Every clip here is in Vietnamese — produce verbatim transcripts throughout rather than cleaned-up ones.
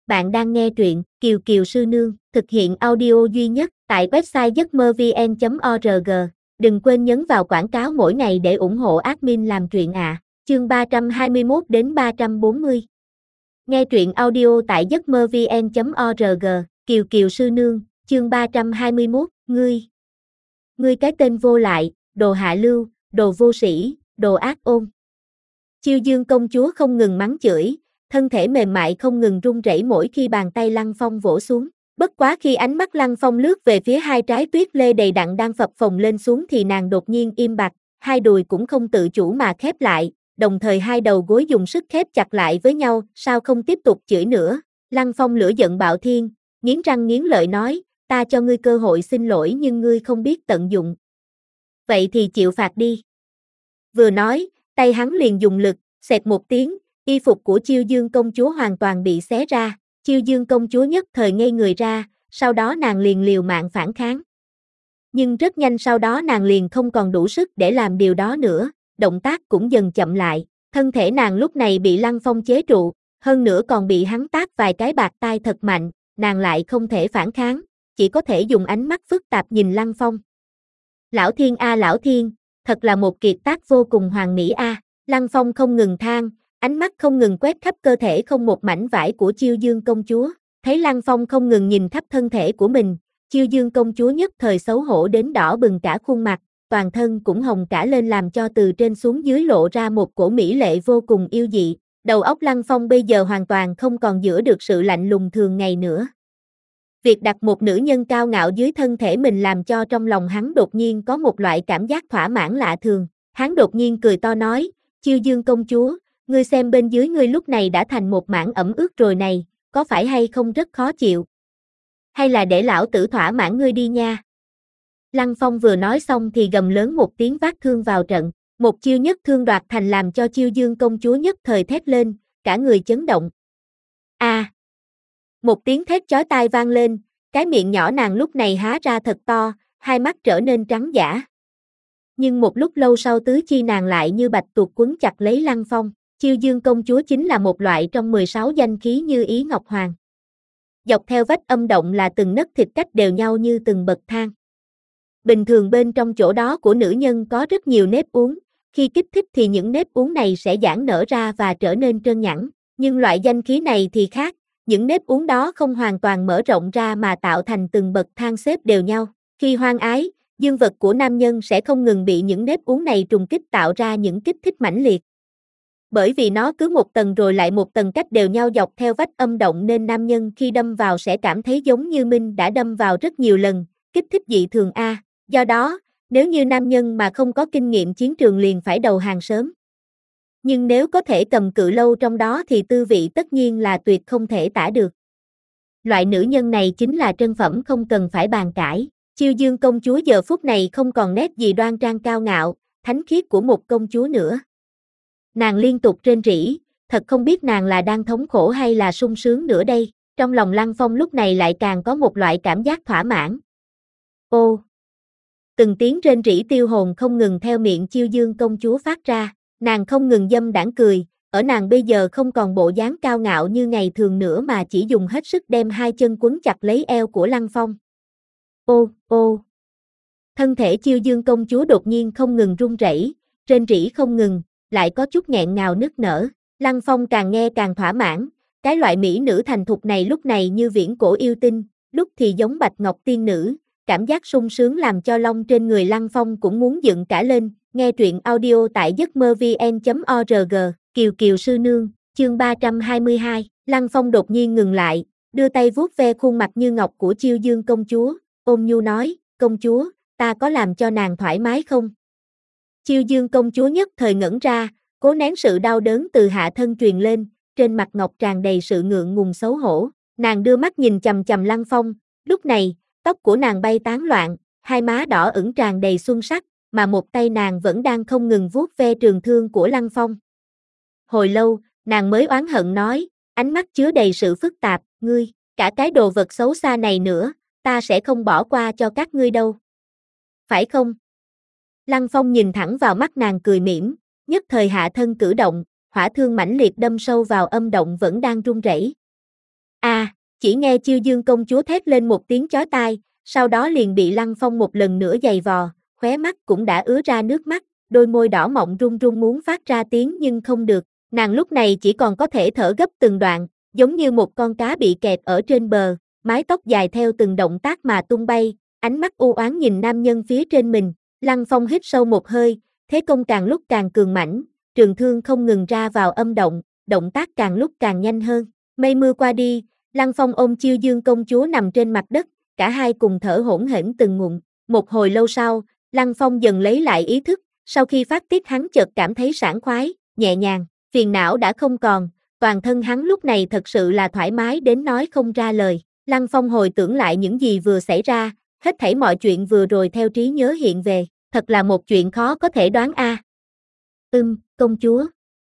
Bạn đang nghe truyện Kiều Kiều Sư Nương, thực hiện audio duy nhất tại website giấc mơ vn chấm org. Đừng quên nhấn vào quảng cáo mỗi ngày để ủng hộ admin làm truyện ạ. À. Chương ba trăm hai mươi mốt đến ba trăm bốn mươi. Nghe truyện audio tại giấc mơ vn chấm org. Kiều Kiều Sư Nương, chương ba trăm hai mươi mốt. Ngươi. Ngươi cái tên vô lại, đồ hạ lưu, đồ vô sĩ, đồ ác ôn. Chiêu Dương công chúa không ngừng mắng chửi, thân thể mềm mại không ngừng run rẩy mỗi khi bàn tay Lăng Phong vỗ xuống. Bất quá khi ánh mắt Lăng Phong lướt về phía hai trái tuyết lê đầy đặn đang phập phồng lên xuống thì nàng đột nhiên im bặt, hai đùi cũng không tự chủ mà khép lại, đồng thời hai đầu gối dùng sức khép chặt lại với nhau, sao không tiếp tục chửi nữa. Lăng Phong lửa giận bạo thiên, nghiến răng nghiến lợi nói, ta cho ngươi cơ hội xin lỗi nhưng ngươi không biết tận dụng. Vậy thì chịu phạt đi. Vừa nói, tay hắn liền dùng lực, xẹt một tiếng, y phục của Chiêu Dương công chúa hoàn toàn bị xé ra, Chiêu Dương công chúa nhất thời ngây người ra, sau đó nàng liền liều mạng phản kháng. Nhưng rất nhanh sau đó nàng liền không còn đủ sức để làm điều đó nữa, động tác cũng dần chậm lại, thân thể nàng lúc này bị Lăng Phong chế trụ, hơn nữa còn bị hắn tát vài cái bạt tai thật mạnh, nàng lại không thể phản kháng, chỉ có thể dùng ánh mắt phức tạp nhìn Lăng Phong. Lão Thiên a lão Thiên, thật là một kiệt tác vô cùng hoàn mỹ a. Lăng Phong không ngừng than, ánh mắt không ngừng quét khắp cơ thể không một mảnh vải của Chiêu Dương công chúa, thấy Lăng Phong không ngừng nhìn khắp thân thể của mình, Chiêu Dương công chúa nhất thời xấu hổ đến đỏ bừng cả khuôn mặt, toàn thân cũng hồng cả lên làm cho từ trên xuống dưới lộ ra một cổ mỹ lệ vô cùng yêu dị, đầu óc Lăng Phong bây giờ hoàn toàn không còn giữ được sự lạnh lùng thường ngày nữa. Việc đặt một nữ nhân cao ngạo dưới thân thể mình làm cho trong lòng hắn đột nhiên có một loại cảm giác thỏa mãn lạ thường, hắn đột nhiên cười to nói, Chiêu Dương công chúa, ngươi xem bên dưới ngươi lúc này đã thành một mảng ẩm ướt rồi này, có phải hay không rất khó chịu? Hay là để lão tử thỏa mãn ngươi đi nha? Lăng Phong vừa nói xong thì gầm lớn một tiếng vác thương vào trận, một chiêu nhất thương đoạt thành làm cho Chiêu Dương công chúa nhất thời thét lên, cả người chấn động. A! À, một tiếng thét chói tai vang lên, cái miệng nhỏ nàng lúc này há ra thật to, hai mắt trở nên trắng dã. Nhưng một lúc lâu sau tứ chi nàng lại như bạch tuộc quấn chặt lấy Lăng Phong, Chiêu Dương công chúa chính là một loại trong mười sáu danh khí như ý ngọc hoàng. Dọc theo vách âm động là từng nấc thịt cách đều nhau như từng bậc thang. Bình thường bên trong chỗ đó của nữ nhân có rất nhiều nếp uốn, khi kích thích thì những nếp uốn này sẽ giãn nở ra và trở nên trơn nhẵn, nhưng loại danh khí này thì khác, những nếp uốn đó không hoàn toàn mở rộng ra mà tạo thành từng bậc thang xếp đều nhau. Khi hoang ái, dương vật của nam nhân sẽ không ngừng bị những nếp uốn này trùng kích tạo ra những kích thích mãnh liệt. Bởi vì nó cứ một tầng rồi lại một tầng cách đều nhau dọc theo vách âm động nên nam nhân khi đâm vào sẽ cảm thấy giống như mình đã đâm vào rất nhiều lần, kích thích dị thường A. Do đó, nếu như nam nhân mà không có kinh nghiệm chiến trường liền phải đầu hàng sớm. Nhưng nếu có thể cầm cự lâu trong đó thì tư vị tất nhiên là tuyệt không thể tả được. Loại nữ nhân này chính là trân phẩm không cần phải bàn cãi. Chiêu Dương công chúa giờ phút này không còn nét gì đoan trang cao ngạo, thánh khiết của một công chúa nữa. Nàng liên tục rên rỉ, thật không biết nàng là đang thống khổ hay là sung sướng nữa đây. Trong lòng Lăng Phong lúc này lại càng có một loại cảm giác thỏa mãn. Ô! Từng tiếng rên rỉ tiêu hồn không ngừng theo miệng Chiêu Dương công chúa phát ra, nàng không ngừng dâm đãng cười, ở nàng bây giờ không còn bộ dáng cao ngạo như ngày thường nữa mà chỉ dùng hết sức đem hai chân quấn chặt lấy eo của Lăng Phong. Ô, ô! Thân thể Chiêu Dương công chúa đột nhiên không ngừng run rẩy, rên rỉ không ngừng, lại có chút nghẹn ngào nức nở. Lăng Phong càng nghe càng thỏa mãn, cái loại mỹ nữ thành thục này lúc này như viễn cổ yêu tinh, lúc thì giống bạch ngọc tiên nữ, cảm giác sung sướng làm cho lông trên người Lăng Phong cũng muốn dựng cả lên. Nghe truyện audio tại giấc mơ vn chấm org. Kiều Kiều Sư Nương, chương ba trăm hai mươi hai. Lăng Phong đột nhiên ngừng lại, đưa tay vuốt ve khuôn mặt như ngọc của Chiêu Dương công chúa, ôm nhu nói, công chúa, ta có làm cho nàng thoải mái không? Chiêu Dương công chúa nhất thời ngẩn ra, cố nén sự đau đớn từ hạ thân truyền lên, trên mặt ngọc tràn đầy sự ngượng ngùng xấu hổ, nàng đưa mắt nhìn chằm chằm Lăng Phong, lúc này, tóc của nàng bay tán loạn, hai má đỏ ửng tràn đầy xuân sắc, mà một tay nàng vẫn đang không ngừng vuốt ve trường thương của Lăng Phong. Hồi lâu, nàng mới oán hận nói, ánh mắt chứa đầy sự phức tạp, ngươi, cả cái đồ vật xấu xa này nữa, ta sẽ không bỏ qua cho các ngươi đâu. Phải không? Lăng Phong nhìn thẳng vào mắt nàng cười mỉm, nhất thời hạ thân cử động, hỏa thương mãnh liệt đâm sâu vào âm động vẫn đang run rẩy. À, chỉ nghe Chiêu Dương công chúa thét lên một tiếng chói tai, sau đó liền bị Lăng Phong một lần nữa giày vò, khóe mắt cũng đã ứa ra nước mắt, đôi môi đỏ mọng run run muốn phát ra tiếng nhưng không được, nàng lúc này chỉ còn có thể thở gấp từng đoạn, giống như một con cá bị kẹt ở trên bờ, mái tóc dài theo từng động tác mà tung bay, ánh mắt u oán nhìn nam nhân phía trên mình, Lăng Phong hít sâu một hơi, thế công càng lúc càng cường mãnh, trường thương không ngừng ra vào âm động, động tác càng lúc càng nhanh hơn, mây mưa qua đi, Lăng Phong ôm Chiêu Dương công chúa nằm trên mặt đất, cả hai cùng thở hổn hển từng ngụm, một hồi lâu sau, Lăng Phong dần lấy lại ý thức, sau khi phát tiết hắn chợt cảm thấy sảng khoái, nhẹ nhàng, phiền não đã không còn, toàn thân hắn lúc này thật sự là thoải mái đến nói không ra lời. Lăng Phong hồi tưởng lại những gì vừa xảy ra, hết thảy mọi chuyện vừa rồi theo trí nhớ hiện về, thật là một chuyện khó có thể đoán a. À. Ừm, công chúa.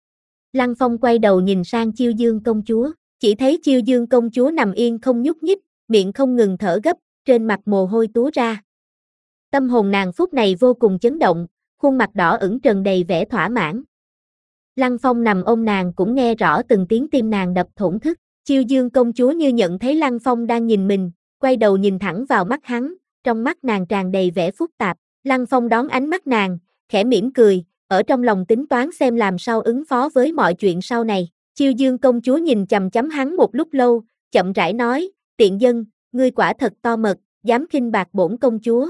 Lăng Phong quay đầu nhìn sang Chiêu Dương công chúa, chỉ thấy Chiêu Dương công chúa nằm yên không nhúc nhích, miệng không ngừng thở gấp, trên mặt mồ hôi túa ra. Tâm hồn nàng phút này vô cùng chấn động, khuôn mặt đỏ ửng trần đầy vẻ thỏa mãn. Lăng Phong nằm ôm nàng cũng nghe rõ từng tiếng tim nàng đập thổn thức. Chiêu Dương công chúa như nhận thấy Lăng Phong đang nhìn mình, quay đầu nhìn thẳng vào mắt hắn, trong mắt nàng tràn đầy vẻ phức tạp. Lăng Phong đón ánh mắt nàng, khẽ mỉm cười, ở trong lòng tính toán xem làm sao ứng phó với mọi chuyện sau này. Chiêu Dương công chúa nhìn chằm chằm hắn một lúc lâu, chậm rãi nói, tiện dân, ngươi quả thật to mật, dám khinh bạc bổn công chúa.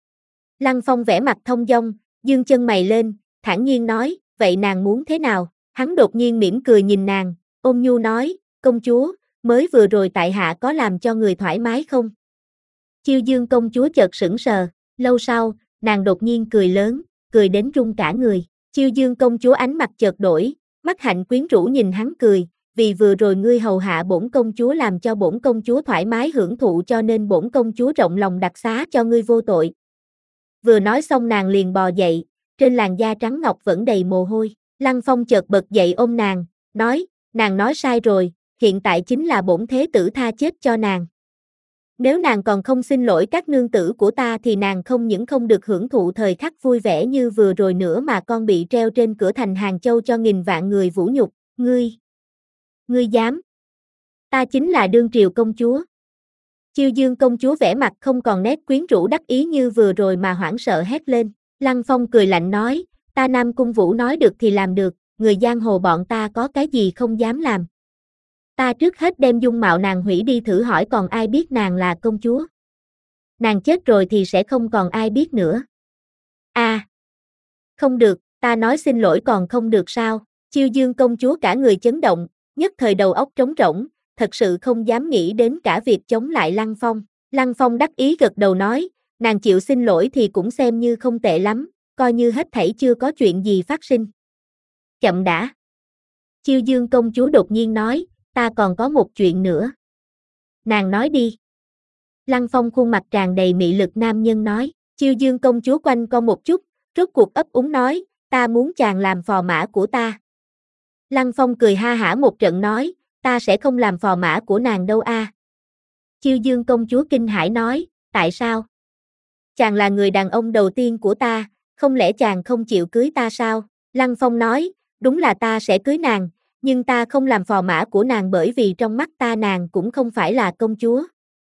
Lăng Phong vẻ mặt thông dong, dương chân mày lên, thản nhiên nói, vậy nàng muốn thế nào? Hắn đột nhiên mỉm cười nhìn nàng, ôn nhu nói, công chúa, mới vừa rồi tại hạ có làm cho người thoải mái không? Chiêu Dương công chúa chợt sững sờ, lâu sau, nàng đột nhiên cười lớn, cười đến run cả người. Chiêu Dương công chúa ánh mặt chợt đổi, mắt hạnh quyến rũ nhìn hắn cười, vì vừa rồi ngươi hầu hạ bổn công chúa làm cho bổn công chúa thoải mái hưởng thụ cho nên bổn công chúa rộng lòng đặc xá cho ngươi vô tội. Vừa nói xong nàng liền bò dậy, trên làn da trắng ngọc vẫn đầy mồ hôi. Lăng Phong chợt bật dậy ôm nàng, nói, nàng nói sai rồi, hiện tại chính là bổn thế tử tha chết cho nàng. Nếu nàng còn không xin lỗi các nương tử của ta thì nàng không những không được hưởng thụ thời khắc vui vẻ như vừa rồi nữa mà con bị treo trên cửa thành Hàng Châu cho nghìn vạn người vũ nhục, ngươi. Ngươi dám. Ta chính là đương triều công chúa. Chiêu Dương công chúa vẻ mặt không còn nét quyến rũ đắc ý như vừa rồi mà hoảng sợ hét lên. Lăng Phong cười lạnh nói, ta Nam Cung Vũ nói được thì làm được, người giang hồ bọn ta có cái gì không dám làm. Ta trước hết đem dung mạo nàng hủy đi thử hỏi còn ai biết nàng là công chúa. Nàng chết rồi thì sẽ không còn ai biết nữa. À, không được, ta nói xin lỗi còn không được sao? Chiêu Dương công chúa cả người chấn động, nhất thời đầu óc trống rỗng, thật sự không dám nghĩ đến cả việc chống lại Lăng Phong. Lăng Phong đắc ý gật đầu nói, nàng chịu xin lỗi thì cũng xem như không tệ lắm, coi như hết thảy chưa có chuyện gì phát sinh. Chậm đã. Chiêu Dương công chúa đột nhiên nói, ta còn có một chuyện nữa. Nàng nói đi. Lăng Phong khuôn mặt tràn đầy mị lực nam nhân nói, Chiêu Dương công chúa quanh co một chút, rốt cuộc ấp úng nói, ta muốn chàng làm phò mã của ta. Lăng Phong cười ha hả một trận nói, ta sẽ không làm phò mã của nàng đâu a. Chiêu Dương công chúa kinh hãi nói, tại sao? Chàng là người đàn ông đầu tiên của ta, không lẽ chàng không chịu cưới ta sao? Lăng Phong nói, đúng là ta sẽ cưới nàng, nhưng ta không làm phò mã của nàng bởi vì trong mắt ta nàng cũng không phải là công chúa.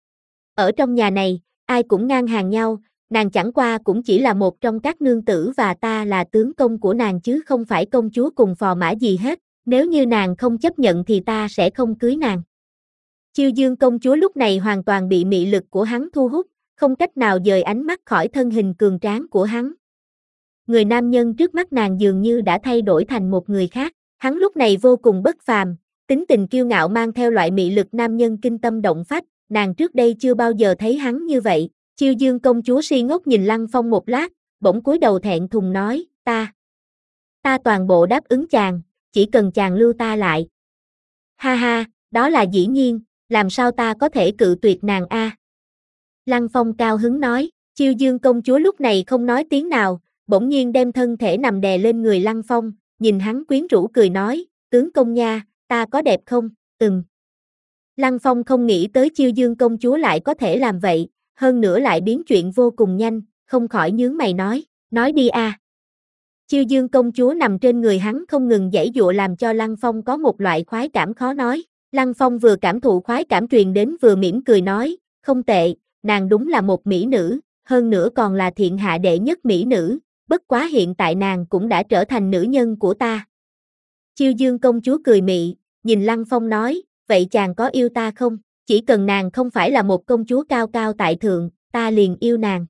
Ở trong nhà này, ai cũng ngang hàng nhau, nàng chẳng qua cũng chỉ là một trong các nương tử và ta là tướng công của nàng chứ không phải công chúa cùng phò mã gì hết, nếu như nàng không chấp nhận thì ta sẽ không cưới nàng. Chiêu Dương công chúa lúc này hoàn toàn bị mị lực của hắn thu hút, không cách nào dời ánh mắt khỏi thân hình cường tráng của hắn. Người nam nhân trước mắt nàng dường như đã thay đổi thành một người khác, hắn lúc này vô cùng bất phàm, tính tình kiêu ngạo mang theo loại mị lực nam nhân kinh tâm động phách, nàng trước đây chưa bao giờ thấy hắn như vậy. Chiêu Dương công chúa si ngốc nhìn Lăng Phong một lát, bỗng cúi đầu thẹn thùng nói, ta, ta toàn bộ đáp ứng chàng, chỉ cần chàng lưu ta lại. Ha ha, đó là dĩ nhiên, làm sao ta có thể cự tuyệt nàng a? À? Lăng Phong cao hứng nói, Chiêu Dương công chúa lúc này không nói tiếng nào, bỗng nhiên đem thân thể nằm đè lên người Lăng Phong, nhìn hắn quyến rũ cười nói, tướng công nha, ta có đẹp không? Ừm. Lăng Phong không nghĩ tới Chiêu Dương công chúa lại có thể làm vậy, hơn nữa lại biến chuyện vô cùng nhanh, không khỏi nhướng mày nói, nói đi a. À. Chiêu Dương công chúa nằm trên người hắn không ngừng giãy giụa làm cho Lăng Phong có một loại khoái cảm khó nói. Lăng Phong vừa cảm thụ khoái cảm truyền đến vừa mỉm cười nói, không tệ, nàng đúng là một mỹ nữ, hơn nữa còn là thiên hạ đệ nhất mỹ nữ, bất quá hiện tại nàng cũng đã trở thành nữ nhân của ta. Chiêu Dương công chúa cười mị, nhìn Lăng Phong nói, vậy chàng có yêu ta không? Chỉ cần nàng không phải là một công chúa cao cao tại thượng, ta liền yêu nàng.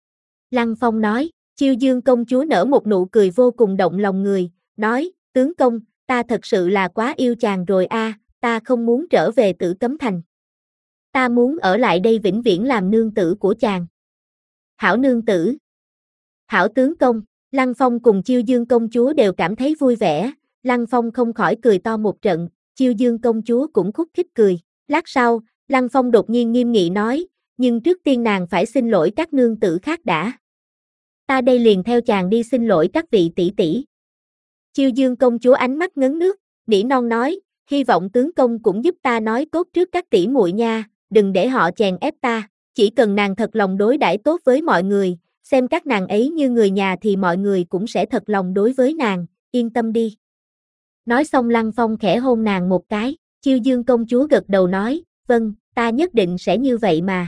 Lăng Phong nói, Chiêu Dương công chúa nở một nụ cười vô cùng động lòng người, nói, tướng công, ta thật sự là quá yêu chàng rồi a, ta không muốn trở về Tử Cấm Thành. Ta muốn ở lại đây vĩnh viễn làm nương tử của chàng. Hảo nương tử. Hảo tướng công, Lăng Phong cùng Chiêu Dương công chúa đều cảm thấy vui vẻ, Lăng Phong không khỏi cười to một trận, Chiêu Dương công chúa cũng khúc khích cười. Lát sau, Lăng Phong đột nhiên nghiêm nghị nói, nhưng trước tiên nàng phải xin lỗi các nương tử khác đã. Ta đây liền theo chàng đi xin lỗi các vị tỷ tỷ. Chiêu Dương công chúa ánh mắt ngấn nước, nỉ non nói, hy vọng tướng công cũng giúp ta nói tốt trước các tỷ muội nha, đừng để họ chèn ép ta, chỉ cần nàng thật lòng đối đãi tốt với mọi người, xem các nàng ấy như người nhà thì mọi người cũng sẽ thật lòng đối với nàng, yên tâm đi. Nói xong Lăng Phong khẽ hôn nàng một cái, Chiêu Dương công chúa gật đầu nói, vâng, ta nhất định sẽ như vậy mà.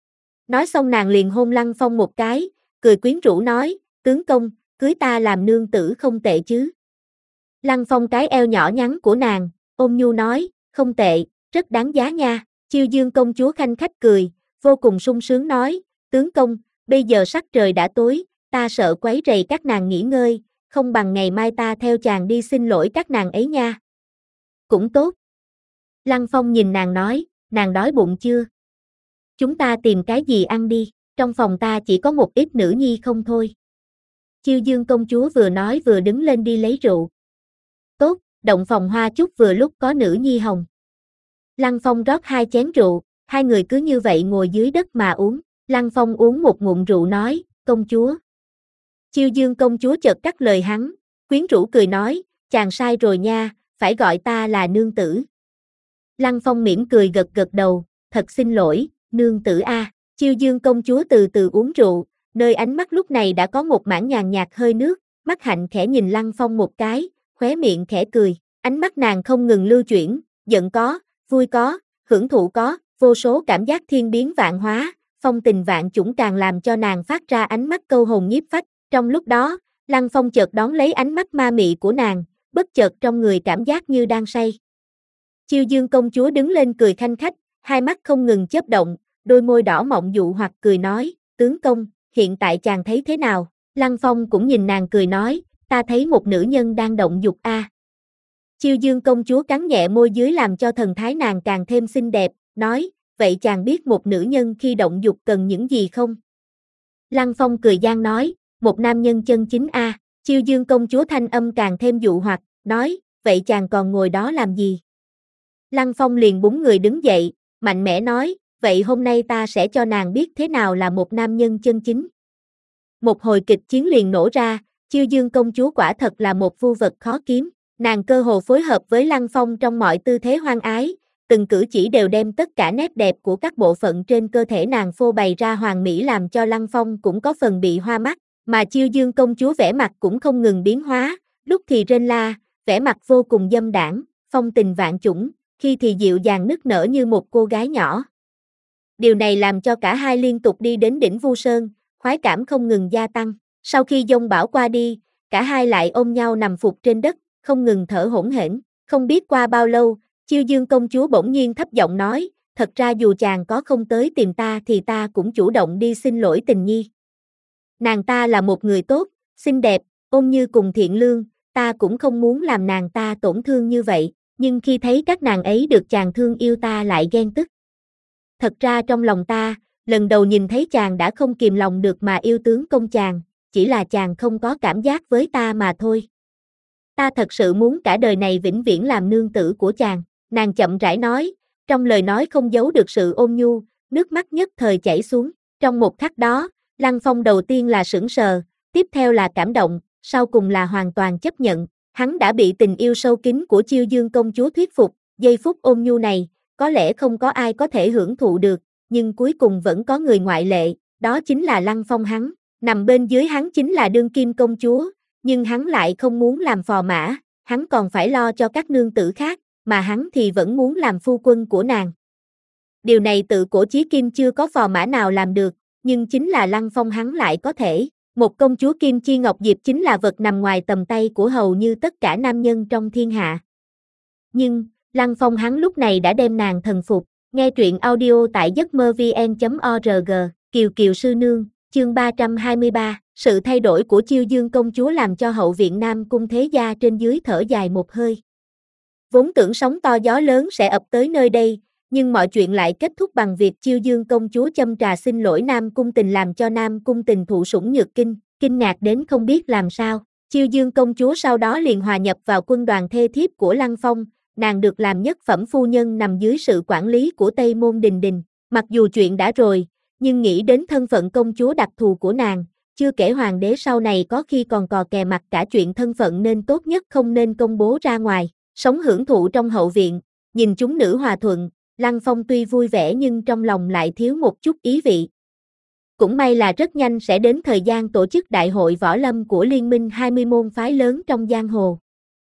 Nói xong nàng liền hôn Lăng Phong một cái, cười quyến rũ nói, tướng công, cưới ta làm nương tử không tệ chứ. Lăng Phong cái eo nhỏ nhắn của nàng, ôm nhu nói, không tệ, rất đáng giá nha. Chiêu Dương công chúa khanh khách cười, vô cùng sung sướng nói, tướng công, bây giờ sắc trời đã tối, ta sợ quấy rầy các nàng nghỉ ngơi, không bằng ngày mai ta theo chàng đi xin lỗi các nàng ấy nha. Cũng tốt. Lăng Phong nhìn nàng nói, nàng đói bụng chưa? Chúng ta tìm cái gì ăn đi, trong phòng ta chỉ có một ít nữ nhi không thôi. Chiêu Dương công chúa vừa nói vừa đứng lên đi lấy rượu. Tốt, động phòng hoa chúc vừa lúc có nữ nhi hồng. Lăng Phong rót hai chén rượu, hai người cứ như vậy ngồi dưới đất mà uống. Lăng Phong uống một ngụm rượu nói, công chúa. Chiêu Dương công chúa chợt cắt lời hắn, quyến rũ cười nói, chàng sai rồi nha, phải gọi ta là nương tử. Lăng Phong mỉm cười gật gật đầu, thật xin lỗi, nương tử a. Chiêu Dương công chúa từ từ uống rượu, nơi ánh mắt lúc này đã có một mảng nhàn nhạt hơi nước, mắt hạnh khẽ nhìn Lăng Phong một cái, khóe miệng khẽ cười, ánh mắt nàng không ngừng lưu chuyển, giận có, vui có, hưởng thụ có, vô số cảm giác thiên biến vạn hóa, phong tình vạn chủng càng làm cho nàng phát ra ánh mắt câu hồn nhiếp phách. Trong lúc đó, Lăng Phong chợt đón lấy ánh mắt ma mị của nàng, bất chợt trong người cảm giác như đang say. Chiêu Dương công chúa đứng lên cười khanh khách, hai mắt không ngừng chớp động, đôi môi đỏ mọng dụ hoặc cười nói, tướng công, hiện tại chàng thấy thế nào? Lăng Phong cũng nhìn nàng cười nói, ta thấy một nữ nhân đang động dục a. À. Chiêu Dương công chúa cắn nhẹ môi dưới làm cho thần thái nàng càng thêm xinh đẹp, nói, vậy chàng biết một nữ nhân khi động dục cần những gì không? Lăng Phong cười gian nói, một nam nhân chân chính a. À. Chiêu Dương công chúa thanh âm càng thêm dụ hoặc, nói, vậy chàng còn ngồi đó làm gì? Lăng Phong liền búng người đứng dậy, mạnh mẽ nói, vậy hôm nay ta sẽ cho nàng biết thế nào là một nam nhân chân chính. Một hồi kịch chiến liền nổ ra, Chiêu Dương công chúa quả thật là một vu vật khó kiếm, nàng cơ hồ phối hợp với Lăng Phong trong mọi tư thế hoang ái, từng cử chỉ đều đem tất cả nét đẹp của các bộ phận trên cơ thể nàng phô bày ra hoàn mỹ làm cho Lăng Phong cũng có phần bị hoa mắt, mà Chiêu Dương công chúa vẻ mặt cũng không ngừng biến hóa, lúc thì rên la, vẻ mặt vô cùng dâm đãng, phong tình vạn chủng, khi thì dịu dàng nức nở như một cô gái nhỏ. Điều này làm cho cả hai liên tục đi đến đỉnh Vu Sơn, khoái cảm không ngừng gia tăng. Sau khi giông bão qua đi, cả hai lại ôm nhau nằm phục trên đất, không ngừng thở hổn hển. Không biết qua bao lâu, Chiêu Dương công chúa bỗng nhiên thấp giọng nói, thật ra dù chàng có không tới tìm ta thì ta cũng chủ động đi xin lỗi tình nhi. Nàng ta là một người tốt, xinh đẹp, ôn như cùng thiện lương, ta cũng không muốn làm nàng ta tổn thương như vậy, nhưng khi thấy các nàng ấy được chàng thương yêu ta lại ghen tức. Thật ra trong lòng ta, lần đầu nhìn thấy chàng đã không kìm lòng được mà yêu tướng công chàng, chỉ là chàng không có cảm giác với ta mà thôi. Ta thật sự muốn cả đời này vĩnh viễn làm nương tử của chàng, nàng chậm rãi nói, trong lời nói không giấu được sự ôn nhu, nước mắt nhất thời chảy xuống. Trong một khắc đó, Lăng Phong đầu tiên là sững sờ, tiếp theo là cảm động, sau cùng là hoàn toàn chấp nhận, hắn đã bị tình yêu sâu kín của Chiêu Dương công chúa thuyết phục, giây phút ôn nhu này, có lẽ không có ai có thể hưởng thụ được, nhưng cuối cùng vẫn có người ngoại lệ, đó chính là Lăng Phong hắn, nằm bên dưới hắn chính là đương kim công chúa, nhưng hắn lại không muốn làm phò mã, hắn còn phải lo cho các nương tử khác, mà hắn thì vẫn muốn làm phu quân của nàng. Điều này tự cổ chí kim chưa có phò mã nào làm được, nhưng chính là Lăng Phong hắn lại có thể. Một công chúa Kim Chi Ngọc Diệp chính là vật nằm ngoài tầm tay của hầu như tất cả nam nhân trong thiên hạ. Nhưng, Lăng Phong hắn lúc này đã đem nàng thần phục. Nghe truyện audio tại giấc mơ vn chấm org, Kiều Kiều Sư Nương, chương ba trăm hai mươi ba, sự thay đổi của Chiêu Dương công chúa làm cho hậu viện Nam Cung thế gia trên dưới thở dài một hơi. Vốn tưởng sóng to gió lớn sẽ ập tới nơi đây, nhưng mọi chuyện lại kết thúc bằng việc Chiêu Dương công chúa châm trà xin lỗi Nam Cung Tình làm cho Nam Cung Tình thụ sủng nhược kinh, kinh ngạc đến không biết làm sao. Chiêu Dương công chúa sau đó liền hòa nhập vào quân đoàn thê thiếp của Lăng Phong, nàng được làm nhất phẩm phu nhân nằm dưới sự quản lý của Tây Môn Đình Đình. Mặc dù chuyện đã rồi, nhưng nghĩ đến thân phận công chúa đặc thù của nàng, chưa kể hoàng đế sau này có khi còn cò kè mặt cả chuyện thân phận nên tốt nhất không nên công bố ra ngoài. Sống hưởng thụ trong hậu viện, nhìn chúng nữ hòa thuận, Lăng Phong tuy vui vẻ nhưng trong lòng lại thiếu một chút ý vị. Cũng may là rất nhanh sẽ đến thời gian tổ chức đại hội võ lâm của liên minh hai mươi môn phái lớn trong giang hồ.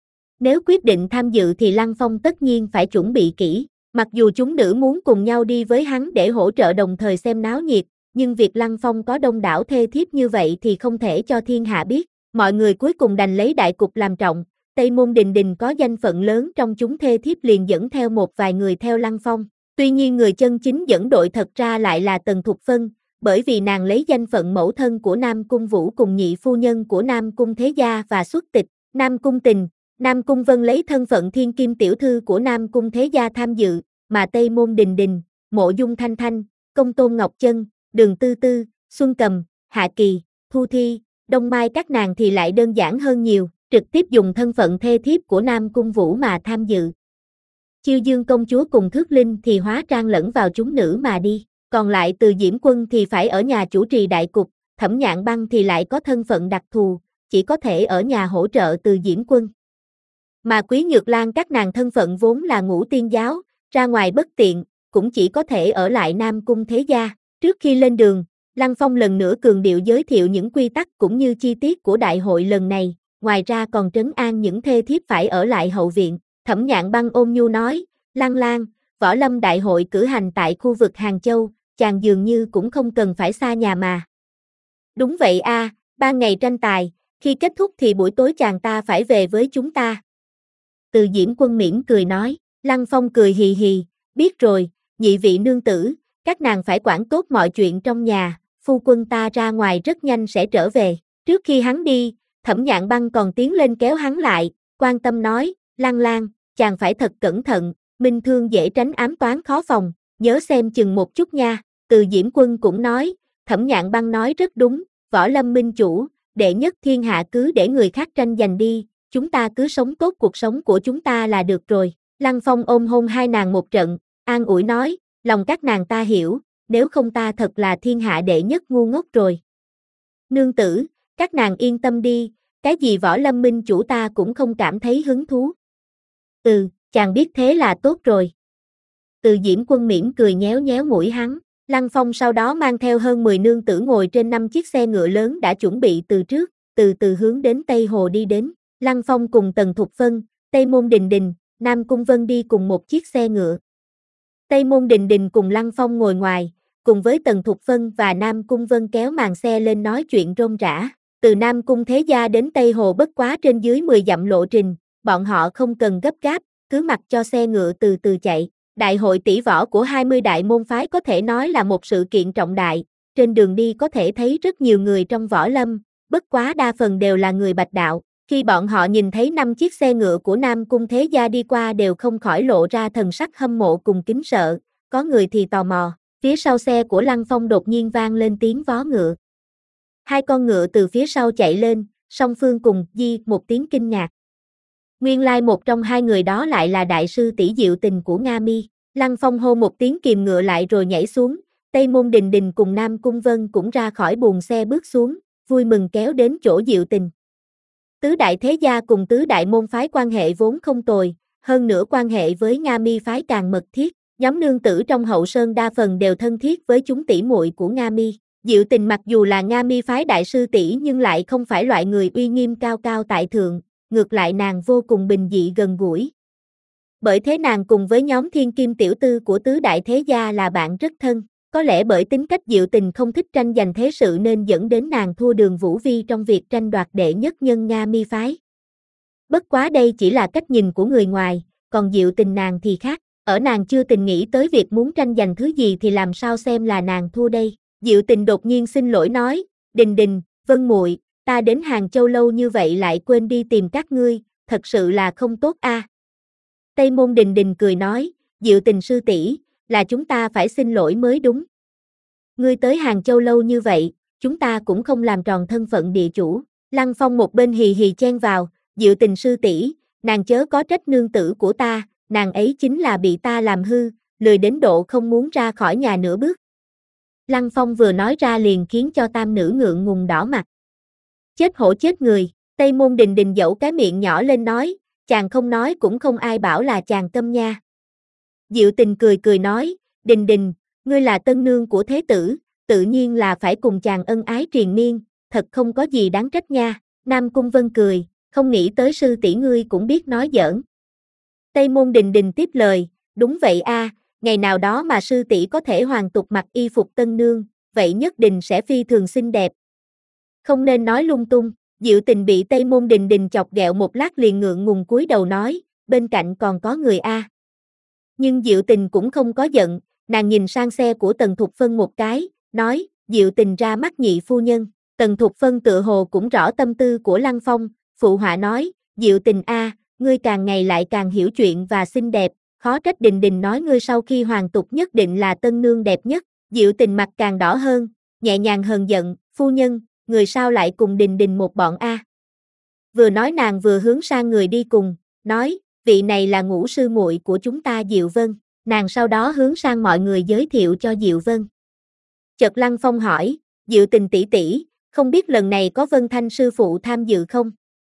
Nếu quyết định tham dự thì Lăng Phong tất nhiên phải chuẩn bị kỹ, mặc dù chúng nữ muốn cùng nhau đi với hắn để hỗ trợ đồng thời xem náo nhiệt, nhưng việc Lăng Phong có đông đảo thê thiếp như vậy thì không thể cho thiên hạ biết, mọi người cuối cùng đành lấy đại cục làm trọng. Tây Môn Đình Đình có danh phận lớn trong chúng thê thiếp liền dẫn theo một vài người theo Lăng Phong, tuy nhiên người chân chính dẫn đội thật ra lại là Tần Thục Phân, bởi vì nàng lấy danh phận mẫu thân của Nam Cung Vũ cùng nhị phu nhân của Nam Cung Thế Gia và xuất tịch. Nam Cung Tình, Nam Cung Vân lấy thân phận thiên kim tiểu thư của Nam Cung Thế Gia tham dự, mà Tây Môn Đình Đình, Mộ Dung Thanh Thanh, Công Tôn Ngọc Chân, Đường Tư Tư, Xuân Cầm, Hạ Kỳ, Thu Thi, Đông Mai các nàng thì lại đơn giản hơn nhiều, trực tiếp dùng thân phận thê thiếp của Nam Cung Vũ mà tham dự. Chiêu Dương công chúa cùng Thước Linh thì hóa trang lẫn vào chúng nữ mà đi, còn lại Từ Diễm Quân thì phải ở nhà chủ trì đại cục, Thẩm Nhạn Băng thì lại có thân phận đặc thù, chỉ có thể ở nhà hỗ trợ Từ Diễm Quân. Mà Quý Nhược Lan các nàng thân phận vốn là ngũ tiên giáo, ra ngoài bất tiện, cũng chỉ có thể ở lại Nam Cung Thế Gia. Trước khi lên đường, Lăng Phong lần nữa cường điệu giới thiệu những quy tắc cũng như chi tiết của đại hội lần này, ngoài ra còn trấn an những thê thiếp phải ở lại hậu viện. Thẩm Nhạn Băng ôn nhu nói, Lăng Lan, võ lâm đại hội cử hành tại khu vực Hàng Châu, chàng dường như cũng không cần phải xa nhà mà. Đúng vậy a, à, ba ngày tranh tài, khi kết thúc thì buổi tối chàng ta phải về với chúng ta. Từ Diễm Quân mỉm cười nói, Lăng Phong cười hì hì, biết rồi, nhị vị nương tử, các nàng phải quản tốt mọi chuyện trong nhà, phu quân ta ra ngoài rất nhanh sẽ trở về. Trước khi hắn đi, Thẩm Nhạn Băng còn tiến lên kéo hắn lại, quan tâm nói, Lăng Lan, chàng phải thật cẩn thận, minh thương dễ tránh ám toán khó phòng, nhớ xem chừng một chút nha. Từ Diễm Quân cũng nói, Thẩm Nhạn Băng nói rất đúng, võ lâm minh chủ, đệ nhất thiên hạ cứ để người khác tranh giành đi, chúng ta cứ sống tốt cuộc sống của chúng ta là được rồi. Lăng Phong ôm hôn hai nàng một trận, an ủi nói, lòng các nàng ta hiểu, nếu không ta thật là thiên hạ đệ nhất ngu ngốc rồi. Nương tử, các nàng yên tâm đi, cái gì võ lâm minh chủ ta cũng không cảm thấy hứng thú. Ừ, chàng biết thế là tốt rồi. Từ Diễm Quân mỉm cười nhéo nhéo mũi hắn. Lăng Phong sau đó mang theo hơn mười nương tử ngồi trên năm chiếc xe ngựa lớn đã chuẩn bị từ trước, từ từ hướng đến Tây Hồ đi đến. Lăng Phong cùng Tần Thục Phân, Tây Môn Đình Đình, Nam Cung Vân đi cùng một chiếc xe ngựa. Tây Môn Đình Đình cùng Lăng Phong ngồi ngoài, cùng với Tần Thục Phân và Nam Cung Vân kéo màn xe lên nói chuyện rôm rả. Từ Nam Cung Thế Gia đến Tây Hồ bất quá trên dưới mười dặm lộ trình, bọn họ không cần gấp gáp, cứ mặc cho xe ngựa từ từ chạy. Đại hội tỷ võ của hai mươi đại môn phái có thể nói là một sự kiện trọng đại, trên đường đi có thể thấy rất nhiều người trong võ lâm, bất quá đa phần đều là người bạch đạo. Khi bọn họ nhìn thấy năm chiếc xe ngựa của Nam Cung Thế Gia đi qua đều không khỏi lộ ra thần sắc hâm mộ cùng kính sợ, có người thì tò mò. Phía sau xe của Lăng Phong đột nhiên vang lên tiếng vó ngựa. Hai con ngựa từ phía sau chạy lên, song phương cùng di một tiếng kinh ngạc. Nguyên lai một trong hai người đó lại là đại sư tỷ Diệu Tình của Nga Mi. Lăng Phong hô một tiếng kìm ngựa lại rồi nhảy xuống, Tây Môn Đình Đình cùng Nam Cung Vân cũng ra khỏi buồng xe bước xuống, vui mừng kéo đến chỗ Diệu Tình. Tứ đại thế gia cùng tứ đại môn phái quan hệ vốn không tồi, hơn nữa quan hệ với Nga Mi phái càng mật thiết, nhóm nương tử trong hậu sơn đa phần đều thân thiết với chúng tỷ muội của Nga Mi. Diệu Tình mặc dù là Nga Mi phái đại sư tỷ nhưng lại không phải loại người uy nghiêm cao cao tại thượng, ngược lại nàng vô cùng bình dị gần gũi. bởi thế nàng cùng với nhóm thiên kim tiểu tư của tứ đại thế gia là bạn rất thân. Có lẽ bởi tính cách Diệu Tình không thích tranh giành thế sự nên dẫn đến nàng thua Đường Vũ Vi trong việc tranh đoạt đệ nhất nhân Nga Mi phái. Bất quá đây chỉ là cách nhìn của người ngoài, còn Diệu Tình nàng thì khác, ở nàng chưa từng nghĩ tới việc muốn tranh giành thứ gì thì làm sao xem là nàng thua đây. Diệu Tình đột nhiên xin lỗi nói, Đình Đình, Vân muội, ta đến Hàng Châu lâu như vậy lại quên đi tìm các ngươi, thật sự là không tốt a. À. Tây Môn Đình Đình cười nói, Diệu Tình sư tỷ, là chúng ta phải xin lỗi mới đúng. Ngươi tới Hàng Châu lâu như vậy, chúng ta cũng không làm tròn thân phận địa chủ. Lăng Phong một bên hì hì chen vào, Diệu Tình sư tỷ, nàng chớ có trách nương tử của ta, nàng ấy chính là bị ta làm hư, lười đến độ không muốn ra khỏi nhà nửa bước. Lăng Phong vừa nói ra liền khiến cho tam nữ ngượng ngùng đỏ mặt. Chết hổ chết người, Tây Môn Đình Đình dẫu cái miệng nhỏ lên nói, chàng không nói cũng không ai bảo là chàng câm nha. Diệu Tình cười cười nói, Đình Đình, ngươi là tân nương của thế tử, tự nhiên là phải cùng chàng ân ái triền miên, thật không có gì đáng trách nha. Nam Cung Vân cười, không nghĩ tới sư tỷ ngươi cũng biết nói giỡn. Tây Môn Đình Đình tiếp lời, đúng vậy a, ngày nào đó mà sư tỷ có thể hoàn tục mặc y phục tân nương, vậy nhất định sẽ phi thường xinh đẹp. Không nên nói lung tung. Diệu Tình bị Tây Môn Đình Đình chọc ghẹo một lát liền ngượng ngùng cúi đầu nói, bên cạnh còn có người a. Nhưng Diệu Tình cũng không có giận, nàng nhìn sang xe của Tần Thục Phân một cái, nói, Diệu Tình ra mắt nhị phu nhân. Tần Thục Phân tự hồ cũng rõ tâm tư của Lăng Phong, phụ họa nói, Diệu Tình a, ngươi càng ngày lại càng hiểu chuyện và xinh đẹp, khó trách Đình Đình nói ngươi sau khi hoàn tục nhất định là tân nương đẹp nhất. Diệu Tình mặt càng đỏ hơn, nhẹ nhàng hờn giận, phu nhân, người sao lại cùng Đình Đình một bọn a? Vừa nói nàng vừa hướng sang người đi cùng, nói, vị này là ngũ sư muội của chúng ta Diệu Vân. Nàng sau đó hướng sang mọi người giới thiệu cho Diệu Vân. Chợt Lăng Phong hỏi, Diệu Tình tỷ tỷ, không biết lần này có Vân Thanh sư phụ tham dự không?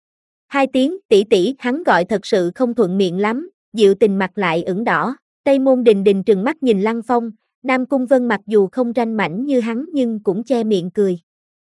Hai tiếng tỷ tỷ hắn gọi thật sự không thuận miệng lắm, Diệu Tình mặt lại ửng đỏ. Tây Môn Đình Đình trừng mắt nhìn Lăng Phong, Nam Cung Vân mặc dù không ranh mãnh như hắn nhưng cũng che miệng cười.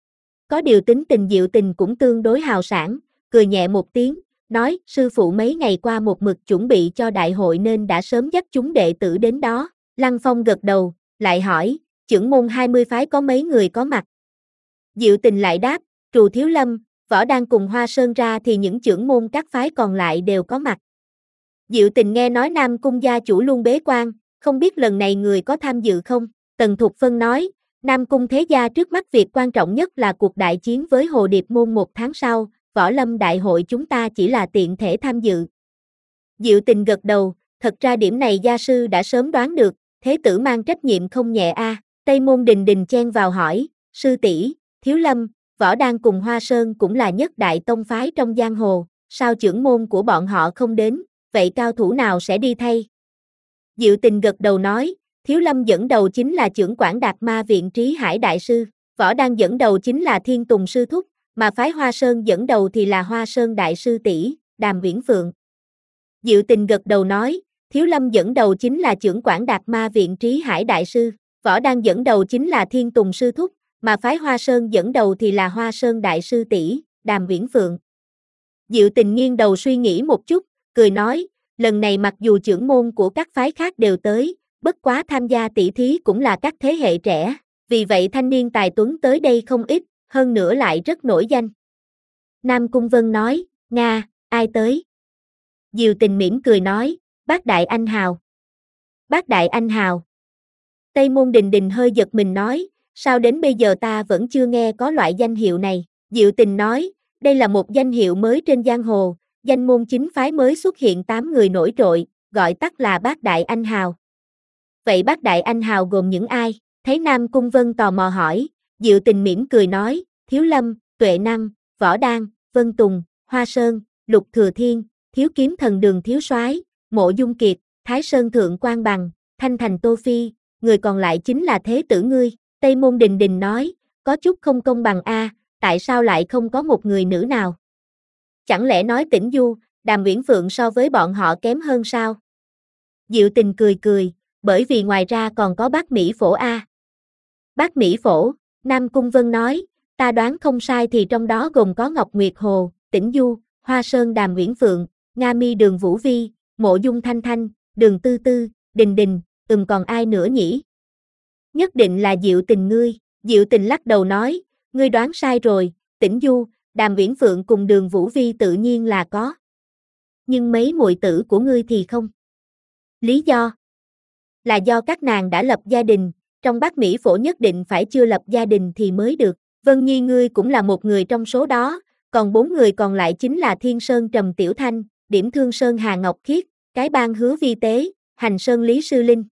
Có điều tính tình Diệu Tình cũng tương đối hào sảng, cười nhẹ một tiếng, nói, sư phụ mấy ngày qua một mực chuẩn bị cho đại hội nên đã sớm dắt chúng đệ tử đến đó. Lăng Phong gật đầu, lại hỏi, chưởng môn hai mươi phái có mấy người có mặt? Diệu Tình lại đáp, trừ Thiếu Lâm, Võ Đan cùng Hoa Sơn ra thì những chưởng môn các phái còn lại đều có mặt. Diệu Tình nghe nói Nam Cung gia chủ luôn bế quan, không biết lần này người có tham dự không? Tần Thục Phân nói, Nam Cung thế gia trước mắt việc quan trọng nhất là cuộc đại chiến với Hồ Điệp môn một tháng sau, Võ Lâm đại hội chúng ta chỉ là tiện thể tham dự. Diệu Tình gật đầu, thật ra điểm này gia sư đã sớm đoán được, thế tử mang trách nhiệm không nhẹ a. Tây Môn Đình Đình chen vào hỏi, sư tỷ, Thiếu Lâm, Võ Đan cùng Hoa Sơn cũng là nhất đại tông phái trong giang hồ, sao chưởng môn của bọn họ không đến, vậy cao thủ nào sẽ đi thay? Diệu Tình gật đầu nói, Thiếu Lâm dẫn đầu chính là chưởng quản Đạt Ma viện Trí Hải đại sư, Võ Đan dẫn đầu chính là Thiên Tùng sư thúc, mà phái Hoa Sơn dẫn đầu thì là Hoa Sơn đại sư tỷ, Đàm Uyển Phượng. Diệu Tình gật đầu nói, Thiếu Lâm dẫn đầu chính là chưởng quản Đạt Ma viện Trí Hải đại sư, Võ Đan dẫn đầu chính là Thiên Tùng sư thúc, mà phái Hoa Sơn dẫn đầu thì là Hoa Sơn đại sư tỷ, Đàm Uyển Phượng. Diệu Tình nghiêng đầu suy nghĩ một chút, cười nói, lần này mặc dù chưởng môn của các phái khác đều tới, bất quá tham gia tỷ thí cũng là các thế hệ trẻ, vì vậy thanh niên tài tuấn tới đây không ít, hơn nữa lại rất nổi danh. Nam Cung Vân nói, Nga, ai tới? Diệu Tình mỉm cười nói, Bác Đại Anh Hào. Bác Đại Anh Hào. Tây Môn Đình Đình hơi giật mình nói, sao đến bây giờ ta vẫn chưa nghe có loại danh hiệu này? Diệu Tình nói, đây là một danh hiệu mới trên giang hồ, danh môn chính phái mới xuất hiện tám người nổi trội, gọi tắt là Bác Đại Anh Hào. Vậy Bác Đại Anh Hào gồm những ai? Thấy Nam Cung Vân tò mò hỏi, Diệu Tình mỉm cười nói, Thiếu Lâm, Tuệ Năng, Võ Đan, Vân Tùng, Hoa Sơn, Lục Thừa Thiên, Thiếu Kiếm Thần Đường Thiếu Soái, Mộ Dung Kiệt, Thái Sơn Thượng Quan Bằng, Thanh Thành Tô Phi, người còn lại chính là thế tử ngươi. Tây Môn Đình Đình nói, có chút không công bằng a, tại sao lại không có một người nữ nào? Chẳng lẽ nói Tĩnh Du, Đàm Uyển Phượng so với bọn họ kém hơn sao? Diệu Tình cười cười, bởi vì ngoài ra còn có Bác Mỹ Phổ a. Bác Mỹ Phổ, Nam Cung Vân nói, ta đoán không sai thì trong đó gồm có Ngọc Nguyệt Hồ, Tĩnh Du, Hoa Sơn Đàm Uyển Phượng, Nga Mi Đường Vũ Vi, Mộ Dung Thanh Thanh, Đường Tư Tư, Đình Đình, ừm còn ai nữa nhỉ? Nhất định là Diệu Tình ngươi. Diệu Tình lắc đầu nói, ngươi đoán sai rồi, Tĩnh Du, Đàm Uyển Phượng cùng Đường Vũ Vi tự nhiên là có. Nhưng mấy muội tử của ngươi thì không. Lý do? Là do các nàng đã lập gia đình, trong Bắc Mỹ phổ nhất định phải chưa lập gia đình thì mới được. Vân Nhi ngươi cũng là một người trong số đó, còn bốn người còn lại chính là Thiên Sơn Trầm Tiểu Thanh, Điểm Thương Sơn Hà Ngọc Khiết, Cái Bang Hứa Vi Tế, Hành Sơn Lý Sư Linh.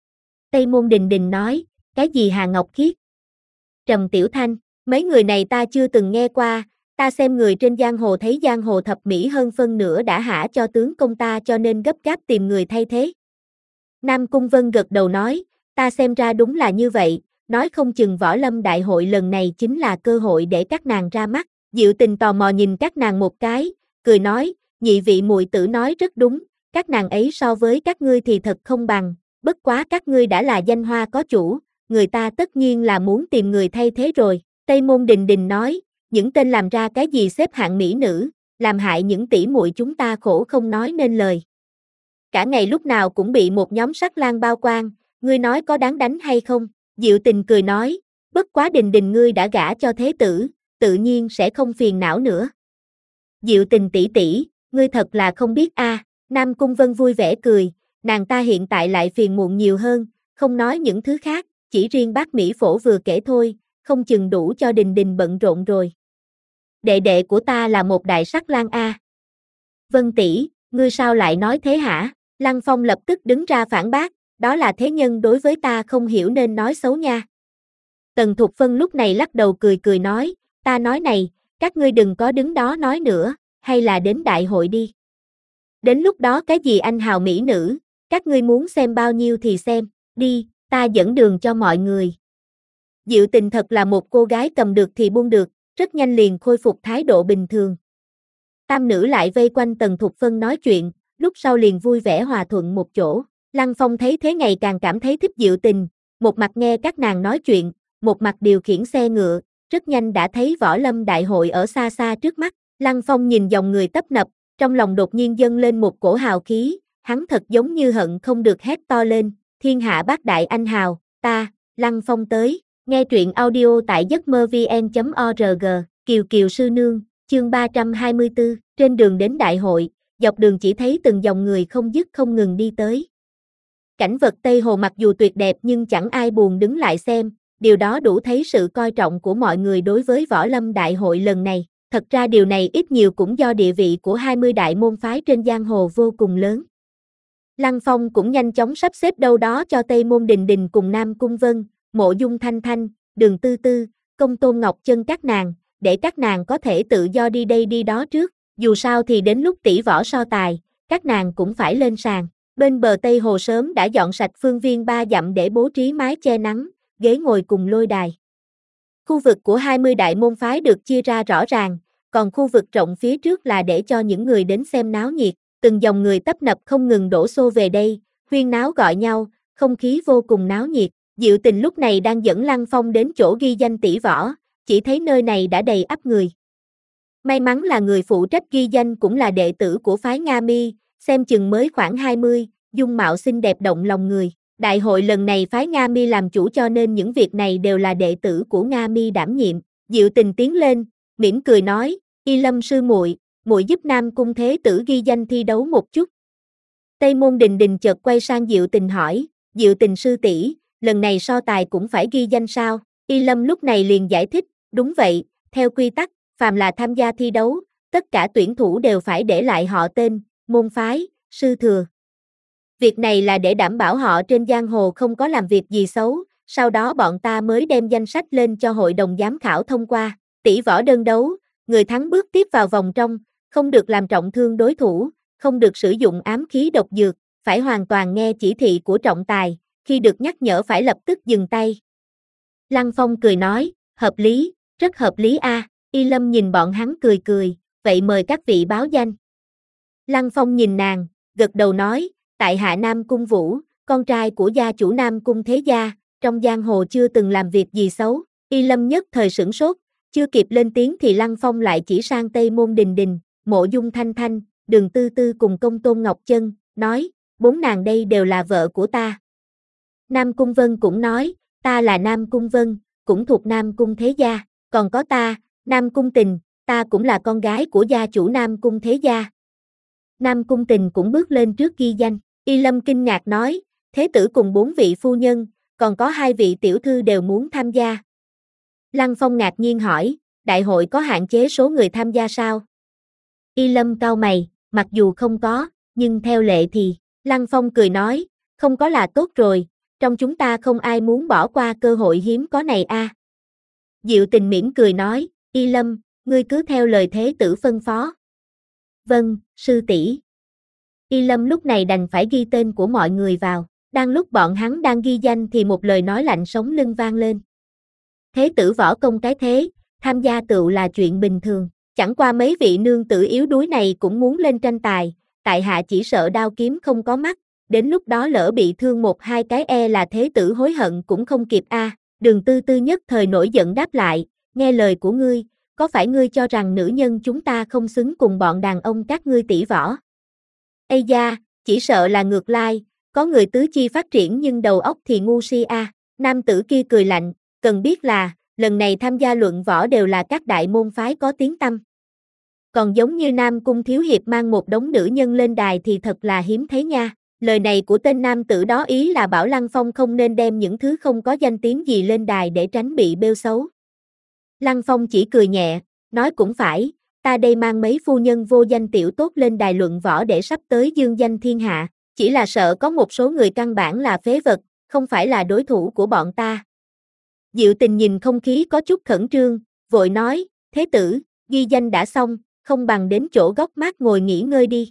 Tây Môn Đình Đình nói, cái gì Hà Ngọc Khiết? Trầm Tiểu Thanh, mấy người này ta chưa từng nghe qua, ta xem người trên giang hồ thấy giang hồ thập mỹ hơn phân nửa đã hả cho tướng công ta cho nên gấp gáp tìm người thay thế. Nam Cung Vân gật đầu nói, ta xem ra đúng là như vậy, nói không chừng võ lâm đại hội lần này chính là cơ hội để các nàng ra mắt. Diệu Tình tò mò nhìn các nàng một cái, cười nói, nhị vị muội tử nói rất đúng, các nàng ấy so với các ngươi thì thật không bằng, bất quá các ngươi đã là danh hoa có chủ, người ta tất nhiên là muốn tìm người thay thế rồi. Tây Môn Đình Đình nói, những tên làm ra cái gì xếp hạng mỹ nữ, làm hại những tỷ muội chúng ta khổ không nói nên lời. Cả ngày lúc nào cũng bị một nhóm sắc lang bao quanh, ngươi nói có đáng đánh hay không? Diệu Tình cười nói, bất quá Đình Đình ngươi đã gả cho thế tử, tự nhiên sẽ không phiền não nữa. Diệu Tình tỷ tỷ, ngươi thật là không biết a. À. Nam Cung Vân vui vẻ cười, nàng ta hiện tại lại phiền muộn nhiều hơn, không nói những thứ khác, chỉ riêng bác Mỹ phổ vừa kể thôi, không chừng đủ cho Đình Đình bận rộn rồi. Đệ đệ của ta là một đại sắc lang a. À. Vân tỷ, ngươi sao lại nói thế hả? Lăng Phong lập tức đứng ra phản bác, đó là thế nhân đối với ta không hiểu nên nói xấu nha. Tần Thục Phân lúc này lắc đầu cười cười nói, ta nói này, các ngươi đừng có đứng đó nói nữa, hay là đến đại hội đi. Đến lúc đó cái gì anh hào mỹ nữ, các ngươi muốn xem bao nhiêu thì xem, đi, ta dẫn đường cho mọi người. Diệu Tình thật là một cô gái cầm được thì buông được, rất nhanh liền khôi phục thái độ bình thường. Tam nữ lại vây quanh Tần Thục Phân nói chuyện, lúc sau liền vui vẻ hòa thuận một chỗ. Lăng Phong thấy thế ngày càng cảm thấy thích Diệu Tình, một mặt nghe các nàng nói chuyện, một mặt điều khiển xe ngựa, rất nhanh đã thấy võ lâm đại hội ở xa xa trước mắt. Lăng Phong nhìn dòng người tấp nập, trong lòng đột nhiên dâng lên một cổ hào khí, hắn thật giống như hận không được hét to lên, thiên hạ bát đại anh hào, ta, Lăng Phong tới. Nghe truyện audio tại giấc mơ vn chấm org, Kiều Kiều Sư Nương, chương ba trăm hai mươi tư, trên đường đến đại hội, dọc đường chỉ thấy từng dòng người không dứt không ngừng đi tới. Cảnh vật Tây Hồ mặc dù tuyệt đẹp nhưng chẳng ai buồn đứng lại xem, điều đó đủ thấy sự coi trọng của mọi người đối với võ lâm đại hội lần này. Thật ra điều này ít nhiều cũng do địa vị của hai mươi đại môn phái trên giang hồ vô cùng lớn. Lăng Phong cũng nhanh chóng sắp xếp đâu đó cho Tây Môn Đình Đình cùng Nam Cung Vân, Mộ Dung Thanh Thanh, Đường Tư Tư, Công Tôn Ngọc Chân các nàng, để các nàng có thể tự do đi đây đi đó trước, dù sao thì đến lúc tỷ võ so tài, các nàng cũng phải lên sàn. Bên bờ Tây Hồ sớm đã dọn sạch phương viên ba dặm để bố trí mái che nắng, ghế ngồi cùng lôi đài. Khu vực của hai mươi đại môn phái được chia ra rõ ràng, còn khu vực rộng phía trước là để cho những người đến xem náo nhiệt, từng dòng người tấp nập không ngừng đổ xô về đây, huyên náo gọi nhau, không khí vô cùng náo nhiệt. Diệu Tình lúc này đang dẫn Lăng Phong đến chỗ ghi danh tỷ võ, chỉ thấy nơi này đã đầy ắp người. May mắn là người phụ trách ghi danh cũng là đệ tử của phái Nga Mi, xem chừng mới khoảng hai mươi, dung mạo xinh đẹp động lòng người. Đại hội lần này phái Nga Mi làm chủ cho nên những việc này đều là đệ tử của Nga Mi đảm nhiệm. Diệu Tình tiến lên, mỉm cười nói, Y Lâm sư muội, muội giúp Nam Cung thế tử ghi danh thi đấu một chút. Tây Môn Đình Đình chợt quay sang Diệu Tình hỏi, Diệu Tình sư tỷ, lần này so tài cũng phải ghi danh sao? Y Lâm lúc này liền giải thích, đúng vậy, theo quy tắc, phàm là tham gia thi đấu, tất cả tuyển thủ đều phải để lại họ tên, môn phái, sư thừa. Việc này là để đảm bảo họ trên giang hồ không có làm việc gì xấu, sau đó bọn ta mới đem danh sách lên cho hội đồng giám khảo thông qua. Tỷ võ đơn đấu, người thắng bước tiếp vào vòng trong, không được làm trọng thương đối thủ, không được sử dụng ám khí độc dược, phải hoàn toàn nghe chỉ thị của trọng tài, khi được nhắc nhở phải lập tức dừng tay. Lăng Phong cười nói, hợp lý, rất hợp lý a. À. Y Lâm nhìn bọn hắn cười cười, vậy mời các vị báo danh. Lăng Phong nhìn nàng, gật đầu nói, tại hạ Nam Cung Vũ, con trai của gia chủ Nam Cung Thế Gia, trong giang hồ chưa từng làm việc gì xấu. Y Lâm nhất thời sửng sốt, chưa kịp lên tiếng thì Lăng Phong lại chỉ sang Tây Môn Đình Đình, Mộ Dung Thanh Thanh, Đường Tư Tư cùng Công Tôn Ngọc Chân, nói, bốn nàng đây đều là vợ của ta. Nam Cung Vân cũng nói, ta là Nam Cung Vân, cũng thuộc Nam Cung Thế Gia, còn có ta, Nam Cung Tình, ta cũng là con gái của gia chủ Nam Cung Thế Gia. Nam Cung Tình cũng bước lên trước ghi danh, Y Lâm kinh ngạc nói, thế tử cùng bốn vị phu nhân, còn có hai vị tiểu thư đều muốn tham gia. Lăng Phong ngạc nhiên hỏi, đại hội có hạn chế số người tham gia sao? Y Lâm cau mày, mặc dù không có, nhưng theo lệ thì, Lăng Phong cười nói, không có là tốt rồi, trong chúng ta không ai muốn bỏ qua cơ hội hiếm có này a. À. Diệu Tình mỉm cười nói, Y Lâm, ngươi cứ theo lời thế tử phân phó. Vâng, sư tỷ. Y Lâm lúc này đành phải ghi tên của mọi người vào, đang lúc bọn hắn đang ghi danh thì một lời nói lạnh sống lưng vang lên. Thế tử võ công cái thế, tham gia tựu là chuyện bình thường, chẳng qua mấy vị nương tử yếu đuối này cũng muốn lên tranh tài, tại hạ chỉ sợ đao kiếm không có mắt, đến lúc đó lỡ bị thương một hai cái e là thế tử hối hận cũng không kịp a. À. Đường Tư Tư nhất thời nổi giận đáp lại, nghe lời của ngươi, có phải ngươi cho rằng nữ nhân chúng ta không xứng cùng bọn đàn ông các ngươi tỷ võ? Ây da, chỉ sợ là ngược lại, có người tứ chi phát triển nhưng đầu óc thì ngu si a. À. Nam tử kia cười lạnh, cần biết là, lần này tham gia luận võ đều là các đại môn phái có tiếng tăm. Còn giống như Nam Cung Thiếu Hiệp mang một đống nữ nhân lên đài thì thật là hiếm thấy nha. Lời này của tên nam tử đó ý là bảo Lăng Phong không nên đem những thứ không có danh tiếng gì lên đài để tránh bị bêu xấu. Lăng Phong chỉ cười nhẹ, nói cũng phải, ta đây mang mấy phu nhân vô danh tiểu tốt lên đài luận võ để sắp tới dương danh thiên hạ, chỉ là sợ có một số người căn bản là phế vật, không phải là đối thủ của bọn ta. Diệu Tình nhìn không khí có chút khẩn trương, vội nói, thế tử, ghi danh đã xong, không bằng đến chỗ góc mát ngồi nghỉ ngơi đi.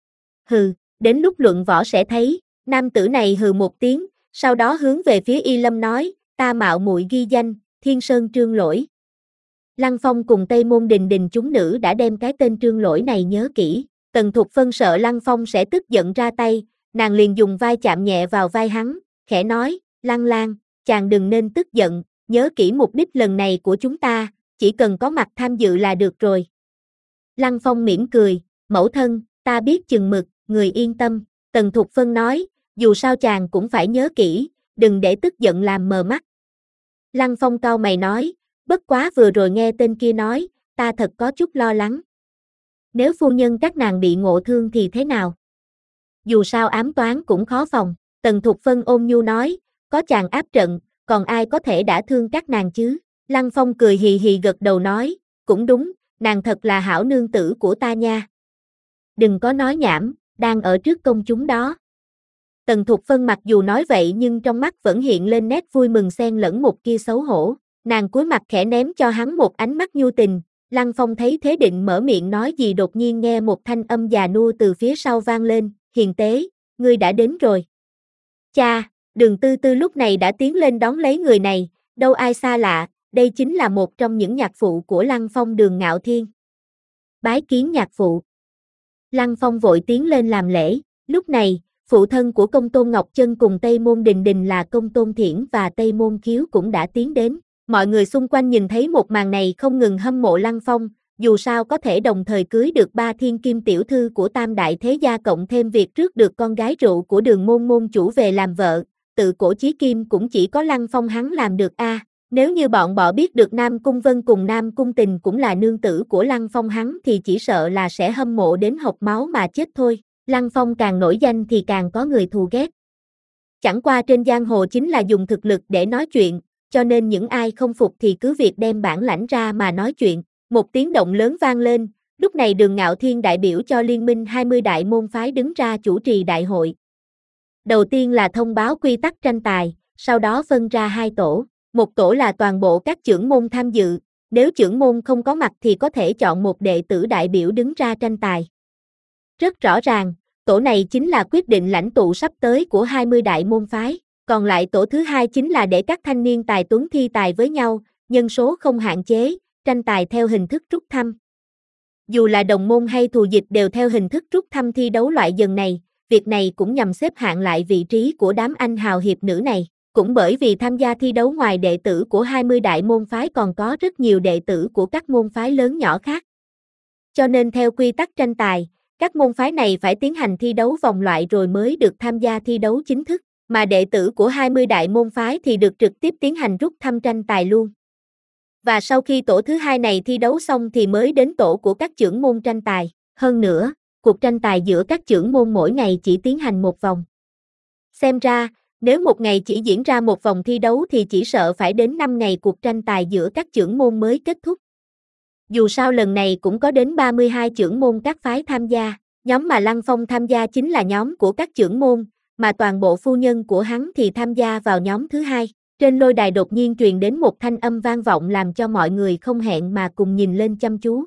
Hừ, đến lúc luận võ sẽ thấy, nam tử này hừ một tiếng, sau đó hướng về phía Y Lâm nói, ta mạo muội ghi danh, Thiên Sơn Trương Lỗi. Lăng Phong cùng Tây Môn Đình Đình chúng nữ đã đem cái tên Trương Lỗi này nhớ kỹ, Tần Thục Phân sợ Lăng Phong sẽ tức giận ra tay, nàng liền dùng vai chạm nhẹ vào vai hắn, khẽ nói, Lăng Lang, chàng đừng nên tức giận, nhớ kỹ mục đích lần này của chúng ta, chỉ cần có mặt tham dự là được rồi. Lăng Phong mỉm cười, mẫu thân, ta biết chừng mực, người yên tâm, Tần Thục Phân nói, dù sao chàng cũng phải nhớ kỹ, đừng để tức giận làm mờ mắt. Lăng Phong cau mày nói, bất quá vừa rồi nghe tên kia nói, ta thật có chút lo lắng. Nếu phu nhân các nàng bị ngộ thương thì thế nào? Dù sao ám toán cũng khó phòng, Tần Thục Phân ôn nhu nói, có chàng áp trận, còn ai có thể đả thương các nàng chứ? Lăng Phong cười hì hì gật đầu nói, cũng đúng, nàng thật là hảo nương tử của ta nha. Đừng có nói nhảm, đang ở trước công chúng đó. Tần Thục Phân mặc dù nói vậy nhưng trong mắt vẫn hiện lên nét vui mừng xen lẫn một tia xấu hổ. Nàng cúi mặt khẽ ném cho hắn một ánh mắt nhu tình. Lăng Phong thấy thế định mở miệng nói gì đột nhiên nghe một thanh âm già nua từ phía sau vang lên, hiền tế, ngươi đã đến rồi. Cha, Đường Tư Tư lúc này đã tiến lên đón lấy người này, đâu ai xa lạ, đây chính là một trong những nhạc phụ của Lăng Phong Đường Ngạo Thiên. Bái kiến nhạc phụ. Lăng Phong vội tiến lên làm lễ, lúc này, phụ thân của Công Tôn Ngọc Chân cùng Tây Môn Đình Đình là Công Tôn Thiển và Tây Môn Khiếu cũng đã tiến đến. Mọi người xung quanh nhìn thấy một màn này không ngừng hâm mộ Lăng Phong, dù sao có thể đồng thời cưới được ba thiên kim tiểu thư của tam đại thế gia cộng thêm việc rước được con gái rượu của Đường môn môn chủ về làm vợ, tự cổ chí kim cũng chỉ có Lăng Phong hắn làm được a. À, nếu như bọn bọ biết được Nam Cung Vân cùng Nam Cung Tình cũng là nương tử của Lăng Phong hắn thì chỉ sợ là sẽ hâm mộ đến hộc máu mà chết thôi. Lăng Phong càng nổi danh thì càng có người thù ghét. Chẳng qua trên giang hồ chính là dùng thực lực để nói chuyện, cho nên những ai không phục thì cứ việc đem bản lãnh ra mà nói chuyện. Một tiếng động lớn vang lên, lúc này Đường Ngạo Thiên đại biểu cho Liên minh hai mươi đại môn phái đứng ra chủ trì đại hội. Đầu tiên là thông báo quy tắc tranh tài, sau đó phân ra hai tổ. Một tổ là toàn bộ các chưởng môn tham dự, nếu chưởng môn không có mặt thì có thể chọn một đệ tử đại biểu đứng ra tranh tài. Rất rõ ràng, tổ này chính là quyết định lãnh tụ sắp tới của hai mươi đại môn phái, còn lại tổ thứ hai chính là để các thanh niên tài tuấn thi tài với nhau, nhân số không hạn chế, tranh tài theo hình thức rút thăm. Dù là đồng môn hay thù địch đều theo hình thức rút thăm thi đấu loại dần này, việc này cũng nhằm xếp hạng lại vị trí của đám anh hào hiệp nữ này. Cũng bởi vì tham gia thi đấu ngoài đệ tử của hai mươi đại môn phái còn có rất nhiều đệ tử của các môn phái lớn nhỏ khác. Cho nên theo quy tắc tranh tài, Các môn phái này phải tiến hành thi đấu vòng loại rồi mới được tham gia thi đấu chính thức, mà đệ tử của hai mươi đại môn phái thì được trực tiếp tiến hành rút thăm tranh tài luôn. Và sau khi tổ thứ hai này thi đấu xong thì mới đến tổ của các chưởng môn tranh tài. Hơn nữa, cuộc tranh tài giữa các chưởng môn mỗi ngày chỉ tiến hành một vòng. Xem ra, nếu một ngày chỉ diễn ra một vòng thi đấu thì chỉ sợ phải đến năm ngày cuộc tranh tài giữa các chưởng môn mới kết thúc. Dù sao lần này cũng có đến ba mươi hai chưởng môn các phái tham gia, nhóm mà Lăng Phong tham gia chính là nhóm của các chưởng môn, mà toàn bộ phu nhân của hắn thì tham gia vào nhóm thứ hai. Trên lôi đài đột nhiên truyền đến một thanh âm vang vọng làm cho mọi người không hẹn mà cùng nhìn lên chăm chú.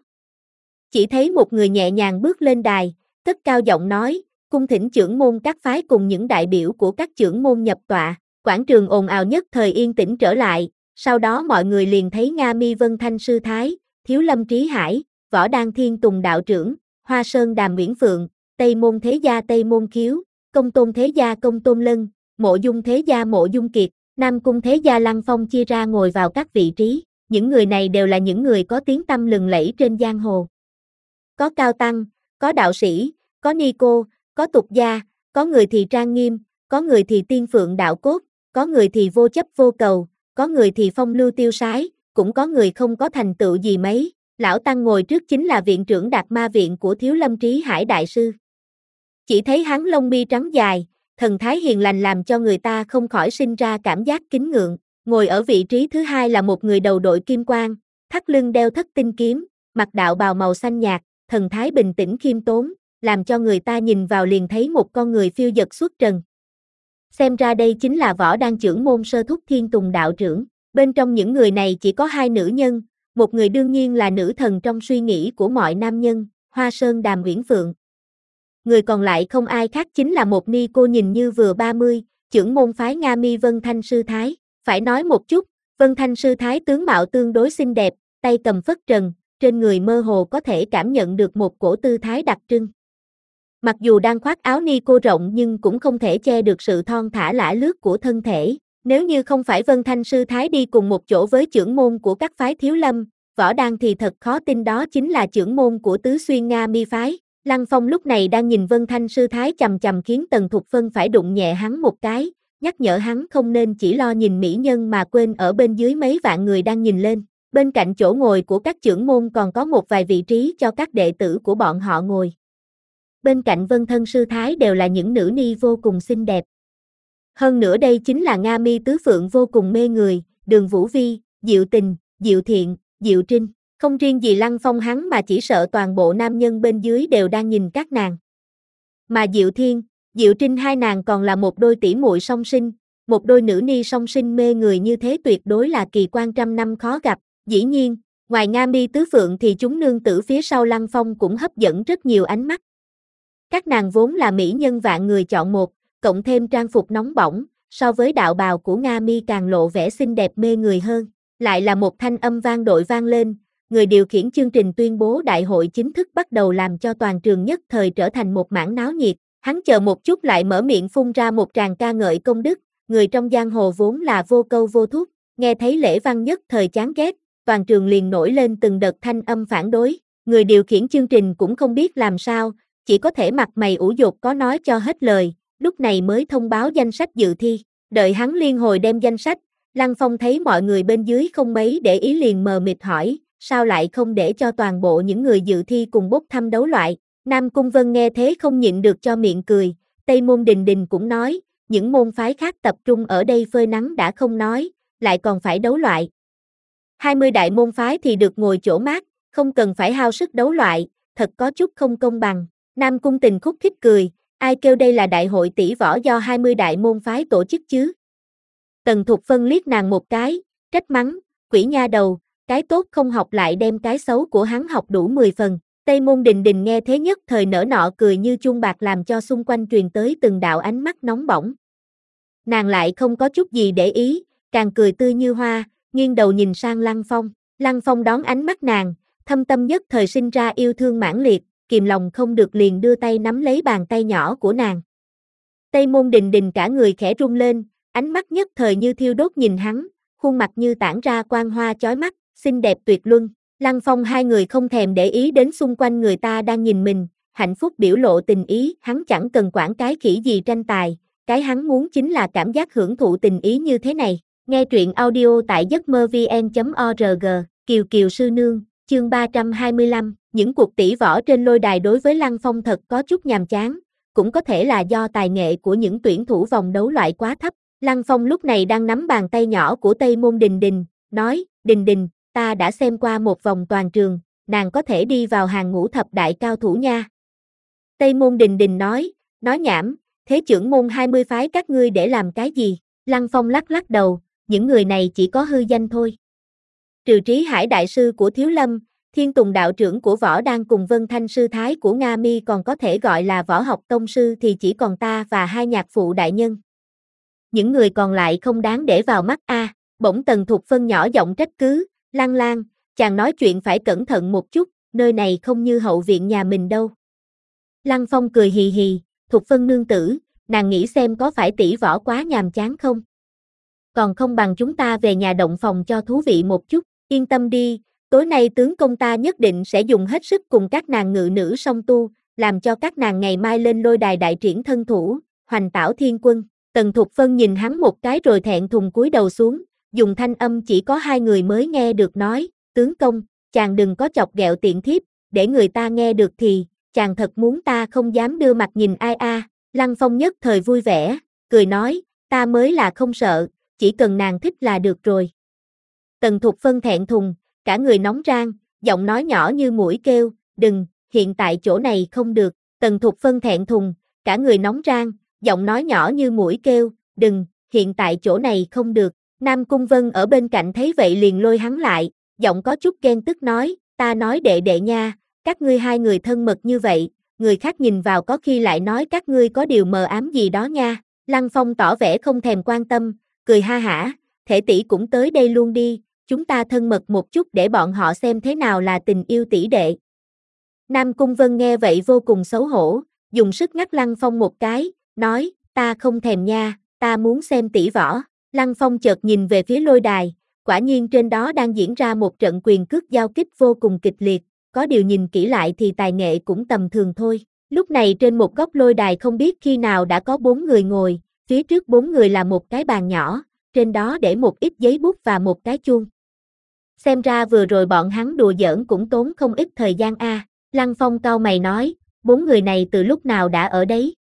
Chỉ thấy một người nhẹ nhàng bước lên đài, cất cao giọng nói, cung thỉnh chưởng môn các phái cùng những đại biểu của các chưởng môn nhập tọa. Quảng trường ồn ào nhất thời yên tĩnh trở lại, sau đó mọi người liền thấy Nga Mi Vân Thanh Sư Thái, Thiếu Lâm Trí Hải, Võ Đan Thiên Tùng Đạo Trưởng, Hoa Sơn Đàm Uyển Phượng, Tây Môn Thế Gia Tây Môn Khiếu, Công Tôn Thế Gia Công Tôn Lân, Mộ Dung Thế Gia Mộ Dung Kiệt, Nam Cung Thế Gia Lăng Phong chia ra ngồi vào các vị trí. Những người này đều là những người có tiếng tăm lừng lẫy trên giang hồ. Có cao tăng, có đạo sĩ, có ni cô, có tục gia, có người thì trang nghiêm, có người thì tiên phượng đạo cốt, có người thì vô chấp vô cầu, có người thì phong lưu tiêu sái, cũng có người không có thành tựu gì mấy. Lão tăng ngồi trước chính là viện trưởng Đạt Ma Viện của Thiếu Lâm Trí Hải Đại Sư. Chỉ thấy hắn lông mi trắng dài, thần thái hiền lành làm cho người ta không khỏi sinh ra cảm giác kính ngưỡng. Ngồi ở vị trí thứ hai là một người đầu đội kim quang, thắt lưng đeo thất tinh kiếm, mặc đạo bào màu xanh nhạt, thần thái bình tĩnh khiêm tốn, làm cho người ta nhìn vào liền thấy một con người phiêu dật xuất trần. Xem ra đây chính là Võ Đan chưởng môn sơ thúc Thiên Tùng đạo trưởng. Bên trong những người này chỉ có hai nữ nhân, một người đương nhiên là nữ thần trong suy nghĩ của mọi nam nhân, Hoa Sơn Đàm Uyển Phượng. Người còn lại không ai khác chính là một ni cô nhìn như vừa ba mươi, chưởng môn phái Nga Mi Vân Thanh Sư Thái. Phải nói một chút, Vân Thanh Sư Thái tướng mạo tương đối xinh đẹp, tay cầm phất trần, trên người mơ hồ có thể cảm nhận được một cổ tư thái đặc trưng. Mặc dù đang khoác áo ni cô rộng nhưng cũng không thể che được sự thon thả lả lướt của thân thể. Nếu như không phải Vân Thanh Sư Thái đi cùng một chỗ với chưởng môn của các phái Thiếu Lâm, Võ Đan thì thật khó tin đó chính là chưởng môn của Tứ Xuyên Nga Mi phái. Lăng Phong lúc này đang nhìn Vân Thanh Sư Thái chằm chằm khiến Tần Thục Phân phải đụng nhẹ hắn một cái, nhắc nhở hắn không nên chỉ lo nhìn mỹ nhân mà quên ở bên dưới mấy vạn người đang nhìn lên. Bên cạnh chỗ ngồi của các chưởng môn còn có một vài vị trí cho các đệ tử của bọn họ ngồi. Bên cạnh Vân Thân Sư Thái đều là những nữ ni vô cùng xinh đẹp. Hơn nữa đây chính là Nga Mi tứ phượng vô cùng mê người, Đường Vũ Vi, Diệu Tình, Diệu Thiện, Diệu Trinh. Không riêng gì Lăng Phong hắn mà chỉ sợ toàn bộ nam nhân bên dưới đều đang nhìn các nàng. Mà Diệu Thiên, Diệu Trinh hai nàng còn là một đôi tỷ muội song sinh, một đôi nữ ni song sinh mê người như thế tuyệt đối là kỳ quan trăm năm khó gặp. Dĩ nhiên, ngoài Nga Mi tứ phượng thì chúng nương tử phía sau Lăng Phong cũng hấp dẫn rất nhiều ánh mắt. Các nàng vốn là mỹ nhân vạn người chọn một, cộng thêm trang phục nóng bỏng, so với đạo bào của Nga Mi càng lộ vẻ xinh đẹp mê người hơn. Lại là một thanh âm vang đội vang lên, người điều khiển chương trình tuyên bố đại hội chính thức bắt đầu làm cho toàn trường nhất thời trở thành một mảng náo nhiệt. Hắn chờ một chút lại mở miệng phun ra một tràng ca ngợi công đức, người trong giang hồ vốn là vô câu vô thúc, nghe thấy lễ văn nhất thời chán ghét, toàn trường liền nổi lên từng đợt thanh âm phản đối. Người điều khiển chương trình cũng không biết làm sao, chỉ có thể mặt mày ủ dột có nói cho hết lời, lúc này mới thông báo danh sách dự thi. Đợi hắn liên hồi đem danh sách, Lăng Phong thấy mọi người bên dưới không mấy để ý liền mờ mịt hỏi, sao lại không để cho toàn bộ những người dự thi cùng bốc thăm đấu loại. Nam Cung Vân nghe thế không nhịn được cho miệng cười, Tây Môn Đình Đình cũng nói, những môn phái khác tập trung ở đây phơi nắng đã không nói, lại còn phải đấu loại. hai mươi đại môn phái thì được ngồi chỗ mát, không cần phải hao sức đấu loại, thật có chút không công bằng. Nam Cung Tình khúc khích cười, ai kêu đây là đại hội tỷ võ do hai mươi đại môn phái tổ chức chứ? Tần Thục Phân liếc nàng một cái, trách mắng, quỷ nha đầu, cái tốt không học lại đem cái xấu của hắn học đủ mười phần. Tây Môn Đình Đình nghe thế nhất thời nở nọ cười như chuông bạc làm cho xung quanh truyền tới từng đạo ánh mắt nóng bỏng. Nàng lại không có chút gì để ý, càng cười tươi như hoa, nghiêng đầu nhìn sang Lăng Phong. Lăng Phong đón ánh mắt nàng, thâm tâm nhất thời sinh ra yêu thương mãnh liệt, kìm lòng không được liền đưa tay nắm lấy bàn tay nhỏ của nàng. Tây Môn Đình Đình cả người khẽ rung lên, ánh mắt nhất thời như thiêu đốt nhìn hắn, khuôn mặt như tản ra quang hoa chói mắt, xinh đẹp tuyệt luân. Lăng Phong hai người không thèm để ý đến xung quanh người ta đang nhìn mình, hạnh phúc biểu lộ tình ý, hắn chẳng cần quản cái khỉ gì tranh tài, cái hắn muốn chính là cảm giác hưởng thụ tình ý như thế này. Nghe truyện audio tại giấc mơ vn chấm org, Kiều Kiều sư nương, chương ba trăm hai mươi lăm, những cuộc tỷ võ trên lôi đài đối với Lăng Phong thật có chút nhàm chán, cũng có thể là do tài nghệ của những tuyển thủ vòng đấu loại quá thấp. Lăng Phong lúc này đang nắm bàn tay nhỏ của Tây Môn Đình Đình, nói, Đình Đình, ta đã xem qua một vòng toàn trường, nàng có thể đi vào hàng ngũ thập đại cao thủ nha. Tây Môn Đình Đình nói, nói nhảm, thế trưởng môn hai mươi phái các ngươi để làm cái gì? Lăng Phong lắc lắc đầu, những người này chỉ có hư danh thôi. Trừ Trí Hải đại sư của Thiếu Lâm, Thiên Tùng đạo trưởng của Võ Đan cùng Vân Thanh sư thái của Nga Mi còn có thể gọi là võ học tông sư thì chỉ còn ta và hai nhạc phụ đại nhân. Những người còn lại không đáng để vào mắt a. À, bỗng Tần Thục Phân nhỏ giọng trách cứ, Lăng Lang, chàng nói chuyện phải cẩn thận một chút, nơi này không như hậu viện nhà mình đâu. Lăng Phong cười hì hì, Thục Phân nương tử, nàng nghĩ xem có phải tỷ võ quá nhàm chán không? Còn không bằng chúng ta về nhà động phòng cho thú vị một chút, yên tâm đi, tối nay tướng công ta nhất định sẽ dùng hết sức cùng các nàng ngự nữ song tu, làm cho các nàng ngày mai lên lôi đài đại triển thân thủ, hoành tảo thiên quân. Tần Thục Phân nhìn hắn một cái rồi thẹn thùng cúi đầu xuống, dùng thanh âm chỉ có hai người mới nghe được nói, tướng công, chàng đừng có chọc ghẹo tiện thiếp, để người ta nghe được thì, chàng thật muốn ta không dám đưa mặt nhìn ai a. À. Lăng Phong nhất thời vui vẻ, cười nói, ta mới là không sợ, chỉ cần nàng thích là được rồi. Tần Thục Phân thẹn thùng, cả người nóng rang, giọng nói nhỏ như muỗi kêu, đừng, hiện tại chỗ này không được. Tần Thục Phân thẹn thùng, cả người nóng rang, giọng nói nhỏ như muỗi kêu, đừng, hiện tại chỗ này không được. Nam Cung Vân ở bên cạnh thấy vậy liền lôi hắn lại, giọng có chút ghen tức nói, ta nói đệ đệ nha, các ngươi hai người thân mật như vậy, người khác nhìn vào có khi lại nói các ngươi có điều mờ ám gì đó nha. Lăng Phong tỏ vẻ không thèm quan tâm, cười ha hả, thể tỷ cũng tới đây luôn đi, chúng ta thân mật một chút để bọn họ xem thế nào là tình yêu tỷ đệ. Nam Cung Vân nghe vậy vô cùng xấu hổ, dùng sức ngắt Lăng Phong một cái, nói, ta không thèm nha, ta muốn xem tỷ võ. Lăng Phong chợt nhìn về phía lôi đài, quả nhiên trên đó đang diễn ra một trận quyền cước giao kích vô cùng kịch liệt, có điều nhìn kỹ lại thì tài nghệ cũng tầm thường thôi. Lúc này trên một góc lôi đài không biết khi nào đã có bốn người ngồi, phía trước bốn người là một cái bàn nhỏ, trên đó để một ít giấy bút và một cái chuông. Xem ra vừa rồi bọn hắn đùa giỡn cũng tốn không ít thời gian a. À. Lăng Phong cau mày nói, bốn người này từ lúc nào đã ở đấy?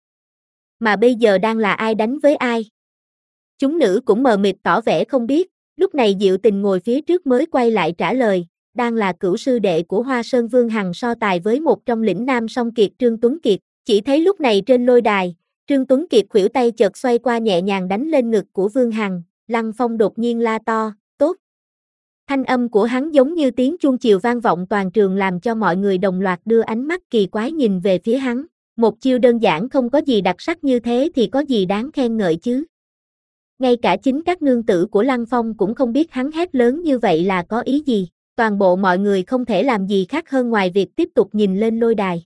Mà bây giờ đang là ai đánh với ai? Chúng nữ cũng mờ mịt tỏ vẻ không biết, lúc này Diệu Tình ngồi phía trước mới quay lại trả lời, đang là cửu sư đệ của Hoa Sơn Vương Hằng so tài với một trong lĩnh nam song kiệt Trương Tuấn Kiệt, chỉ thấy lúc này trên lôi đài, Trương Tuấn Kiệt khuỷu tay chợt xoay qua nhẹ nhàng đánh lên ngực của Vương Hằng, Lăng Phong đột nhiên la to, tốt. Thanh âm của hắn giống như tiếng chuông chiều vang vọng toàn trường làm cho mọi người đồng loạt đưa ánh mắt kỳ quái nhìn về phía hắn, một chiêu đơn giản không có gì đặc sắc như thế thì có gì đáng khen ngợi chứ. Ngay cả chính các nương tử của Lăng Phong cũng không biết hắn hét lớn như vậy là có ý gì, toàn bộ mọi người không thể làm gì khác hơn ngoài việc tiếp tục nhìn lên lôi đài.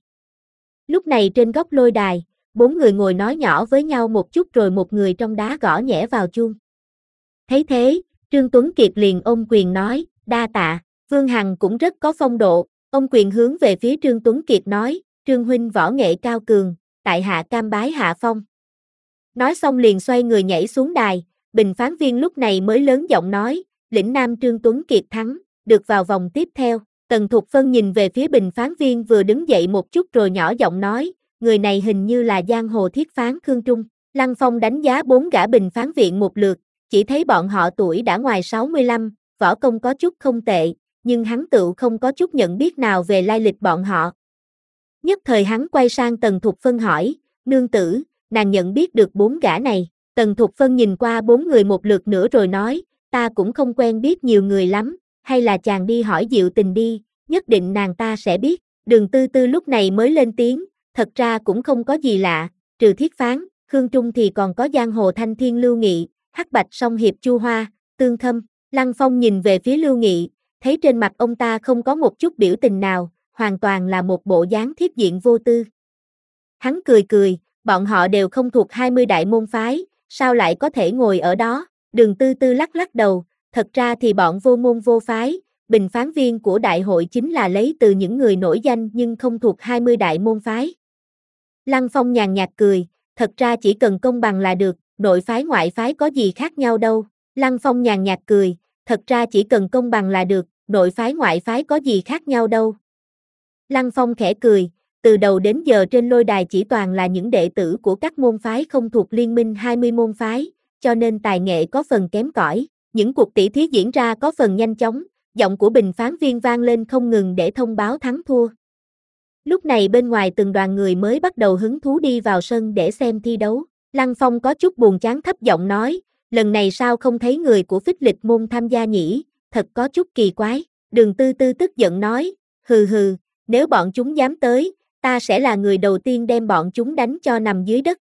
Lúc này trên góc lôi đài, bốn người ngồi nói nhỏ với nhau một chút rồi một người trong đá gõ nhẹ vào chuông. Thấy thế, Trương Tuấn Kiệt liền ôm quyền nói, đa tạ. Vương Hằng cũng rất có phong độ, ôm quyền hướng về phía Trương Tuấn Kiệt nói, Trương huynh võ nghệ cao cường, tại hạ cam bái hạ phong. Nói xong liền xoay người nhảy xuống đài, bình phán viên lúc này mới lớn giọng nói, lĩnh nam Trương Tuấn Kiệt thắng, được vào vòng tiếp theo. Tần Thục Phân nhìn về phía bình phán viên vừa đứng dậy một chút rồi nhỏ giọng nói, người này hình như là giang hồ thiết phán Khương Trung. Lăng Phong đánh giá bốn gã bình phán viện một lượt, chỉ thấy bọn họ tuổi đã ngoài sáu mươi lăm, võ công có chút không tệ, nhưng hắn tựu không có chút nhận biết nào về lai lịch bọn họ. Nhất thời hắn quay sang Tần Thục Phân hỏi, nương tử, nàng nhận biết được bốn gã này. Tần Thục Phân nhìn qua bốn người một lượt nữa rồi nói, ta cũng không quen biết nhiều người lắm, hay là chàng đi hỏi Diệu Tình đi, nhất định nàng ta sẽ biết. Đường Tư Tư lúc này mới lên tiếng, thật ra cũng không có gì lạ, trừ thiết phán, Khương Trung thì còn có giang hồ thanh thiên Lưu Nghị, hắc bạch song hiệp Chu Hoa, Tương Khâm. Lăng Phong nhìn về phía Lưu Nghị, thấy trên mặt ông ta không có một chút biểu tình nào, hoàn toàn là một bộ dáng thiết diện vô tư. Hắn cười cười, bọn họ đều không thuộc hai mươi đại môn phái, sao lại có thể ngồi ở đó? Đường Tư Tư lắc lắc đầu, thật ra thì bọn vô môn vô phái, bình phán viên của đại hội chính là lấy từ những người nổi danh nhưng không thuộc hai mươi đại môn phái. Lăng Phong nhàn nhạt cười, thật ra chỉ cần công bằng là được, nội phái ngoại phái có gì khác nhau đâu. Lăng Phong nhàn nhạt cười, thật ra chỉ cần công bằng là được, nội phái ngoại phái có gì khác nhau đâu. Lăng Phong khẽ cười, từ đầu đến giờ trên lôi đài chỉ toàn là những đệ tử của các môn phái không thuộc liên minh hai mươi môn phái, cho nên tài nghệ có phần kém cỏi. Những cuộc tỷ thí diễn ra có phần nhanh chóng, giọng của bình phán viên vang lên không ngừng để thông báo thắng thua. Lúc này bên ngoài từng đoàn người mới bắt đầu hứng thú đi vào sân để xem thi đấu. Lăng Phong có chút buồn chán thấp giọng nói, lần này sao không thấy người của Phích Lịch môn tham gia nhỉ, thật có chút kỳ quái. Đường Tư Tư tức giận nói, hừ hừ, nếu bọn chúng dám tới, ta sẽ là người đầu tiên đem bọn chúng đánh cho nằm dưới đất.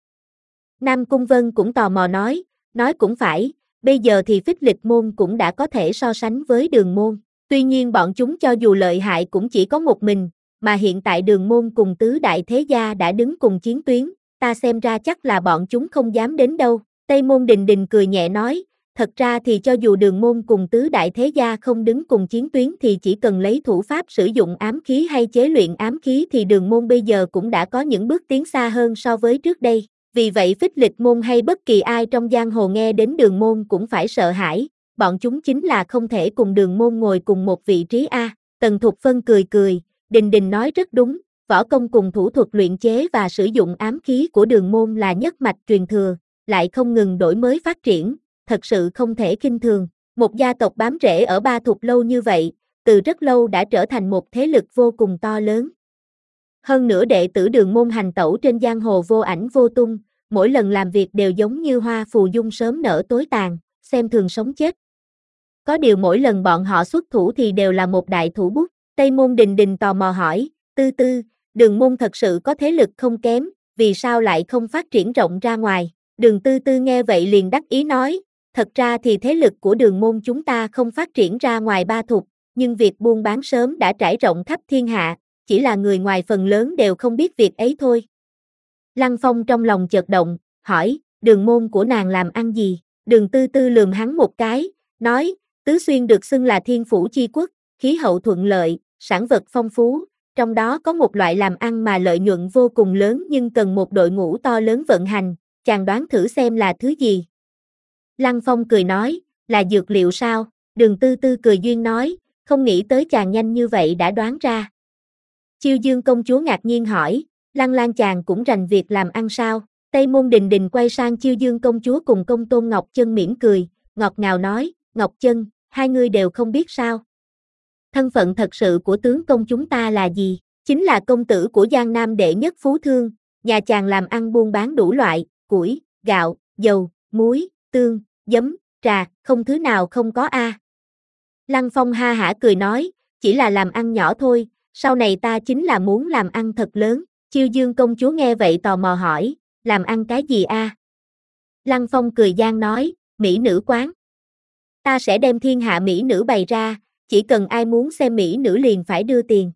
Nam Cung Vân cũng tò mò nói, nói cũng phải, bây giờ thì Phích Lịch môn cũng đã có thể so sánh với Đường môn, tuy nhiên bọn chúng cho dù lợi hại cũng chỉ có một mình, mà hiện tại Đường môn cùng tứ đại thế gia đã đứng cùng chiến tuyến, ta xem ra chắc là bọn chúng không dám đến đâu. Tây Môn Đình Đình cười nhẹ nói, thật ra thì cho dù Đường môn cùng tứ đại thế gia không đứng cùng chiến tuyến thì chỉ cần lấy thủ pháp sử dụng ám khí hay chế luyện ám khí thì Đường môn bây giờ cũng đã có những bước tiến xa hơn so với trước đây. Vì vậy Phích Lịch môn hay bất kỳ ai trong giang hồ nghe đến Đường môn cũng phải sợ hãi, bọn chúng chính là không thể cùng Đường môn ngồi cùng một vị trí a. Tần Thục Phân cười cười, Đình Đình nói rất đúng, võ công cùng thủ thuật luyện chế và sử dụng ám khí của Đường môn là nhất mạch truyền thừa, lại không ngừng đổi mới phát triển, thật sự không thể khinh thường. Một gia tộc bám rễ ở Ba Thục lâu như vậy, từ rất lâu đã trở thành một thế lực vô cùng to lớn. Hơn nữa đệ tử Đường môn hành tẩu trên giang hồ vô ảnh vô tung, mỗi lần làm việc đều giống như hoa phù dung sớm nở tối tàn, xem thường sống chết. Có điều mỗi lần bọn họ xuất thủ thì đều là một đại thủ bút. Tây Môn Đình Đình tò mò hỏi, Tư Tư, Đường môn thật sự có thế lực không kém, vì sao lại không phát triển rộng ra ngoài? Đường Tư Tư nghe vậy liền đắc ý nói, thật ra thì thế lực của Đường môn chúng ta không phát triển ra ngoài Ba Thục, nhưng việc buôn bán sớm đã trải rộng khắp thiên hạ, chỉ là người ngoài phần lớn đều không biết việc ấy thôi. Lăng Phong trong lòng chợt động, hỏi, Đường môn của nàng làm ăn gì? Đường Tư Tư lườm hắn một cái, nói, Tứ Xuyên được xưng là thiên phủ chi quốc, khí hậu thuận lợi, sản vật phong phú, trong đó có một loại làm ăn mà lợi nhuận vô cùng lớn nhưng cần một đội ngũ to lớn vận hành, chàng đoán thử xem là thứ gì? Lăng Phong cười nói, là dược liệu sao? Đường Tư Tư cười duyên nói, không nghĩ tới chàng nhanh như vậy đã đoán ra. Chiêu Dương công chúa ngạc nhiên hỏi, Lăng Lan chàng cũng rành việc làm ăn sao? Tây Môn Đình Đình quay sang Chiêu Dương công chúa cùng công tôn Ngọc Chân mỉm cười, ngọt ngào nói, Ngọc Chân, hai người đều không biết sao? Thân phận thật sự của tướng công chúng ta là gì? Chính là công tử của Giang Nam đệ nhất phú thương, nhà chàng làm ăn buôn bán đủ loại, củi, gạo, dầu, muối, tương, giấm, trà, không thứ nào không có a. À. Lăng Phong ha hả cười nói, chỉ là làm ăn nhỏ thôi, sau này ta chính là muốn làm ăn thật lớn. Chiêu Dương công chúa nghe vậy tò mò hỏi, làm ăn cái gì a? À? Lăng Phong cười gian nói, mỹ nữ quán. Ta sẽ đem thiên hạ mỹ nữ bày ra, chỉ cần ai muốn xem mỹ nữ liền phải đưa tiền.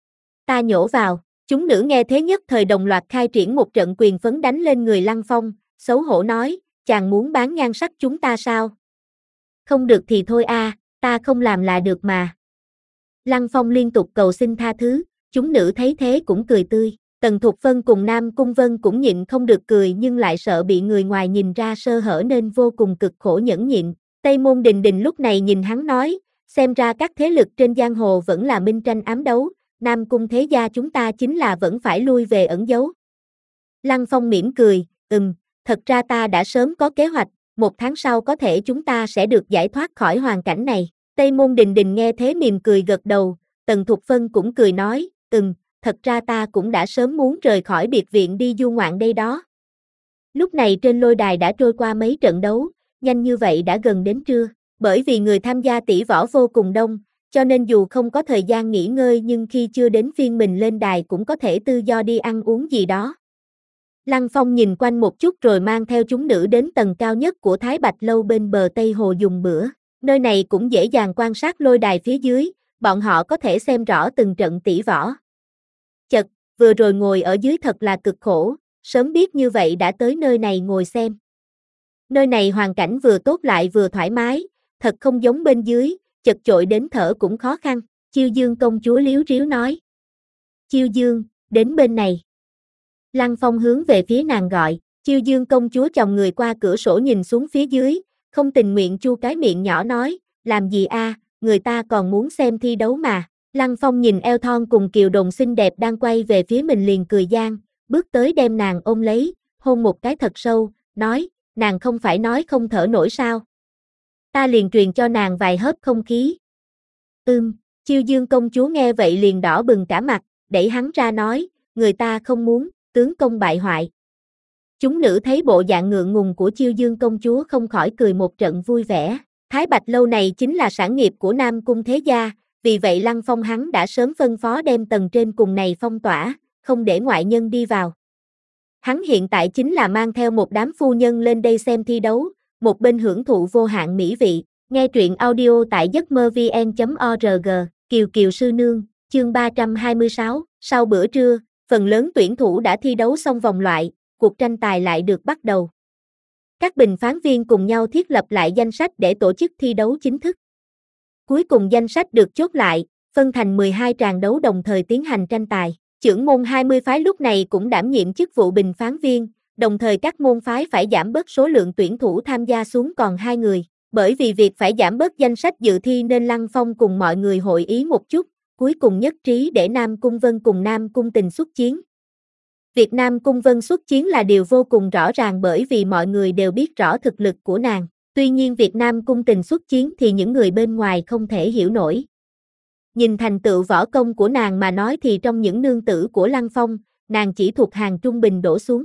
Ta nhổ vào, chúng nữ nghe thế nhất thời đồng loạt khai triển một trận quyền phấn đánh lên người Lăng Phong, xấu hổ nói, chàng muốn bán nhan sắc chúng ta sao? Không được thì thôi a, à, ta không làm là được mà. Lăng Phong liên tục cầu xin tha thứ, chúng nữ thấy thế cũng cười tươi. Tần Thục Phân cùng Nam Cung Vân cũng nhịn không được cười nhưng lại sợ bị người ngoài nhìn ra sơ hở nên vô cùng cực khổ nhẫn nhịn. Tây Môn Đình Đình lúc này nhìn hắn nói, xem ra các thế lực trên giang hồ vẫn là minh tranh ám đấu, Nam Cung thế gia chúng ta chính là vẫn phải lui về ẩn giấu. Lăng Phong mỉm cười, ừm, thật ra ta đã sớm có kế hoạch, một tháng sau có thể chúng ta sẽ được giải thoát khỏi hoàn cảnh này. Tây Môn Đình Đình nghe thế mỉm cười gật đầu, Tần Thục Phân cũng cười nói, ừm, thật ra ta cũng đã sớm muốn rời khỏi biệt viện đi du ngoạn đây đó. Lúc này trên lôi đài đã trôi qua mấy trận đấu, nhanh như vậy đã gần đến trưa, bởi vì người tham gia tỷ võ vô cùng đông, cho nên dù không có thời gian nghỉ ngơi nhưng khi chưa đến phiên mình lên đài cũng có thể tự do đi ăn uống gì đó. Lăng Phong nhìn quanh một chút rồi mang theo chúng nữ đến tầng cao nhất của Thái Bạch Lâu bên bờ Tây Hồ dùng bữa, nơi này cũng dễ dàng quan sát lôi đài phía dưới, bọn họ có thể xem rõ từng trận tỷ võ. Chật, vừa rồi ngồi ở dưới thật là cực khổ, sớm biết như vậy đã tới nơi này ngồi xem. Nơi này hoàn cảnh vừa tốt lại vừa thoải mái, thật không giống bên dưới, chật chội đến thở cũng khó khăn. Chiêu Dương công chúa liếu riếu nói. Chiêu Dương, đến bên này. Lăng Phong hướng về phía nàng gọi, Chiêu Dương công chúa chồng người qua cửa sổ nhìn xuống phía dưới, không tình nguyện chu cái miệng nhỏ nói, làm gì a, người ta còn muốn xem thi đấu mà. Lăng Phong nhìn eo thon cùng kiều đồn xinh đẹp đang quay về phía mình liền cười gian, bước tới đem nàng ôm lấy, hôn một cái thật sâu, nói, nàng không phải nói không thở nổi sao. Ta liền truyền cho nàng vài hớp không khí. Ưm, Chiêu Dương công chúa nghe vậy liền đỏ bừng cả mặt, đẩy hắn ra nói, người ta không muốn, tướng công bại hoại. Chúng nữ thấy bộ dạng ngượng ngùng của Chiêu Dương công chúa không khỏi cười một trận vui vẻ. Thái Bạch lâu này chính là sản nghiệp của Nam Cung thế gia, vì vậy Lăng Phong hắn đã sớm phân phó đem tầng trên cùng này phong tỏa, không để ngoại nhân đi vào. Hắn hiện tại chính là mang theo một đám phu nhân lên đây xem thi đấu, một bên hưởng thụ vô hạn mỹ vị. Nghe truyện audio tại giấc mơ vn chấm org, Kiều Kiều sư nương, chương ba trăm hai mươi sáu, sau bữa trưa, phần lớn tuyển thủ đã thi đấu xong vòng loại, cuộc tranh tài lại được bắt đầu. Các bình phán viên cùng nhau thiết lập lại danh sách để tổ chức thi đấu chính thức. Cuối cùng danh sách được chốt lại, phân thành mười hai tràng đấu đồng thời tiến hành tranh tài. Chưởng môn hai mươi phái lúc này cũng đảm nhiệm chức vụ bình phán viên, đồng thời các môn phái phải giảm bớt số lượng tuyển thủ tham gia xuống còn hai người. Bởi vì việc phải giảm bớt danh sách dự thi nên Lăng Phong cùng mọi người hội ý một chút, cuối cùng nhất trí để Nam Cung Vân cùng Nam Cung Tình xuất chiến. Việc Nam Cung Vân xuất chiến là điều vô cùng rõ ràng bởi vì mọi người đều biết rõ thực lực của nàng. Tuy nhiên việc Nam Cung Tình xuất chiến thì những người bên ngoài không thể hiểu nổi. Nhìn thành tựu võ công của nàng mà nói thì trong những nương tử của Lăng Phong, nàng chỉ thuộc hàng trung bình đổ xuống.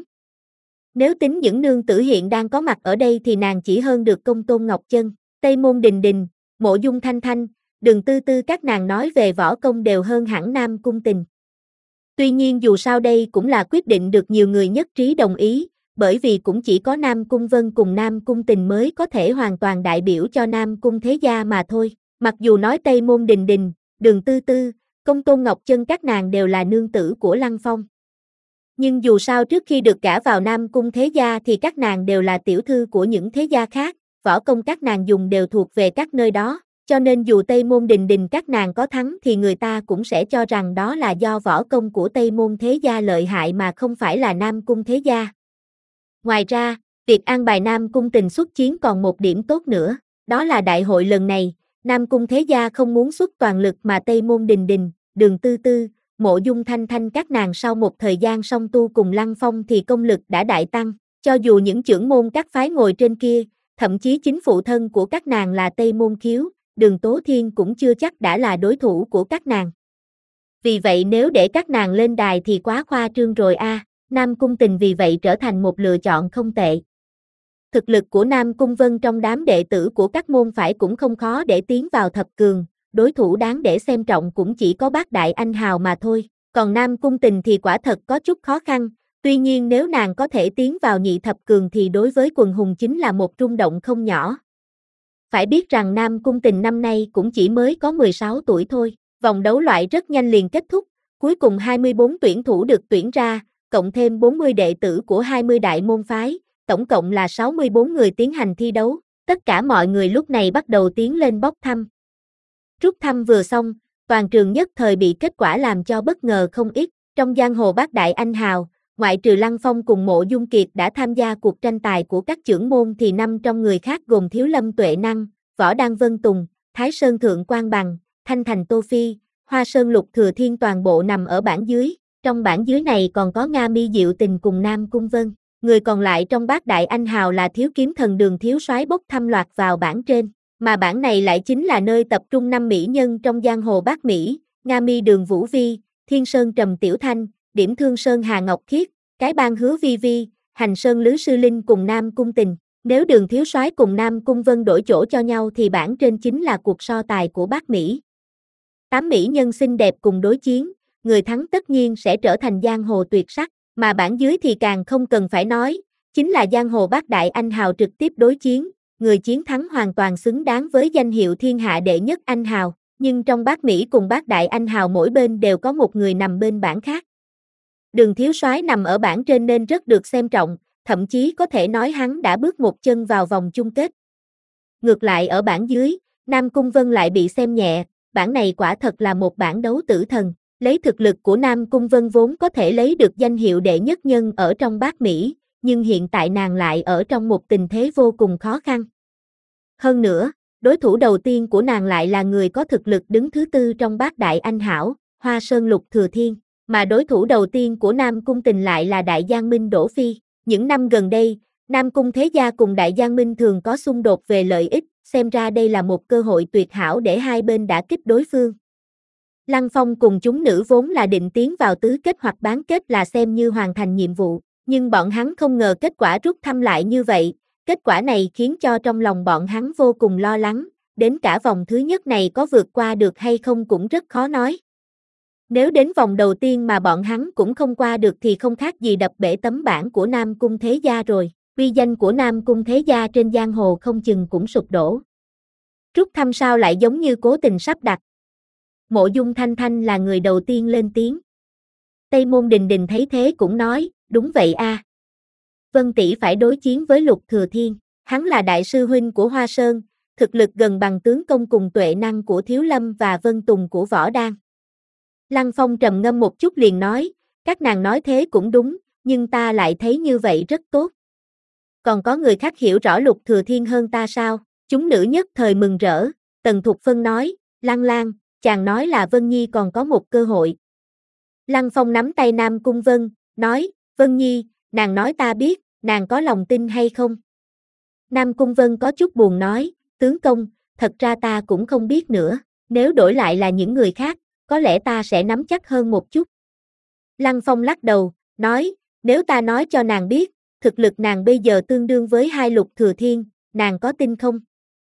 Nếu tính những nương tử hiện đang có mặt ở đây thì nàng chỉ hơn được Công Tôn Ngọc Chân, Tây Môn Đình Đình, Mộ Dung Thanh Thanh, Đường Tư Tư các nàng nói về võ công đều hơn hẳn Nam Cung Tình. Tuy nhiên dù sao đây cũng là quyết định được nhiều người nhất trí đồng ý, bởi vì cũng chỉ có Nam Cung Vân cùng Nam Cung Tình mới có thể hoàn toàn đại biểu cho Nam Cung thế gia mà thôi. Mặc dù nói Tây Môn Đình Đình, Đường Tư Tư, Công Tôn Ngọc Chân các nàng đều là nương tử của Lăng Phong. Nhưng dù sao trước khi được gả vào Nam Cung thế gia thì các nàng đều là tiểu thư của những thế gia khác, võ công các nàng dùng đều thuộc về các nơi đó, cho nên dù Tây Môn Đình Đình các nàng có thắng thì người ta cũng sẽ cho rằng đó là do võ công của Tây Môn thế gia lợi hại mà không phải là Nam Cung thế gia. Ngoài ra, việc an bài Nam Cung Tình xuất chiến còn một điểm tốt nữa, đó là đại hội lần này, Nam Cung thế gia không muốn xuất toàn lực mà Tây Môn Đình Đình, Đường Tư Tư, Mộ Dung Thanh Thanh các nàng sau một thời gian song tu cùng Lăng Phong thì công lực đã đại tăng, cho dù những chưởng môn các phái ngồi trên kia, thậm chí chính phụ thân của các nàng là Tây Môn Khiếu, Đường Tố Thiên cũng chưa chắc đã là đối thủ của các nàng. Vì vậy nếu để các nàng lên đài thì quá khoa trương rồi a. À. Nam Cung Tình vì vậy trở thành một lựa chọn không tệ. Thực lực của Nam Cung Vân trong đám đệ tử của các môn phái cũng không khó để tiến vào thập cường, đối thủ đáng để xem trọng cũng chỉ có Bát Đại Anh Hào mà thôi, còn Nam Cung Tình thì quả thật có chút khó khăn, tuy nhiên nếu nàng có thể tiến vào nhị thập cường thì đối với quần hùng chính là một rung động không nhỏ. Phải biết rằng Nam Cung Tình năm nay cũng chỉ mới có mười sáu tuổi thôi, vòng đấu loại rất nhanh liền kết thúc, cuối cùng hai mươi bốn tuyển thủ được tuyển ra, cộng thêm bốn mươi đệ tử của hai mươi đại môn phái, tổng cộng là sáu mươi bốn người tiến hành thi đấu, tất cả mọi người lúc này bắt đầu tiến lên bốc thăm. Rút thăm vừa xong, toàn trường nhất thời bị kết quả làm cho bất ngờ không ít, trong giang hồ Bát Đại Anh Hào, ngoại trừ Lăng Phong cùng Mộ Dung Kiệt đã tham gia cuộc tranh tài của các chưởng môn thì năm trong người khác gồm Thiếu Lâm Tuệ Năng, Võ Đăng Vân Tùng, Thái Sơn Thượng Quan Bằng, Thanh Thành Tô Phi, Hoa Sơn Lục Thừa Thiên toàn bộ nằm ở bảng dưới, trong bảng dưới này còn có Nga Mi Diệu Tình cùng Nam Cung Vân, người còn lại trong Bát Đại Anh Hào là Thiếu Kiếm Thần Đường Thiếu Soái bốc thăm loạt vào bảng trên, mà bảng này lại chính là nơi tập trung năm mỹ nhân trong giang hồ Bát Mỹ, Nga Mi Đường Vũ Vi, Thiên Sơn Trầm Tiểu Thanh, Điểm Thương Sơn Hà Ngọc Khiết, Cái Bang Hứa Vi Vi, Hành Sơn Lư Sư Linh cùng Nam Cung Tình. Nếu Đường Thiếu Soái cùng Nam Cung Vân đổi chỗ cho nhau thì bảng trên chính là cuộc so tài của Bát Mỹ. Tám mỹ nhân xinh đẹp cùng đối chiến, người thắng tất nhiên sẽ trở thành giang hồ tuyệt sắc, mà bảng dưới thì càng không cần phải nói, chính là giang hồ Bát Đại Anh Hào trực tiếp đối chiến, người chiến thắng hoàn toàn xứng đáng với danh hiệu thiên hạ đệ nhất anh hào, nhưng trong Bát Mỹ cùng Bát Đại Anh Hào mỗi bên đều có một người nằm bên bảng khác. Đường Thiếu Soái nằm ở bảng trên nên rất được xem trọng, thậm chí có thể nói hắn đã bước một chân vào vòng chung kết. Ngược lại ở bảng dưới, Nam Cung Vân lại bị xem nhẹ, bản này quả thật là một bản đấu tử thần. Lấy thực lực của Nam Cung Vân vốn có thể lấy được danh hiệu đệ nhất nhân ở trong Bát Mỹ, nhưng hiện tại nàng lại ở trong một tình thế vô cùng khó khăn. Hơn nữa, đối thủ đầu tiên của nàng lại là người có thực lực đứng thứ tư trong Bát Đại Anh Hảo, Hoa Sơn Lục Thừa Thiên, mà đối thủ đầu tiên của Nam Cung Tình lại là Đại Giang Minh Đỗ Phi. Những năm gần đây, Nam Cung Thế Gia cùng Đại Giang Minh thường có xung đột về lợi ích, xem ra đây là một cơ hội tuyệt hảo để hai bên đả kích đối phương. Lăng Phong cùng chúng nữ vốn là định tiến vào tứ kết hoặc bán kết là xem như hoàn thành nhiệm vụ, nhưng bọn hắn không ngờ kết quả rút thăm lại như vậy, kết quả này khiến cho trong lòng bọn hắn vô cùng lo lắng, đến cả vòng thứ nhất này có vượt qua được hay không cũng rất khó nói. Nếu đến vòng đầu tiên mà bọn hắn cũng không qua được thì không khác gì đập bể tấm bảng của Nam Cung Thế Gia rồi, uy danh của Nam Cung Thế Gia trên giang hồ không chừng cũng sụp đổ. Rút thăm sao lại giống như cố tình sắp đặt. Mộ Dung Thanh Thanh là người đầu tiên lên tiếng. Tây Môn Đình Đình thấy thế cũng nói, đúng vậy a. À. Vân tỷ phải đối chiến với Lục Thừa Thiên, hắn là đại sư huynh của Hoa Sơn, thực lực gần bằng tướng công cùng tuệ năng của Thiếu Lâm và Vân Tùng của Võ Đan. Lăng Phong trầm ngâm một chút liền nói, các nàng nói thế cũng đúng, nhưng ta lại thấy như vậy rất tốt. Còn có người khác hiểu rõ Lục Thừa Thiên hơn ta sao? Chúng nữ nhất thời mừng rỡ, Tần Thục Phân nói, Lăng Lang, chàng nói là Vân Nhi còn có một cơ hội. Lăng Phong nắm tay Nam Cung Vân, nói, Vân Nhi, nàng nói ta biết, nàng có lòng tin hay không? Nam Cung Vân có chút buồn nói, tướng công, thật ra ta cũng không biết nữa, nếu đổi lại là những người khác, có lẽ ta sẽ nắm chắc hơn một chút. Lăng Phong lắc đầu, nói, nếu ta nói cho nàng biết, thực lực nàng bây giờ tương đương với hai Lục Thừa Thiên, nàng có tin không?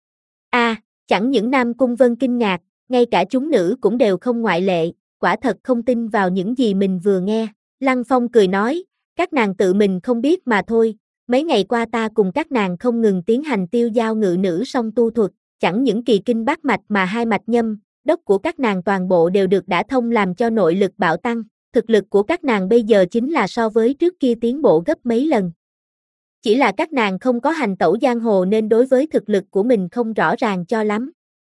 A, à, chẳng những Nam Cung Vân kinh ngạc, ngay cả chúng nữ cũng đều không ngoại lệ, quả thật không tin vào những gì mình vừa nghe. Lăng Phong cười nói, các nàng tự mình không biết mà thôi, mấy ngày qua ta cùng các nàng không ngừng tiến hành tiêu giao ngự nữ song tu thuật, chẳng những kỳ kinh bát mạch mà hai mạch nhâm, đốc của các nàng toàn bộ đều được đả thông làm cho nội lực bạo tăng, thực lực của các nàng bây giờ chính là so với trước kia tiến bộ gấp mấy lần. Chỉ là các nàng không có hành tẩu giang hồ nên đối với thực lực của mình không rõ ràng cho lắm.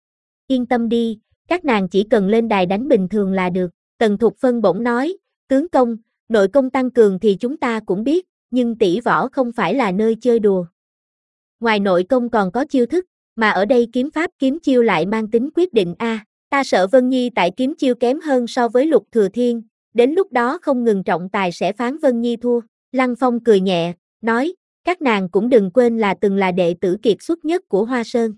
Yên tâm đi, các nàng chỉ cần lên đài đánh bình thường là được. Tần Thục Phân bỗng nói, tướng công, nội công tăng cường thì chúng ta cũng biết, nhưng tỷ võ không phải là nơi chơi đùa. Ngoài nội công còn có chiêu thức, mà ở đây kiếm pháp kiếm chiêu lại mang tính quyết định a. À, ta sợ Vân Nhi tại kiếm chiêu kém hơn so với Lục Thừa Thiên, đến lúc đó không ngừng trọng tài sẽ phán Vân Nhi thua. Lăng Phong cười nhẹ, nói, các nàng cũng đừng quên là từng là đệ tử kiệt xuất nhất của Hoa Sơn.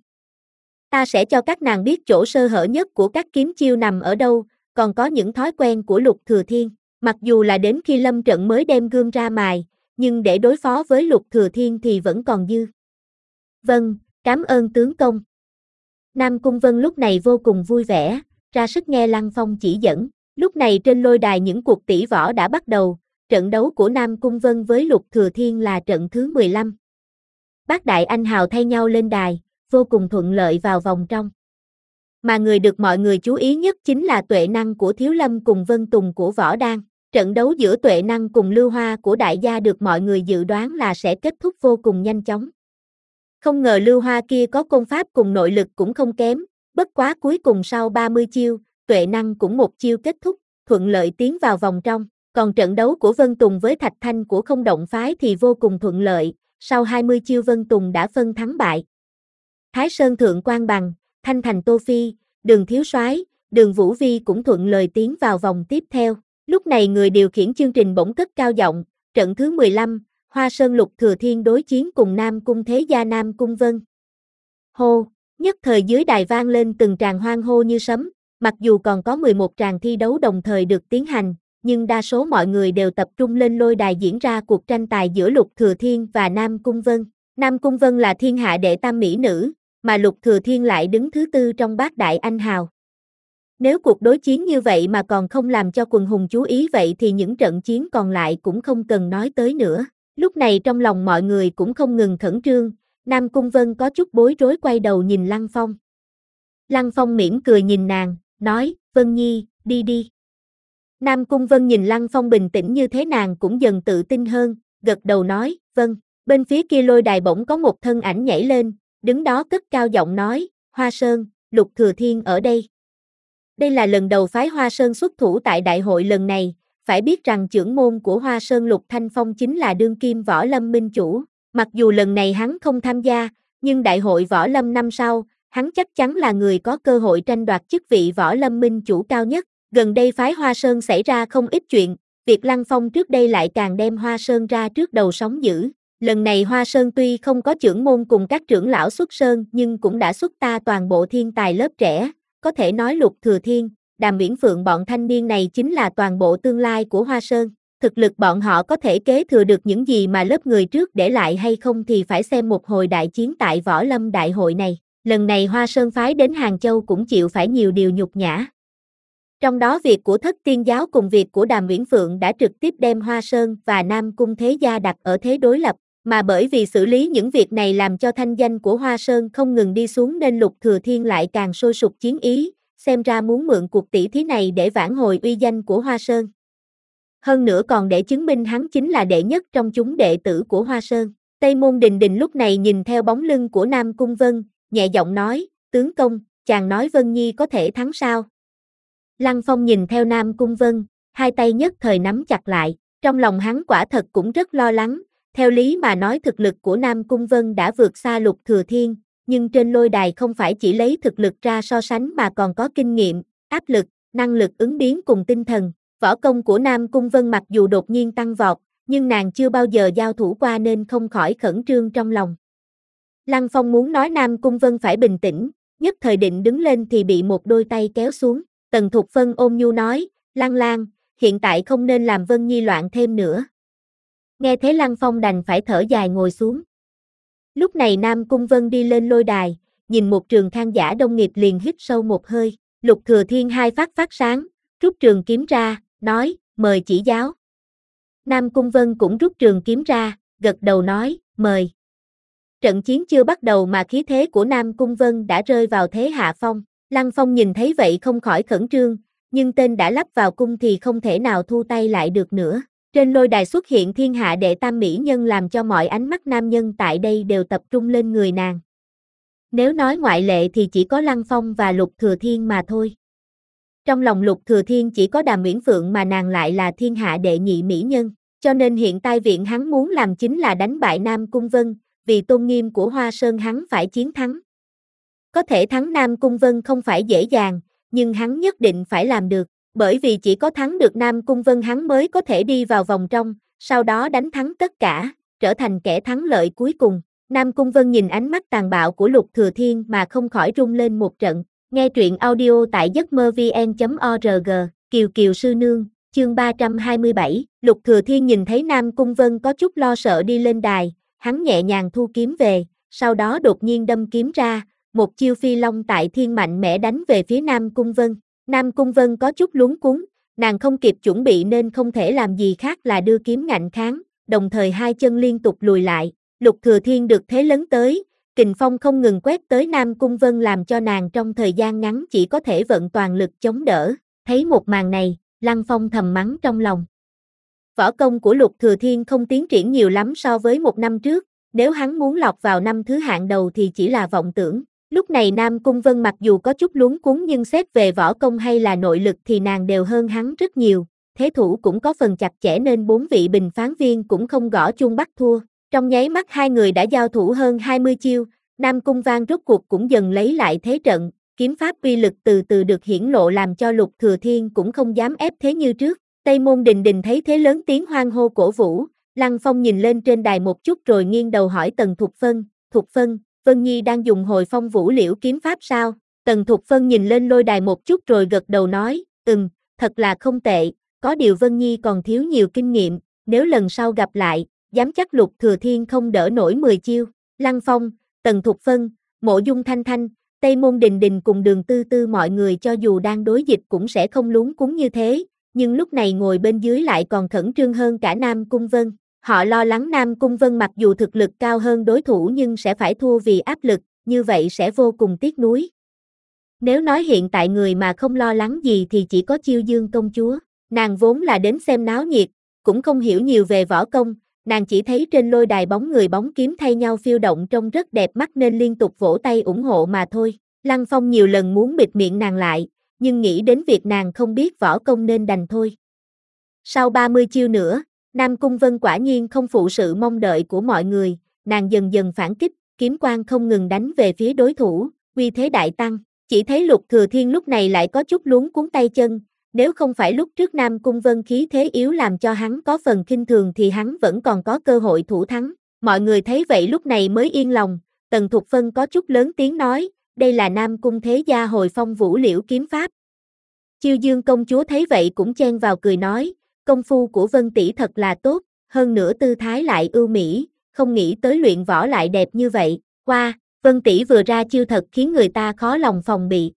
Ta sẽ cho các nàng biết chỗ sơ hở nhất của các kiếm chiêu nằm ở đâu, còn có những thói quen của Lục Thừa Thiên. Mặc dù là đến khi lâm trận mới đem gươm ra mài, nhưng để đối phó với Lục Thừa Thiên thì vẫn còn dư. Vâng, cảm ơn tướng công. Nam Cung Vân lúc này vô cùng vui vẻ, ra sức nghe Lăng Phong chỉ dẫn. Lúc này trên lôi đài những cuộc tỷ võ đã bắt đầu, trận đấu của Nam Cung Vân với Lục Thừa Thiên là trận thứ mười lăm. Bát đại anh hào thay nhau lên đài, vô cùng thuận lợi vào vòng trong. Mà người được mọi người chú ý nhất chính là tuệ năng của Thiếu Lâm cùng Vân Tùng của Võ Đan. Trận đấu giữa tuệ năng cùng Lưu Hoa của Đại Gia được mọi người dự đoán là sẽ kết thúc vô cùng nhanh chóng. Không ngờ Lưu Hoa kia có công pháp cùng nội lực cũng không kém, bất quá cuối cùng sau ba mươi chiêu, tuệ năng cũng một chiêu kết thúc, thuận lợi tiến vào vòng trong. Còn trận đấu của Vân Tùng với Thạch Thanh của Không Động Phái thì vô cùng thuận lợi, sau hai mươi chiêu Vân Tùng đã phân thắng bại. Thái Sơn Thượng Quan Bằng, Thanh Thành Tô Phi, Đường Thiếu Soái, Đường Vũ Vi cũng thuận lợi tiến vào vòng tiếp theo. Lúc này người điều khiển chương trình bỗng cất cao giọng, trận thứ mười lăm, Hoa Sơn Lục Thừa Thiên đối chiến cùng Nam Cung Thế Gia Nam Cung Vân. Hô, nhất thời dưới đài vang lên từng tràng hoan hô như sấm, mặc dù còn có mười một tràng thi đấu đồng thời được tiến hành, nhưng đa số mọi người đều tập trung lên lôi đài diễn ra cuộc tranh tài giữa Lục Thừa Thiên và Nam Cung Vân. Nam Cung Vân là thiên hạ đệ tam mỹ nữ, mà Lục Thừa Thiên lại đứng thứ tư trong bát đại anh hào. Nếu cuộc đối chiến như vậy mà còn không làm cho quần hùng chú ý vậy thì những trận chiến còn lại cũng không cần nói tới nữa. Lúc này trong lòng mọi người cũng không ngừng khẩn trương, Nam Cung Vân có chút bối rối quay đầu nhìn Lăng Phong. Lăng Phong mỉm cười nhìn nàng, nói, Vân Nhi, đi đi. Nam Cung Vân nhìn Lăng Phong bình tĩnh như thế nàng cũng dần tự tin hơn, gật đầu nói, vâng. Bên phía kia lôi đài bỗng có một thân ảnh nhảy lên, đứng đó cất cao giọng nói, Hoa Sơn, Lục Thừa Thiên ở đây. Đây là lần đầu phái Hoa Sơn xuất thủ tại đại hội lần này, phải biết rằng trưởng môn của Hoa Sơn Lục Thanh Phong chính là đương kim Võ Lâm minh chủ, mặc dù lần này hắn không tham gia, nhưng đại hội Võ Lâm năm sau, hắn chắc chắn là người có cơ hội tranh đoạt chức vị Võ Lâm minh chủ cao nhất. Gần đây phái Hoa Sơn xảy ra không ít chuyện, việc Lăng Phong trước đây lại càng đem Hoa Sơn ra trước đầu sóng dữ. Lần này Hoa Sơn tuy không có trưởng môn cùng các trưởng lão xuất sơn nhưng cũng đã xuất ta toàn bộ thiên tài lớp trẻ, có thể nói Lục Thừa Thiên, Đàm Uyển Phượng bọn thanh niên này chính là toàn bộ tương lai của Hoa Sơn. Thực lực bọn họ có thể kế thừa được những gì mà lớp người trước để lại hay không thì phải xem một hồi đại chiến tại Võ Lâm đại hội này. Lần này Hoa Sơn phái đến Hàng Châu cũng chịu phải nhiều điều nhục nhã. Trong đó việc của Thất Tiên Giáo cùng việc của Đàm Uyển Phượng đã trực tiếp đem Hoa Sơn và Nam Cung Thế Gia đặt ở thế đối lập, mà bởi vì xử lý những việc này làm cho thanh danh của Hoa Sơn không ngừng đi xuống nên Lục Thừa Thiên lại càng sôi sục chiến ý, xem ra muốn mượn cuộc tỷ thí này để vãn hồi uy danh của Hoa Sơn. Hơn nữa còn để chứng minh hắn chính là đệ nhất trong chúng đệ tử của Hoa Sơn. Tây Môn Đình Đình lúc này nhìn theo bóng lưng của Nam Cung Vân, nhẹ giọng nói, tướng công, chàng nói Vân Nhi có thể thắng sao? Lăng Phong nhìn theo Nam Cung Vân, hai tay nhất thời nắm chặt lại, trong lòng hắn quả thật cũng rất lo lắng, theo lý mà nói thực lực của Nam Cung Vân đã vượt xa Lục Thừa Thiên, nhưng trên lôi đài không phải chỉ lấy thực lực ra so sánh mà còn có kinh nghiệm, áp lực, năng lực ứng biến cùng tinh thần. Võ công của Nam Cung Vân mặc dù đột nhiên tăng vọt, nhưng nàng chưa bao giờ giao thủ qua nên không khỏi khẩn trương trong lòng. Lăng Phong muốn nói Nam Cung Vân phải bình tĩnh, nhất thời định đứng lên thì bị một đôi tay kéo xuống. Tần Thục Phân ôm nhu nói, Lăng Lang, hiện tại không nên làm Vân Nhi loạn thêm nữa. Nghe thế Lăng Phong đành phải thở dài ngồi xuống. Lúc này Nam Cung Vân đi lên lôi đài, nhìn một trường khang giả đông nghịt liền hít sâu một hơi. Lục Thừa Thiên hai phát phát sáng, rút trường kiếm ra, nói, mời chỉ giáo. Nam Cung Vân cũng rút trường kiếm ra, gật đầu nói, mời. Trận chiến chưa bắt đầu mà khí thế của Nam Cung Vân đã rơi vào thế hạ phong. Lăng Phong nhìn thấy vậy không khỏi khẩn trương, nhưng tên đã lắp vào cung thì không thể nào thu tay lại được nữa. Trên lôi đài xuất hiện thiên hạ đệ tam mỹ nhân làm cho mọi ánh mắt nam nhân tại đây đều tập trung lên người nàng. Nếu nói ngoại lệ thì chỉ có Lăng Phong và Lục Thừa Thiên mà thôi. Trong lòng Lục Thừa Thiên chỉ có Đàm Uyển Phượng mà nàng lại là thiên hạ đệ nhị mỹ nhân, cho nên hiện tại viện hắn muốn làm chính là đánh bại Nam Cung Vân, vì tôn nghiêm của Hoa Sơn hắn phải chiến thắng. Có thể thắng Nam Cung Vân không phải dễ dàng, nhưng hắn nhất định phải làm được, bởi vì chỉ có thắng được Nam Cung Vân hắn mới có thể đi vào vòng trong, sau đó đánh thắng tất cả, trở thành kẻ thắng lợi cuối cùng. Nam Cung Vân nhìn ánh mắt tàn bạo của Lục Thừa Thiên mà không khỏi rung lên một trận. Nghe truyện audio tại giấc mơ vn chấm org, Kiều Kiều sư nương, chương ba trăm hai mươi bảy, Lục Thừa Thiên nhìn thấy Nam Cung Vân có chút lo sợ đi lên đài, hắn nhẹ nhàng thu kiếm về, sau đó đột nhiên đâm kiếm ra, một chiêu phi long tại thiên mạnh mẽ đánh về phía Nam Cung Vân. Nam Cung Vân có chút luống cuống, nàng không kịp chuẩn bị nên không thể làm gì khác là đưa kiếm ngạnh kháng, đồng thời hai chân liên tục lùi lại. Lục Thừa Thiên được thế lấn tới, kình phong không ngừng quét tới Nam Cung Vân làm cho nàng trong thời gian ngắn chỉ có thể vận toàn lực chống đỡ. Thấy một màn này, Lăng Phong thầm mắng trong lòng. Võ công của Lục Thừa Thiên không tiến triển nhiều lắm so với một năm trước, nếu hắn muốn lọt vào năm thứ hạng đầu thì chỉ là vọng tưởng. Lúc này Nam Cung Vân mặc dù có chút luống cuống nhưng xét về võ công hay là nội lực thì nàng đều hơn hắn rất nhiều, thế thủ cũng có phần chặt chẽ nên bốn vị bình phán viên cũng không gõ chuông bắt thua. Trong nháy mắt hai người đã giao thủ hơn hai mươi chiêu, Nam Cung Vang rốt cuộc cũng dần lấy lại thế trận, kiếm pháp uy lực từ từ được hiển lộ làm cho Lục Thừa Thiên cũng không dám ép thế như trước. Tây Môn Đình Đình thấy thế lớn tiếng hoan hô cổ vũ, Lăng Phong nhìn lên trên đài một chút rồi nghiêng đầu hỏi Tần Thục Phân, Thục Phân, Vân Nhi đang dùng hồi phong vũ liễu kiếm pháp sao? Tần Thục Phân nhìn lên lôi đài một chút rồi gật đầu nói, ừm, thật là không tệ, có điều Vân Nhi còn thiếu nhiều kinh nghiệm, nếu lần sau gặp lại, dám chắc Lục Thừa Thiên không đỡ nổi mười chiêu. Lăng Phong, Tần Thục Phân, Mộ Dung Thanh Thanh, Tây Môn Đình Đình cùng Đường Tư Tư mọi người cho dù đang đối dịch cũng sẽ không luống cuống như thế, nhưng lúc này ngồi bên dưới lại còn khẩn trương hơn cả Nam Cung Vân. Họ lo lắng Nam Cung Vân mặc dù thực lực cao hơn đối thủ nhưng sẽ phải thua vì áp lực, như vậy sẽ vô cùng tiếc nuối. Nếu nói hiện tại người mà không lo lắng gì thì chỉ có Chiêu Dương công chúa, nàng vốn là đến xem náo nhiệt, cũng không hiểu nhiều về võ công, nàng chỉ thấy trên lôi đài bóng người bóng kiếm thay nhau phiêu động trông rất đẹp mắt nên liên tục vỗ tay ủng hộ mà thôi. Lăng Phong nhiều lần muốn bịt miệng nàng lại, nhưng nghĩ đến việc nàng không biết võ công nên đành thôi. Sau ba mươi chiêu nữa, Nam Cung Vân quả nhiên không phụ sự mong đợi của mọi người, nàng dần dần phản kích, kiếm quang không ngừng đánh về phía đối thủ, uy thế đại tăng. Chỉ thấy Lục Thừa Thiên lúc này lại có chút luống cuống tay chân, nếu không phải lúc trước Nam Cung Vân khí thế yếu làm cho hắn có phần khinh thường thì hắn vẫn còn có cơ hội thủ thắng. Mọi người thấy vậy lúc này mới yên lòng, Tần Thục Phân có chút lớn tiếng nói, đây là Nam Cung Thế Gia hồi phong vũ liễu kiếm pháp. Chiêu Dương công chúa thấy vậy cũng chen vào cười nói, công phu của Vân tỷ thật là tốt, hơn nữa tư thái lại ưu mỹ, không nghĩ tới luyện võ lại đẹp như vậy, qua, Vân tỷ vừa ra chiêu thật khiến người ta khó lòng phòng bị.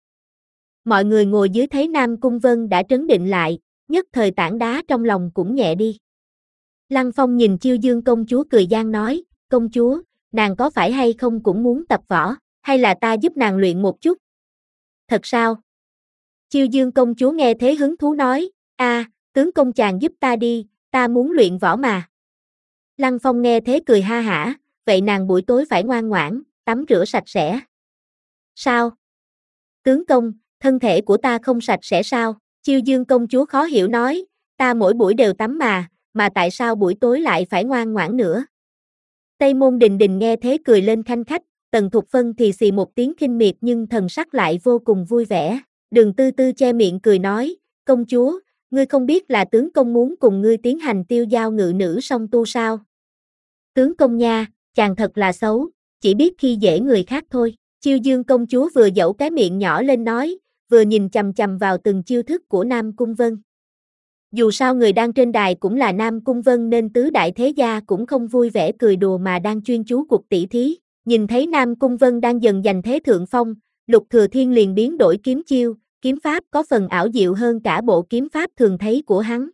Mọi người ngồi dưới thấy Nam Cung Vân đã trấn định lại, nhất thời tảng đá trong lòng cũng nhẹ đi. Lăng Phong nhìn Chiêu Dương công chúa cười gian nói, công chúa, nàng có phải hay không cũng muốn tập võ, hay là ta giúp nàng luyện một chút? Thật sao? Chiêu Dương công chúa nghe thế hứng thú nói, a, tướng công chàng giúp ta đi, ta muốn luyện võ mà. Lăng Phong nghe thế cười ha hả, vậy nàng buổi tối phải ngoan ngoãn, tắm rửa sạch sẽ. Sao? Tướng công, thân thể của ta không sạch sẽ sao? Chiêu Dương công chúa khó hiểu nói, ta mỗi buổi đều tắm mà, mà tại sao buổi tối lại phải ngoan ngoãn nữa? Tây Môn Đình Đình nghe thế cười lên khanh khách, Tần Thục Phân thì xì một tiếng khinh miệt nhưng thần sắc lại vô cùng vui vẻ. Đường Tư Tư che miệng cười nói, công chúa, ngươi không biết là tướng công muốn cùng ngươi tiến hành tiêu giao ngự nữ song tu sao? Tướng công nha, chàng thật là xấu, chỉ biết khi dễ người khác thôi. Chiêu Dương công chúa vừa dẫu cái miệng nhỏ lên nói, vừa nhìn chằm chằm vào từng chiêu thức của Nam Cung Vân. Dù sao người đang trên đài cũng là Nam Cung Vân nên tứ đại thế gia cũng không vui vẻ cười đùa mà đang chuyên chú cuộc tỷ thí. Nhìn thấy Nam Cung Vân đang dần giành thế thượng phong, Lục Thừa Thiên liền biến đổi kiếm chiêu, kiếm pháp có phần ảo diệu hơn cả bộ kiếm pháp thường thấy của hắn.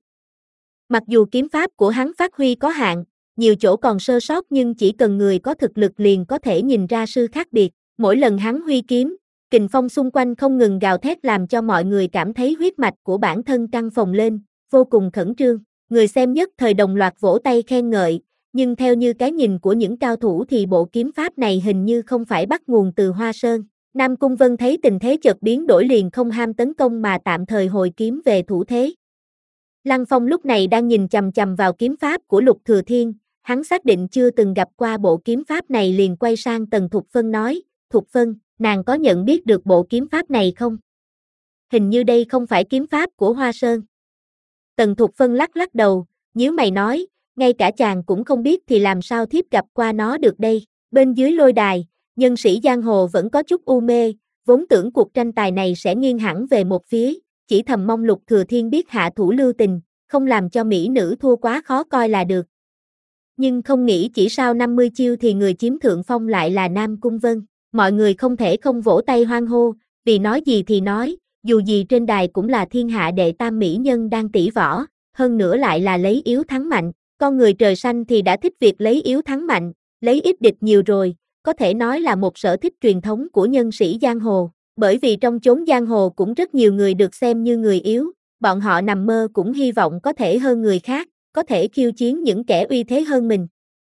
Mặc dù kiếm pháp của hắn phát huy có hạn, nhiều chỗ còn sơ sót nhưng chỉ cần người có thực lực liền có thể nhìn ra sự khác biệt. Mỗi lần hắn huy kiếm, kình phong xung quanh không ngừng gào thét làm cho mọi người cảm thấy huyết mạch của bản thân căng phồng lên, vô cùng khẩn trương. Người xem nhất thời đồng loạt vỗ tay khen ngợi, nhưng theo như cái nhìn của những cao thủ thì bộ kiếm pháp này hình như không phải bắt nguồn từ Hoa Sơn. Nam Cung Vân thấy tình thế chợt biến đổi liền không ham tấn công mà tạm thời hồi kiếm về thủ thế. Lăng Phong lúc này đang nhìn chằm chằm vào kiếm pháp của Lục Thừa Thiên, hắn xác định chưa từng gặp qua bộ kiếm pháp này liền quay sang Tần Thục Phân nói, Thục Phân, nàng có nhận biết được bộ kiếm pháp này không? Hình như đây không phải kiếm pháp của Hoa Sơn. Tần Thục Phân lắc lắc đầu, nhíu mày nói, ngay cả chàng cũng không biết thì làm sao thiếp gặp qua nó được đây. Bên dưới lôi đài, nhân sĩ giang hồ vẫn có chút u mê, vốn tưởng cuộc tranh tài này sẽ nghiêng hẳn về một phía, chỉ thầm mong Lục Thừa Thiên biết hạ thủ lưu tình, không làm cho mỹ nữ thua quá khó coi là được. Nhưng không nghĩ chỉ sau năm mươi chiêu thì người chiếm thượng phong lại là Nam Cung Vân. Mọi người không thể không vỗ tay hoan hô, vì nói gì thì nói, dù gì trên đài cũng là thiên hạ đệ tam mỹ nhân đang tỷ võ, hơn nữa lại là lấy yếu thắng mạnh. Con người trời xanh thì đã thích việc lấy yếu thắng mạnh, lấy ít địch nhiều rồi, có thể nói là một sở thích truyền thống của nhân sĩ giang hồ. Bởi vì trong chốn giang hồ cũng rất nhiều người được xem như người yếu, bọn họ nằm mơ cũng hy vọng có thể hơn người khác, có thể khiêu chiến những kẻ uy thế hơn mình.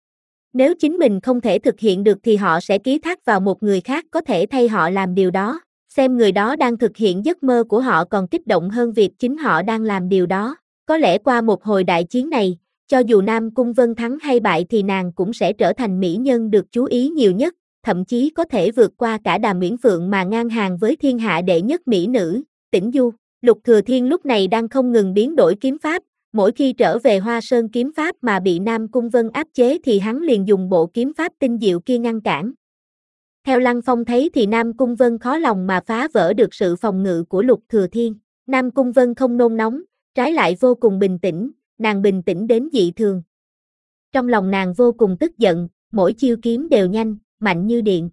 Nếu chính mình không thể thực hiện được thì họ sẽ ký thác vào một người khác có thể thay họ làm điều đó, xem người đó đang thực hiện giấc mơ của họ còn kích động hơn việc chính họ đang làm điều đó. Có lẽ qua một hồi đại chiến này, cho dù Nam Cung Vân thắng hay bại thì nàng cũng sẽ trở thành mỹ nhân được chú ý nhiều nhất, thậm chí có thể vượt qua cả Đàm Uyển Phượng mà ngang hàng với thiên hạ đệ nhất mỹ nữ, Tĩnh Du. Lục Thừa Thiên lúc này đang không ngừng biến đổi kiếm pháp, mỗi khi trở về Hoa Sơn kiếm pháp mà bị Nam Cung Vân áp chế thì hắn liền dùng bộ kiếm pháp tinh diệu kia ngăn cản. Theo Lăng Phong thấy thì Nam Cung Vân khó lòng mà phá vỡ được sự phòng ngự của Lục Thừa Thiên. Nam Cung Vân không nôn nóng, trái lại vô cùng bình tĩnh, nàng bình tĩnh đến dị thường. Trong lòng nàng vô cùng tức giận, mỗi chiêu kiếm đều nhanh, mạnh như điện.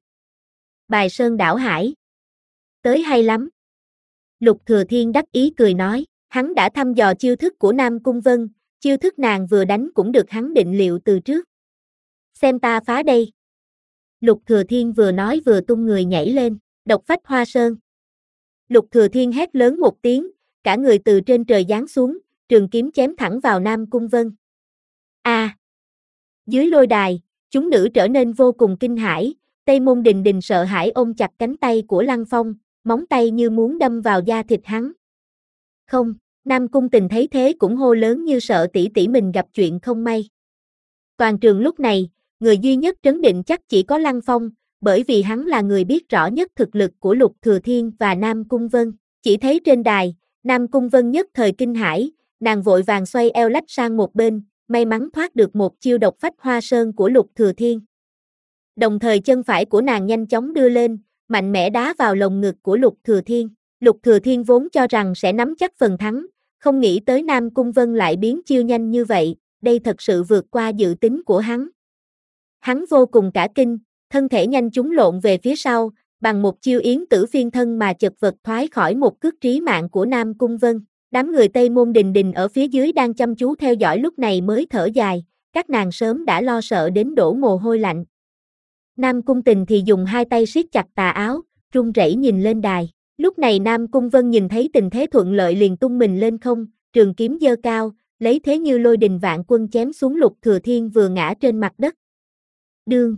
Bài sơn đảo hải. Tới hay lắm. Lục Thừa Thiên đắc ý cười nói, hắn đã thăm dò chiêu thức của Nam Cung Vân, chiêu thức nàng vừa đánh cũng được hắn định liệu từ trước. Xem ta phá đây. Lục Thừa Thiên vừa nói vừa tung người nhảy lên, độc phách Hoa Sơn. Lục Thừa Thiên hét lớn một tiếng, cả người từ trên trời giáng xuống, trường kiếm chém thẳng vào Nam Cung Vân. A! À, dưới lôi đài, chúng nữ trở nên vô cùng kinh hãi, Tây Môn Đình Đình sợ hãi ôm chặt cánh tay của Lăng Phong, móng tay như muốn đâm vào da thịt hắn. Không, Nam Cung Tình thấy thế cũng hô lớn như sợ tỷ tỷ mình gặp chuyện không may. Toàn trường lúc này, người duy nhất trấn định chắc chỉ có Lăng Phong, bởi vì hắn là người biết rõ nhất thực lực của Lục Thừa Thiên và Nam Cung Vân. Chỉ thấy trên đài, Nam Cung Vân nhất thời kinh hãi, nàng vội vàng xoay eo lách sang một bên, may mắn thoát được một chiêu độc phách hoa sơn của Lục Thừa Thiên. Đồng thời chân phải của nàng nhanh chóng đưa lên, mạnh mẽ đá vào lồng ngực của Lục Thừa Thiên. Lục Thừa Thiên vốn cho rằng sẽ nắm chắc phần thắng, không nghĩ tới Nam Cung Vân lại biến chiêu nhanh như vậy, đây thật sự vượt qua dự tính của hắn. Hắn vô cùng cả kinh, thân thể nhanh chóng lộn về phía sau, bằng một chiêu yến tử phiên thân mà chật vật thoái khỏi một cước trí mạng của Nam Cung Vân. Đám người Tây Môn Đình Đình ở phía dưới đang chăm chú theo dõi lúc này mới thở dài, các nàng sớm đã lo sợ đến đổ mồ hôi lạnh. Nam Cung Tình thì dùng hai tay siết chặt tà áo, run rẩy nhìn lên đài. Lúc này Nam Cung Vân nhìn thấy tình thế thuận lợi liền tung mình lên không, trường kiếm giơ cao, lấy thế như lôi đình vạn quân chém xuống Lục Thừa Thiên vừa ngã trên mặt đất. Đương.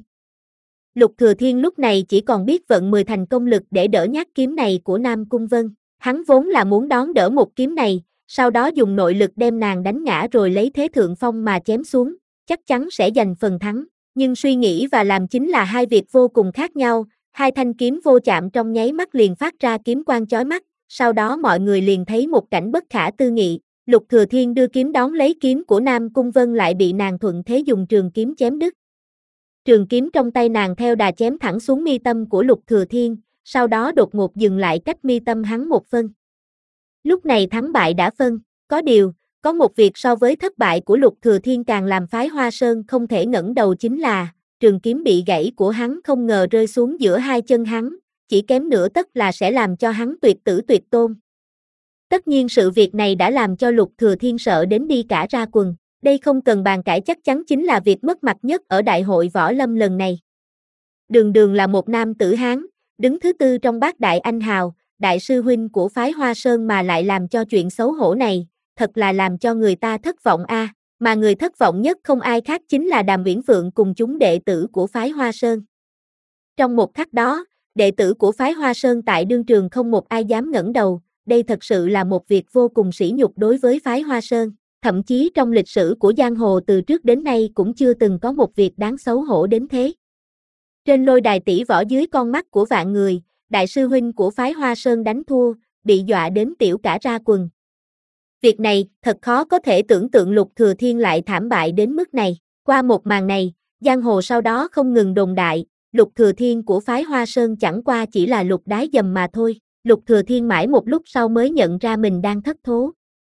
Lục Thừa Thiên lúc này chỉ còn biết vận mười thành công lực để đỡ nhát kiếm này của Nam Cung Vân. Hắn vốn là muốn đón đỡ một kiếm này, sau đó dùng nội lực đem nàng đánh ngã rồi lấy thế thượng phong mà chém xuống, chắc chắn sẽ giành phần thắng. Nhưng suy nghĩ và làm chính là hai việc vô cùng khác nhau, hai thanh kiếm vô chạm trong nháy mắt liền phát ra kiếm quang chói mắt, sau đó mọi người liền thấy một cảnh bất khả tư nghị. Lục Thừa Thiên đưa kiếm đón lấy kiếm của Nam Cung Vân lại bị nàng thuận thế dùng trường kiếm chém đứt. Trường kiếm trong tay nàng theo đà chém thẳng xuống mi tâm của Lục Thừa Thiên, sau đó đột ngột dừng lại cách mi tâm hắn một phân. Lúc này thắng bại đã phân, có điều, có một việc so với thất bại của Lục Thừa Thiên càng làm phái Hoa Sơn không thể ngẩng đầu chính là, trường kiếm bị gãy của hắn không ngờ rơi xuống giữa hai chân hắn, chỉ kém nửa tấc là sẽ làm cho hắn tuyệt tử tuyệt tôn. Tất nhiên sự việc này đã làm cho Lục Thừa Thiên sợ đến đi cả ra quần, đây không cần bàn cãi chắc chắn chính là việc mất mặt nhất ở đại hội võ lâm lần này. Đường Đường là một nam tử Hán, đứng thứ tư trong bát đại anh hào, đại sư huynh của phái Hoa Sơn mà lại làm cho chuyện xấu hổ này, thật là làm cho người ta thất vọng a, à, mà người thất vọng nhất không ai khác chính là Đàm Uyển Phượng cùng chúng đệ tử của phái Hoa Sơn. Trong một khắc đó, đệ tử của phái Hoa Sơn tại đương trường không một ai dám ngẩng đầu, đây thật sự là một việc vô cùng sỉ nhục đối với phái Hoa Sơn, thậm chí trong lịch sử của giang hồ từ trước đến nay cũng chưa từng có một việc đáng xấu hổ đến thế. Trên lôi đài tỷ võ dưới con mắt của vạn người, đại sư huynh của phái Hoa Sơn đánh thua, bị dọa đến tiểu cả ra quần. Việc này, thật khó có thể tưởng tượng Lục Thừa Thiên lại thảm bại đến mức này. Qua một màn này, giang hồ sau đó không ngừng đồn đại, Lục Thừa Thiên của phái Hoa Sơn chẳng qua chỉ là lục đái dầm mà thôi. Lục Thừa Thiên mãi một lúc sau mới nhận ra mình đang thất thố.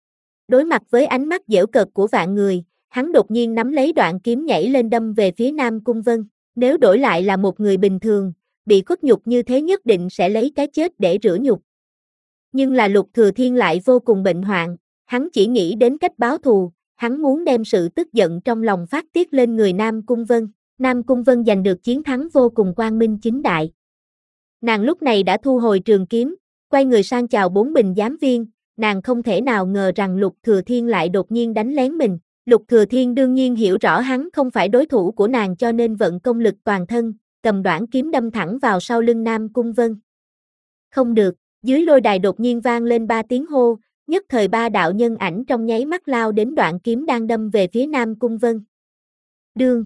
Đối mặt với ánh mắt giễu cợt của vạn người, hắn đột nhiên nắm lấy đoạn kiếm nhảy lên đâm về phía Nam Cung Vân. Nếu đổi lại là một người bình thường, bị khuất nhục như thế nhất định sẽ lấy cái chết để rửa nhục. Nhưng là Lục Thừa Thiên lại vô cùng bệnh hoạn, hắn chỉ nghĩ đến cách báo thù, hắn muốn đem sự tức giận trong lòng phát tiết lên người Nam Cung Vân. Nam Cung Vân giành được chiến thắng vô cùng quang minh chính đại. Nàng lúc này đã thu hồi trường kiếm, quay người sang chào bốn bình giám viên, nàng không thể nào ngờ rằng Lục Thừa Thiên lại đột nhiên đánh lén mình. Lục Thừa Thiên đương nhiên hiểu rõ hắn không phải đối thủ của nàng cho nên vận công lực toàn thân, cầm đoạn kiếm đâm thẳng vào sau lưng Nam Cung Vân. Không được, dưới lôi đài đột nhiên vang lên ba tiếng hô, nhất thời ba đạo nhân ảnh trong nháy mắt lao đến đoạn kiếm đang đâm về phía Nam Cung Vân. Đương.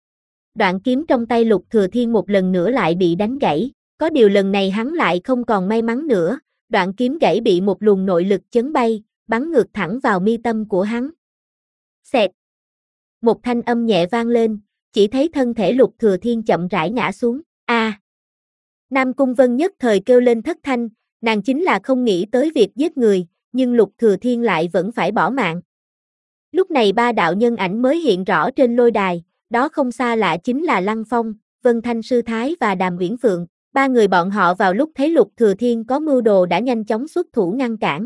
Đoạn kiếm trong tay Lục Thừa Thiên một lần nữa lại bị đánh gãy, có điều lần này hắn lại không còn may mắn nữa, đoạn kiếm gãy bị một luồng nội lực chấn bay, bắn ngược thẳng vào mi tâm của hắn. Xẹt. Một thanh âm nhẹ vang lên, chỉ thấy thân thể Lục Thừa Thiên chậm rãi ngã xuống. A. À. Nam Cung Vân nhất thời kêu lên thất thanh, nàng chính là không nghĩ tới việc giết người, nhưng Lục Thừa Thiên lại vẫn phải bỏ mạng. Lúc này ba đạo nhân ảnh mới hiện rõ trên lôi đài, đó không xa lạ chính là Lăng Phong, Vân Thanh Sư Thái và Đàm Uyển Phượng. Ba người bọn họ vào lúc thấy Lục Thừa Thiên có mưu đồ đã nhanh chóng xuất thủ ngăn cản.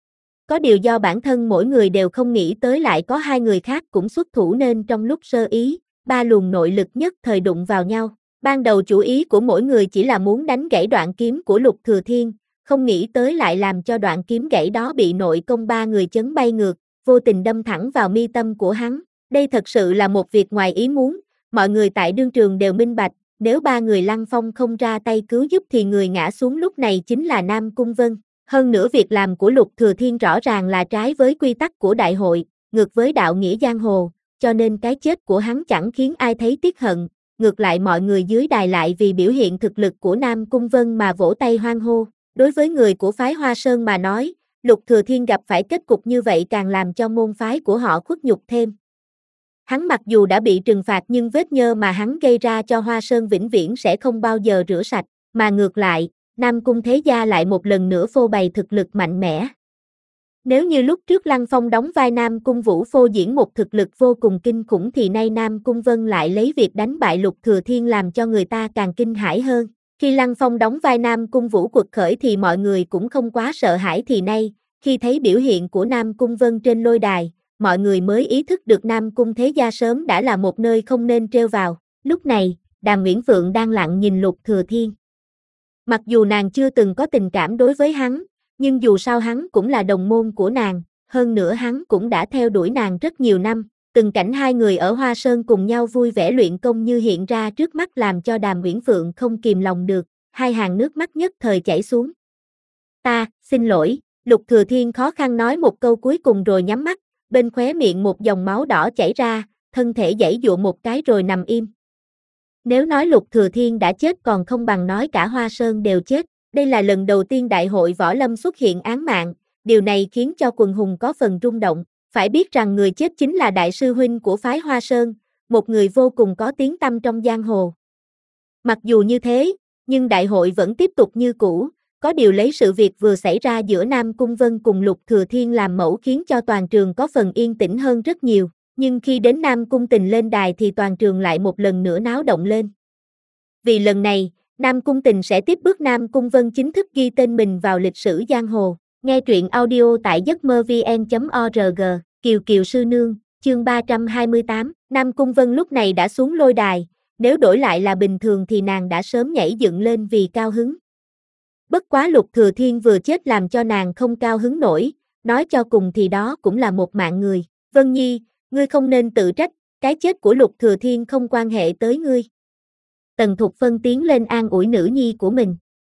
Có điều do bản thân mỗi người đều không nghĩ tới lại có hai người khác cũng xuất thủ nên trong lúc sơ ý, ba luồng nội lực nhất thời đụng vào nhau. Ban đầu chủ ý của mỗi người chỉ là muốn đánh gãy đoạn kiếm của Lục Thừa Thiên, không nghĩ tới lại làm cho đoạn kiếm gãy đó bị nội công ba người chấn bay ngược, vô tình đâm thẳng vào mi tâm của hắn. Đây thật sự là một việc ngoài ý muốn, mọi người tại đương trường đều minh bạch, nếu ba người Lăng Phong không ra tay cứu giúp thì người ngã xuống lúc này chính là Nam Cung Vân. Hơn nữa việc làm của Lục Thừa Thiên rõ ràng là trái với quy tắc của đại hội, ngược với đạo nghĩa giang hồ, cho nên cái chết của hắn chẳng khiến ai thấy tiếc hận, ngược lại mọi người dưới đài lại vì biểu hiện thực lực của Nam Cung Vân mà vỗ tay hoan hô. Đối với người của phái Hoa Sơn mà nói, Lục Thừa Thiên gặp phải kết cục như vậy càng làm cho môn phái của họ khuất nhục thêm. Hắn mặc dù đã bị trừng phạt nhưng vết nhơ mà hắn gây ra cho Hoa Sơn vĩnh viễn sẽ không bao giờ rửa sạch, mà ngược lại, Nam Cung Thế Gia lại một lần nữa phô bày thực lực mạnh mẽ. Nếu như lúc trước Lăng Phong đóng vai Nam Cung Vũ phô diễn một thực lực vô cùng kinh khủng thì nay Nam Cung Vân lại lấy việc đánh bại Lục Thừa Thiên làm cho người ta càng kinh hãi hơn. Khi Lăng Phong đóng vai Nam Cung Vũ quật khởi thì mọi người cũng không quá sợ hãi thì nay, khi thấy biểu hiện của Nam Cung Vân trên lôi đài, mọi người mới ý thức được Nam Cung Thế Gia sớm đã là một nơi không nên trêu vào. Lúc này, Đàm Uyển Phượng đang lặng nhìn Lục Thừa Thiên. Mặc dù nàng chưa từng có tình cảm đối với hắn, nhưng dù sao hắn cũng là đồng môn của nàng, hơn nữa hắn cũng đã theo đuổi nàng rất nhiều năm, từng cảnh hai người ở Hoa Sơn cùng nhau vui vẻ luyện công như hiện ra trước mắt làm cho Đàm Uyển Phượng không kìm lòng được, hai hàng nước mắt nhất thời chảy xuống. Ta, xin lỗi, Lục Thừa Thiên khó khăn nói một câu cuối cùng rồi nhắm mắt, bên khóe miệng một dòng máu đỏ chảy ra, thân thể giãy giụa một cái rồi nằm im. Nếu nói Lục Thừa Thiên đã chết còn không bằng nói cả Hoa Sơn đều chết. Đây là lần đầu tiên đại hội võ lâm xuất hiện án mạng, điều này khiến cho quần hùng có phần rung động. Phải biết rằng người chết chính là đại sư huynh của phái Hoa Sơn, một người vô cùng có tiếng tăm trong giang hồ. Mặc dù như thế, nhưng đại hội vẫn tiếp tục như cũ, có điều lấy sự việc vừa xảy ra giữa Nam Cung Vân cùng Lục Thừa Thiên làm mẫu khiến cho toàn trường có phần yên tĩnh hơn rất nhiều, nhưng khi đến Nam Cung Tình lên đài thì toàn trường lại một lần nữa náo động lên. Vì lần này, Nam Cung Tình sẽ tiếp bước Nam Cung Vân chính thức ghi tên mình vào lịch sử giang hồ. Nghe truyện audio tại giấc mơ vn chấm org, Kiều Kiều Sư Nương, chương ba trăm hai mươi tám, Nam Cung Vân lúc này đã xuống lôi đài, nếu đổi lại là bình thường thì nàng đã sớm nhảy dựng lên vì cao hứng. Bất quá Lục Thừa Thiên vừa chết làm cho nàng không cao hứng nổi, nói cho cùng thì đó cũng là một mạng người. Vân Nhi, ngươi không nên tự trách, cái chết của Lục Thừa Thiên không quan hệ tới ngươi. Tần Thục Phân tiến lên an ủi nữ nhi của mình.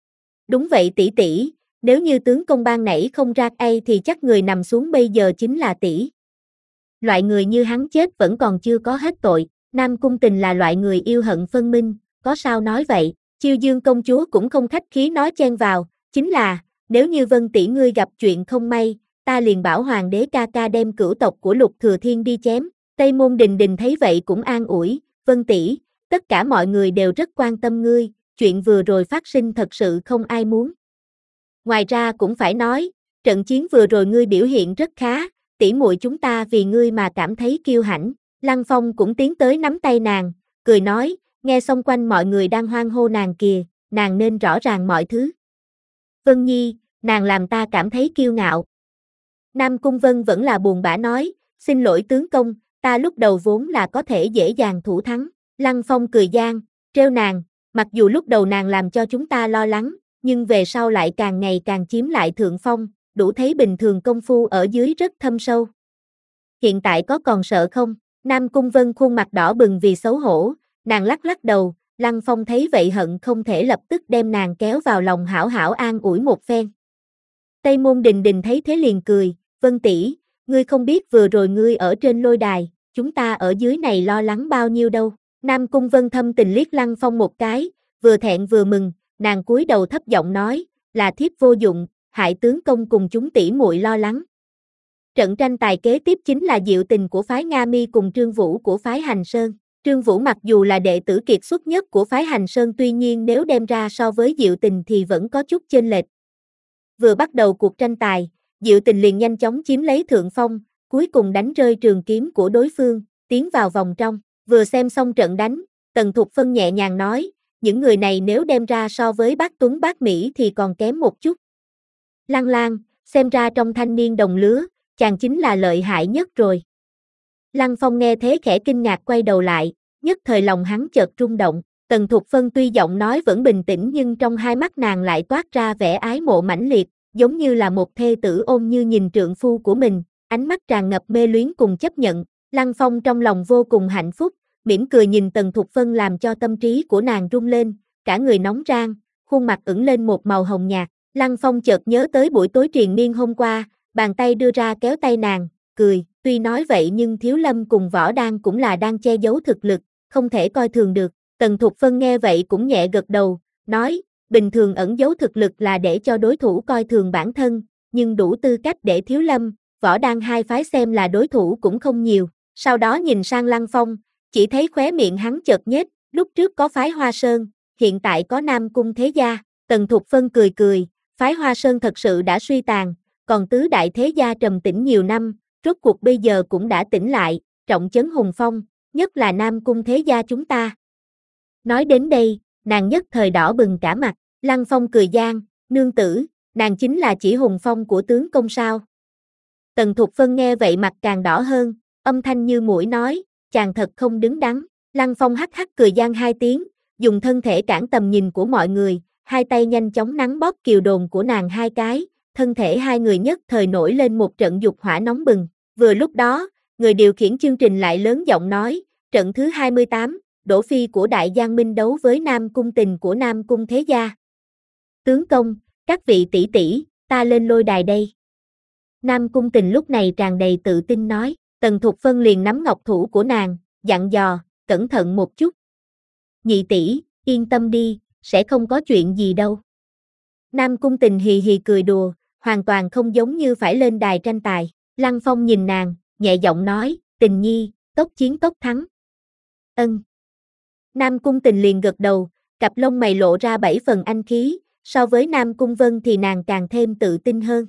Đúng vậy tỷ tỷ, nếu như tướng công ban nãy không ra tay thì chắc người nằm xuống bây giờ chính là tỷ. Loại người như hắn chết vẫn còn chưa có hết tội, Nam Cung Tình là loại người yêu hận phân minh, có sao nói vậy, Chiêu Dương công chúa cũng không khách khí nói chen vào, chính là, nếu như Vân tỷ ngươi gặp chuyện không may, ta liền bảo hoàng đế ca ca đem cửu tộc của Lục Thừa Thiên đi chém. Tây Môn Đình Đình thấy vậy cũng an ủi, Vân tỷ, tất cả mọi người đều rất quan tâm ngươi, chuyện vừa rồi phát sinh thật sự không ai muốn. Ngoài ra cũng phải nói, trận chiến vừa rồi ngươi biểu hiện rất khá, tỷ muội chúng ta vì ngươi mà cảm thấy kiêu hãnh. Lăng Phong cũng tiến tới nắm tay nàng, cười nói, nghe xung quanh mọi người đang hoan hô nàng kìa, nàng nên rõ ràng mọi thứ. Vân Nhi, nàng làm ta cảm thấy kiêu ngạo. Nam Cung Vân vẫn là buồn bã nói, xin lỗi tướng công, ta lúc đầu vốn là có thể dễ dàng thủ thắng. Lăng Phong cười gian, trêu nàng, mặc dù lúc đầu nàng làm cho chúng ta lo lắng, nhưng về sau lại càng ngày càng chiếm lại thượng phong, đủ thấy bình thường công phu ở dưới rất thâm sâu. Hiện tại có còn sợ không? Nam Cung Vân khuôn mặt đỏ bừng vì xấu hổ, nàng lắc lắc đầu, Lăng Phong thấy vậy hận không thể lập tức đem nàng kéo vào lòng hảo hảo an ủi một phen. Tây Môn Đình Đình thấy thế liền cười, Vân tỷ, ngươi không biết vừa rồi ngươi ở trên lôi đài, chúng ta ở dưới này lo lắng bao nhiêu đâu. Nam Cung Vân thâm tình liếc Lăng Phong một cái, vừa thẹn vừa mừng, nàng cúi đầu thấp giọng nói, là thiếp vô dụng, hại tướng công cùng chúng tỷ muội lo lắng. Trận tranh tài kế tiếp chính là Diệu Tình của phái Nga Mi cùng Trương Vũ của phái Hành Sơn. Trương Vũ mặc dù là đệ tử kiệt xuất nhất của phái Hành Sơn tuy nhiên nếu đem ra so với Diệu Tình thì vẫn có chút chênh lệch. Vừa bắt đầu cuộc tranh tài, Diệu Tình liền nhanh chóng chiếm lấy thượng phong, cuối cùng đánh rơi trường kiếm của đối phương, tiến vào vòng trong. Vừa xem xong trận đánh, Tần Thục Phân nhẹ nhàng nói, những người này nếu đem ra so với Bác Tuấn Bác Mỹ thì còn kém một chút. Lăng Lang, xem ra trong thanh niên đồng lứa, chàng chính là lợi hại nhất rồi. Lăng Phong nghe thế khẽ kinh ngạc quay đầu lại, nhất thời lòng hắn chợt rung động. Tần Thục Phân tuy giọng nói vẫn bình tĩnh nhưng trong hai mắt nàng lại toát ra vẻ ái mộ mãnh liệt, giống như là một thê tử ôm như nhìn trượng phu của mình, ánh mắt tràn ngập mê luyến cùng chấp nhận. Lăng Phong trong lòng vô cùng hạnh phúc, mỉm cười nhìn Tần Thục Phân làm cho tâm trí của nàng rung lên, cả người nóng rang, khuôn mặt ửng lên một màu hồng nhạt. Lăng Phong chợt nhớ tới buổi tối triền miên hôm qua, bàn tay đưa ra kéo tay nàng, cười, tuy nói vậy nhưng Thiếu Lâm cùng Võ Đan cũng là đang che giấu thực lực, không thể coi thường được. Tần Thục Phân nghe vậy cũng nhẹ gật đầu, nói, bình thường ẩn giấu thực lực là để cho đối thủ coi thường bản thân, nhưng đủ tư cách để Thiếu Lâm, Võ Đan hai phái xem là đối thủ cũng không nhiều. Sau đó nhìn sang Lăng Phong, chỉ thấy khóe miệng hắn chợt nhếch, lúc trước có phái Hoa Sơn, hiện tại có Nam Cung Thế Gia. Tần Thục Phân cười cười, phái Hoa Sơn thật sự đã suy tàn, còn tứ đại thế gia trầm tĩnh nhiều năm, rốt cuộc bây giờ cũng đã tỉnh lại, trọng trấn hùng phong, nhất là Nam Cung Thế Gia chúng ta. Nói đến đây, nàng nhất thời đỏ bừng cả mặt. Lăng Phong cười gian, nương tử, nàng chính là chỉ hùng phong của tướng công sao. Tần Thục Phân nghe vậy mặt càng đỏ hơn, âm thanh như muỗi nói, chàng thật không đứng đắn. Lăng Phong hắc hắc cười gian hai tiếng, dùng thân thể cản tầm nhìn của mọi người, hai tay nhanh chóng nắn bóp kiều đồn của nàng hai cái, thân thể hai người nhất thời nổi lên một trận dục hỏa nóng bừng. Vừa lúc đó, người điều khiển chương trình lại lớn giọng nói, trận thứ hai mươi tám, Đỗ Phi của Đại Giang Minh đấu với Nam Cung Tình của Nam Cung Thế Gia. Tướng công, các vị tỷ tỷ, ta lên lôi đài đây. Nam Cung Tình lúc này tràn đầy tự tin nói. Tần Thục Phân liền nắm ngọc thủ của nàng, dặn dò, cẩn thận một chút. Nhị tỷ, yên tâm đi, sẽ không có chuyện gì đâu. Nam Cung Tình hì hì cười đùa, hoàn toàn không giống như phải lên đài tranh tài. Lăng Phong nhìn nàng, nhẹ giọng nói, Tình nhi, tốc chiến tốc thắng. Ân. Nam Cung Tình liền gật đầu, cặp lông mày lộ ra bảy phần anh khí, so với Nam Cung Vân thì nàng càng thêm tự tin hơn.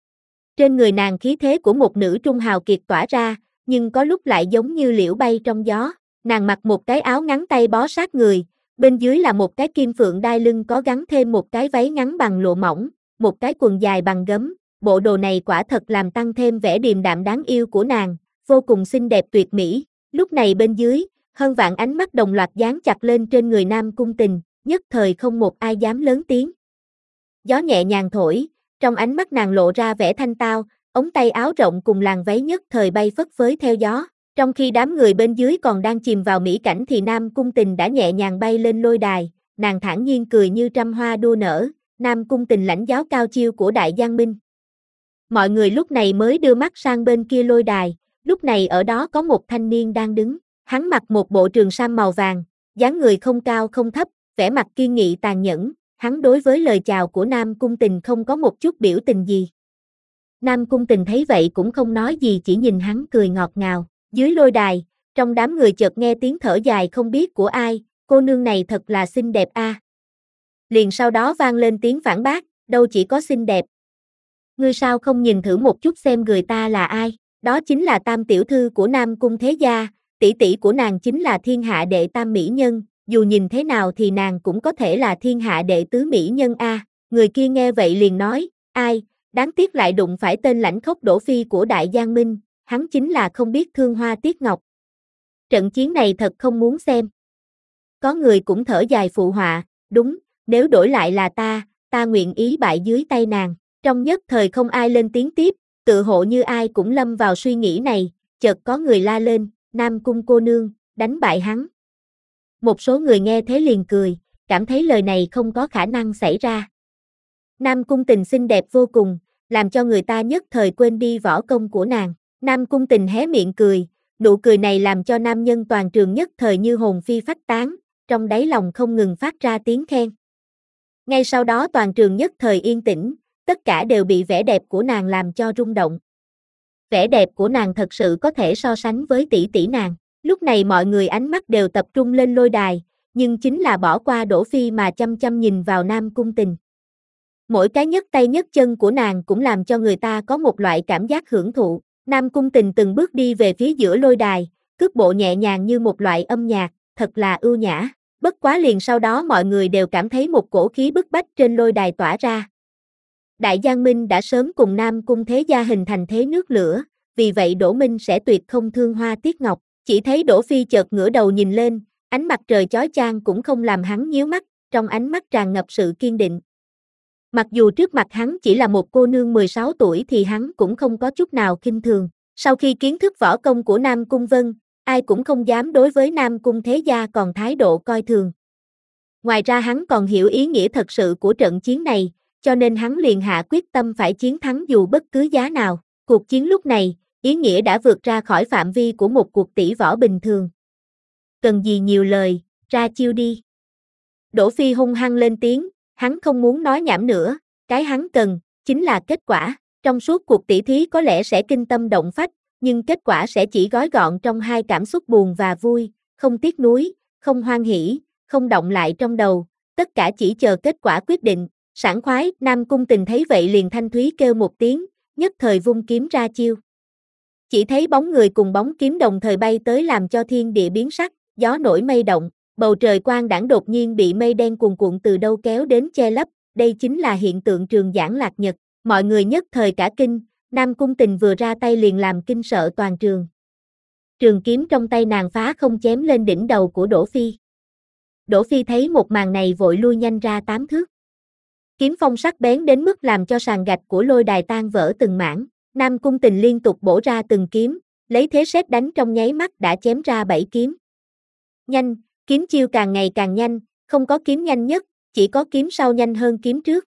Trên người nàng khí thế của một nữ trung hào kiệt tỏa ra, nhưng có lúc lại giống như liễu bay trong gió. Nàng mặc một cái áo ngắn tay bó sát người, bên dưới là một cái kim phượng đai lưng có gắn thêm một cái váy ngắn bằng lụa mỏng, một cái quần dài bằng gấm. Bộ đồ này quả thật làm tăng thêm vẻ điềm đạm đáng yêu của nàng, vô cùng xinh đẹp tuyệt mỹ. Lúc này bên dưới, hơn vạn ánh mắt đồng loạt dán chặt lên trên người Nam Cung Tình, nhất thời không một ai dám lớn tiếng. Gió nhẹ nhàng thổi, trong ánh mắt nàng lộ ra vẻ thanh tao, ống tay áo rộng cùng làn váy nhất thời bay phất phới theo gió. Trong khi đám người bên dưới còn đang chìm vào mỹ cảnh thì Nam Cung Tình đã nhẹ nhàng bay lên lôi đài, nàng thản nhiên cười như trăm hoa đua nở, Nam Cung Tình lãnh giáo cao chiêu của Đại Giang Minh. Mọi người lúc này mới đưa mắt sang bên kia lôi đài, lúc này ở đó có một thanh niên đang đứng, hắn mặc một bộ trường sam màu vàng, dáng người không cao không thấp, vẻ mặt kiên nghị tàn nhẫn, hắn đối với lời chào của Nam Cung Tình không có một chút biểu tình gì. Nam Cung Tình thấy vậy cũng không nói gì, chỉ nhìn hắn cười ngọt ngào. Dưới lôi đài, trong đám người chợt nghe tiếng thở dài không biết của ai, cô nương này thật là xinh đẹp a. À. Liền sau đó vang lên tiếng phản bác, đâu chỉ có xinh đẹp. Ngươi sao không nhìn thử một chút xem người ta là ai, đó chính là tam tiểu thư của Nam Cung Thế Gia, tỷ tỷ của nàng chính là thiên hạ đệ tam mỹ nhân, dù nhìn thế nào thì nàng cũng có thể là thiên hạ đệ tứ mỹ nhân a. À. Người kia nghe vậy liền nói, ai, đáng tiếc lại đụng phải tên lãnh khốc Đỗ Phi của Đại Giang Minh, hắn chính là không biết thương hoa tiếc ngọc. Trận chiến này thật không muốn xem. Có người cũng thở dài phụ họa, đúng, nếu đổi lại là ta, ta nguyện ý bại dưới tay nàng. Trong nhất thời không ai lên tiếng tiếp, tự hộ như ai cũng lâm vào suy nghĩ này, chợt có người la lên, Nam Cung cô nương, đánh bại hắn. Một số người nghe thế liền cười, cảm thấy lời này không có khả năng xảy ra. Nam Cung Tình xinh đẹp vô cùng, làm cho người ta nhất thời quên đi võ công của nàng. Nam Cung Tình hé miệng cười, nụ cười này làm cho nam nhân toàn trường nhất thời như hồn phi phách tán, trong đáy lòng không ngừng phát ra tiếng khen. Ngay sau đó toàn trường nhất thời yên tĩnh, tất cả đều bị vẻ đẹp của nàng làm cho rung động. Vẻ đẹp của nàng thật sự có thể so sánh với tỷ tỷ nàng. Lúc này mọi người ánh mắt đều tập trung lên lôi đài, nhưng chính là bỏ qua Đỗ Phi mà chăm chăm nhìn vào Nam Cung Tình. Mỗi cái nhấc tay nhấc chân của nàng cũng làm cho người ta có một loại cảm giác hưởng thụ. Nam Cung Tình từng bước đi về phía giữa lôi đài, cước bộ nhẹ nhàng như một loại âm nhạc, thật là ưu nhã. Bất quá liền sau đó mọi người đều cảm thấy một cổ khí bức bách trên lôi đài tỏa ra. Đại Giang Minh đã sớm cùng Nam Cung Thế Gia hình thành thế nước lửa, vì vậy Đỗ Minh sẽ tuyệt không thương hoa tiếc ngọc. Chỉ thấy Đỗ Phi chợt ngửa đầu nhìn lên, ánh mặt trời chói chang cũng không làm hắn nhíu mắt, trong ánh mắt tràn ngập sự kiên định. Mặc dù trước mặt hắn chỉ là một cô nương mười sáu tuổi thì hắn cũng không có chút nào khinh thường. Sau khi kiến thức võ công của Nam Cung Vân, ai cũng không dám đối với Nam Cung Thế Gia còn thái độ coi thường. Ngoài ra hắn còn hiểu ý nghĩa thật sự của trận chiến này, cho nên hắn liền hạ quyết tâm phải chiến thắng dù bất cứ giá nào. Cuộc chiến lúc này, ý nghĩa đã vượt ra khỏi phạm vi của một cuộc tỷ võ bình thường. Cần gì nhiều lời, ra chiêu đi. Đỗ Phi hung hăng lên tiếng, hắn không muốn nói nhảm nữa, cái hắn cần, chính là kết quả. Trong suốt cuộc tỷ thí có lẽ sẽ kinh tâm động phách, nhưng kết quả sẽ chỉ gói gọn trong hai cảm xúc buồn và vui, không tiếc nuối, không hoan hỉ, không động lại trong đầu, tất cả chỉ chờ kết quả quyết định. Sảng khoái, Nam Cung Tình thấy vậy liền thanh thúy kêu một tiếng, nhất thời vung kiếm ra chiêu. Chỉ thấy bóng người cùng bóng kiếm đồng thời bay tới làm cho thiên địa biến sắc, gió nổi mây động, bầu trời quang đãng đột nhiên bị mây đen cuồn cuộn từ đâu kéo đến che lấp, đây chính là hiện tượng trường giảng lạc nhật. Mọi người nhất thời cả kinh, Nam Cung Tình vừa ra tay liền làm kinh sợ toàn trường. Trường kiếm trong tay nàng phá không chém lên đỉnh đầu của Đỗ Phi. Đỗ Phi thấy một màn này vội lui nhanh ra tám thước. Kiếm phong sắc bén đến mức làm cho sàn gạch của lôi đài tan vỡ từng mảng. Nam Cung Tình liên tục bổ ra từng kiếm, lấy thế sét đánh trong nháy mắt đã chém ra bảy kiếm. Nhanh, kiếm chiêu càng ngày càng nhanh, không có kiếm nhanh nhất, chỉ có kiếm sau nhanh hơn kiếm trước.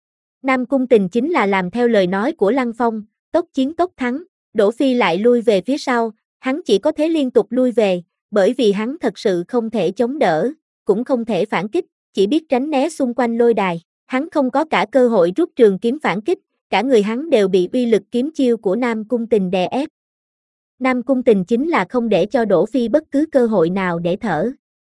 Nam Cung Tình chính là làm theo lời nói của Lăng Phong, tốc chiến tốc thắng. Đỗ Phi lại lui về phía sau, hắn chỉ có thể liên tục lui về, bởi vì hắn thật sự không thể chống đỡ, cũng không thể phản kích, chỉ biết tránh né xung quanh lôi đài. Hắn không có cả cơ hội rút trường kiếm phản kích, cả người hắn đều bị uy lực kiếm chiêu của Nam Cung Tình đè ép. Nam Cung Tình chính là không để cho Đỗ Phi bất cứ cơ hội nào để thở.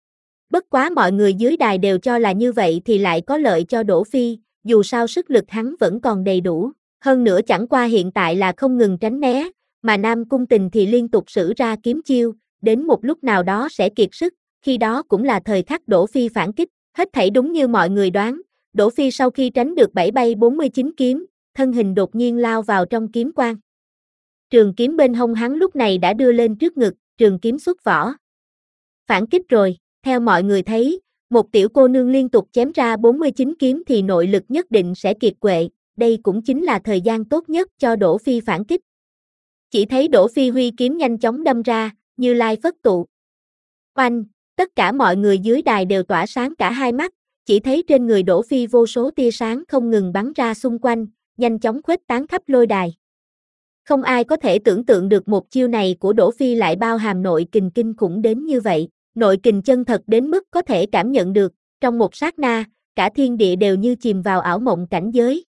Bất quá mọi người dưới đài đều cho là như vậy thì lại có lợi cho Đỗ Phi, dù sao sức lực hắn vẫn còn đầy đủ. Hơn nữa chẳng qua hiện tại là không ngừng tránh né, mà Nam Cung Tình thì liên tục sử ra kiếm chiêu, đến một lúc nào đó sẽ kiệt sức, khi đó cũng là thời khắc Đỗ Phi phản kích. Hết thảy đúng như mọi người đoán, Đỗ Phi sau khi tránh được bảy bay bốn mươi chín kiếm, thân hình đột nhiên lao vào trong kiếm quang. Trường kiếm bên hông hắn lúc này đã đưa lên trước ngực, trường kiếm xuất vỏ. Phản kích rồi, theo mọi người thấy, một tiểu cô nương liên tục chém ra bốn mươi chín kiếm thì nội lực nhất định sẽ kiệt quệ, đây cũng chính là thời gian tốt nhất cho Đỗ Phi phản kích. Chỉ thấy Đỗ Phi huy kiếm nhanh chóng đâm ra, Như Lai phất tụ. Oanh, tất cả mọi người dưới đài đều tỏa sáng cả hai mắt, chỉ thấy trên người Đỗ Phi vô số tia sáng không ngừng bắn ra xung quanh, nhanh chóng khuếch tán khắp lôi đài. Không ai có thể tưởng tượng được một chiêu này của Đỗ Phi lại bao hàm nội kình kinh khủng đến như vậy, nội kình chân thật đến mức có thể cảm nhận được, trong một sát na, cả thiên địa đều như chìm vào ảo mộng cảnh giới.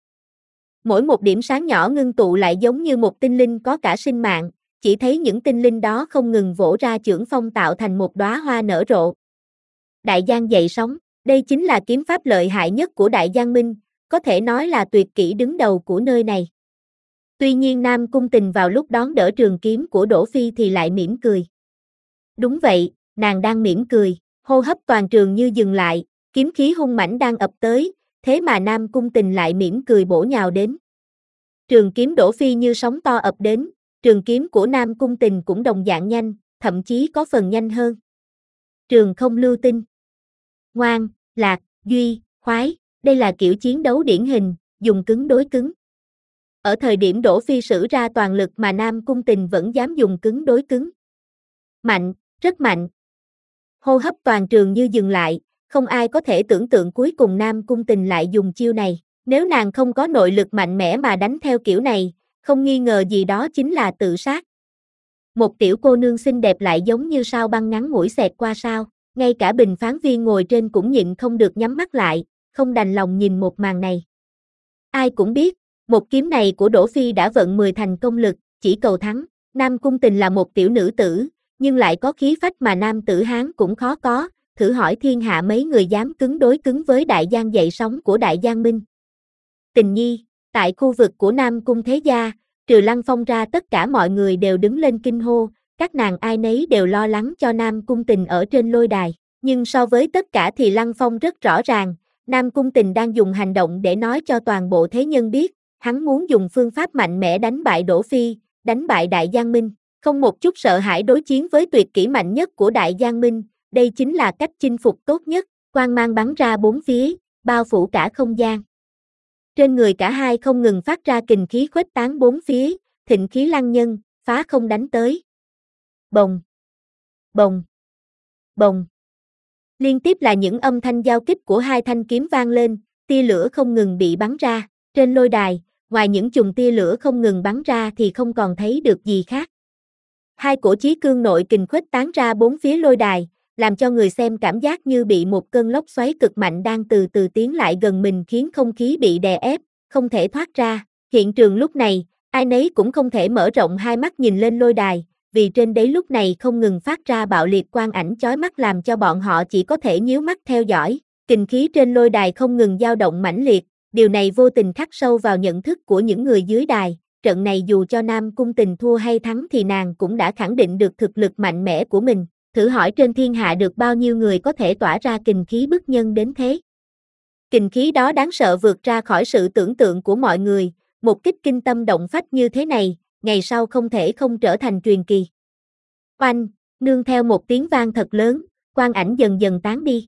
Mỗi một điểm sáng nhỏ ngưng tụ lại giống như một tinh linh có cả sinh mạng, chỉ thấy những tinh linh đó không ngừng vỗ ra chưởng phong tạo thành một đóa hoa nở rộ. Đại Giang dậy sóng, đây chính là kiếm pháp lợi hại nhất của Đại Giang Minh, có thể nói là tuyệt kỹ đứng đầu của nơi này. Tuy nhiên Nam Cung Tình vào lúc đón đỡ trường kiếm của Đỗ Phi thì lại mỉm cười. Đúng vậy, nàng đang mỉm cười, hô hấp toàn trường như dừng lại, kiếm khí hung mãnh đang ập tới, thế mà Nam Cung Tình lại mỉm cười bổ nhào đến. Trường kiếm Đỗ Phi như sóng to ập đến, trường kiếm của Nam Cung Tình cũng đồng dạng nhanh, thậm chí có phần nhanh hơn. Trường không lưu tinh. Ngoan, lạc, duy, khoái, đây là kiểu chiến đấu điển hình, dùng cứng đối cứng. Ở thời điểm Đỗ Phi sử ra toàn lực mà Nam Cung Tình vẫn dám dùng cứng đối cứng. Mạnh, rất mạnh. Hô hấp toàn trường như dừng lại, không ai có thể tưởng tượng cuối cùng Nam Cung Tình lại dùng chiêu này. Nếu nàng không có nội lực mạnh mẽ mà đánh theo kiểu này, không nghi ngờ gì đó chính là tự sát. Một tiểu cô nương xinh đẹp lại giống như sao băng ngắn ngủi xẹt qua sao, ngay cả bình phán viên ngồi trên cũng nhịn không được nhắm mắt lại, không đành lòng nhìn một màn này. Ai cũng biết, một kiếm này của Đỗ Phi đã vận mười thành công lực, chỉ cầu thắng. Nam Cung Tình là một tiểu nữ tử, nhưng lại có khí phách mà nam tử Hán cũng khó có, thử hỏi thiên hạ mấy người dám cứng đối cứng với Đại Giang dậy sóng của Đại Giang Minh. Tình nhi, tại khu vực của Nam Cung Thế Gia, trừ Lăng Phong ra tất cả mọi người đều đứng lên kinh hô, các nàng ai nấy đều lo lắng cho Nam Cung Tình ở trên lôi đài, nhưng so với tất cả thì Lăng Phong rất rõ ràng, Nam Cung Tình đang dùng hành động để nói cho toàn bộ thế nhân biết, hắn muốn dùng phương pháp mạnh mẽ đánh bại Đỗ Phi, đánh bại Đại Giang Minh, không một chút sợ hãi đối chiến với tuyệt kỹ mạnh nhất của Đại Giang Minh, đây chính là cách chinh phục tốt nhất, quang mang bắn ra bốn phía, bao phủ cả không gian. Trên người cả hai không ngừng phát ra kình khí khuếch tán bốn phía, thịnh khí lăng nhân, phá không đánh tới. Bồng! bồng, bồng. Liên tiếp là những âm thanh giao kích của hai thanh kiếm vang lên, tia lửa không ngừng bị bắn ra. Trên lôi đài, ngoài những chùm tia lửa không ngừng bắn ra thì không còn thấy được gì khác. Hai cổ chí cương nội kình khuếch tán ra bốn phía lôi đài, làm cho người xem cảm giác như bị một cơn lốc xoáy cực mạnh đang từ từ tiến lại gần mình, khiến không khí bị đè ép, không thể thoát ra. Hiện trường lúc này, ai nấy cũng không thể mở rộng hai mắt nhìn lên lôi đài, vì trên đấy lúc này không ngừng phát ra bạo liệt quang ảnh chói mắt làm cho bọn họ chỉ có thể nhíu mắt theo dõi. Kình khí trên lôi đài không ngừng dao động mãnh liệt, điều này vô tình khắc sâu vào nhận thức của những người dưới đài. Trận này dù cho Nam Cung Tình thua hay thắng thì nàng cũng đã khẳng định được thực lực mạnh mẽ của mình. Thử hỏi trên thiên hạ được bao nhiêu người có thể tỏa ra kình khí bức nhân đến thế. Kình khí đó đáng sợ vượt ra khỏi sự tưởng tượng của mọi người, một kích kinh tâm động phách như thế này, ngày sau không thể không trở thành truyền kỳ. Oanh, nương theo một tiếng vang thật lớn, quang ảnh dần dần tán đi.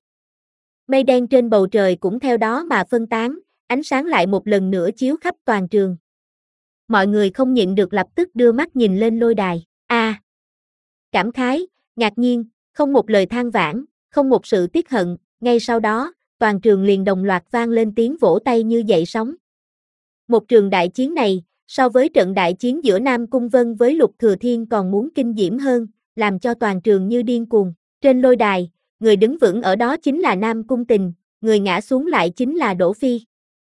Mây đen trên bầu trời cũng theo đó mà phân tán, ánh sáng lại một lần nữa chiếu khắp toàn trường. Mọi người không nhịn được lập tức đưa mắt nhìn lên lôi đài. A, à, cảm khái, ngạc nhiên, không một lời than vãn, không một sự tiếc hận, ngay sau đó, toàn trường liền đồng loạt vang lên tiếng vỗ tay như dậy sóng. Một trường đại chiến này, so với trận đại chiến giữa Nam Cung Vân với Lục Thừa Thiên còn muốn kinh diễm hơn, làm cho toàn trường như điên cuồng. Trên lôi đài, người đứng vững ở đó chính là Nam Cung Tình, người ngã xuống lại chính là Đỗ Phi.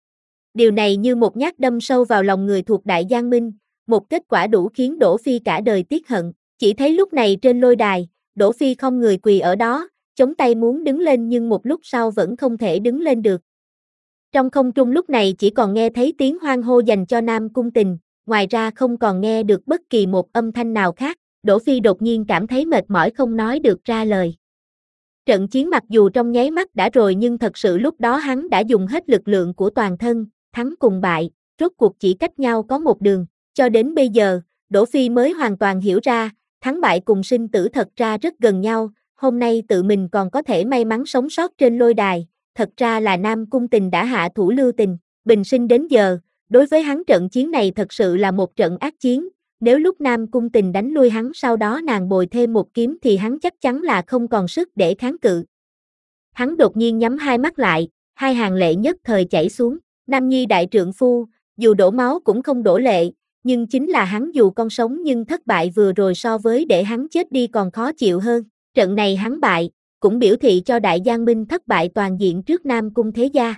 Điều này như một nhát đâm sâu vào lòng người thuộc Đại Giang Minh, một kết quả đủ khiến Đỗ Phi cả đời tiếc hận. Chỉ thấy lúc này trên lôi đài, Đỗ Phi không người quỳ ở đó, chống tay muốn đứng lên nhưng một lúc sau vẫn không thể đứng lên được. Trong không trung lúc này chỉ còn nghe thấy tiếng hoan hô dành cho Nam Cung Tình, ngoài ra không còn nghe được bất kỳ một âm thanh nào khác. Đỗ Phi đột nhiên cảm thấy mệt mỏi không nói được ra lời. Trận chiến mặc dù trong nháy mắt đã rồi nhưng thật sự lúc đó hắn đã dùng hết lực lượng của toàn thân, thắng cùng bại, rốt cuộc chỉ cách nhau có một đường. Cho đến bây giờ, Đỗ Phi mới hoàn toàn hiểu ra, thắng bại cùng sinh tử thật ra rất gần nhau. Hôm nay tự mình còn có thể may mắn sống sót trên lôi đài, thật ra là Nam Cung Tình đã hạ thủ lưu tình. Bình sinh đến giờ, đối với hắn trận chiến này thật sự là một trận ác chiến. Nếu lúc Nam Cung Tình đánh lui hắn sau đó nàng bồi thêm một kiếm thì hắn chắc chắn là không còn sức để kháng cự. Hắn đột nhiên nhắm hai mắt lại, hai hàng lệ nhất thời chảy xuống. Nam Nhi đại trượng phu, dù đổ máu cũng không đổ lệ, nhưng chính là hắn dù con sống nhưng thất bại vừa rồi so với để hắn chết đi còn khó chịu hơn. Trận này hắn bại, cũng biểu thị cho Đại Giang Minh thất bại toàn diện trước Nam Cung thế gia.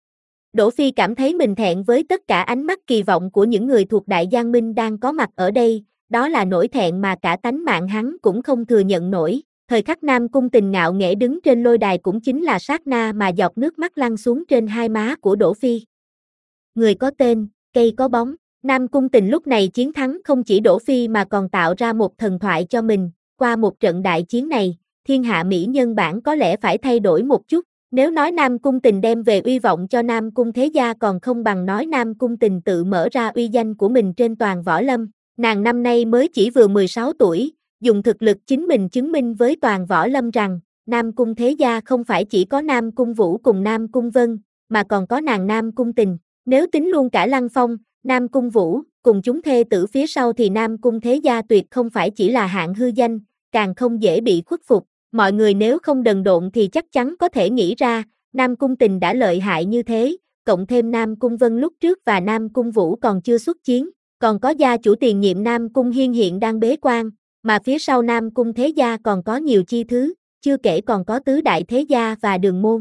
Đỗ Phi cảm thấy mình thẹn với tất cả ánh mắt kỳ vọng của những người thuộc Đại Giang Minh đang có mặt ở đây, đó là nỗi thẹn mà cả tánh mạng hắn cũng không thừa nhận nổi. Thời khắc Nam Cung Tình ngạo nghễ đứng trên lôi đài cũng chính là sát na mà giọt nước mắt lăn xuống trên hai má của Đỗ Phi. Người có tên, cây có bóng, Nam Cung Tình lúc này chiến thắng không chỉ Đỗ Phi mà còn tạo ra một thần thoại cho mình. Qua một trận đại chiến này, thiên hạ mỹ nhân bản có lẽ phải thay đổi một chút. Nếu nói Nam Cung Tình đem về uy vọng cho Nam Cung thế gia còn không bằng nói Nam Cung Tình tự mở ra uy danh của mình trên toàn võ lâm. Nàng năm nay mới chỉ vừa mười sáu tuổi, dùng thực lực chính mình chứng minh với toàn võ lâm rằng, Nam Cung thế gia không phải chỉ có Nam Cung Vũ cùng Nam Cung Vân, mà còn có nàng Nam Cung Tình. Nếu tính luôn cả Lăng Phong, Nam Cung Vũ, cùng chúng thê tử phía sau thì Nam Cung thế gia tuyệt không phải chỉ là hạng hư danh, càng không dễ bị khuất phục. Mọi người nếu không đần độn thì chắc chắn có thể nghĩ ra, Nam Cung Tình đã lợi hại như thế, cộng thêm Nam Cung Vân lúc trước và Nam Cung Vũ còn chưa xuất chiến, còn có gia chủ tiền nhiệm Nam Cung Hiên hiện đang bế quan, mà phía sau Nam Cung thế gia còn có nhiều chi thứ, chưa kể còn có tứ đại thế gia và đường môn.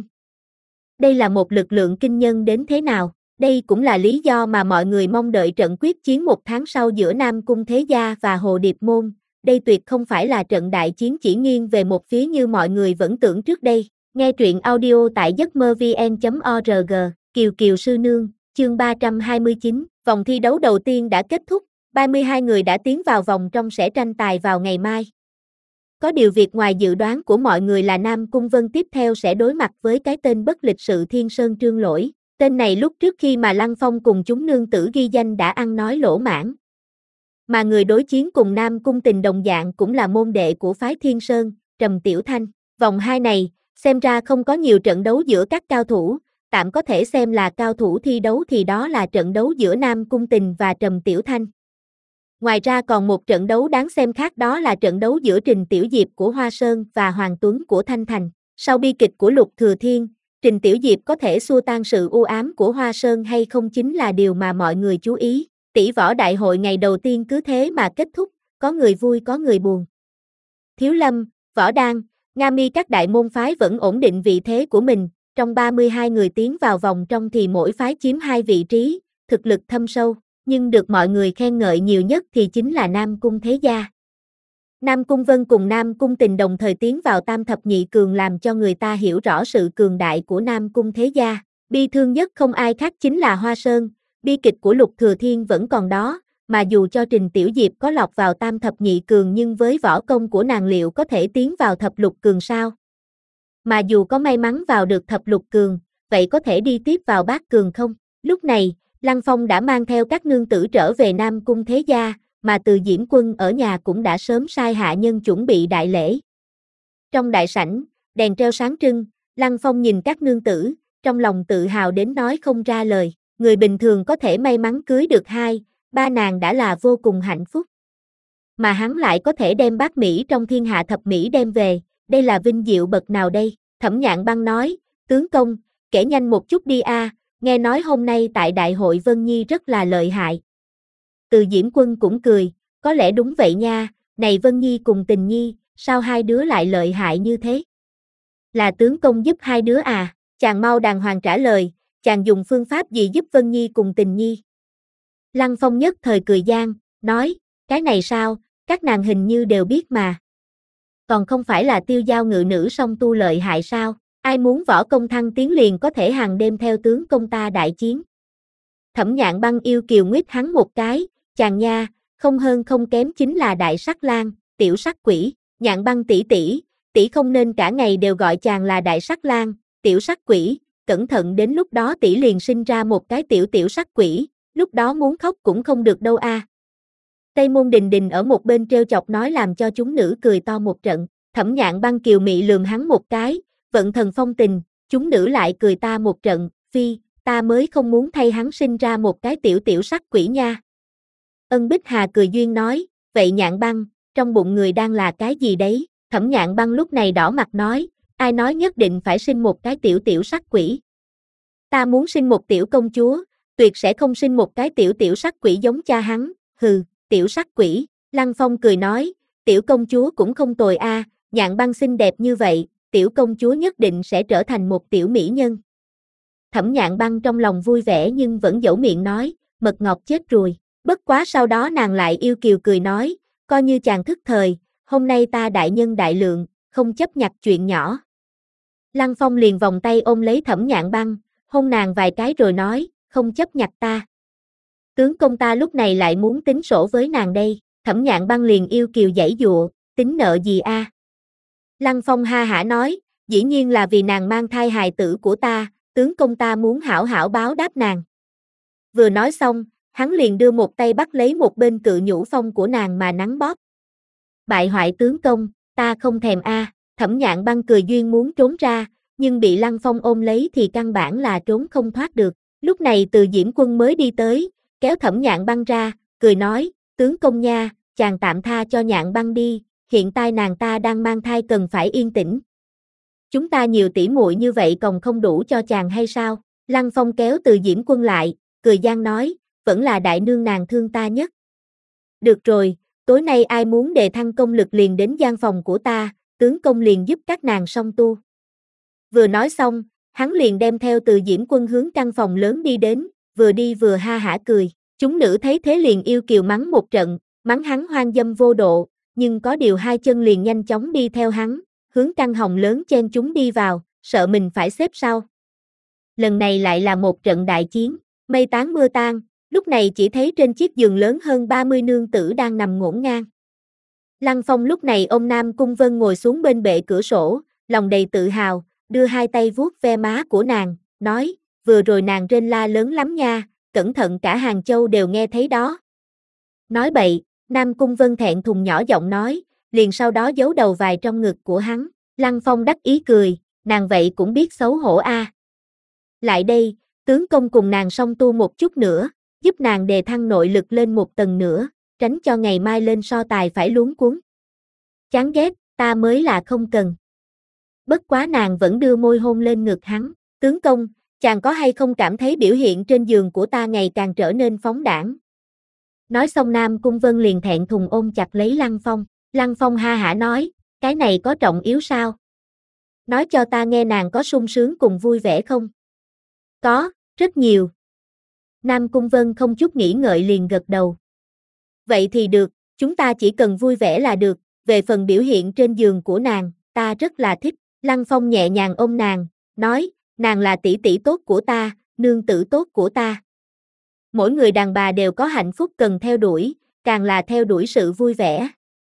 Đây là một lực lượng kinh nhân đến thế nào? Đây cũng là lý do mà mọi người mong đợi trận quyết chiến một tháng sau giữa Nam Cung thế gia và Hồ Điệp môn. Đây tuyệt không phải là trận đại chiến chỉ nghiêng về một phía như mọi người vẫn tưởng trước đây. Nghe truyện audio tại giấc mơ vn chấm org, Kiều Kiều Sư Nương, chương ba trăm hai mươi chín, vòng thi đấu đầu tiên đã kết thúc, ba mươi hai người đã tiến vào vòng trong sẽ tranh tài vào ngày mai. Có điều việc ngoài dự đoán của mọi người là Nam Cung Vân tiếp theo sẽ đối mặt với cái tên bất lịch sự Thiên Sơn Trương Lỗi. Tên này lúc trước khi mà Lăng Phong cùng chúng nương tử ghi danh đã ăn nói lỗ mãng. Mà người đối chiến cùng Nam Cung Tình đồng dạng cũng là môn đệ của phái Thiên Sơn, Trầm Tiểu Thanh. Vòng hai này, xem ra không có nhiều trận đấu giữa các cao thủ, tạm có thể xem là cao thủ thi đấu thì đó là trận đấu giữa Nam Cung Tình và Trầm Tiểu Thanh. Ngoài ra còn một trận đấu đáng xem khác, đó là trận đấu giữa Trình Tiểu Diệp của Hoa Sơn và Hoàng Tuấn của Thanh Thành. Sau bi kịch của Lục Thừa Thiên, Trình Tiểu Diệp có thể xua tan sự u ám của Hoa Sơn hay không chính là điều mà mọi người chú ý. Tỷ võ đại hội ngày đầu tiên cứ thế mà kết thúc, có người vui có người buồn. Thiếu Lâm, Võ Đan, Nga Mi các đại môn phái vẫn ổn định vị thế của mình, trong ba mươi hai người tiến vào vòng trong thì mỗi phái chiếm hai vị trí, thực lực thâm sâu, nhưng được mọi người khen ngợi nhiều nhất thì chính là Nam Cung Thế Gia. Nam Cung Vân cùng Nam Cung Tình đồng thời tiến vào tam thập nhị cường làm cho người ta hiểu rõ sự cường đại của Nam Cung Thế Gia. Bi thương nhất không ai khác chính là Hoa Sơn, bi kịch của Lục Thừa Thiên vẫn còn đó, mà dù cho Trình Tiểu Diệp có lọt vào tam thập nhị cường nhưng với võ công của nàng liệu có thể tiến vào thập lục cường sao? Mà dù có may mắn vào được thập lục cường, vậy có thể đi tiếp vào bát cường không? Lúc này, Lăng Phong đã mang theo các nương tử trở về Nam Cung Thế Gia, mà Từ Diễm Quân ở nhà cũng đã sớm sai hạ nhân chuẩn bị đại lễ. Trong đại sảnh, đèn treo sáng trưng, Lăng Phong nhìn các nương tử, trong lòng tự hào đến nói không ra lời. Người bình thường có thể may mắn cưới được hai, ba nàng đã là vô cùng hạnh phúc. Mà hắn lại có thể đem bát Mỹ trong thiên hạ thập Mỹ đem về, đây là vinh diệu bậc nào đây? Thẩm Nhạn Băng nói, tướng công, kể nhanh một chút đi a, nghe nói hôm nay tại đại hội Vân Nhi rất là lợi hại. Từ Diễm Quân cũng cười, có lẽ đúng vậy nha, này Vân Nhi cùng Tình Nhi, sao hai đứa lại lợi hại như thế? Là tướng công giúp hai đứa à? Chàng mau đàng hoàng trả lời, chàng dùng phương pháp gì giúp Vân Nhi cùng Tình Nhi? Lăng Phong nhất thời cười gian, nói, cái này sao, các nàng hình như đều biết mà. Còn không phải là tiêu giao ngự nữ song tu lợi hại sao, ai muốn võ công thăng tiến liền có thể hàng đêm theo tướng công ta đại chiến. Thẩm Nhạn Băng yêu kiều nguyết hắn một cái, chàng nha, không hơn không kém chính là đại sắc lang, tiểu sắc quỷ, Nhạn Băng tỷ tỷ, tỷ không nên cả ngày đều gọi chàng là đại sắc lang, tiểu sắc quỷ, cẩn thận đến lúc đó tỷ liền sinh ra một cái tiểu tiểu sắc quỷ, lúc đó muốn khóc cũng không được đâu a. À. Tây Môn Đình Đình ở một bên trêu chọc nói làm cho chúng nữ cười to một trận, Thẩm Nhạn Băng kiều mị lườm hắn một cái, vận thần phong tình, chúng nữ lại cười ta một trận, phi, ta mới không muốn thay hắn sinh ra một cái tiểu tiểu sắc quỷ nha. Ân Bích Hà cười duyên nói, vậy Nhạn Băng, trong bụng người đang là cái gì đấy? Thẩm Nhạn Băng lúc này đỏ mặt nói, ai nói nhất định phải sinh một cái tiểu tiểu sắc quỷ. Ta muốn sinh một tiểu công chúa, tuyệt sẽ không sinh một cái tiểu tiểu sắc quỷ giống cha hắn, hừ, tiểu sắc quỷ. Lăng Phong cười nói, tiểu công chúa cũng không tồi a, à, Nhạn Băng xinh đẹp như vậy, tiểu công chúa nhất định sẽ trở thành một tiểu mỹ nhân. Thẩm Nhạn Băng trong lòng vui vẻ nhưng vẫn dẫu miệng nói, mật ngọt chết rồi. Bất quá sau đó nàng lại yêu kiều cười nói, coi như chàng thức thời, hôm nay ta đại nhân đại lượng, không chấp nhặt chuyện nhỏ. Lăng Phong liền vòng tay ôm lấy Thẩm Nhạn Băng, hôn nàng vài cái rồi nói, không chấp nhặt ta. Tướng công ta lúc này lại muốn tính sổ với nàng đây, Thẩm Nhạn Băng liền yêu kiều giãy dụa, tính nợ gì a? À? Lăng Phong ha hả nói, dĩ nhiên là vì nàng mang thai hài tử của ta, tướng công ta muốn hảo hảo báo đáp nàng. Vừa nói xong, hắn liền đưa một tay bắt lấy một bên cự nhũ phong của nàng mà nắn bóp. Bại hoại tướng công, ta không thèm a. À. Thẩm Nhạn Băng cười duyên muốn trốn ra, nhưng bị Lăng Phong ôm lấy thì căn bản là trốn không thoát được. Lúc này Từ Diễm Quân mới đi tới, kéo Thẩm Nhạn Băng ra, cười nói, tướng công nha, chàng tạm tha cho Nhạn Băng đi, hiện tại nàng ta đang mang thai cần phải yên tĩnh. Chúng ta nhiều tỷ muội như vậy còn không đủ cho chàng hay sao? Lăng Phong kéo Từ Diễm Quân lại, cười gian nói, vẫn là đại nương nàng thương ta nhất. Được rồi, tối nay ai muốn đề thăng công lực liền đến gian phòng của ta, tướng công liền giúp các nàng song tu. Vừa nói xong, hắn liền đem theo Từ Diễm Quân hướng căn phòng lớn đi đến, vừa đi vừa ha hả cười. Chúng nữ thấy thế liền yêu kiều mắng một trận, mắng hắn hoang dâm vô độ, nhưng có điều hai chân liền nhanh chóng đi theo hắn, hướng căn hồng lớn chen chúng đi vào, sợ mình phải xếp sau. Lần này lại là một trận đại chiến, mây tán mưa tan, lúc này chỉ thấy trên chiếc giường lớn hơn ba mươi nương tử đang nằm ngổn ngang. Lăng Phong lúc này ôm Nam Cung Vân ngồi xuống bên bệ cửa sổ, lòng đầy tự hào, đưa hai tay vuốt ve má của nàng, nói, vừa rồi nàng rên la lớn lắm nha, cẩn thận cả Hàng Châu đều nghe thấy đó. Nói bậy, Nam Cung Vân thẹn thùng nhỏ giọng nói, liền sau đó giấu đầu vào trong ngực của hắn. Lăng Phong đắc ý cười, nàng vậy cũng biết xấu hổ a. À. Lại đây, tướng công cùng nàng song tu một chút nữa, giúp nàng đề thăng nội lực lên một tầng nữa. tránh cho ngày mai lên so tài phải luống cuống. Chán ghét, ta mới là không cần. Bất quá nàng vẫn đưa môi hôn lên ngực hắn, tướng công, chàng có hay không cảm thấy biểu hiện trên giường của ta ngày càng trở nên phóng đãng. Nói xong Nam Cung Vân liền thẹn thùng ôm chặt lấy Lăng Phong, Lăng Phong ha hả nói, cái này có trọng yếu sao? Nói cho ta nghe nàng có sung sướng cùng vui vẻ không? Có, rất nhiều. Nam Cung Vân không chút nghĩ ngợi liền gật đầu. Vậy thì được, chúng ta chỉ cần vui vẻ là được, về phần biểu hiện trên giường của nàng, ta rất là thích. Lăng Phong nhẹ nhàng ôm nàng, nói, nàng là tỷ tỷ tốt của ta, nương tử tốt của ta. Mỗi người đàn bà đều có hạnh phúc cần theo đuổi, càng là theo đuổi sự vui vẻ.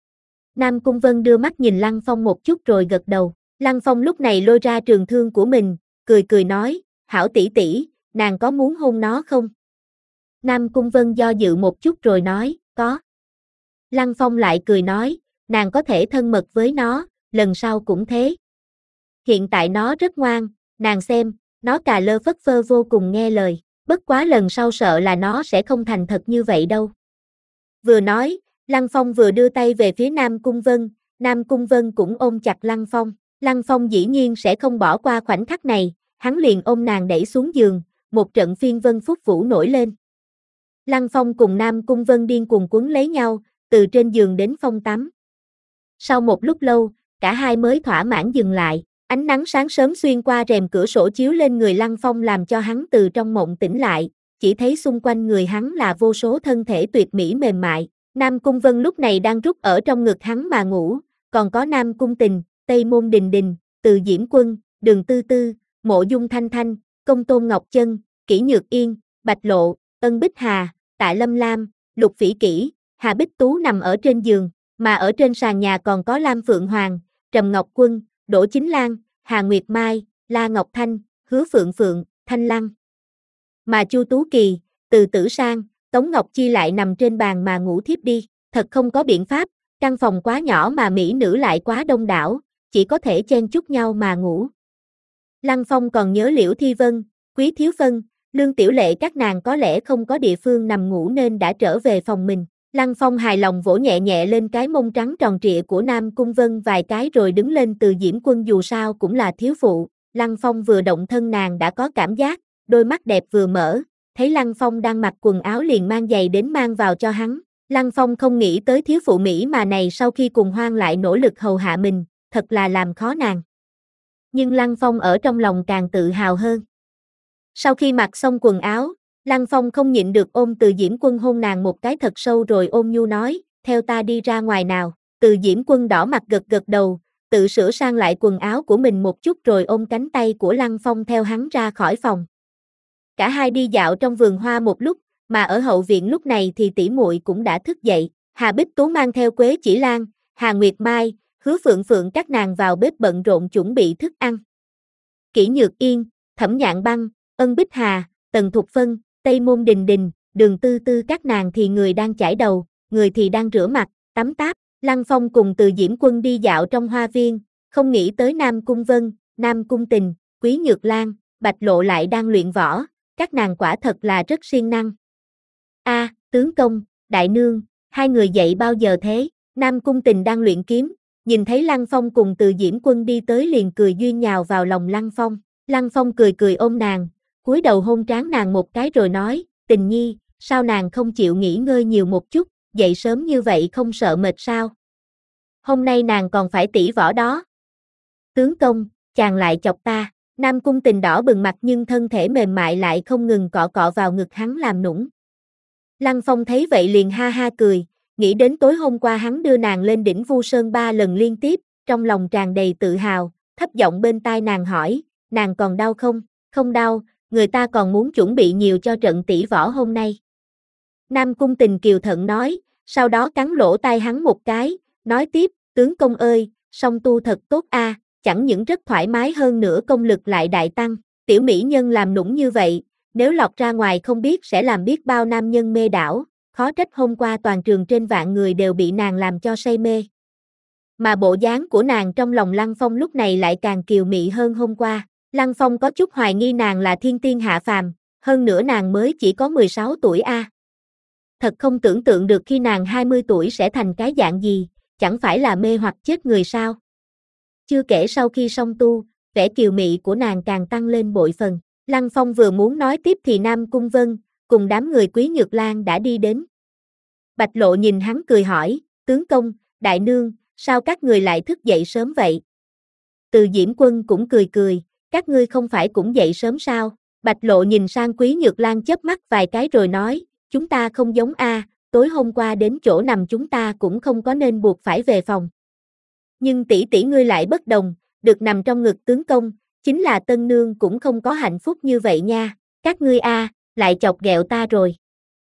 Nam Cung Vân đưa mắt nhìn Lăng Phong một chút rồi gật đầu. Lăng Phong lúc này lôi ra trường thương của mình, cười cười nói, hảo tỷ tỷ, nàng có muốn hôn nó không? Nam Cung Vân do dự một chút rồi nói, có. Lăng Phong lại cười nói, nàng có thể thân mật với nó, lần sau cũng thế. Hiện tại nó rất ngoan, nàng xem, nó cà lơ phất phơ vô cùng nghe lời, bất quá lần sau sợ là nó sẽ không thành thật như vậy đâu. Vừa nói, Lăng Phong vừa đưa tay về phía Nam Cung Vân, Nam Cung Vân cũng ôm chặt Lăng Phong, Lăng Phong dĩ nhiên sẽ không bỏ qua khoảnh khắc này, hắn liền ôm nàng đẩy xuống giường, một trận phiên vân phúc vũ nổi lên. Lăng Phong cùng Nam Cung Vân điên cuồng quấn lấy nhau, từ trên giường đến phòng tắm. Sau một lúc lâu, cả hai mới thỏa mãn dừng lại, ánh nắng sáng sớm xuyên qua rèm cửa sổ chiếu lên người Lăng Phong làm cho hắn từ trong mộng tỉnh lại, chỉ thấy xung quanh người hắn là vô số thân thể tuyệt mỹ mềm mại. Nam Cung Vân lúc này đang rúc ở trong ngực hắn mà ngủ, còn có Nam Cung Tình, Tây Môn Đình Đình, Từ Diễm Quân, Đường Tư Tư, Mộ Dung Thanh Thanh, Công Tôn Ngọc Chân, Kỷ Nhược Yên, Bạch Lộ, Ân Bích Hà, Tạ Lâm Lam, Lục Phỉ Kỷ, Hà Bích Tú nằm ở trên giường, mà ở trên sàn nhà còn có Lam Phượng Hoàng, Trầm Ngọc Quân, Đỗ Chính Lan, Hà Nguyệt Mai, La Ngọc Thanh, Hứa Phượng Phượng, Thanh Lăng. Mà Chu Tú Kỳ, Từ Tử Sang, Tống Ngọc Chi lại nằm trên bàn mà ngủ thiếp đi, thật không có biện pháp, căn phòng quá nhỏ mà mỹ nữ lại quá đông đảo, chỉ có thể chen chúc nhau mà ngủ. Lăng Phong còn nhớ Liễu Thi Vân, Quý Thiếu Phân, Lương Tiểu Lệ các nàng có lẽ không có địa phương nằm ngủ nên đã trở về phòng mình. Lăng Phong hài lòng vỗ nhẹ nhẹ lên cái mông trắng tròn trịa của Nam Cung Vân vài cái rồi đứng lên. Từ Diễm Quân dù sao cũng là thiếu phụ, Lăng Phong vừa động thân nàng đã có cảm giác, đôi mắt đẹp vừa mở, thấy Lăng Phong đang mặc quần áo liền mang giày đến mang vào cho hắn. Lăng Phong không nghĩ tới thiếu phụ Mỹ mà này sau khi cùng hoang lại nỗ lực hầu hạ mình, thật là làm khó nàng. Nhưng Lăng Phong ở trong lòng càng tự hào hơn. Sau khi mặc xong quần áo, Lăng Phong không nhịn được ôm Từ Diễm Quân hôn nàng một cái thật sâu rồi ôm nhu nói, theo ta đi ra ngoài nào. Từ Diễm Quân đỏ mặt gật gật đầu, tự sửa sang lại quần áo của mình một chút rồi ôm cánh tay của Lăng Phong theo hắn ra khỏi phòng. Cả hai đi dạo trong vườn hoa một lúc, mà ở hậu viện lúc này thì tỷ muội cũng đã thức dậy. Hà Bích Tú mang theo Quế Chỉ Lan, Hà Nguyệt Mai, Hứa Phượng Phượng các nàng vào bếp bận rộn chuẩn bị thức ăn. Kỷ Nhược Yên, Thẩm Nhạn Băng, Ân Bích Hà, Tần Thục Phân, Tây Môn Đình Đình, Đường Tư Tư các nàng thì người đang chải đầu, người thì đang rửa mặt, tắm táp. Lăng Phong cùng Từ Diễm Quân đi dạo trong hoa viên, không nghĩ tới Nam Cung Vân, Nam Cung Tình, Quý Nhược Lan, Bạch Lộ lại đang luyện võ, các nàng quả thật là rất siêng năng. A, à, tướng công, đại nương, hai người dậy bao giờ thế? Nam Cung Tình đang luyện kiếm, nhìn thấy Lăng Phong cùng Từ Diễm Quân đi tới liền cười duyên nhào vào lòng Lăng Phong. Lăng Phong cười cười ôm nàng, cúi đầu hôn trán nàng một cái rồi nói, Tình nhi, sao nàng không chịu nghỉ ngơi nhiều một chút, dậy sớm như vậy không sợ mệt sao? Hôm nay nàng còn phải tỉ võ đó. Tướng công, chàng lại chọc ta. Nam Cung Tình đỏ bừng mặt nhưng thân thể mềm mại lại không ngừng cọ cọ vào ngực hắn làm nũng. Lăng Phong thấy vậy liền ha ha cười, nghĩ đến tối hôm qua hắn đưa nàng lên đỉnh Vu Sơn ba lần liên tiếp, trong lòng tràn đầy tự hào, thấp giọng bên tai nàng hỏi, nàng còn đau không? Không đau, người ta còn muốn chuẩn bị nhiều cho trận tỷ võ hôm nay. Nam Cung Tình kiều thận nói, sau đó cắn lỗ tai hắn một cái, nói tiếp, tướng công ơi, song tu thật tốt a, à, chẳng những rất thoải mái hơn nữa công lực lại đại tăng, tiểu mỹ nhân làm nũng như vậy, nếu lọt ra ngoài không biết sẽ làm biết bao nam nhân mê đảo, khó trách hôm qua toàn trường trên vạn người đều bị nàng làm cho say mê. Mà bộ dáng của nàng trong lòng Lăng Phong lúc này lại càng kiều mị hơn hôm qua, Lăng Phong có chút hoài nghi nàng là thiên tiên hạ phàm, hơn nữa nàng mới chỉ có mười sáu tuổi a. À. thật không tưởng tượng được khi nàng hai mươi tuổi sẽ thành cái dạng gì, chẳng phải là mê hoặc chết người sao? Chưa kể sau khi song tu, vẻ kiều mị của nàng càng tăng lên bội phần. Lăng Phong vừa muốn nói tiếp thì Nam Cung Vân, cùng đám người Quý Nhược Lan đã đi đến. Bạch Lộ nhìn hắn cười hỏi, tướng công, đại nương, sao các người lại thức dậy sớm vậy? Từ Diễm Quân cũng cười cười, các ngươi không phải cũng dậy sớm sao? Bạch Lộ nhìn sang Quý Nhược Lan chớp mắt vài cái rồi nói, chúng ta không giống a, tối hôm qua đến chỗ nằm chúng ta cũng không có nên buộc phải về phòng. Nhưng tỷ tỷ ngươi lại bất đồng, được nằm trong ngực tướng công, chính là tân nương cũng không có hạnh phúc như vậy nha, các ngươi a, lại chọc ghẹo ta rồi.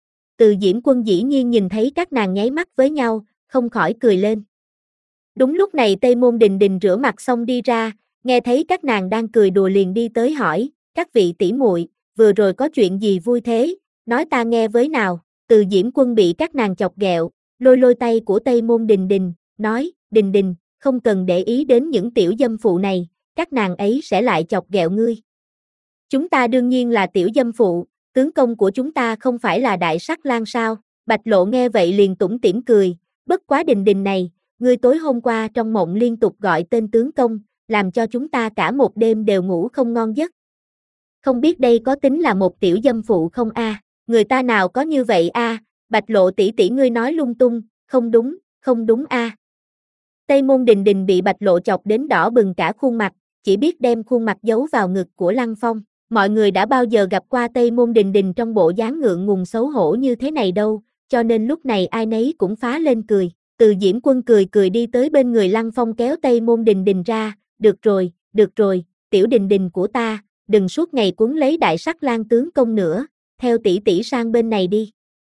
Từ Diễm Quân dĩ nhiên nhìn thấy các nàng nháy mắt với nhau, không khỏi cười lên. Đúng lúc này Tây Môn Đình Đình rửa mặt xong đi ra, nghe thấy các nàng đang cười đùa liền đi tới hỏi, các vị tỷ muội, vừa rồi có chuyện gì vui thế, nói ta nghe với nào. Từ Diễm Quân bị các nàng chọc ghẹo, lôi lôi tay của Tây Môn Đình Đình, nói, Đình Đình, không cần để ý đến những tiểu dâm phụ này, các nàng ấy sẽ lại chọc ghẹo ngươi. Chúng ta đương nhiên là tiểu dâm phụ, tướng công của chúng ta không phải là Đại Sắc Lang sao? Bạch Lộ nghe vậy liền tủm tỉm cười, bất quá Đình Đình này, ngươi tối hôm qua trong mộng liên tục gọi tên tướng công, làm cho chúng ta cả một đêm đều ngủ không ngon giấc. Không biết đây có tính là một tiểu dâm phụ không a? À? Người ta nào có như vậy a? À? Bạch Lộ tỷ tỷ ngươi nói lung tung, không đúng, không đúng a. À? Tây Môn Đình Đình bị Bạch Lộ chọc đến đỏ bừng cả khuôn mặt, chỉ biết đem khuôn mặt giấu vào ngực của Lăng Phong. Mọi người đã bao giờ gặp qua Tây Môn Đình Đình trong bộ dáng ngượng ngùng xấu hổ như thế này đâu, cho nên lúc này ai nấy cũng phá lên cười. Từ Diễm Quân cười cười đi tới bên người Lăng Phong kéo Tây Môn Đình Đình ra, được rồi, được rồi, tiểu Đình Đình của ta, đừng suốt ngày quấn lấy Đại Sắc Lang tướng công nữa, theo tỷ tỷ sang bên này đi.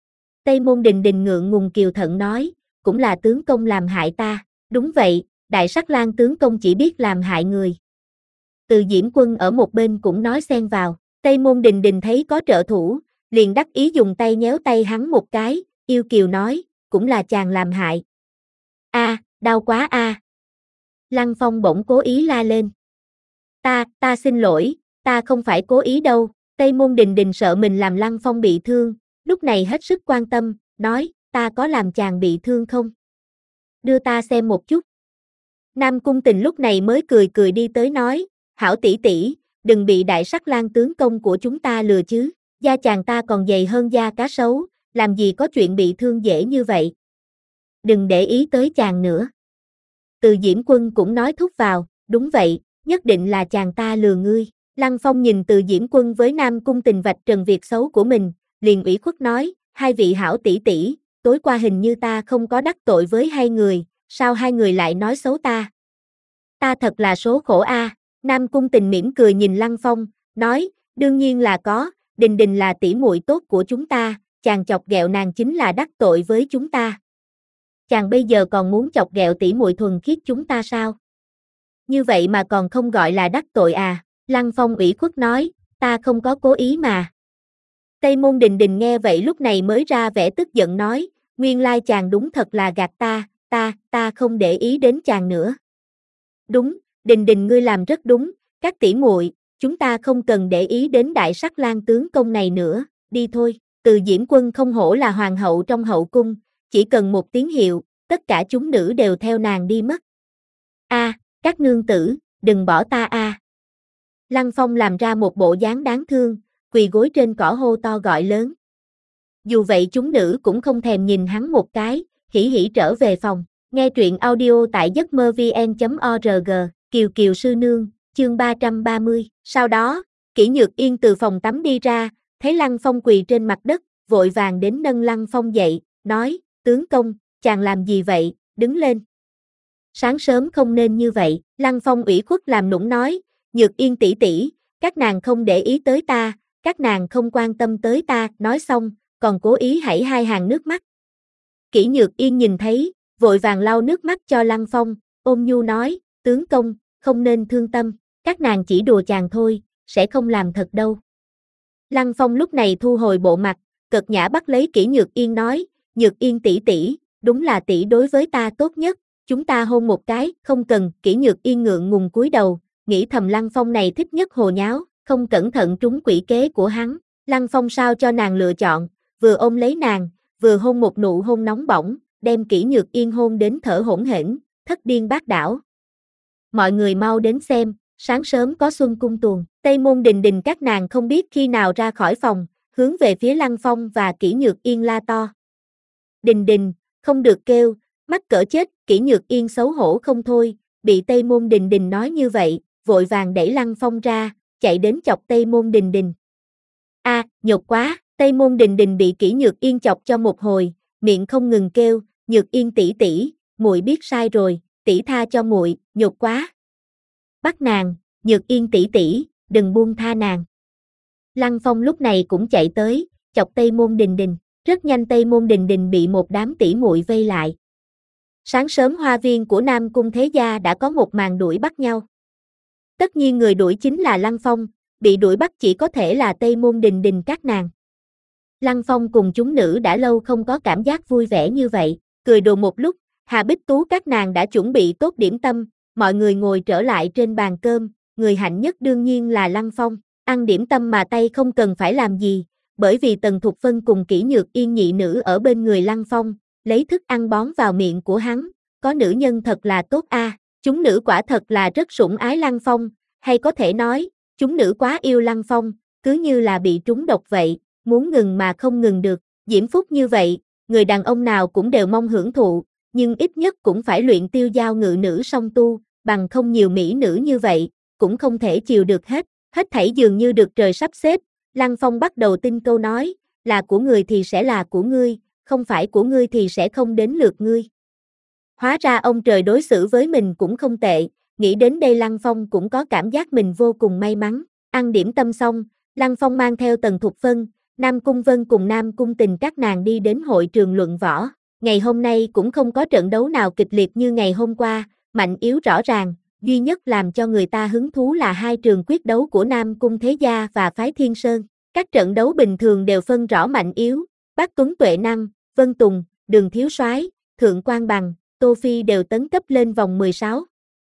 Tây Môn Đình Đình ngượng ngùng kiều thận nói, cũng là tướng công làm hại ta, đúng vậy, Đại Sắc Lang tướng công chỉ biết làm hại người. Từ Diễm Quân ở một bên cũng nói xen vào, Tây Môn Đình Đình thấy có trợ thủ, liền đắc ý dùng tay nhéo tay hắn một cái, yêu kiều nói, cũng là chàng làm hại. A, à, đau quá a. À. Lăng Phong bỗng cố ý la lên. Ta, ta xin lỗi, ta không phải cố ý đâu. Tây Môn Đình Đình sợ mình làm Lăng Phong bị thương, lúc này hết sức quan tâm, nói, ta có làm chàng bị thương không? Đưa ta xem một chút. Nam Cung Tình lúc này mới cười cười đi tới nói, hảo tỷ tỷ, đừng bị Đại Sắc Lang tướng công của chúng ta lừa chứ, da chàng ta còn dày hơn da cá sấu, làm gì có chuyện bị thương dễ như vậy. Đừng để ý tới chàng nữa. Từ Diễm Quân cũng nói thúc vào, đúng vậy, nhất định là chàng ta lừa ngươi. Lăng Phong nhìn Từ Diễm Quân với Nam Cung Tình vạch trần việc xấu của mình, liền ủy khuất nói, hai vị hảo tỷ tỷ, tối qua hình như ta không có đắc tội với hai người, sao hai người lại nói xấu ta? Ta thật là số khổ a. À. Nam Cung Tình mỉm cười nhìn Lăng Phong, nói, đương nhiên là có, Đình Đình là tỷ muội tốt của chúng ta, chàng chọc ghẹo nàng chính là đắc tội với chúng ta. Chàng bây giờ còn muốn chọc ghẹo tỷ muội thuần khiết chúng ta sao? Như vậy mà còn không gọi là đắc tội à? Lăng Phong ủy khuất nói, ta không có cố ý mà. Tây Môn Đình Đình nghe vậy lúc này mới ra vẻ tức giận nói, nguyên lai chàng đúng thật là gạt ta, ta, ta không để ý đến chàng nữa. Đúng, Đình Đình ngươi làm rất đúng, các tỷ muội, chúng ta không cần để ý đến Đại Sắc Lang tướng công này nữa, đi thôi. Từ Diễm Quân không hổ là hoàng hậu trong hậu cung, chỉ cần một tiếng hiệu, tất cả chúng nữ đều theo nàng đi mất. A, à, các nương tử, đừng bỏ ta a. À. Lăng Phong làm ra một bộ dáng đáng thương, quỳ gối trên cỏ hô to gọi lớn. Dù vậy chúng nữ cũng không thèm nhìn hắn một cái, hỉ hỉ trở về phòng. Nghe truyện audio tại giấc mơ vn chấm org, Kiều Kiều sư nương, chương ba trăm ba mươi. Sau đó, Kỷ Nhược Yên từ phòng tắm đi ra, thấy Lăng Phong quỳ trên mặt đất, vội vàng đến nâng Lăng Phong dậy, nói, tướng công, chàng làm gì vậy, đứng lên. Sáng sớm không nên như vậy, Lăng Phong ủy khuất làm nũng nói, Nhược Yên tỷ tỷ, các nàng không để ý tới ta, các nàng không quan tâm tới ta, nói xong, còn cố ý hãy hai hàng nước mắt. Kỷ Nhược Yên nhìn thấy, vội vàng lau nước mắt cho Lăng Phong, ôm nhu nói, tướng công, không nên thương tâm, các nàng chỉ đùa chàng thôi, sẽ không làm thật đâu. Lăng Phong lúc này thu hồi bộ mặt, cợt nhã bắt lấy Kỷ Nhược Yên nói, Nhược Yên tỷ tỷ, đúng là tỷ đối với ta tốt nhất, chúng ta hôn một cái, không cần. Kỷ Nhược Yên ngượng ngùng cúi đầu, nghĩ thầm Lăng Phong này thích nhất hồ nháo, không cẩn thận trúng quỷ kế của hắn. Lăng Phong sao cho nàng lựa chọn, vừa ôm lấy nàng, vừa hôn một nụ hôn nóng bỏng, đem Kỷ Nhược Yên hôn đến thở hổn hển, thất điên bát đảo. Mọi người mau đến xem, sáng sớm có xuân cung tuồng, Tây Môn Đình Đình các nàng không biết khi nào ra khỏi phòng, hướng về phía Lăng Phong và Kỷ Nhược Yên la to. Đình Đình, không được kêu, mắc cỡ chết, Kỷ Nhược Yên xấu hổ không thôi, bị Tây Môn Đình Đình nói như vậy, vội vàng đẩy Lăng Phong ra, chạy đến chọc Tây Môn Đình Đình. A, à, nhột quá, Tây Môn Đình Đình bị Kỷ Nhược Yên chọc cho một hồi, miệng không ngừng kêu, Nhược Yên tỷ tỷ, muội biết sai rồi, tỷ tha cho muội, nhột quá. Bắt nàng, Nhược Yên tỷ tỷ, đừng buông tha nàng. Lăng Phong lúc này cũng chạy tới, chọc Tây Môn Đình Đình, rất nhanh Tây Môn Đình Đình bị một đám tỷ muội vây lại. Sáng sớm hoa viên của Nam Cung Thế Gia đã có một màn đuổi bắt nhau. Tất nhiên người đuổi chính là Lăng Phong, bị đuổi bắt chỉ có thể là Tây Môn Đình Đình các nàng. Lăng Phong cùng chúng nữ đã lâu không có cảm giác vui vẻ như vậy, cười đùa một lúc, Hà Bích Tú các nàng đã chuẩn bị tốt điểm tâm, mọi người ngồi trở lại trên bàn cơm, người hạnh nhất đương nhiên là Lăng Phong, ăn điểm tâm mà tay không cần phải làm gì, bởi vì Tần Thục Phân cùng Kỷ Nhược Yên nhị nữ ở bên người Lăng Phong, lấy thức ăn bón vào miệng của hắn, có nữ nhân thật là tốt a, à. Chúng nữ quả thật là rất sủng ái Lăng Phong, hay có thể nói, chúng nữ quá yêu Lăng Phong, cứ như là bị trúng độc vậy, muốn ngừng mà không ngừng được, diễm phúc như vậy, người đàn ông nào cũng đều mong hưởng thụ, nhưng ít nhất cũng phải luyện tiêu giao ngự nữ song tu, bằng không nhiều mỹ nữ như vậy, cũng không thể chiều được hết, hết thảy dường như được trời sắp xếp, Lăng Phong bắt đầu tin câu nói, là của người thì sẽ là của ngươi, không phải của ngươi thì sẽ không đến lượt ngươi. Hóa ra ông trời đối xử với mình cũng không tệ, nghĩ đến đây Lăng Phong cũng có cảm giác mình vô cùng may mắn, ăn điểm tâm xong, Lăng Phong mang theo Tần Thục Phân, Nam Cung Vân cùng Nam Cung Tình các nàng đi đến hội trường luận võ, ngày hôm nay cũng không có trận đấu nào kịch liệt như ngày hôm qua, mạnh yếu rõ ràng, duy nhất làm cho người ta hứng thú là hai trường quyết đấu của Nam Cung Thế Gia và phái Thiên Sơn, các trận đấu bình thường đều phân rõ mạnh yếu, Bác Tuấn Tuệ Năng, Vân Tùng, Đường Thiếu Soái, Thượng Quan Bằng, Tô Phi đều tấn cấp lên vòng mười sáu.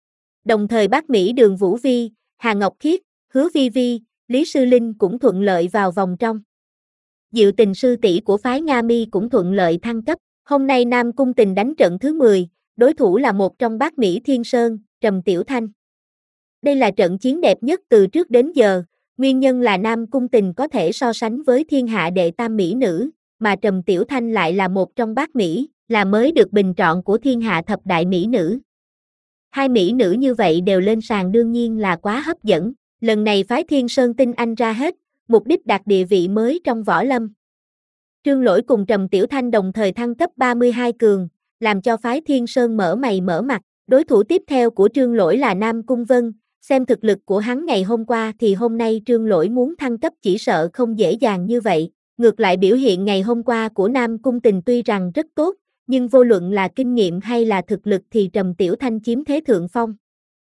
Đồng thời Bác Mỹ Đường Vũ Vi, Hà Ngọc Khiết, Hứa Vi Vi, Lý Sư Linh cũng thuận lợi vào vòng trong. Diệu Tình sư tỷ của phái Nga Mi cũng thuận lợi thăng cấp, hôm nay Nam Cung Tình đánh trận thứ mười, đối thủ là một trong Bác Mỹ Thiên Sơn, Trầm Tiểu Thanh. Đây là trận chiến đẹp nhất từ trước đến giờ, nguyên nhân là Nam Cung Tình có thể so sánh với thiên hạ đệ tam mỹ nữ, mà Trầm Tiểu Thanh lại là một trong Bác Mỹ, là mới được bình chọn của thiên hạ thập đại mỹ nữ. Hai mỹ nữ như vậy đều lên sàn đương nhiên là quá hấp dẫn, lần này phái Thiên Sơn tinh anh ra hết, mục đích đạt địa vị mới trong võ lâm. Trương Lỗi cùng Trầm Tiểu Thanh đồng thời thăng cấp ba mươi hai cường, làm cho phái Thiên Sơn mở mày mở mặt, đối thủ tiếp theo của Trương Lỗi là Nam Cung Vân, xem thực lực của hắn ngày hôm qua thì hôm nay Trương Lỗi muốn thăng cấp chỉ sợ không dễ dàng như vậy, ngược lại biểu hiện ngày hôm qua của Nam Cung Tình tuy rằng rất tốt, nhưng vô luận là kinh nghiệm hay là thực lực thì Trầm Tiểu Thanh chiếm thế thượng phong.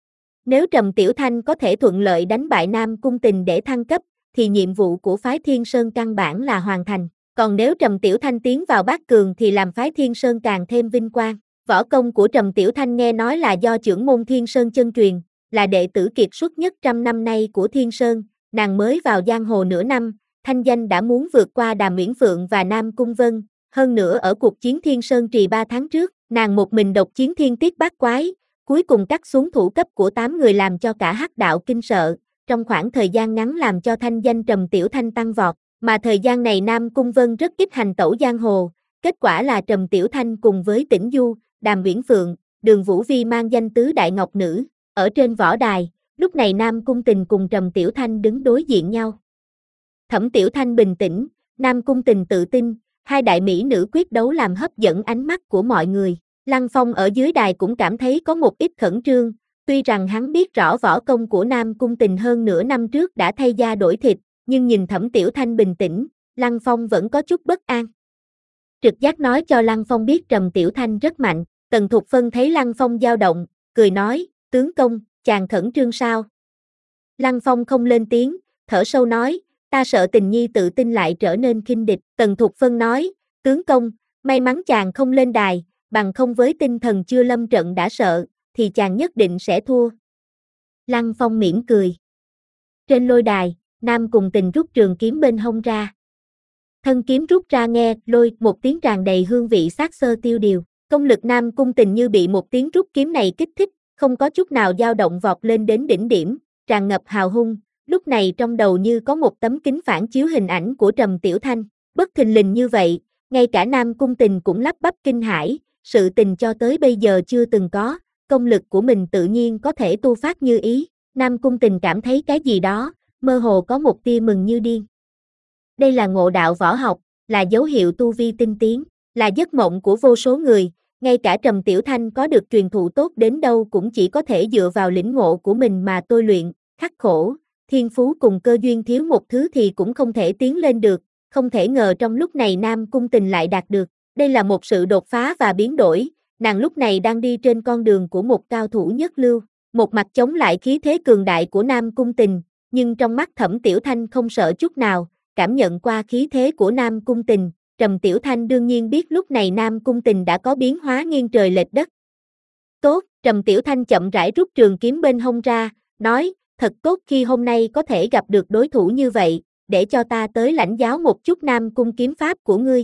Nếu Trầm Tiểu Thanh có thể thuận lợi đánh bại Nam Cung Tình để thăng cấp, thì nhiệm vụ của phái Thiên Sơn căn bản là hoàn thành, còn nếu Trầm Tiểu Thanh tiến vào bát cường thì làm phái Thiên Sơn càng thêm vinh quang. Võ công của Trầm Tiểu Thanh nghe nói là do trưởng môn Thiên Sơn chân truyền, là đệ tử kiệt xuất nhất trăm năm nay của Thiên Sơn, nàng mới vào giang hồ nửa năm, thanh danh đã muốn vượt qua Đàm Uyển Phượng và Nam Cung Vân, hơn nữa ở cuộc chiến Thiên Sơn Trì ba tháng trước, nàng một mình độc chiến thiên tiết bát quái, cuối cùng cắt xuống thủ cấp của tám người làm cho cả hắc đạo kinh sợ, trong khoảng thời gian ngắn làm cho thanh danh Trầm Tiểu Thanh tăng vọt, mà thời gian này Nam Cung Vân rất ít hành tẩu giang hồ, kết quả là Trầm Tiểu Thanh cùng với Tĩnh Du, Đàm Uyển Phượng, Đường Vũ Vi mang danh tứ đại ngọc nữ, ở trên võ đài, lúc này Nam Cung Tình cùng Trầm Tiểu Thanh đứng đối diện nhau. Thẩm Tiểu Thanh bình tĩnh, Nam Cung Tình tự tin, hai đại mỹ nữ quyết đấu làm hấp dẫn ánh mắt của mọi người. Lăng Phong ở dưới đài cũng cảm thấy có một ít khẩn trương, tuy rằng hắn biết rõ võ công của Nam Cung Tình hơn nửa năm trước đã thay da đổi thịt, nhưng nhìn Thẩm Tiểu Thanh bình tĩnh, Lăng Phong vẫn có chút bất an. Trực giác nói cho Lăng Phong biết Trầm Tiểu Thanh rất mạnh, Tần Thục Phân thấy Lăng Phong dao động, cười nói, tướng công, chàng khẩn trương sao? Lăng Phong không lên tiếng, thở sâu nói, ta sợ Tình Nhi tự tin lại trở nên khinh địch. Tần Thục Phân nói, tướng công, may mắn chàng không lên đài, bằng không với tinh thần chưa lâm trận đã sợ, thì chàng nhất định sẽ thua. Lăng Phong mỉm cười. Trên lôi đài, Nam Cung Tình rút trường kiếm bên hông ra. Thân kiếm rút ra nghe, lôi, một tiếng tràn đầy hương vị sát sơ tiêu điều. Công lực Nam Cung Tình như bị một tiếng rút kiếm này kích thích, không có chút nào dao động vọt lên đến đỉnh điểm, tràn ngập hào hung. Lúc này trong đầu như có một tấm kính phản chiếu hình ảnh của Trầm Tiểu Thanh. Bất thình lình như vậy, ngay cả Nam Cung Tình cũng lắp bắp kinh hãi, sự tình cho tới bây giờ chưa từng có, công lực của mình tự nhiên có thể tu phát như ý. Nam Cung Tình cảm thấy cái gì đó, mơ hồ có một tia mừng như điên. Đây là ngộ đạo võ học, là dấu hiệu tu vi tinh tiến, là giấc mộng của vô số người, ngay cả Trầm Tiểu Thanh có được truyền thụ tốt đến đâu cũng chỉ có thể dựa vào lĩnh ngộ của mình mà tôi luyện, khắc khổ, thiên phú cùng cơ duyên thiếu một thứ thì cũng không thể tiến lên được, không thể ngờ trong lúc này Nam Cung Tình lại đạt được, đây là một sự đột phá và biến đổi, nàng lúc này đang đi trên con đường của một cao thủ nhất lưu, một mặt chống lại khí thế cường đại của Nam Cung Tình, nhưng trong mắt Thẩm Tiểu Thanh không sợ chút nào, cảm nhận qua khí thế của Nam Cung Tình, Trầm Tiểu Thanh đương nhiên biết lúc này Nam Cung Tình đã có biến hóa nghiêng trời lệch đất. Tốt, Trầm Tiểu Thanh chậm rãi rút trường kiếm bên hông ra, nói, thật tốt khi hôm nay có thể gặp được đối thủ như vậy, để cho ta tới lãnh giáo một chút Nam Cung kiếm pháp của ngươi.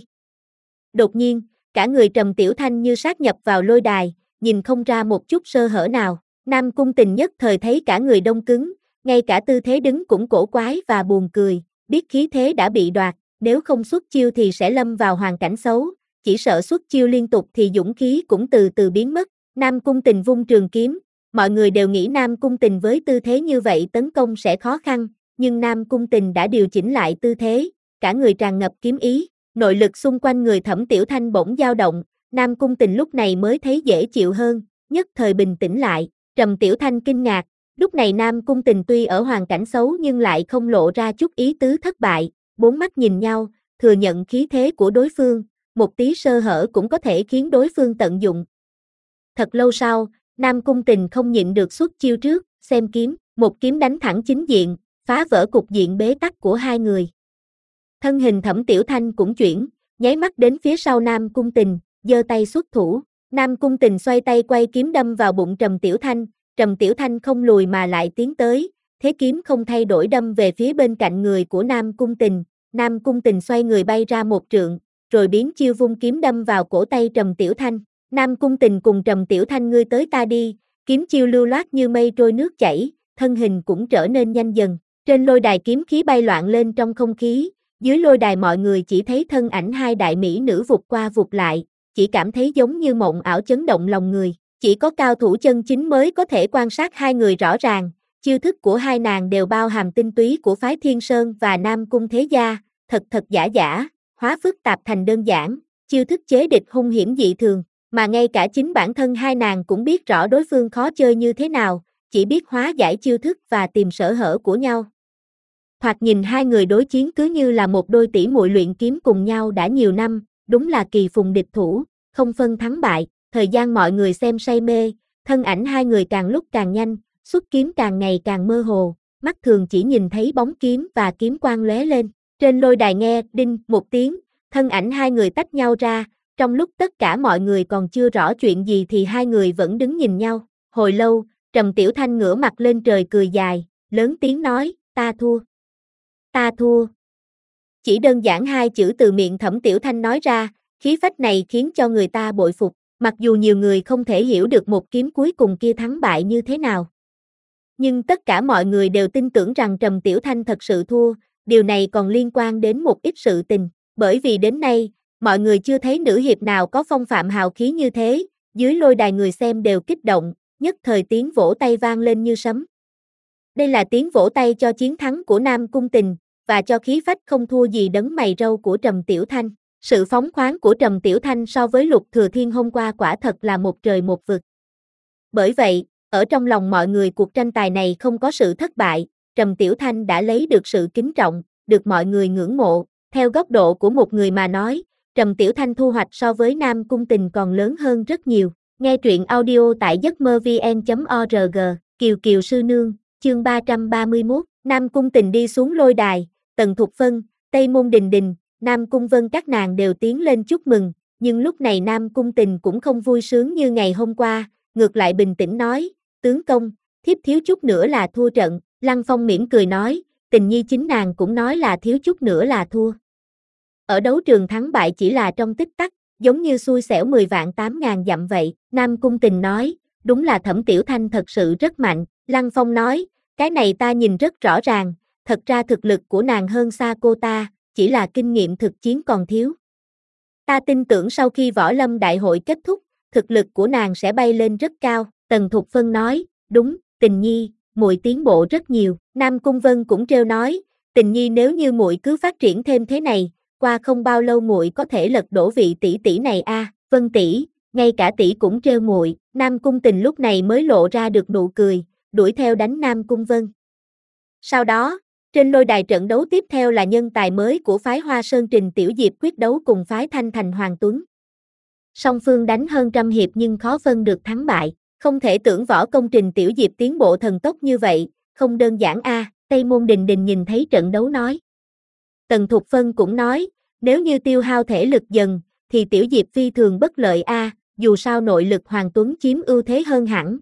Đột nhiên, cả người Trầm Tiểu Thanh như sát nhập vào lôi đài, nhìn không ra một chút sơ hở nào, Nam Cung Tình nhất thời thấy cả người đông cứng, ngay cả tư thế đứng cũng cổ quái và buồn cười, biết khí thế đã bị đoạt, nếu không xuất chiêu thì sẽ lâm vào hoàn cảnh xấu, chỉ sợ xuất chiêu liên tục thì dũng khí cũng từ từ biến mất. Nam Cung Tình vung trường kiếm, mọi người đều nghĩ Nam Cung Tình với tư thế như vậy tấn công sẽ khó khăn, nhưng Nam Cung Tình đã điều chỉnh lại tư thế, cả người tràn ngập kiếm ý, nội lực xung quanh người Thẩm Tiểu Thanh bỗng dao động, Nam Cung Tình lúc này mới thấy dễ chịu hơn, nhất thời bình tĩnh lại, Trầm Tiểu Thanh kinh ngạc, lúc này Nam Cung Tình tuy ở hoàn cảnh xấu nhưng lại không lộ ra chút ý tứ thất bại, bốn mắt nhìn nhau, thừa nhận khí thế của đối phương, một tí sơ hở cũng có thể khiến đối phương tận dụng. Thật lâu sau, Nam Cung Tình không nhịn được xuất chiêu trước, xem kiếm, một kiếm đánh thẳng chính diện, phá vỡ cục diện bế tắc của hai người. Thân hình Thẩm Tiểu Thanh cũng chuyển, nháy mắt đến phía sau Nam Cung Tình, giơ tay xuất thủ, Nam Cung Tình xoay tay quay kiếm đâm vào bụng Trầm Tiểu Thanh, Trầm Tiểu Thanh không lùi mà lại tiến tới, thế kiếm không thay đổi đâm về phía bên cạnh người của Nam Cung Tình, Nam Cung Tình xoay người bay ra một trượng, rồi biến chiêu vung kiếm đâm vào cổ tay Trầm Tiểu Thanh, Nam Cung Tình cùng Trầm Tiểu Thanh ngươi tới ta đi, kiếm chiêu lưu loát như mây trôi nước chảy, thân hình cũng trở nên nhanh dần, trên lôi đài kiếm khí bay loạn lên trong không khí, dưới lôi đài mọi người chỉ thấy thân ảnh hai đại mỹ nữ vụt qua vụt lại, chỉ cảm thấy giống như mộng ảo chấn động lòng người, chỉ có cao thủ chân chính mới có thể quan sát hai người rõ ràng, chiêu thức của hai nàng đều bao hàm tinh túy của phái Thiên Sơn và Nam Cung Thế Gia, thật thật giả giả, hóa phức tạp thành đơn giản, chiêu thức chế địch hung hiểm dị thường, mà ngay cả chính bản thân hai nàng cũng biết rõ đối phương khó chơi như thế nào, chỉ biết hóa giải chiêu thức và tìm sở hở của nhau. Thoạt nhìn hai người đối chiến cứ như là một đôi tỷ muội luyện kiếm cùng nhau đã nhiều năm, đúng là kỳ phùng địch thủ, không phân thắng bại, thời gian mọi người xem say mê, thân ảnh hai người càng lúc càng nhanh, xuất kiếm càng ngày càng mơ hồ, mắt thường chỉ nhìn thấy bóng kiếm và kiếm quang lóe lên, trên lôi đài nghe đinh một tiếng, thân ảnh hai người tách nhau ra, trong lúc tất cả mọi người còn chưa rõ chuyện gì thì hai người vẫn đứng nhìn nhau, hồi lâu, Trầm Tiểu Thanh ngửa mặt lên trời cười dài, lớn tiếng nói, ta thua. Ta thua. Chỉ đơn giản hai chữ từ miệng Thẩm Tiểu Thanh nói ra, khí phách này khiến cho người ta bội phục, mặc dù nhiều người không thể hiểu được một kiếm cuối cùng kia thắng bại như thế nào. Nhưng tất cả mọi người đều tin tưởng rằng Trầm Tiểu Thanh thật sự thua, điều này còn liên quan đến một ít sự tình, bởi vì đến nay, mọi người chưa thấy nữ hiệp nào có phong phạm hào khí như thế, dưới lôi đài người xem đều kích động, nhất thời tiếng vỗ tay vang lên như sấm. Đây là tiếng vỗ tay cho chiến thắng của Nam Cung Tình, và cho khí phách không thua gì đấng mày râu của Trầm Tiểu Thanh. Sự phóng khoáng của Trầm Tiểu Thanh so với Lục Thừa Thiên hôm qua quả thật là một trời một vực. Bởi vậy, ở trong lòng mọi người cuộc tranh tài này không có sự thất bại, Trầm Tiểu Thanh đã lấy được sự kính trọng, được mọi người ngưỡng mộ. Theo góc độ của một người mà nói, Trầm Tiểu Thanh thu hoạch so với Nam Cung Tình còn lớn hơn rất nhiều. Nghe truyện audio tại giấc mơ vn chấm org, Kiều Kiều Sư Nương, chương ba trăm ba mươi mốt, Nam Cung Tình đi xuống lôi đài, Tần Thục Phân, Tây Môn Đình Đình, Nam Cung Vân các nàng đều tiến lên chúc mừng, nhưng lúc này Nam Cung Tình cũng không vui sướng như ngày hôm qua, ngược lại bình tĩnh nói, tướng công, thiếp thiếu chút nữa là thua trận, Lăng Phong mỉm cười nói, Tình Nhi chính nàng cũng nói là thiếu chút nữa là thua. Ở đấu trường thắng bại chỉ là trong tích tắc, giống như xui xẻo mười vạn tám ngàn dặm vậy, Nam Cung Tình nói, đúng là Thẩm Tiểu Thanh thật sự rất mạnh, Lăng Phong nói, cái này ta nhìn rất rõ ràng, thật ra thực lực của nàng hơn xa cô ta, chỉ là kinh nghiệm thực chiến còn thiếu. Ta tin tưởng sau khi võ lâm đại hội kết thúc, thực lực của nàng sẽ bay lên rất cao, Tần Thục Phân nói, đúng, Tình Nhi, muội tiến bộ rất nhiều, Nam Cung Vân cũng trêu nói, Tình Nhi nếu như muội cứ phát triển thêm thế này, qua không bao lâu muội có thể lật đổ vị tỷ tỷ này a, à, Vân tỷ, ngay cả tỷ cũng trêu muội, Nam Cung Tình lúc này mới lộ ra được nụ cười, đuổi theo đánh Nam Cung Vân. Sau đó, trên lôi đài trận đấu tiếp theo là nhân tài mới của phái Hoa Sơn Trình Tiểu Diệp quyết đấu cùng phái Thanh Thành Hoàng Tuấn. Song phương đánh hơn trăm hiệp nhưng khó phân được thắng bại, không thể tưởng võ công Trình Tiểu Diệp tiến bộ thần tốc như vậy, không đơn giản a, à, Tây Môn Đình Đình nhìn thấy trận đấu nói. Tần Thục Phân cũng nói, nếu như tiêu hao thể lực dần, thì Tiểu Diệp phi thường bất lợi a, à, dù sao nội lực Hoàng Tuấn chiếm ưu thế hơn hẳn.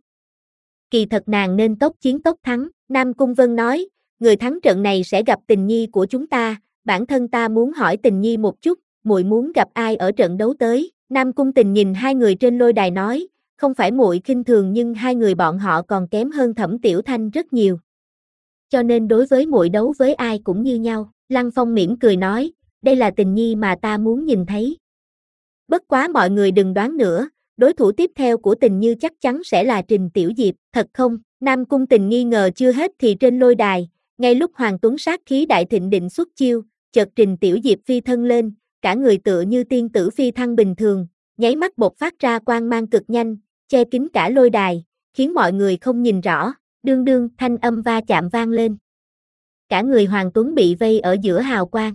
Kỳ thật nàng nên tốc chiến tốc thắng, Nam Cung Vân nói, người thắng trận này sẽ gặp Tình Nhi của chúng ta, bản thân ta muốn hỏi Tình Nhi một chút, muội muốn gặp ai ở trận đấu tới, Nam Cung Tình nhìn hai người trên lôi đài nói, không phải muội khinh thường nhưng hai người bọn họ còn kém hơn Thẩm Tiểu Thanh rất nhiều. Cho nên đối với muội đấu với ai cũng như nhau, Lăng Phong mỉm cười nói, đây là Tình Nhi mà ta muốn nhìn thấy. Bất quá mọi người đừng đoán nữa, đối thủ tiếp theo của Tình Như chắc chắn sẽ là Trình Tiểu Diệp, thật không? Nam Cung Tình nghi ngờ chưa hết thì trên lôi đài, ngay lúc Hoàng Tuấn sát khí đại thịnh định xuất chiêu, chợt Trình Tiểu Diệp phi thân lên, cả người tựa như tiên tử phi thăng bình thường, nháy mắt bộc phát ra quang mang cực nhanh, che kín cả lôi đài, khiến mọi người không nhìn rõ, đương đương thanh âm va chạm vang lên. Cả người Hoàng Tuấn bị vây ở giữa hào quang.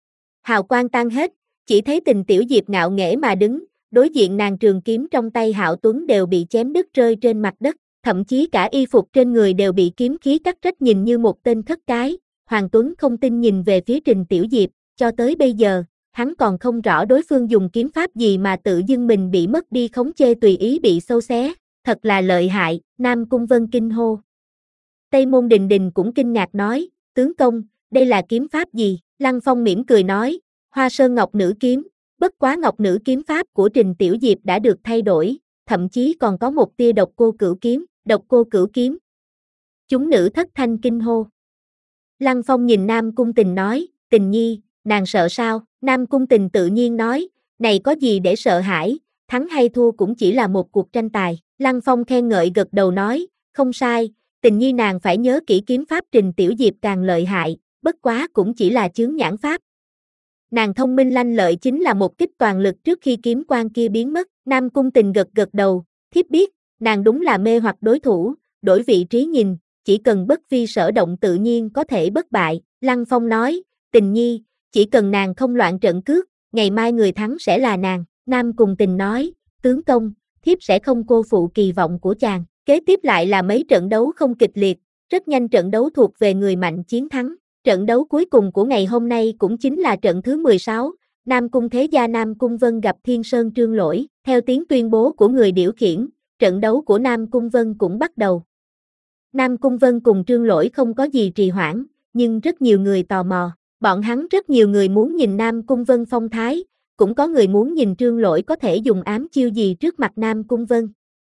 Hào quang tan hết, chỉ thấy Trình Tiểu Diệp ngạo nghễ mà đứng, đối diện nàng trường kiếm trong tay Hạo Tuấn đều bị chém đứt rơi trên mặt đất, thậm chí cả y phục trên người đều bị kiếm khí cắt rách nhìn như một tên khất cái. Hoàng Tuấn không tin nhìn về phía Trình Tiểu Diệp, cho tới bây giờ, hắn còn không rõ đối phương dùng kiếm pháp gì mà tự dưng mình bị mất đi khống chế tùy ý bị xâu xé, thật là lợi hại, Nam Cung Vân kinh hô. Tây Môn Đình Đình cũng kinh ngạc nói, tướng công, đây là kiếm pháp gì? Lăng Phong mỉm cười nói, Hoa Sơn Ngọc Nữ Kiếm, bất quá Ngọc Nữ Kiếm pháp của Trình Tiểu Diệp đã được thay đổi, thậm chí còn có một tia Độc Cô Cửu Kiếm, Độc Cô Cửu Kiếm. Chúng nữ thất thanh kinh hô. Lăng Phong nhìn Nam Cung Tình nói, Tình Nhi, nàng sợ sao? Nam Cung Tình tự nhiên nói, này có gì để sợ hãi, thắng hay thua cũng chỉ là một cuộc tranh tài. Lăng Phong khen ngợi gật đầu nói, không sai, Tình Nhi nàng phải nhớ kỹ kiếm pháp Trình Tiểu Diệp càng lợi hại, bất quá cũng chỉ là chướng nhãn pháp. Nàng thông minh lanh lợi chính là một kích toàn lực trước khi kiếm quang kia biến mất. Nam Cung Tình gật gật đầu, thiếp biết, nàng đúng là mê hoặc đối thủ, đổi vị trí nhìn, chỉ cần bất vi sở động tự nhiên có thể bất bại. Lăng Phong nói, Tình Nhi, chỉ cần nàng không loạn trận cước, ngày mai người thắng sẽ là nàng. Nam Cung Tình nói, tướng công, thiếp sẽ không cô phụ kỳ vọng của chàng. Kế tiếp lại là mấy trận đấu không kịch liệt, rất nhanh trận đấu thuộc về người mạnh chiến thắng. Trận đấu cuối cùng của ngày hôm nay cũng chính là trận thứ mười sáu, Nam Cung Thế Gia Nam Cung Vân gặp Thiên Sơn Trương Lỗi. Theo tiếng tuyên bố của người điều khiển, trận đấu của Nam Cung Vân cũng bắt đầu. Nam Cung Vân cùng Trương Lỗi không có gì trì hoãn, nhưng rất nhiều người tò mò. Bọn hắn rất nhiều người muốn nhìn Nam Cung Vân phong thái, cũng có người muốn nhìn Trương Lỗi có thể dùng ám chiêu gì trước mặt Nam Cung Vân.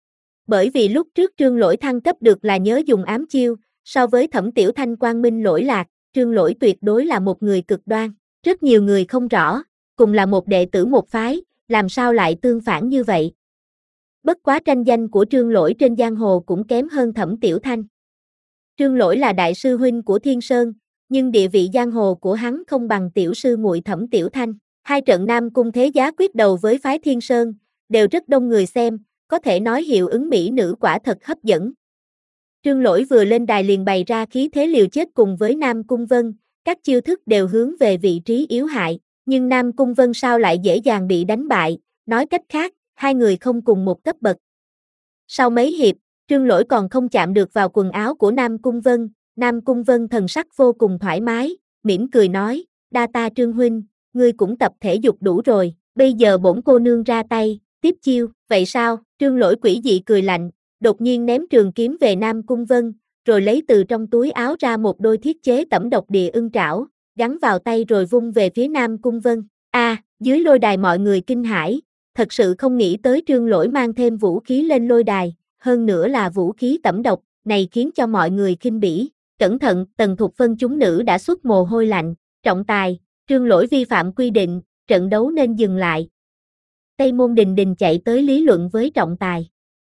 Bởi vì lúc trước Trương Lỗi thăng cấp được là nhớ dùng ám chiêu, so với Thẩm Tiểu Thanh quang minh lỗi lạc, Trương Lỗi tuyệt đối là một người cực đoan. Rất nhiều người không rõ, cùng là một đệ tử một phái, làm sao lại tương phản như vậy. Bất quá tranh danh của Trương Lỗi trên giang hồ cũng kém hơn Thẩm Tiểu Thanh. Trương Lỗi là đại sư huynh của Thiên Sơn, nhưng địa vị giang hồ của hắn không bằng tiểu sư muội Thẩm Tiểu Thanh. Hai trận Nam Cung Thế Giá quyết đầu với phái Thiên Sơn, đều rất đông người xem, có thể nói hiệu ứng mỹ nữ quả thật hấp dẫn. Trương Lỗi vừa lên đài liền bày ra khí thế liều chết cùng với Nam Cung Vân, các chiêu thức đều hướng về vị trí yếu hại, nhưng Nam Cung Vân sao lại dễ dàng bị đánh bại, nói cách khác, hai người không cùng một cấp bậc. Sau mấy hiệp, Trương Lỗi còn không chạm được vào quần áo của Nam Cung Vân, Nam Cung Vân thần sắc vô cùng thoải mái, mỉm cười nói, đa ta Trương huynh, ngươi cũng tập thể dục đủ rồi, bây giờ bổn cô nương ra tay, tiếp chiêu, vậy sao? Trương Lỗi quỷ dị cười lạnh, đột nhiên ném trường kiếm về Nam Cung Vân, rồi lấy từ trong túi áo ra một đôi thiết chế tẩm độc địa ưng trảo, gắn vào tay rồi vung về phía Nam Cung Vân. A, dưới lôi đài mọi người kinh hãi, thật sự không nghĩ tới Trương Lỗi mang thêm vũ khí lên lôi đài, hơn nữa là vũ khí tẩm độc, này khiến cho mọi người khinh bỉ. Cẩn thận, Tần Thục Phân chúng nữ đã xuất mồ hôi lạnh, trọng tài, Trương Lỗi vi phạm quy định, trận đấu nên dừng lại. Tây Môn Đình Đình chạy tới lý luận với trọng tài.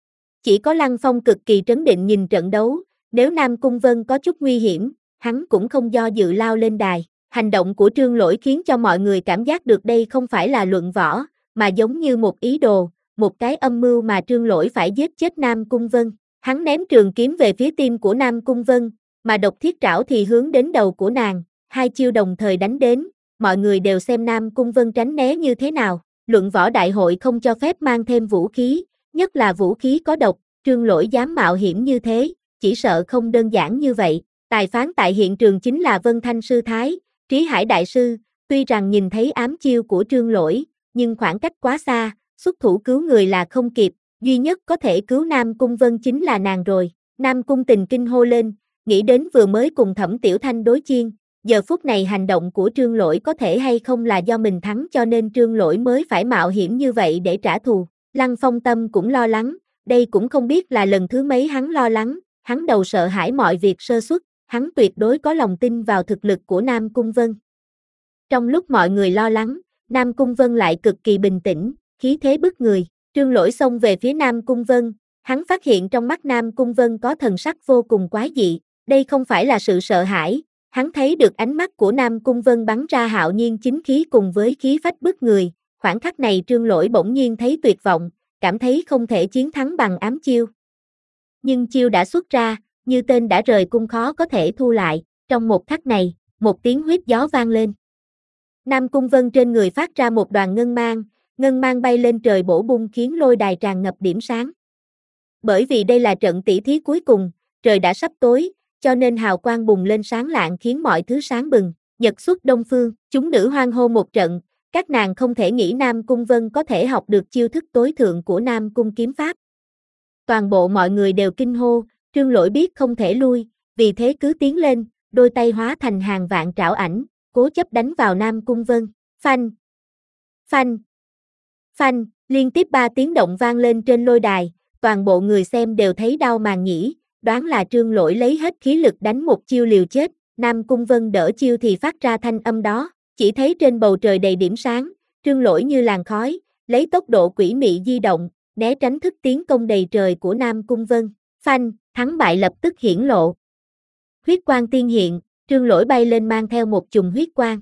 Chỉ có Lăng Phong cực kỳ trấn định nhìn trận đấu, nếu Nam Cung Vân có chút nguy hiểm, hắn cũng không do dự lao lên đài. Hành động của Trương Lỗi khiến cho mọi người cảm giác được đây không phải là luận võ, mà giống như một ý đồ, một cái âm mưu mà Trương Lỗi phải giết chết Nam Cung Vân. Hắn ném trường kiếm về phía tim của Nam Cung Vân, mà độc thiết trảo thì hướng đến đầu của nàng, hai chiêu đồng thời đánh đến, mọi người đều xem Nam Cung Vân tránh né như thế nào. Luận võ đại hội không cho phép mang thêm vũ khí, nhất là vũ khí có độc, Trương Lỗi dám mạo hiểm như thế, chỉ sợ không đơn giản như vậy. Tài phán tại hiện trường chính là Vân Thanh Sư Thái, Trí Hải Đại Sư, tuy rằng nhìn thấy ám chiêu của Trương Lỗi, nhưng khoảng cách quá xa, xuất thủ cứu người là không kịp, duy nhất có thể cứu Nam Cung Vân chính là nàng rồi. Nam Cung Tình kinh hô lên, nghĩ đến vừa mới cùng Thẩm Tiểu Thanh đối chiên, giờ phút này hành động của Trương Lỗi có thể hay không là do mình thắng cho nên Trương Lỗi mới phải mạo hiểm như vậy để trả thù. Lăng Phong tâm cũng lo lắng, đây cũng không biết là lần thứ mấy hắn lo lắng, hắn đầu sợ hãi mọi việc sơ suất, hắn tuyệt đối có lòng tin vào thực lực của Nam Cung Vân. Trong lúc mọi người lo lắng, Nam Cung Vân lại cực kỳ bình tĩnh, khí thế bức người. Trương Lỗi xông về phía Nam Cung Vân, hắn phát hiện trong mắt Nam Cung Vân có thần sắc vô cùng quái dị, đây không phải là sự sợ hãi, hắn thấy được ánh mắt của Nam Cung Vân bắn ra hạo nhiên chính khí cùng với khí phách bức người, khoảnh khắc này Trương Lỗi bỗng nhiên thấy tuyệt vọng, cảm thấy không thể chiến thắng bằng ám chiêu. Nhưng chiêu đã xuất ra, như tên đã rời cung khó có thể thu lại, trong một khắc này, một tiếng huýt gió vang lên. Nam Cung Vân trên người phát ra một đoàn ngân mang, ngân mang bay lên trời bổ bung khiến lôi đài tràn ngập điểm sáng. Bởi vì đây là trận tỷ thí cuối cùng, trời đã sắp tối, cho nên hào quang bùng lên sáng lạng khiến mọi thứ sáng bừng. Nhật xuất đông phương, chúng nữ hoan hô một trận, các nàng không thể nghĩ Nam Cung Vân có thể học được chiêu thức tối thượng của Nam Cung kiếm pháp. Toàn bộ mọi người đều kinh hô, Trương Lỗi biết không thể lui, vì thế cứ tiến lên, đôi tay hóa thành hàng vạn trảo ảnh, cố chấp đánh vào Nam Cung Vân. Phanh, phanh, phanh, liên tiếp ba tiếng động vang lên trên lôi đài, toàn bộ người xem đều thấy đau màng nhĩ, đoán là Trương Lỗi lấy hết khí lực đánh một chiêu liều chết, Nam Cung Vân đỡ chiêu thì phát ra thanh âm đó, chỉ thấy trên bầu trời đầy điểm sáng, Trương Lỗi như làn khói, lấy tốc độ quỷ mị di động, né tránh thức tiến công đầy trời của Nam Cung Vân. Phanh, thắng bại lập tức hiển lộ. Huyết quang tiên hiện, Trương Lỗi bay lên mang theo một chùm huyết quang.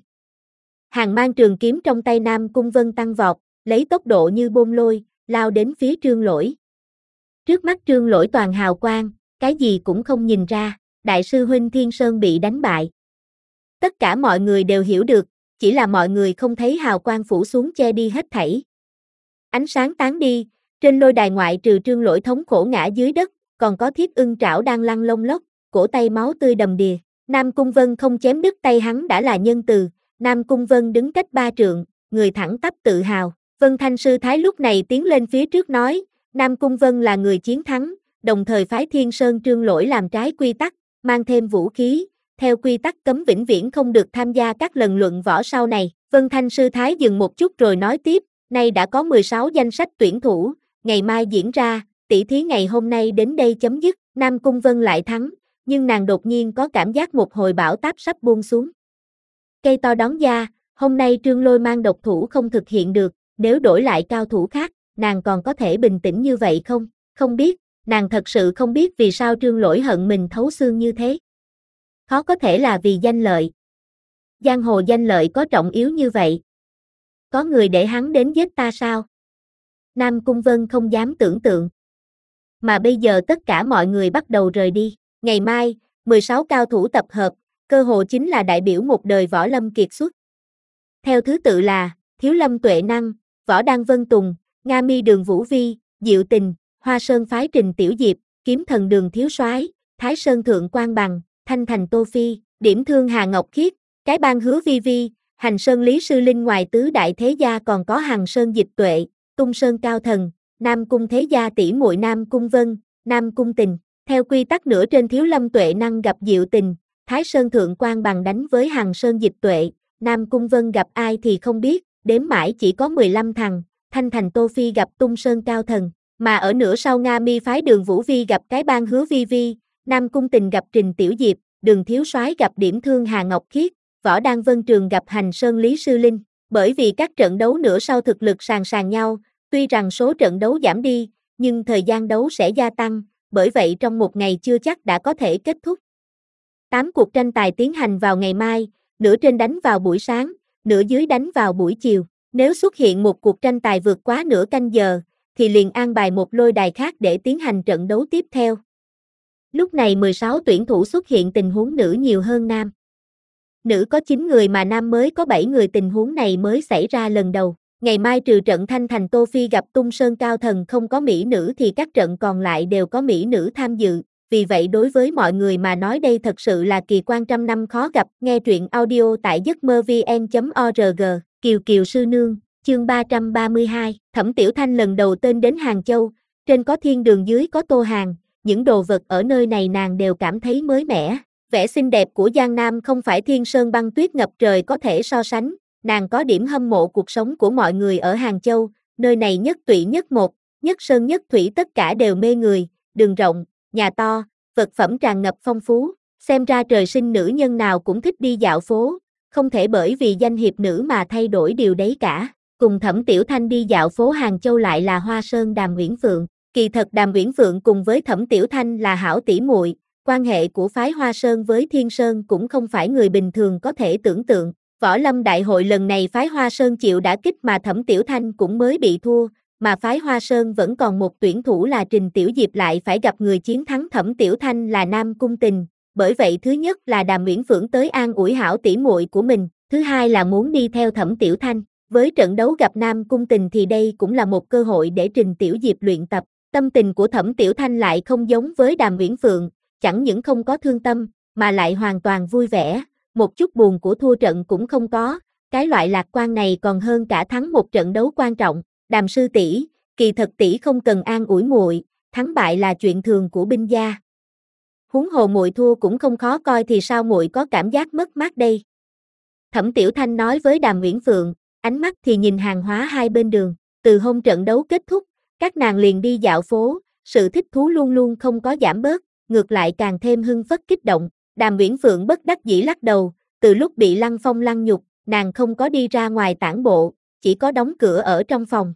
Hàng mang trường kiếm trong tay Nam Cung Vân tăng vọt, lấy tốc độ như bom lôi, lao đến phía Trương Lỗi. Trước mắt Trương Lỗi toàn hào quang, cái gì cũng không nhìn ra, đại sư huynh Thiên Sơn bị đánh bại. Tất cả mọi người đều hiểu được, chỉ là mọi người không thấy hào quang phủ xuống che đi hết thảy. Ánh sáng tán đi, trên lôi đài ngoại trừ Trương Lỗi thống khổ ngã dưới đất, còn có Thiết Ưng Trảo đang lăn lông lốc, cổ tay máu tươi đầm đìa. Nam Cung Vân không chém đứt tay hắn đã là nhân từ, Nam Cung Vân đứng cách ba trượng, người thẳng tắp tự hào. Vân Thanh Sư Thái lúc này tiến lên phía trước nói, Nam Cung Vân là người chiến thắng, đồng thời phái Thiên Sơn Trương Lỗi làm trái quy tắc, mang thêm vũ khí, theo quy tắc cấm vĩnh viễn không được tham gia các lần luận võ sau này. Vân Thanh Sư Thái dừng một chút rồi nói tiếp, nay đã có mười sáu danh sách tuyển thủ, ngày mai diễn ra, tỷ thí ngày hôm nay đến đây chấm dứt. Nam Cung Vân lại thắng, nhưng nàng đột nhiên có cảm giác một hồi bão táp sắp buông xuống. Cây to đón gia, hôm nay Trương Lôi mang độc thủ không thực hiện được, nếu đổi lại cao thủ khác, nàng còn có thể bình tĩnh như vậy không? Không biết, nàng thật sự không biết vì sao Trương Lỗi hận mình thấu xương như thế. Khó có thể là vì danh lợi. Giang hồ danh lợi có trọng yếu như vậy. Có người để hắn đến giết ta sao? Nam Cung Vân không dám tưởng tượng. Mà bây giờ tất cả mọi người bắt đầu rời đi. Ngày mai, mười sáu cao thủ tập hợp, cơ hồ chính là đại biểu một đời võ lâm kiệt xuất. Theo thứ tự là, Thiếu Lâm Tuệ Năng, Võ Đăng Vân Tùng, Nga Mi Đường Vũ Vi, Diệu Tình, Hoa Sơn phái Trình Tiểu Diệp, Kiếm Thần Đường Thiếu Soái, Thái Sơn Thượng Quan Bằng, Thanh Thành Tô Phi, Điểm Thương Hà Ngọc Khiết, Cái Bang Hứa Vi Vi, Hành Sơn Lý Sư Linh, ngoài tứ đại thế gia còn có Hằng Sơn Dịch Tuệ, Tung Sơn Cao Thần, Nam Cung thế gia tỷ muội Nam Cung Vân, Nam Cung Tình. Theo quy tắc nửa trên Thiếu Lâm Tuệ Năng gặp Diệu Tình, Thái Sơn Thượng Quan Bằng đánh với Hằng Sơn Dịch Tuệ, Nam Cung Vân gặp ai thì không biết, đếm mãi chỉ có mười lăm thằng, Thanh Thành Tô Phi gặp Tung Sơn Cao Thần, mà ở nửa sau Nga Mi phái Đường Vũ Vi gặp cái bang Hứa Vi Vi, Nam Cung Tình gặp Trình Tiểu Diệp, Đường Thiếu Soái gặp Điểm Thương Hà Ngọc Khiết, Võ Đăng Vân Trường gặp Hành Sơn Lý Sư Linh. Bởi vì các trận đấu nửa sau thực lực sàn sàn nhau, tuy rằng số trận đấu giảm đi, nhưng thời gian đấu sẽ gia tăng, bởi vậy trong một ngày chưa chắc đã có thể kết thúc. tám cuộc tranh tài tiến hành vào ngày mai, nửa trên đánh vào buổi sáng, nửa dưới đánh vào buổi chiều. Nếu xuất hiện một cuộc tranh tài vượt quá nửa canh giờ, thì liền an bài một lôi đài khác để tiến hành trận đấu tiếp theo. Lúc này mười sáu tuyển thủ xuất hiện tình huống nữ nhiều hơn nam. Nữ có chín người mà nam mới có bảy người, tình huống này mới xảy ra lần đầu. Ngày mai trừ trận Thanh Thành Tô Phi gặp Tung Sơn Cao Thần không có mỹ nữ thì các trận còn lại đều có mỹ nữ tham dự. Vì vậy đối với mọi người mà nói đây thật sự là kỳ quan trăm năm khó gặp. Nghe truyện audio tại giấc mơ vn chấm org. Kiều Kiều Sư Nương, chương ba trăm ba mươi hai. Thẩm Tiểu Thanh lần đầu tên đến Hàng Châu, trên có thiên đường dưới có Tô Hàng, những đồ vật ở nơi này nàng đều cảm thấy mới mẻ. Vẻ xinh đẹp của Giang Nam không phải thiên sơn băng tuyết ngập trời có thể so sánh, nàng có điểm hâm mộ cuộc sống của mọi người ở Hàng Châu, nơi này nhất tụy nhất một, nhất sơn nhất thủy tất cả đều mê người, đường rộng, nhà to, vật phẩm tràn ngập phong phú, xem ra trời sinh nữ nhân nào cũng thích đi dạo phố, không thể bởi vì danh hiệp nữ mà thay đổi điều đấy cả. Cùng Thẩm Tiểu Thanh đi dạo phố Hàng Châu lại là Hoa Sơn Đàm Uyển Phượng, kỳ thật Đàm Uyển Phượng cùng với Thẩm Tiểu Thanh là hảo tỷ muội. Quan hệ của phái Hoa Sơn với Thiên Sơn cũng không phải người bình thường có thể tưởng tượng. Võ Lâm Đại hội lần này phái Hoa Sơn chịu đả kích mà Thẩm Tiểu Thanh cũng mới bị thua, mà phái Hoa Sơn vẫn còn một tuyển thủ là Trình Tiểu Diệp lại phải gặp người chiến thắng Thẩm Tiểu Thanh là Nam Cung Tình. Bởi vậy thứ nhất là Đàm Uyển Phượng tới an ủi hảo tỷ muội của mình, thứ hai là muốn đi theo Thẩm Tiểu Thanh. Với trận đấu gặp Nam Cung Tình thì đây cũng là một cơ hội để Trình Tiểu Diệp luyện tập. Tâm tình của Thẩm Tiểu Thanh lại không giống với Đàm Uyển Phượng. Chẳng những không có thương tâm, mà lại hoàn toàn vui vẻ, một chút buồn của thua trận cũng không có, cái loại lạc quan này còn hơn cả thắng một trận đấu quan trọng. Đàm sư tỷ, kỳ thật tỷ không cần an ủi muội, thắng bại là chuyện thường của binh gia. Huống hồ muội thua cũng không khó coi thì sao muội có cảm giác mất mát đây? Thẩm Tiểu Thanh nói với Đàm Uyển Phượng, ánh mắt thì nhìn hàng hóa hai bên đường. Từ hôm trận đấu kết thúc, các nàng liền đi dạo phố, sự thích thú luôn luôn không có giảm bớt. Ngược lại càng thêm hưng phấn kích động. Đàm Uyển Phượng bất đắc dĩ lắc đầu, từ lúc bị Lăng Phong lăng nhục, nàng không có đi ra ngoài tản bộ, chỉ có đóng cửa ở trong phòng.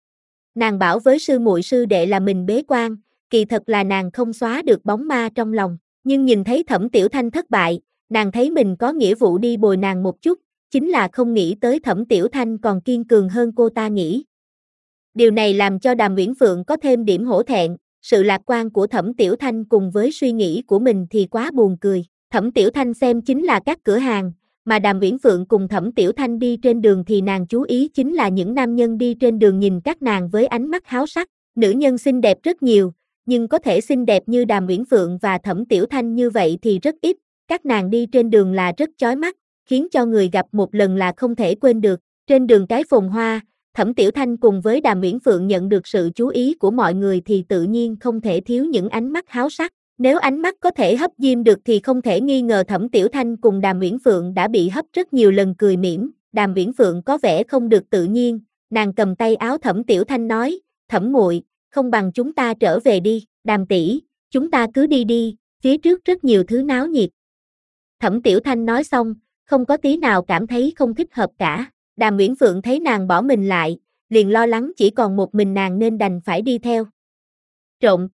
Nàng bảo với sư muội sư đệ là mình bế quan, kỳ thật là nàng không xóa được bóng ma trong lòng, nhưng nhìn thấy Thẩm Tiểu Thanh thất bại, nàng thấy mình có nghĩa vụ đi bồi nàng một chút, chính là không nghĩ tới Thẩm Tiểu Thanh còn kiên cường hơn cô ta nghĩ. Điều này làm cho Đàm Uyển Phượng có thêm điểm hổ thẹn. Sự lạc quan của Thẩm Tiểu Thanh cùng với suy nghĩ của mình thì quá buồn cười. Thẩm Tiểu Thanh xem chính là các cửa hàng, mà Đàm Uyển Phượng cùng Thẩm Tiểu Thanh đi trên đường thì nàng chú ý chính là những nam nhân đi trên đường nhìn các nàng với ánh mắt háo sắc. Nữ nhân xinh đẹp rất nhiều, nhưng có thể xinh đẹp như Đàm Uyển Phượng và Thẩm Tiểu Thanh như vậy thì rất ít. Các nàng đi trên đường là rất chói mắt, khiến cho người gặp một lần là không thể quên được. Trên đường cái phồn hoa, Thẩm Tiểu Thanh cùng với Đàm Uyển Phượng nhận được sự chú ý của mọi người thì tự nhiên không thể thiếu những ánh mắt háo sắc. Nếu ánh mắt có thể hấp diêm được thì không thể nghi ngờ Thẩm Tiểu Thanh cùng Đàm Uyển Phượng đã bị hấp rất nhiều lần cười mỉm. Đàm Uyển Phượng có vẻ không được tự nhiên, nàng cầm tay áo Thẩm Tiểu Thanh nói, Thẩm muội, không bằng chúng ta trở về đi, Đàm tỷ, chúng ta cứ đi đi, phía trước rất nhiều thứ náo nhiệt. Thẩm Tiểu Thanh nói xong, không có tí nào cảm thấy không thích hợp cả. Đàm Uyển Phượng thấy nàng bỏ mình lại, liền lo lắng chỉ còn một mình nàng nên đành phải đi theo. Trộm.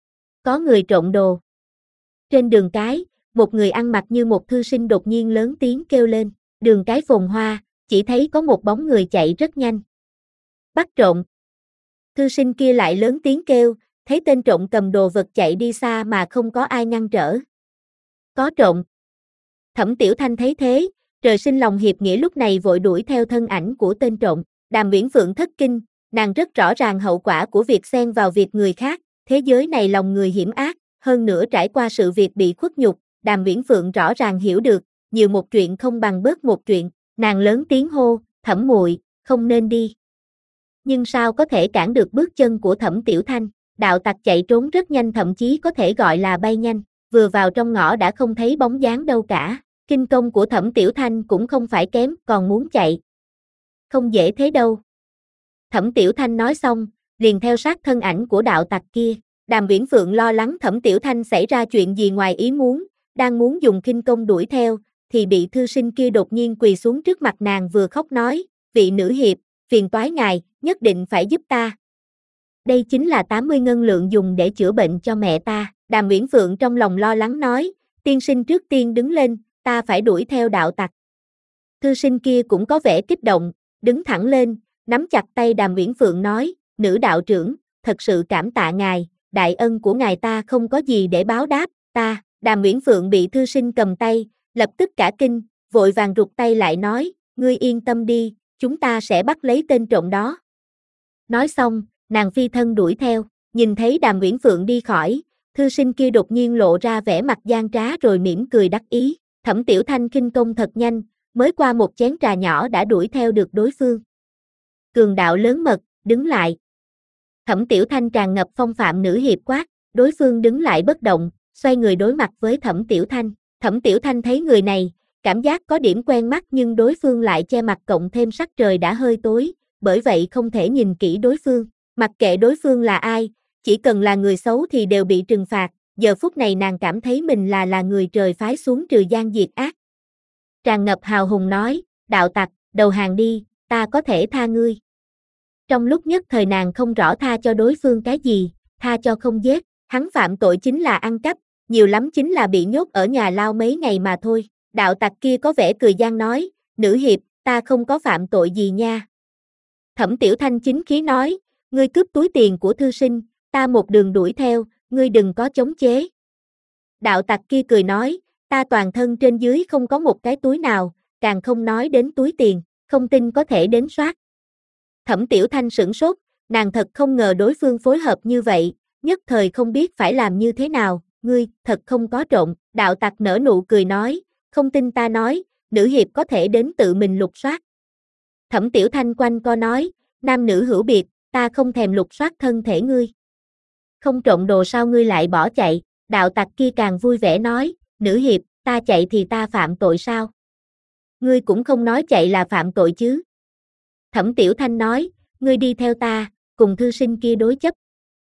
Có người trộm đồ. Trên đường cái, một người ăn mặc như một thư sinh đột nhiên lớn tiếng kêu lên, đường cái phồn hoa, chỉ thấy có một bóng người chạy rất nhanh. Bắt trộm. Thư sinh kia lại lớn tiếng kêu, thấy tên trộm cầm đồ vật chạy đi xa mà không có ai ngăn trở. Có trộm. Thẩm Tiểu Thanh thấy thế, trời sinh lòng hiệp nghĩa lúc này vội đuổi theo thân ảnh của tên trộm. Đàm Uyển Phượng thất kinh, nàng rất rõ ràng hậu quả của việc xen vào việc người khác, thế giới này lòng người hiểm ác, hơn nữa trải qua sự việc bị khuất nhục, Đàm Uyển Phượng rõ ràng hiểu được, nhiều một chuyện không bằng bớt một chuyện, nàng lớn tiếng hô, Thẩm muội, không nên đi. Nhưng sao có thể cản được bước chân của Thẩm Tiểu Thanh, đạo tặc chạy trốn rất nhanh thậm chí có thể gọi là bay nhanh, vừa vào trong ngõ đã không thấy bóng dáng đâu cả. Kinh công của Thẩm Tiểu Thanh cũng không phải kém, còn muốn chạy. không dễ thế đâu. Thẩm Tiểu Thanh nói xong, liền theo sát thân ảnh của đạo tặc kia. Đàm Uyển Phượng lo lắng Thẩm Tiểu Thanh xảy ra chuyện gì ngoài ý muốn, đang muốn dùng khinh công đuổi theo, thì bị thư sinh kia đột nhiên quỳ xuống trước mặt nàng vừa khóc nói, vị nữ hiệp, phiền toái ngài, nhất định phải giúp ta. Đây chính là tám mươi ngân lượng dùng để chữa bệnh cho mẹ ta. Đàm Uyển Phượng trong lòng lo lắng nói, tiên sinh trước tiên đứng lên, ta phải đuổi theo đạo tặc. Thư sinh kia cũng có vẻ kích động, đứng thẳng lên, nắm chặt tay Đàm Uyển Phượng nói, nữ đạo trưởng, thật sự cảm tạ ngài, đại ân của ngài ta không có gì để báo đáp, ta. Đàm Uyển Phượng bị thư sinh cầm tay, lập tức cả kinh, vội vàng rụt tay lại nói, ngươi yên tâm đi, chúng ta sẽ bắt lấy tên trộm đó. Nói xong, nàng phi thân đuổi theo, nhìn thấy Đàm Uyển Phượng đi khỏi, thư sinh kia đột nhiên lộ ra vẻ mặt gian trá rồi mỉm cười đắc ý. Thẩm Tiểu Thanh khinh công thật nhanh, mới qua một chén trà nhỏ đã đuổi theo được đối phương. Cường đạo lớn mật, đứng lại. Thẩm Tiểu Thanh tràn ngập phong phạm nữ hiệp quát, đối phương đứng lại bất động, xoay người đối mặt với Thẩm Tiểu Thanh. Thẩm Tiểu Thanh thấy người này, cảm giác có điểm quen mắt nhưng đối phương lại che mặt cộng thêm sắc trời đã hơi tối, bởi vậy không thể nhìn kỹ đối phương. Mặc kệ đối phương là ai, chỉ cần là người xấu thì đều bị trừng phạt, giờ phút này nàng cảm thấy mình là là người trời phái xuống trừ gian diệt ác. Tràn ngập hào hùng nói, đạo tặc, đầu hàng đi, ta có thể tha ngươi. Trong lúc nhất thời nàng không rõ tha cho đối phương cái gì, tha cho không giết, hắn phạm tội chính là ăn cắp, nhiều lắm chính là bị nhốt ở nhà lao mấy ngày mà thôi. Đạo tặc kia có vẻ cười gian nói, nữ hiệp, ta không có phạm tội gì nha. Thẩm Tiểu Thanh chính khí nói, ngươi cướp túi tiền của thư sinh, ta một đường đuổi theo, ngươi đừng có chống chế. Đạo tặc kia cười nói, ta toàn thân trên dưới không có một cái túi nào, càng không nói đến túi tiền, không tin có thể đến soát. Thẩm Tiểu Thanh sửng sốt, nàng thật không ngờ đối phương phối hợp như vậy, nhất thời không biết phải làm như thế nào, ngươi, thật không có trộm. Đạo tặc nở nụ cười nói, không tin ta nói, nữ hiệp có thể đến tự mình lục soát. Thẩm Tiểu Thanh quanh co nói, nam nữ hữu biệt, ta không thèm lục soát thân thể ngươi. Không trộm đồ sao ngươi lại bỏ chạy, đạo tặc kia càng vui vẻ nói, nữ hiệp, ta chạy thì ta phạm tội sao? Ngươi cũng không nói chạy là phạm tội chứ. Thẩm Tiểu Thanh nói, ngươi đi theo ta, cùng thư sinh kia đối chấp.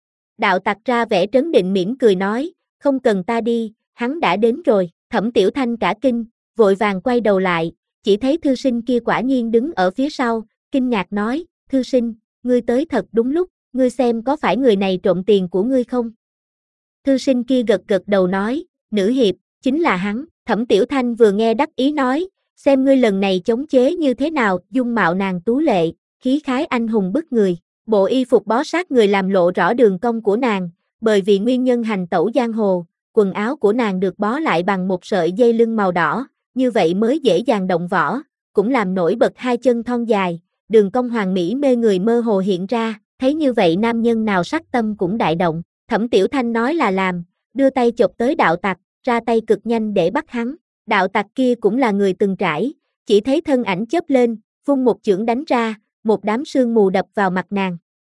Đạo tặc ra vẻ trấn định mỉm cười nói, không cần ta đi, hắn đã đến rồi. Thẩm Tiểu Thanh cả kinh, vội vàng quay đầu lại, chỉ thấy thư sinh kia quả nhiên đứng ở phía sau, kinh ngạc nói, thư sinh, ngươi tới thật đúng lúc, ngươi xem có phải người này trộm tiền của ngươi không? Thư sinh kia gật gật đầu nói, nữ hiệp, chính là hắn. Thẩm Tiểu Thanh vừa nghe đắc ý nói, xem ngươi lần này chống chế như thế nào, dung mạo nàng tú lệ, khí khái anh hùng bức người, bộ y phục bó sát người làm lộ rõ đường cong của nàng, bởi vì nguyên nhân hành tẩu giang hồ, quần áo của nàng được bó lại bằng một sợi dây lưng màu đỏ, như vậy mới dễ dàng động võ, cũng làm nổi bật hai chân thon dài, đường cong hoàn mỹ mê người mơ hồ hiện ra, thấy như vậy nam nhân nào sắc tâm cũng đại động. Thẩm Tiểu Thanh nói là làm, đưa tay chộp tới đạo tặc, ra tay cực nhanh để bắt hắn. Đạo tặc kia cũng là người từng trải, chỉ thấy thân ảnh chớp lên, vung một chưởng đánh ra, một đám sương mù đập vào mặt nàng.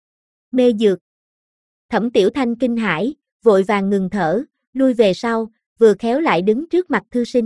Mê dược. Thẩm Tiểu Thanh kinh hãi, vội vàng ngừng thở, lui về sau, vừa khéo lại đứng trước mặt thư sinh.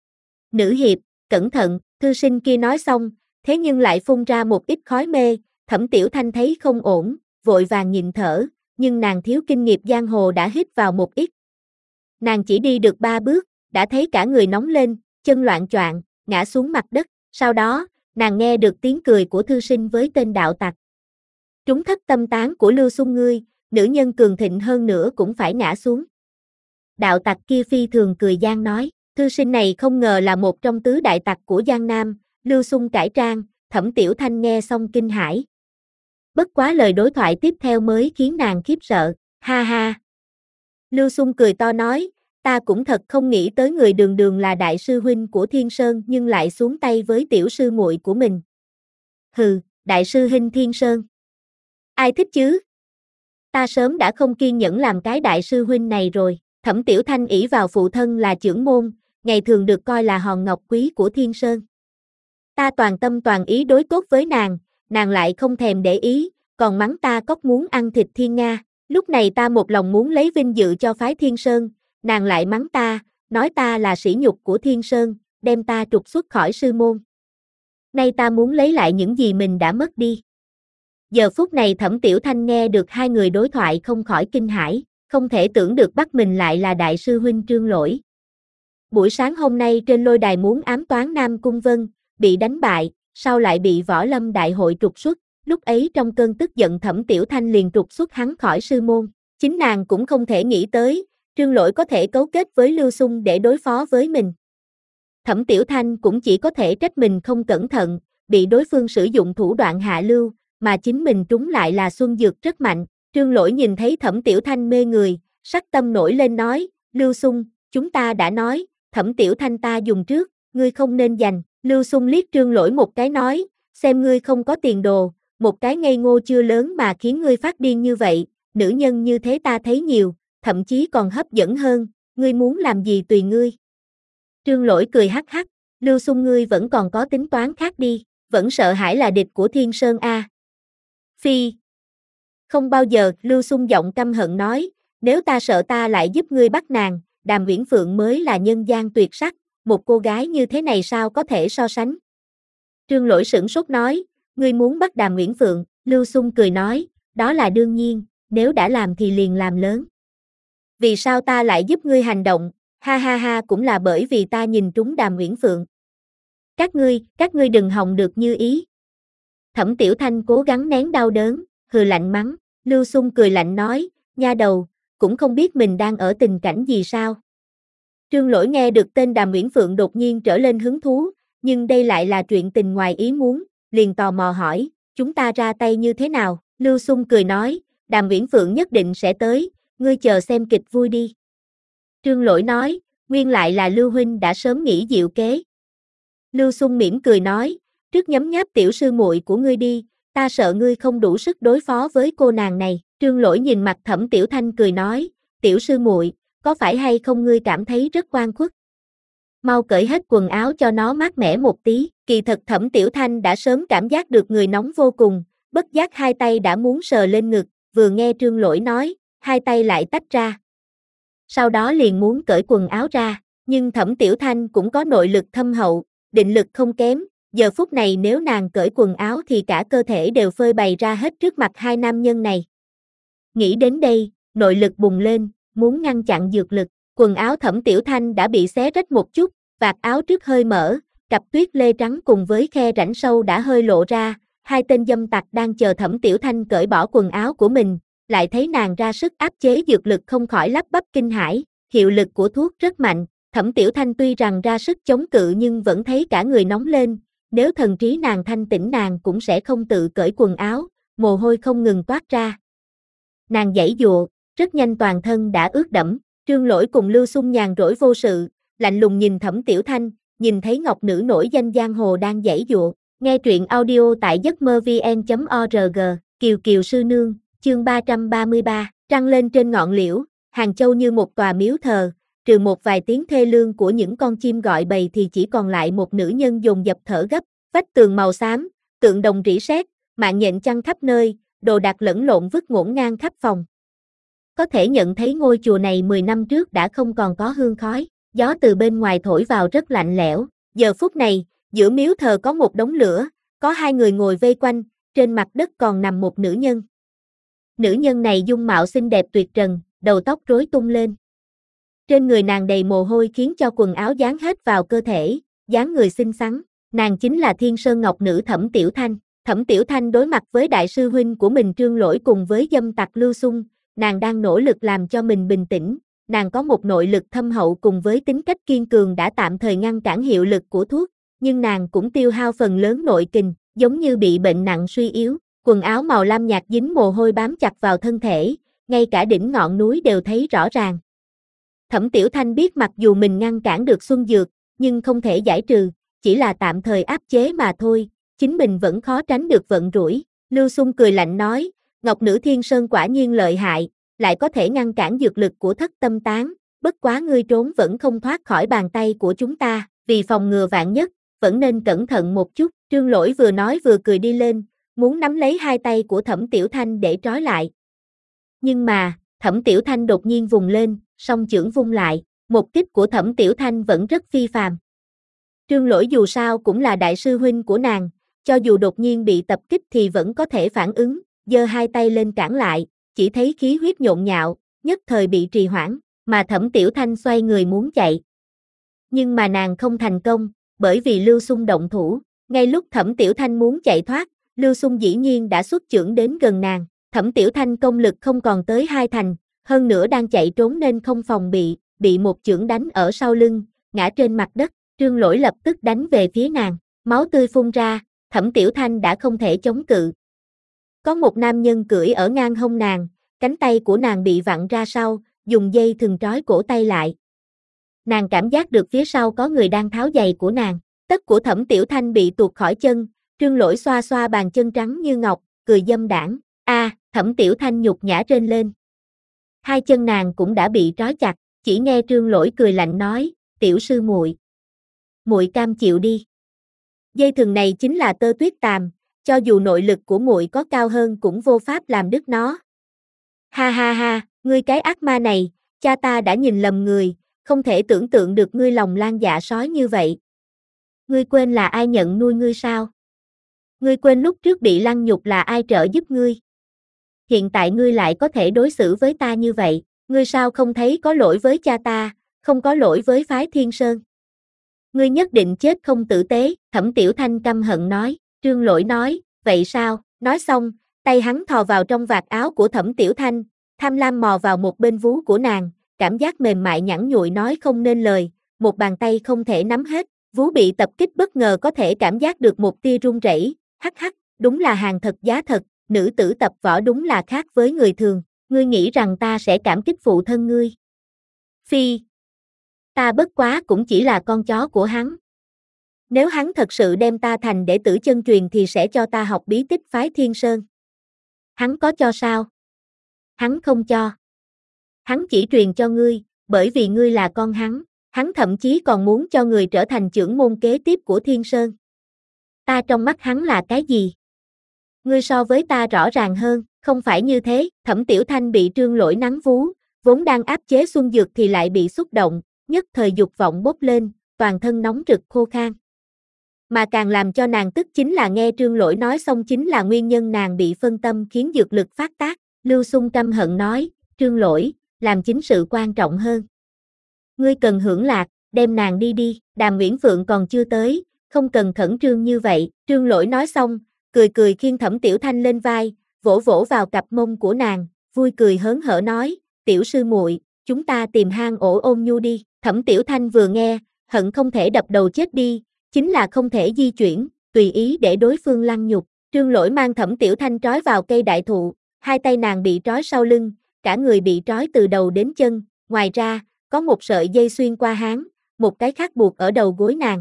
Nữ hiệp, cẩn thận, thư sinh kia nói xong, thế nhưng lại phun ra một ít khói mê, Thẩm Tiểu Thanh thấy không ổn, vội vàng nhịn thở, nhưng nàng thiếu kinh nghiệm giang hồ đã hít vào một ít. Nàng chỉ đi được ba bước, đã thấy cả người nóng lên, chân loạn choạng, ngã xuống mặt đất, sau đó, nàng nghe được tiếng cười của thư sinh với tên đạo tặc. Trúng thất tâm tán của Lưu Xung ngươi, nữ nhân cường thịnh hơn nữa cũng phải ngã xuống. Đạo tặc kia phi thường cười gian nói, thư sinh này không ngờ là một trong tứ đại tặc của Giang Nam, Lưu Xung cải trang, Thẩm Tiểu Thanh nghe xong kinh hãi. Bất quá lời đối thoại tiếp theo mới khiến nàng khiếp sợ, ha ha. Lưu Xung cười to nói, ta cũng thật không nghĩ tới người đường đường là đại sư huynh của Thiên Sơn nhưng lại xuống tay với tiểu sư muội của mình. Hừ, đại sư huynh Thiên Sơn. Ai thích chứ? Ta sớm đã không kiên nhẫn làm cái đại sư huynh này rồi. Thẩm Tiểu Thanh ỷ vào phụ thân là trưởng môn, ngày thường được coi là hòn ngọc quý của Thiên Sơn. Ta toàn tâm toàn ý đối tốt với nàng, nàng lại không thèm để ý, còn mắng ta cóc muốn ăn thịt thiên nga. Lúc này ta một lòng muốn lấy vinh dự cho phái Thiên Sơn, nàng lại mắng ta, nói ta là sỉ nhục của Thiên Sơn, đem ta trục xuất khỏi sư môn. Nay ta muốn lấy lại những gì mình đã mất đi. Giờ phút này Thẩm Tiểu Thanh nghe được hai người đối thoại không khỏi kinh hãi, không thể tưởng được bắt mình lại là đại sư huynh Trương Lỗi. Buổi sáng hôm nay trên lôi đài muốn ám toán Nam Cung Vân, bị đánh bại, sau lại bị Võ Lâm Đại hội trục xuất, lúc ấy trong cơn tức giận Thẩm Tiểu Thanh liền trục xuất hắn khỏi sư môn. Chính nàng cũng không thể nghĩ tới, Trương Lỗi có thể cấu kết với Lưu Xung để đối phó với mình. Thẩm Tiểu Thanh cũng chỉ có thể trách mình không cẩn thận, bị đối phương sử dụng thủ đoạn hạ lưu, mà chính mình trúng lại là xuân dược rất mạnh. Trương Lỗi nhìn thấy Thẩm Tiểu Thanh mê người, sắc tâm nổi lên nói, Lưu Xung, chúng ta đã nói, Thẩm Tiểu Thanh ta dùng trước, ngươi không nên giành. Lưu Xung liếc Trương Lỗi một cái nói, xem ngươi không có tiền đồ, một cái ngây ngô chưa lớn mà khiến ngươi phát điên như vậy, nữ nhân như thế ta thấy nhiều, thậm chí còn hấp dẫn hơn, ngươi muốn làm gì tùy ngươi. Trương Lỗi cười hắc hắc, Lưu Xung ngươi vẫn còn có tính toán khác đi, vẫn sợ hãi là địch của Thiên Sơn a. Phi. Không bao giờ, Lưu Xung giọng căm hận nói, nếu ta sợ ta lại giúp ngươi bắt nàng, Đàm Uyển Phượng mới là nhân gian tuyệt sắc, một cô gái như thế này sao có thể so sánh. Trương Lỗi sửng sốt nói, ngươi muốn bắt Đàm Uyển Phượng, Lưu Xung cười nói, đó là đương nhiên, nếu đã làm thì liền làm lớn. Vì sao ta lại giúp ngươi hành động, ha ha ha cũng là bởi vì ta nhìn trúng Đàm Uyển Phượng. Các ngươi, các ngươi đừng hòng được như ý. Thẩm Tiểu Thanh cố gắng nén đau đớn, hừ lạnh mắng, Lưu Xung cười lạnh nói, nha đầu, cũng không biết mình đang ở tình cảnh gì sao. Trương Lỗi nghe được tên Đàm Uyển Phượng đột nhiên trở lên hứng thú, nhưng đây lại là chuyện tình ngoài ý muốn, liền tò mò hỏi, chúng ta ra tay như thế nào, Lưu Xung cười nói, Đàm Uyển Phượng nhất định sẽ tới, ngươi chờ xem kịch vui đi. Trương Lỗi nói, nguyên lại là Lưu huynh đã sớm nghĩ diệu kế. Lưu Xung mỉm cười nói, trước nhấm nháp tiểu sư muội của ngươi đi, ta sợ ngươi không đủ sức đối phó với cô nàng này. Trương Lỗi nhìn mặt Thẩm Tiểu Thanh cười nói, tiểu sư muội, có phải hay không ngươi cảm thấy rất oan khuất? Mau cởi hết quần áo cho nó mát mẻ một tí, kỳ thật Thẩm Tiểu Thanh đã sớm cảm giác được người nóng vô cùng, bất giác hai tay đã muốn sờ lên ngực, vừa nghe Trương Lỗi nói, hai tay lại tách ra. Sau đó liền muốn cởi quần áo ra, nhưng Thẩm Tiểu Thanh cũng có nội lực thâm hậu, định lực không kém, giờ phút này nếu nàng cởi quần áo thì cả cơ thể đều phơi bày ra hết trước mặt hai nam nhân này. Nghĩ đến đây, nội lực bùng lên, muốn ngăn chặn dược lực, quần áo Thẩm Tiểu Thanh đã bị xé rách một chút, vạt áo trước hơi mở, cặp tuyết lê trắng cùng với khe rãnh sâu đã hơi lộ ra, hai tên dâm tặc đang chờ Thẩm Tiểu Thanh cởi bỏ quần áo của mình, lại thấy nàng ra sức áp chế dược lực không khỏi lắp bắp kinh hãi, hiệu lực của thuốc rất mạnh, Thẩm Tiểu Thanh tuy rằng ra sức chống cự nhưng vẫn thấy cả người nóng lên, nếu thần trí nàng thanh tĩnh nàng cũng sẽ không tự cởi quần áo, mồ hôi không ngừng toát ra. Nàng giãy giụa, rất nhanh toàn thân đã ướt đẫm, Trương Lỗi cùng Lưu Xung nhàn rỗi vô sự, lạnh lùng nhìn Thẩm Tiểu Thanh, nhìn thấy ngọc nữ nổi danh giang hồ đang giãy giụa, nghe truyện audio tại giấc mơ vn chấm org, Kiều Kiều sư nương, chương ba trăm ba mươi ba, trăng lên trên ngọn liễu, Hàng Châu như một tòa miếu thờ, trừ một vài tiếng thê lương của những con chim gọi bầy thì chỉ còn lại một nữ nhân dồn dập thở gấp, vách tường màu xám, tượng đồng rỉ sét, mạng nhện chăn khắp nơi, đồ đạc lẫn lộn vứt ngổn ngang khắp phòng. Có thể nhận thấy ngôi chùa này mười năm trước đã không còn có hương khói, gió từ bên ngoài thổi vào rất lạnh lẽo, giờ phút này, giữa miếu thờ có một đống lửa, có hai người ngồi vây quanh, trên mặt đất còn nằm một nữ nhân. Nữ nhân này dung mạo xinh đẹp tuyệt trần, đầu tóc rối tung lên. Trên người nàng đầy mồ hôi khiến cho quần áo dán hết vào cơ thể, dáng người xinh xắn, nàng chính là Thiên Sơn Ngọc Nữ Thẩm Tiểu Thanh. Thẩm Tiểu Thanh đối mặt với đại sư huynh của mình Trương Lỗi cùng với dâm tặc Lưu Xung, nàng đang nỗ lực làm cho mình bình tĩnh, nàng có một nội lực thâm hậu cùng với tính cách kiên cường đã tạm thời ngăn cản hiệu lực của thuốc, nhưng nàng cũng tiêu hao phần lớn nội kình, giống như bị bệnh nặng suy yếu, quần áo màu lam nhạt dính mồ hôi bám chặt vào thân thể, ngay cả đỉnh ngọn núi đều thấy rõ ràng. Thẩm Tiểu Thanh biết mặc dù mình ngăn cản được Xuân Dược, nhưng không thể giải trừ, chỉ là tạm thời áp chế mà thôi, chính mình vẫn khó tránh được vận rủi. Lưu Xung cười lạnh nói, Ngọc Nữ Thiên Sơn quả nhiên lợi hại, lại có thể ngăn cản dược lực của Thất Tâm Tán, bất quá ngươi trốn vẫn không thoát khỏi bàn tay của chúng ta, vì phòng ngừa vạn nhất, vẫn nên cẩn thận một chút. Trương Lỗi vừa nói vừa cười đi lên, muốn nắm lấy hai tay của Thẩm Tiểu Thanh để trói lại. Nhưng mà, Thẩm Tiểu Thanh đột nhiên vùng lên, song chưởng vung lại, một kích của Thẩm Tiểu Thanh vẫn rất phi phàm. Trương Lỗi dù sao cũng là đại sư huynh của nàng, cho dù đột nhiên bị tập kích thì vẫn có thể phản ứng, giơ hai tay lên cản lại, chỉ thấy khí huyết nhộn nhạo, nhất thời bị trì hoãn, mà Thẩm Tiểu Thanh xoay người muốn chạy. Nhưng mà nàng không thành công, bởi vì Lưu Xung động thủ, ngay lúc Thẩm Tiểu Thanh muốn chạy thoát, Lưu Xung dĩ nhiên đã xuất chưởng đến gần nàng, Thẩm Tiểu Thanh công lực không còn tới hai thành, hơn nữa đang chạy trốn nên không phòng bị, bị một chưởng đánh ở sau lưng, ngã trên mặt đất, Trương Lỗi lập tức đánh về phía nàng, máu tươi phun ra, Thẩm Tiểu Thanh đã không thể chống cự. Có một nam nhân cưỡi ở ngang hông nàng, cánh tay của nàng bị vặn ra sau, dùng dây thừng trói cổ tay lại. Nàng cảm giác được phía sau có người đang tháo giày của nàng, tất của Thẩm Tiểu Thanh bị tuột khỏi chân, Trương Lỗi xoa xoa bàn chân trắng như ngọc, cười dâm đảng. A, Thẩm Tiểu Thanh nhục nhã rên lên. Hai chân nàng cũng đã bị trói chặt, chỉ nghe Trương Lỗi cười lạnh nói, tiểu sư muội, muội cam chịu đi. Dây thừng này chính là tơ tuyết tàm, cho dù nội lực của muội có cao hơn cũng vô pháp làm đứt nó. Ha ha ha, ngươi cái ác ma này, cha ta đã nhìn lầm người, không thể tưởng tượng được ngươi lòng lan dạ sói như vậy. Ngươi quên là ai nhận nuôi ngươi sao? Ngươi quên lúc trước bị lăng nhục là ai trợ giúp ngươi? Hiện tại ngươi lại có thể đối xử với ta như vậy, ngươi sao không thấy có lỗi với cha ta, không có lỗi với phái Thiên Sơn? Ngươi nhất định chết không tử tế, Thẩm Tiểu Thanh căm hận nói, Trương Lỗi nói, vậy sao, nói xong, tay hắn thò vào trong vạt áo của Thẩm Tiểu Thanh, tham lam mò vào một bên vú của nàng, cảm giác mềm mại nhẵn nhụi nói không nên lời, một bàn tay không thể nắm hết, vú bị tập kích bất ngờ có thể cảm giác được một tia run rẩy, hắc hắc, đúng là hàng thật giá thật, nữ tử tập võ đúng là khác với người thường, ngươi nghĩ rằng ta sẽ cảm kích phụ thân ngươi? Phi, ta bất quá cũng chỉ là con chó của hắn. Nếu hắn thật sự đem ta thành đệ tử chân truyền thì sẽ cho ta học bí tích phái Thiên Sơn. Hắn có cho sao? Hắn không cho. Hắn chỉ truyền cho ngươi, bởi vì ngươi là con hắn, hắn thậm chí còn muốn cho người trở thành trưởng môn kế tiếp của Thiên Sơn. Ta trong mắt hắn là cái gì? Ngươi so với ta rõ ràng hơn, không phải như thế, Thẩm Tiểu Thanh bị Trương Lỗi nắn vú, vốn đang áp chế Xuân Dược thì lại bị xúc động, nhất thời dục vọng bốc lên, toàn thân nóng rực khô khan. Mà càng làm cho nàng tức chính là nghe Trương Lỗi nói xong chính là nguyên nhân nàng bị phân tâm khiến dược lực phát tác, Lưu Xung căm hận nói, Trương Lỗi, làm chính sự quan trọng hơn. Ngươi cần hưởng lạc, đem nàng đi đi, Đàm Nguyễn Phượng còn chưa tới, không cần khẩn trương như vậy, Trương Lỗi nói xong, cười cười khiêng Thẩm Tiểu Thanh lên vai, vỗ vỗ vào cặp mông của nàng, vui cười hớn hở nói, tiểu sư muội, chúng ta tìm hang ổ ôn nhu đi, Thẩm Tiểu Thanh vừa nghe, hận không thể đập đầu chết đi, chính là không thể di chuyển, tùy ý để đối phương lăng nhục, Trương Lỗi mang Thẩm Tiểu Thanh trói vào cây đại thụ, hai tay nàng bị trói sau lưng, cả người bị trói từ đầu đến chân, ngoài ra, có một sợi dây xuyên qua háng, một cái khác buộc ở đầu gối nàng.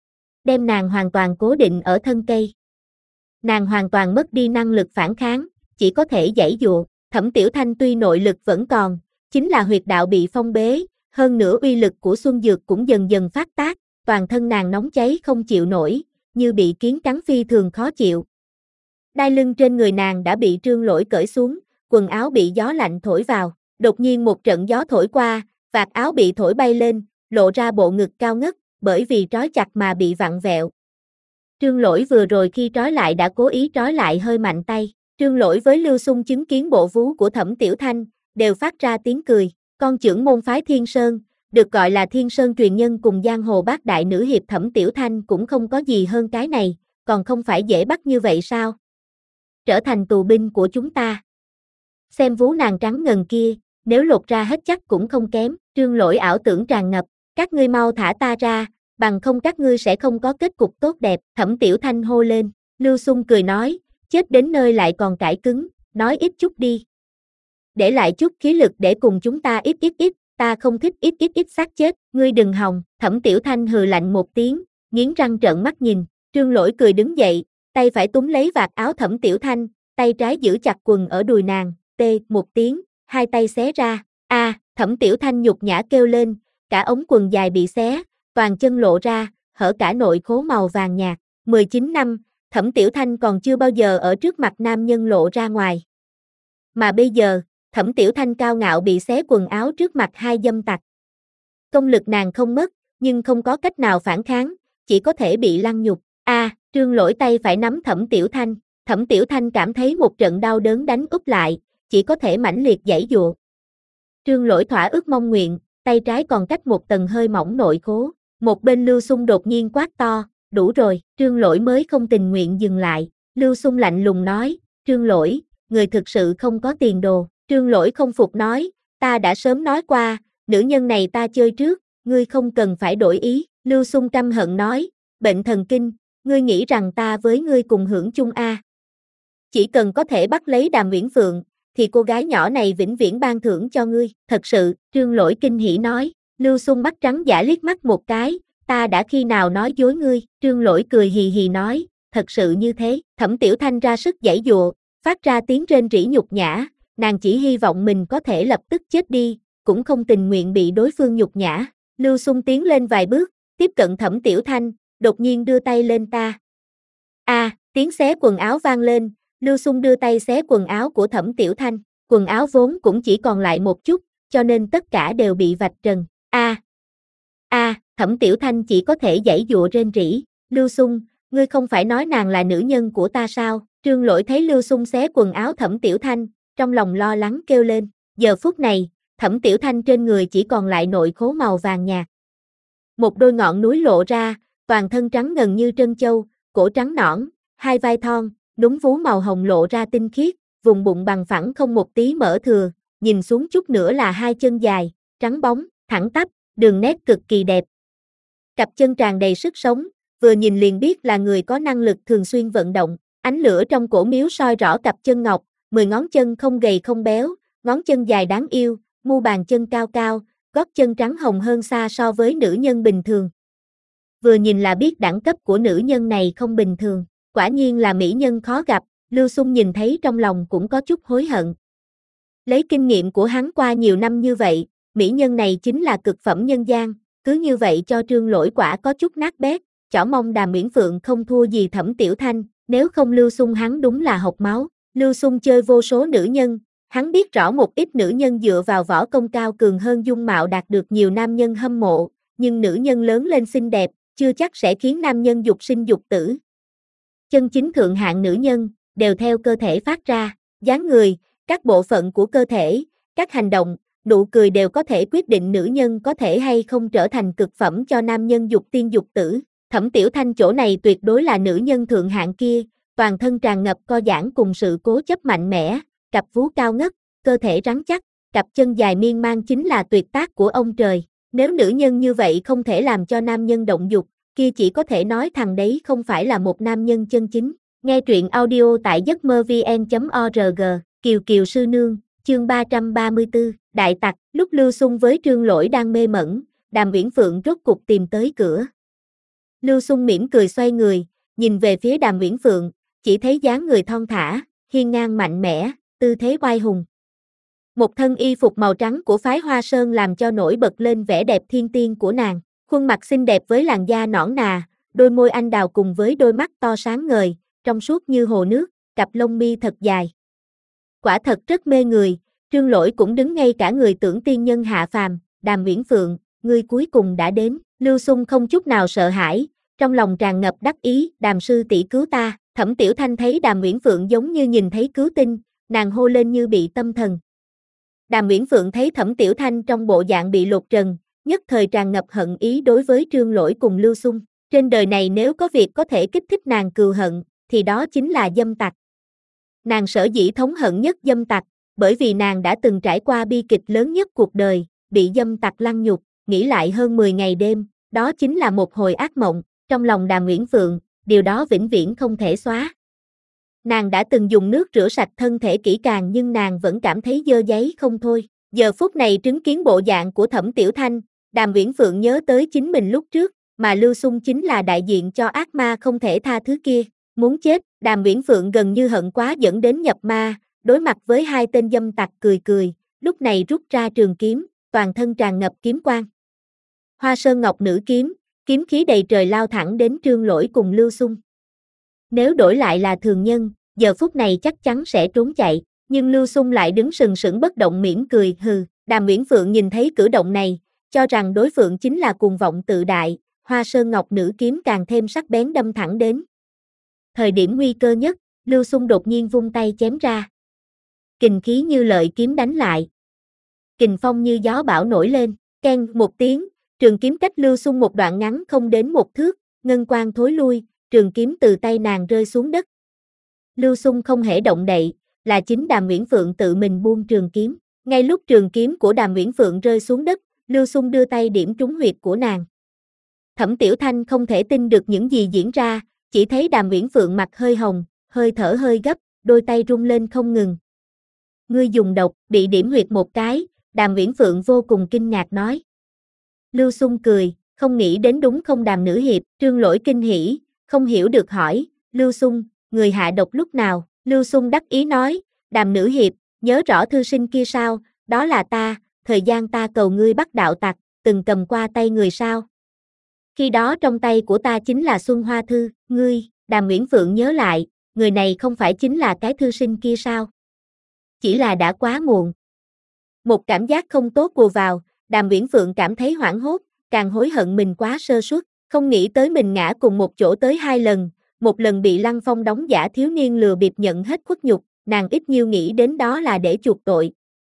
Đem nàng hoàn toàn cố định ở thân cây. Nàng hoàn toàn mất đi năng lực phản kháng, chỉ có thể giãy dụa, Thẩm Tiểu Thanh tuy nội lực vẫn còn, chính là huyệt đạo bị phong bế, hơn nữa uy lực của Xuân Dược cũng dần dần phát tác, toàn thân nàng nóng cháy không chịu nổi, như bị kiến cắn phi thường khó chịu. Đai lưng trên người nàng đã bị Trương Lỗi cởi xuống, quần áo bị gió lạnh thổi vào, đột nhiên một trận gió thổi qua, vạt áo bị thổi bay lên, lộ ra bộ ngực cao ngất, bởi vì trói chặt mà bị vặn vẹo. Trương Lỗi vừa rồi khi trói lại đã cố ý trói lại hơi mạnh tay, Trương Lỗi với Lưu Xung chứng kiến bộ vú của Thẩm Tiểu Thanh, đều phát ra tiếng cười, con trưởng môn phái Thiên Sơn, được gọi là Thiên Sơn truyền nhân cùng giang hồ bát đại nữ hiệp Thẩm Tiểu Thanh cũng không có gì hơn cái này, còn không phải dễ bắt như vậy sao? Trở thành tù binh của chúng ta. Xem vú nàng trắng ngần kia, nếu lột ra hết chắc cũng không kém, Trương Lỗi ảo tưởng tràn ngập, các ngươi mau thả ta ra, bằng không các ngươi sẽ không có kết cục tốt đẹp, Thẩm Tiểu Thanh hô lên, Lưu Xung cười nói, chết đến nơi lại còn cãi cứng, nói ít chút đi. Để lại chút khí lực để cùng chúng ta ít ít ít, ta không thích ít ít ít xác chết, ngươi đừng hòng, Thẩm Tiểu Thanh hừ lạnh một tiếng, nghiến răng trợn mắt nhìn, Trương Lỗi cười đứng dậy, tay phải túm lấy vạt áo Thẩm Tiểu Thanh, tay trái giữ chặt quần ở đùi nàng, tê một tiếng, hai tay xé ra, a, Thẩm Tiểu Thanh nhục nhã kêu lên, cả ống quần dài bị xé, toàn chân lộ ra, hở cả nội khố màu vàng nhạt, mười chín năm, Thẩm Tiểu Thanh còn chưa bao giờ ở trước mặt nam nhân lộ ra ngoài. Mà bây giờ, Thẩm Tiểu Thanh cao ngạo bị xé quần áo trước mặt hai dâm tặc. Công lực nàng không mất, nhưng không có cách nào phản kháng, chỉ có thể bị lăng nhục. A, à, Trương Lỗi tay phải nắm Thẩm Tiểu Thanh, Thẩm Tiểu Thanh cảm thấy một trận đau đớn đánh úp lại, chỉ có thể mãnh liệt giãy giụa. Trương Lỗi thỏa ước mong nguyện, tay trái còn cách một tầng hơi mỏng nội khố. Một bên Lưu Xung đột nhiên quát to, đủ rồi, Trương Lỗi mới không tình nguyện dừng lại. Lưu Xung lạnh lùng nói, Trương Lỗi, người thực sự không có tiền đồ. Trương Lỗi không phục nói, ta đã sớm nói qua, nữ nhân này ta chơi trước, ngươi không cần phải đổi ý. Lưu Xung căm hận nói, bệnh thần kinh, ngươi nghĩ rằng ta với ngươi cùng hưởng chung a? Chỉ cần có thể bắt lấy Đàm Uyển Phượng, thì cô gái nhỏ này vĩnh viễn ban thưởng cho ngươi. Thật sự, Trương Lỗi kinh hỉ nói. Lưu Xung mắt trắng dã liếc mắt một cái, ta đã khi nào nói dối ngươi. Trương Lỗi cười hì hì nói, thật sự như thế. Thẩm Tiểu Thanh ra sức giãy giụa, phát ra tiếng rên rỉ nhục nhã, nàng chỉ hy vọng mình có thể lập tức chết đi, cũng không tình nguyện bị đối phương nhục nhã. Lưu Xung tiến lên vài bước, tiếp cận Thẩm Tiểu Thanh, đột nhiên đưa tay lên ta. A, à, tiếng xé quần áo vang lên, Lưu Xung đưa tay xé quần áo của Thẩm Tiểu Thanh, quần áo vốn cũng chỉ còn lại một chút, cho nên tất cả đều bị vạch trần. A, a, Thẩm Tiểu Thanh chỉ có thể giãy giụa rên rỉ. Lưu Xung, ngươi không phải nói nàng là nữ nhân của ta sao? Trương Lỗi thấy Lưu Xung xé quần áo Thẩm Tiểu Thanh, trong lòng lo lắng kêu lên. Giờ phút này, Thẩm Tiểu Thanh trên người chỉ còn lại nội khố màu vàng nhạt. Một đôi ngọn núi lộ ra, toàn thân trắng ngần như trân châu, cổ trắng nõn, hai vai thon, đúng vú màu hồng lộ ra tinh khiết, vùng bụng bằng phẳng không một tí mỡ thừa, nhìn xuống chút nữa là hai chân dài, trắng bóng, thẳng tắp, đường nét cực kỳ đẹp. Cặp chân tràn đầy sức sống, vừa nhìn liền biết là người có năng lực thường xuyên vận động, ánh lửa trong cổ miếu soi rõ cặp chân ngọc, mười ngón chân không gầy không béo, ngón chân dài đáng yêu, mu bàn chân cao cao, gót chân trắng hồng hơn xa so với nữ nhân bình thường. Vừa nhìn là biết đẳng cấp của nữ nhân này không bình thường, quả nhiên là mỹ nhân khó gặp. Lưu Xung nhìn thấy trong lòng cũng có chút hối hận. Lấy kinh nghiệm của hắn qua nhiều năm như vậy, mỹ nhân này chính là cực phẩm nhân gian, cứ như vậy cho Trương Lỗi quả có chút nát bét, chỏ mong Đàm Uyển Phượng không thua gì Thẩm Tiểu Thanh, nếu không Lưu Xung hắn đúng là hộc máu. Lưu Xung chơi vô số nữ nhân, hắn biết rõ một ít nữ nhân dựa vào võ công cao cường hơn dung mạo đạt được nhiều nam nhân hâm mộ, nhưng nữ nhân lớn lên xinh đẹp, chưa chắc sẽ khiến nam nhân dục sinh dục tử. Chân chính thượng hạng nữ nhân, đều theo cơ thể phát ra, dáng người, các bộ phận của cơ thể, các hành động, nụ cười đều có thể quyết định nữ nhân có thể hay không trở thành cực phẩm cho nam nhân dục tiên dục tử. Thẩm Tiểu Thanh chỗ này tuyệt đối là nữ nhân thượng hạng kia, toàn thân tràn ngập co giãn cùng sự cố chấp mạnh mẽ, cặp vú cao ngất, cơ thể rắn chắc, cặp chân dài miên man chính là tuyệt tác của ông trời. Nếu nữ nhân như vậy không thể làm cho nam nhân động dục, kia chỉ có thể nói thằng đấy không phải là một nam nhân chân chính. Nghe truyện audio tại giấc mơ vn chấm org, Kiều Kiều sư nương, chương ba trăm ba mươi tư, Đại Tặc. Lúc Lưu Xung với Trương Lỗi đang mê mẩn, Đàm Uyển Phượng rốt cục tìm tới cửa. Lưu Xung mỉm cười xoay người, nhìn về phía Đàm Uyển Phượng, chỉ thấy dáng người thon thả, hiên ngang mạnh mẽ, tư thế oai hùng. Một thân y phục màu trắng của phái Hoa Sơn làm cho nổi bật lên vẻ đẹp thiên tiên của nàng, khuôn mặt xinh đẹp với làn da nõn nà, đôi môi anh đào cùng với đôi mắt to sáng ngời, trong suốt như hồ nước, cặp lông mi thật dài. Quả thật rất mê người. Trương Lỗi cũng đứng ngay cả người tưởng tiên nhân hạ phàm. Đàm Uyển Phượng, ngươi cuối cùng đã đến. Lưu Xung không chút nào sợ hãi, trong lòng tràn ngập đắc ý. Đàm sư tỷ cứu ta. Thẩm Tiểu Thanh thấy Đàm Uyển Phượng giống như nhìn thấy cứu tinh, nàng hô lên như bị tâm thần. Đàm Uyển Phượng thấy Thẩm Tiểu Thanh trong bộ dạng bị lột trần, nhất thời tràn ngập hận ý đối với Trương Lỗi cùng Lưu Xung. Trên đời này nếu có việc có thể kích thích nàng cừu hận, thì đó chính là dâm tặc. Nàng sở dĩ thống hận nhất dâm tặc, bởi vì nàng đã từng trải qua bi kịch lớn nhất cuộc đời, bị dâm tặc lăng nhục, nghĩ lại hơn mười ngày đêm, đó chính là một hồi ác mộng. Trong lòng Đàm Uyển Phượng, điều đó vĩnh viễn không thể xóa. Nàng đã từng dùng nước rửa sạch thân thể kỹ càng nhưng nàng vẫn cảm thấy dơ dáy không thôi. Giờ phút này chứng kiến bộ dạng của Thẩm Tiểu Thanh, Đàm Uyển Phượng nhớ tới chính mình lúc trước, mà Lưu Xung chính là đại diện cho ác ma không thể tha thứ kia. Muốn chết, Đàm Uyển Phượng gần như hận quá dẫn đến nhập ma, đối mặt với hai tên dâm tặc cười cười, lúc này rút ra trường kiếm, toàn thân tràn ngập kiếm quang. Hoa Sơn Ngọc Nữ kiếm, kiếm khí đầy trời lao thẳng đến Trương Lỗi cùng Lưu Xung. Nếu đổi lại là thường nhân, giờ phút này chắc chắn sẽ trốn chạy, nhưng Lưu Xung lại đứng sừng sững bất động mỉm cười, hừ. Đàm Uyển Phượng nhìn thấy cử động này, cho rằng đối phương chính là cuồng vọng tự đại, Hoa Sơn Ngọc Nữ kiếm càng thêm sắc bén đâm thẳng đến. Thời điểm nguy cơ nhất, Lưu Xung đột nhiên vung tay chém ra. Kình khí như lợi kiếm đánh lại. Kình phong như gió bão nổi lên, keng một tiếng, trường kiếm cách Lưu Xung một đoạn ngắn không đến một thước, ngân quang thối lui, trường kiếm từ tay nàng rơi xuống đất. Lưu Xung không hề động đậy, là chính Đàm Uyển Phượng tự mình buông trường kiếm. Ngay lúc trường kiếm của Đàm Uyển Phượng rơi xuống đất, Lưu Xung đưa tay điểm trúng huyệt của nàng. Thẩm Tiểu Thanh không thể tin được những gì diễn ra, chỉ thấy Đàm Uyển Phượng mặt hơi hồng, hơi thở hơi gấp, đôi tay rung lên không ngừng. Ngươi dùng độc, bị điểm huyệt một cái, Đàm Uyển Phượng vô cùng kinh ngạc nói. Lưu Xung cười, không nghĩ đến đúng không Đàm nữ hiệp, Trương Lỗi kinh hỉ, không hiểu được hỏi, Lưu Xung, người hạ độc lúc nào, Lưu Xung đắc ý nói, Đàm nữ hiệp, nhớ rõ thư sinh kia sao, đó là ta, thời gian ta cầu ngươi bắt đạo tặc, từng cầm qua tay người sao. Khi đó trong tay của ta chính là Xuân Hoa Thư, ngươi, Đàm Uyển Phượng nhớ lại, người này không phải chính là cái thư sinh kia sao? Chỉ là đã quá muộn. Một cảm giác không tốt ùa vào, Đàm Uyển Phượng cảm thấy hoảng hốt, càng hối hận mình quá sơ suất, không nghĩ tới mình ngã cùng một chỗ tới hai lần, một lần bị Lăng Phong đóng giả thiếu niên lừa bịp nhận hết khuất nhục, nàng ít nhiêu nghĩ đến đó là để chuộc tội.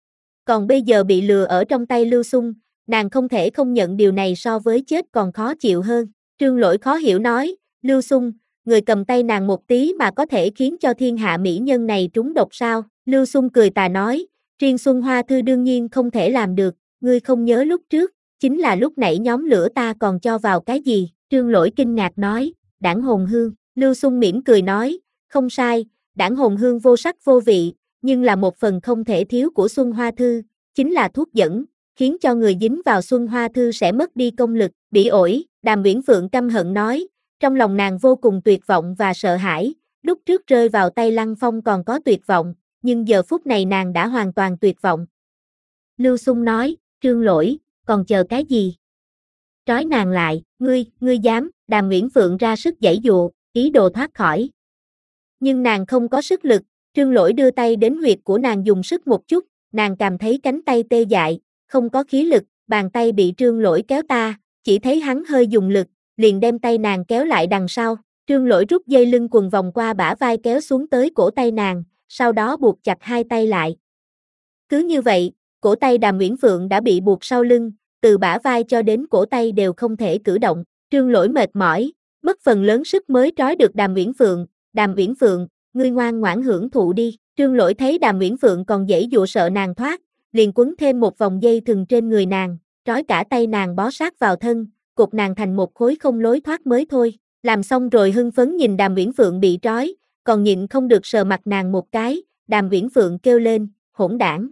Còn bây giờ bị lừa ở trong tay Lưu Xung, nàng không thể không nhận điều này so với chết còn khó chịu hơn. Trương Lỗi khó hiểu nói, Lưu Xung, người cầm tay nàng một tí mà có thể khiến cho thiên hạ mỹ nhân này trúng độc sao? Lưu Xung cười tà nói, riêng Xuân Hoa Thư đương nhiên không thể làm được, ngươi không nhớ lúc trước, chính là lúc nãy nhóm lửa ta còn cho vào cái gì? Trương Lỗi kinh ngạc nói, đảng hồn hương. Lưu Xung mỉm cười nói, không sai, đảng hồn hương vô sắc vô vị, nhưng là một phần không thể thiếu của Xuân Hoa Thư, chính là thuốc dẫn, khiến cho người dính vào Xuân Hoa Thư sẽ mất đi công lực, bị ổi, Đàm Uyển Phượng căm hận nói, trong lòng nàng vô cùng tuyệt vọng và sợ hãi, lúc trước rơi vào tay Lăng Phong còn có tuyệt vọng, nhưng giờ phút này nàng đã hoàn toàn tuyệt vọng. Lưu Xung nói, Trương Lỗi, còn chờ cái gì? Trói nàng lại, ngươi, ngươi dám, Đàm Uyển Phượng ra sức giãy dụa, ý đồ thoát khỏi. Nhưng nàng không có sức lực, Trương Lỗi đưa tay đến huyệt của nàng dùng sức một chút, nàng cảm thấy cánh tay tê dại, không có khí lực, bàn tay bị Trương Lỗi kéo ta, chỉ thấy hắn hơi dùng lực, liền đem tay nàng kéo lại đằng sau. Trương Lỗi rút dây lưng quần vòng qua bả vai kéo xuống tới cổ tay nàng, sau đó buộc chặt hai tay lại. Cứ như vậy, cổ tay Đàm Uyển Phượng đã bị buộc sau lưng, từ bả vai cho đến cổ tay đều không thể cử động. Trương Lỗi mệt mỏi, mất phần lớn sức mới trói được Đàm Uyển Phượng. Đàm Uyển Phượng, ngươi ngoan ngoãn hưởng thụ đi. Trương Lỗi thấy Đàm Uyển Phượng còn dễ dụa sợ nàng thoát, liền quấn thêm một vòng dây thừng trên người nàng, trói cả tay nàng bó sát vào thân, cột nàng thành một khối không lối thoát mới thôi. Làm xong rồi hưng phấn nhìn Đàm Uyển Phượng bị trói, còn nhịn không được sờ mặt nàng một cái, Đàm Uyển Phượng kêu lên, hỗn đảng.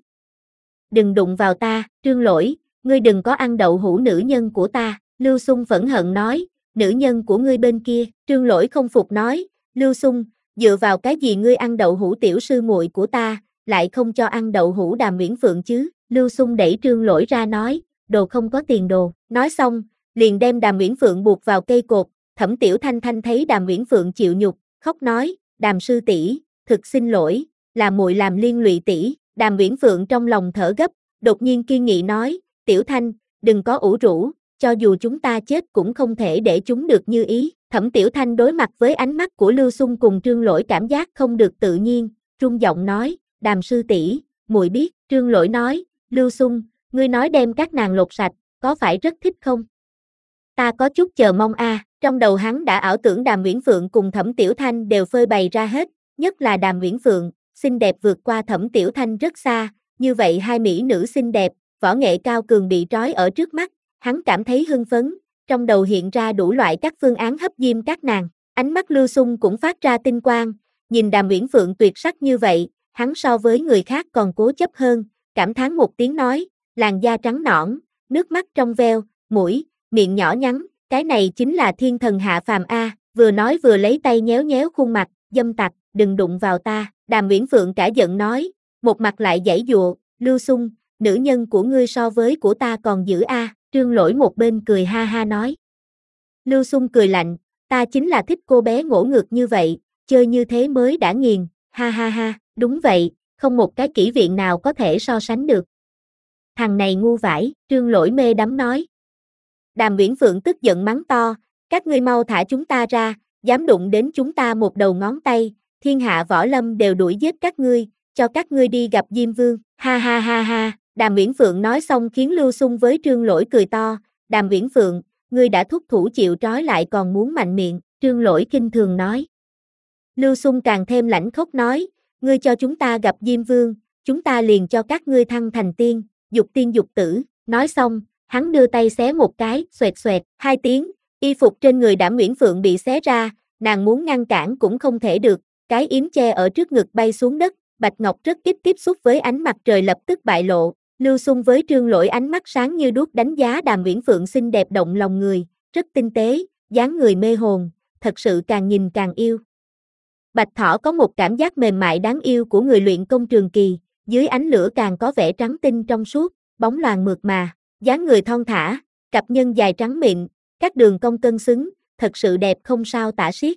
Đừng đụng vào ta, Trương Lỗi, ngươi đừng có ăn đậu hũ nữ nhân của ta, Lưu Xung phẫn hận nói, nữ nhân của ngươi bên kia, Trương Lỗi không phục nói, Lưu Xung, dựa vào cái gì ngươi ăn đậu hũ tiểu sư muội của ta, lại không cho ăn đậu hũ Đàm Uyển Phượng chứ, Lưu Xung đẩy Trương Lỗi ra nói, đồ không có tiền đồ, nói xong, liền đem Đàm Uyển Phượng buộc vào cây cột. Thẩm Tiểu Thanh Thanh thấy Đàm Uyển Phượng chịu nhục, khóc nói, Đàm sư tỷ, thực xin lỗi, là muội làm liên lụy tỷ. Đàm Uyển Phượng trong lòng thở gấp, đột nhiên kiên nghị nói, Tiểu Thanh, đừng có ủ rũ, cho dù chúng ta chết cũng không thể để chúng được như ý. Thẩm Tiểu Thanh đối mặt với ánh mắt của Lưu Xung cùng Trương Lỗi cảm giác không được tự nhiên, run giọng nói, Đàm sư tỷ, muội biết. Trương Lỗi nói, Lưu Xung, ngươi nói đem các nàng lột sạch, có phải rất thích không? Ta có chút chờ mong a. À. Trong đầu hắn đã ảo tưởng Đàm Uyển Phượng cùng Thẩm Tiểu Thanh đều phơi bày ra hết, nhất là Đàm Uyển Phượng, xinh đẹp vượt qua Thẩm Tiểu Thanh rất xa, như vậy hai mỹ nữ xinh đẹp, võ nghệ cao cường bị trói ở trước mắt, hắn cảm thấy hưng phấn, trong đầu hiện ra đủ loại các phương án hấp diêm các nàng, ánh mắt Lưu Xung cũng phát ra tinh quang, nhìn Đàm Uyển Phượng tuyệt sắc như vậy, hắn so với người khác còn cố chấp hơn, cảm thán một tiếng nói, làn da trắng nõn, nước mắt trong veo, mũi, miệng nhỏ nhắn, cái này chính là thiên thần hạ phàm a. Vừa nói vừa lấy tay nhéo nhéo khuôn mặt, dâm tặc, đừng đụng vào ta. Đàm Uyển Phượng cả giận nói, một mặt lại giãy dụa, Lưu Xung, nữ nhân của ngươi so với của ta còn dữ a. À. Trương Lỗi một bên cười ha ha nói. Lưu Xung cười lạnh, ta chính là thích cô bé ngỗ ngược như vậy, chơi như thế mới đã nghiền, ha ha ha, đúng vậy, không một cái kỹ viện nào có thể so sánh được. Thằng này ngu vãi, Trương Lỗi mê đắm nói. Đàm Uyển Phượng tức giận mắng to, các ngươi mau thả chúng ta ra, dám đụng đến chúng ta một đầu ngón tay, thiên hạ võ lâm đều đuổi giết các ngươi, cho các ngươi đi gặp Diêm Vương, ha ha ha ha, Đàm Uyển Phượng nói xong khiến Lưu Xung với Trương Lỗi cười to, Đàm Uyển Phượng, ngươi đã thúc thủ chịu trói lại còn muốn mạnh miệng, Trương Lỗi kinh thường nói. Lưu Xung càng thêm lãnh khốc nói, ngươi cho chúng ta gặp Diêm Vương, chúng ta liền cho các ngươi thăng thành tiên, dục tiên dục tử, nói xong, hắn đưa tay xé một cái, xoẹt xoẹt, hai tiếng, y phục trên người Đàm Uyển Phượng bị xé ra, nàng muốn ngăn cản cũng không thể được, cái yếm che ở trước ngực bay xuống đất, bạch ngọc rất ít tiếp xúc với ánh mặt trời lập tức bại lộ, Lưu Xung với Trương Lỗi ánh mắt sáng như đuốc đánh giá Đàm Uyển Phượng xinh đẹp động lòng người, rất tinh tế, dáng người mê hồn, thật sự càng nhìn càng yêu. Bạch Thỏ có một cảm giác mềm mại đáng yêu của người luyện công trường kỳ, dưới ánh lửa càng có vẻ trắng tinh trong suốt, bóng loàn mượt mà, dáng người thon thả, cặp nhân dài trắng mịn, các đường cong cân xứng, thật sự đẹp không sao tả xiết.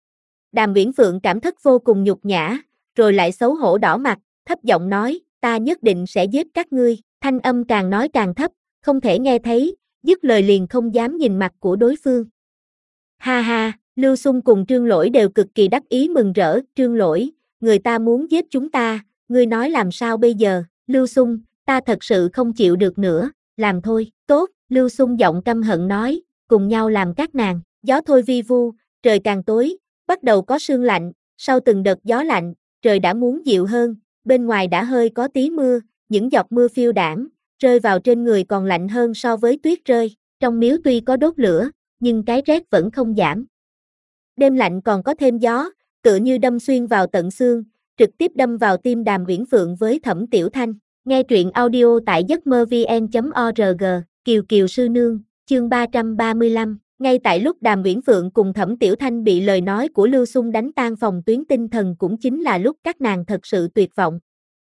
Đàm Uyển Phượng cảm thất vô cùng nhục nhã, rồi lại xấu hổ đỏ mặt, thấp giọng nói, ta nhất định sẽ giết các ngươi, thanh âm càng nói càng thấp, không thể nghe thấy, dứt lời liền không dám nhìn mặt của đối phương. Ha ha, Lưu Xung cùng Trương Lỗi đều cực kỳ đắc ý mừng rỡ, Trương Lỗi, người ta muốn giết chúng ta, ngươi nói làm sao bây giờ, Lưu Xung, ta thật sự không chịu được nữa, làm thôi, tốt, Lưu Xung giọng căm hận nói, cùng nhau làm các nàng, gió thôi vi vu, trời càng tối, bắt đầu có sương lạnh, sau từng đợt gió lạnh, trời đã muốn dịu hơn, bên ngoài đã hơi có tí mưa, những giọt mưa phiêu đãng, rơi vào trên người còn lạnh hơn so với tuyết rơi, trong miếu tuy có đốt lửa, nhưng cái rét vẫn không giảm. Đêm lạnh còn có thêm gió, tựa như đâm xuyên vào tận xương, trực tiếp đâm vào tim Đàm Uyển Phượng với Thẩm Tiểu Thanh. Nghe truyện audio tại giấc mơ vn chấm org, Kiều Kiều Sư Nương, chương ba trăm ba mươi lăm. Ngay tại lúc Đàm Uyển Phượng cùng Thẩm Tiểu Thanh bị lời nói của Lưu Xung đánh tan phòng tuyến tinh thần cũng chính là lúc các nàng thật sự tuyệt vọng.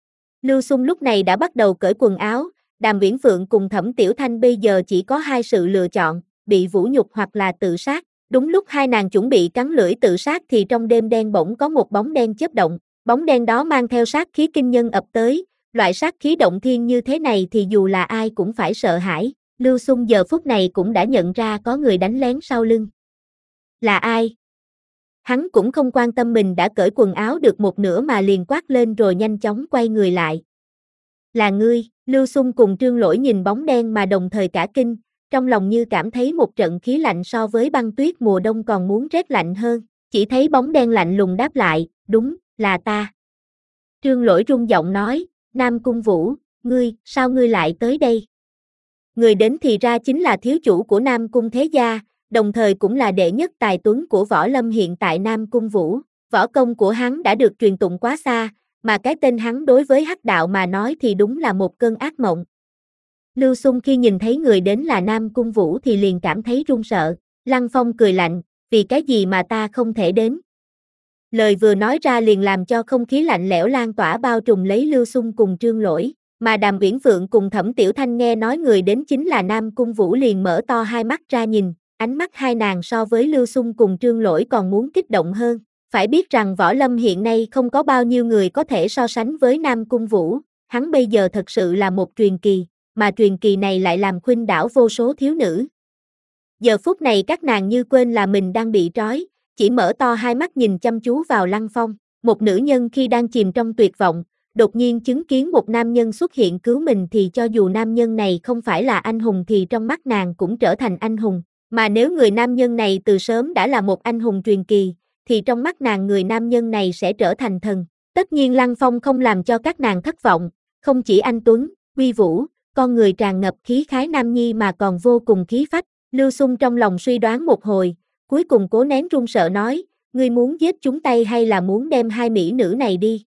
Lưu Xung lúc này đã bắt đầu cởi quần áo, Đàm Uyển Phượng cùng Thẩm Tiểu Thanh bây giờ chỉ có hai sự lựa chọn, bị vũ nhục hoặc là tự sát. Đúng lúc hai nàng chuẩn bị cắn lưỡi tự sát thì trong đêm đen bỗng có một bóng đen chớp động, bóng đen đó mang theo sát khí kinh nhân ập tới, loại sát khí động thiên như thế này thì dù là ai cũng phải sợ hãi. Lưu Xung giờ phút này cũng đã nhận ra có người đánh lén sau lưng. Là ai? Hắn cũng không quan tâm mình đã cởi quần áo được một nửa mà liền quát lên rồi nhanh chóng quay người lại. Là ngươi, Lưu Xung cùng Trương Lỗi nhìn bóng đen mà đồng thời cả kinh, trong lòng như cảm thấy một trận khí lạnh so với băng tuyết mùa đông còn muốn rét lạnh hơn, chỉ thấy bóng đen lạnh lùng đáp lại, đúng, là ta. Trương Lỗi run giọng nói, Nam Cung Vũ, ngươi, sao ngươi lại tới đây? Người đến thì ra chính là thiếu chủ của Nam Cung Thế Gia, đồng thời cũng là đệ nhất tài tuấn của võ lâm hiện tại Nam Cung Vũ. Võ công của hắn đã được truyền tụng quá xa, mà cái tên hắn đối với hắc đạo mà nói thì đúng là một cơn ác mộng. Lưu Xung khi nhìn thấy người đến là Nam Cung Vũ thì liền cảm thấy run sợ, Lăng Phong cười lạnh, vì cái gì mà ta không thể đến. Lời vừa nói ra liền làm cho không khí lạnh lẽo lan tỏa bao trùm lấy Lưu Xung cùng Trương Lỗi, mà Đàm Uyển Phượng cùng Thẩm Tiểu Thanh nghe nói người đến chính là Nam Cung Vũ liền mở to hai mắt ra nhìn, ánh mắt hai nàng so với Lưu Xung cùng Trương Lỗi còn muốn kích động hơn. Phải biết rằng võ lâm hiện nay không có bao nhiêu người có thể so sánh với Nam Cung Vũ, hắn bây giờ thật sự là một truyền kỳ, mà truyền kỳ này lại làm khuynh đảo vô số thiếu nữ. Giờ phút này các nàng như quên là mình đang bị trói, chỉ mở to hai mắt nhìn chăm chú vào Lăng Phong, một nữ nhân khi đang chìm trong tuyệt vọng, đột nhiên chứng kiến một nam nhân xuất hiện cứu mình thì cho dù nam nhân này không phải là anh hùng thì trong mắt nàng cũng trở thành anh hùng, mà nếu người nam nhân này từ sớm đã là một anh hùng truyền kỳ, thì trong mắt nàng người nam nhân này sẽ trở thành thần. Tất nhiên Lăng Phong không làm cho các nàng thất vọng, không chỉ anh tuấn, uy vũ, con người tràn ngập khí khái nam nhi mà còn vô cùng khí phách. Lưu Xung trong lòng suy đoán một hồi, cuối cùng cố nén run sợ nói, ngươi muốn giết chúng tay hay là muốn đem hai mỹ nữ này đi?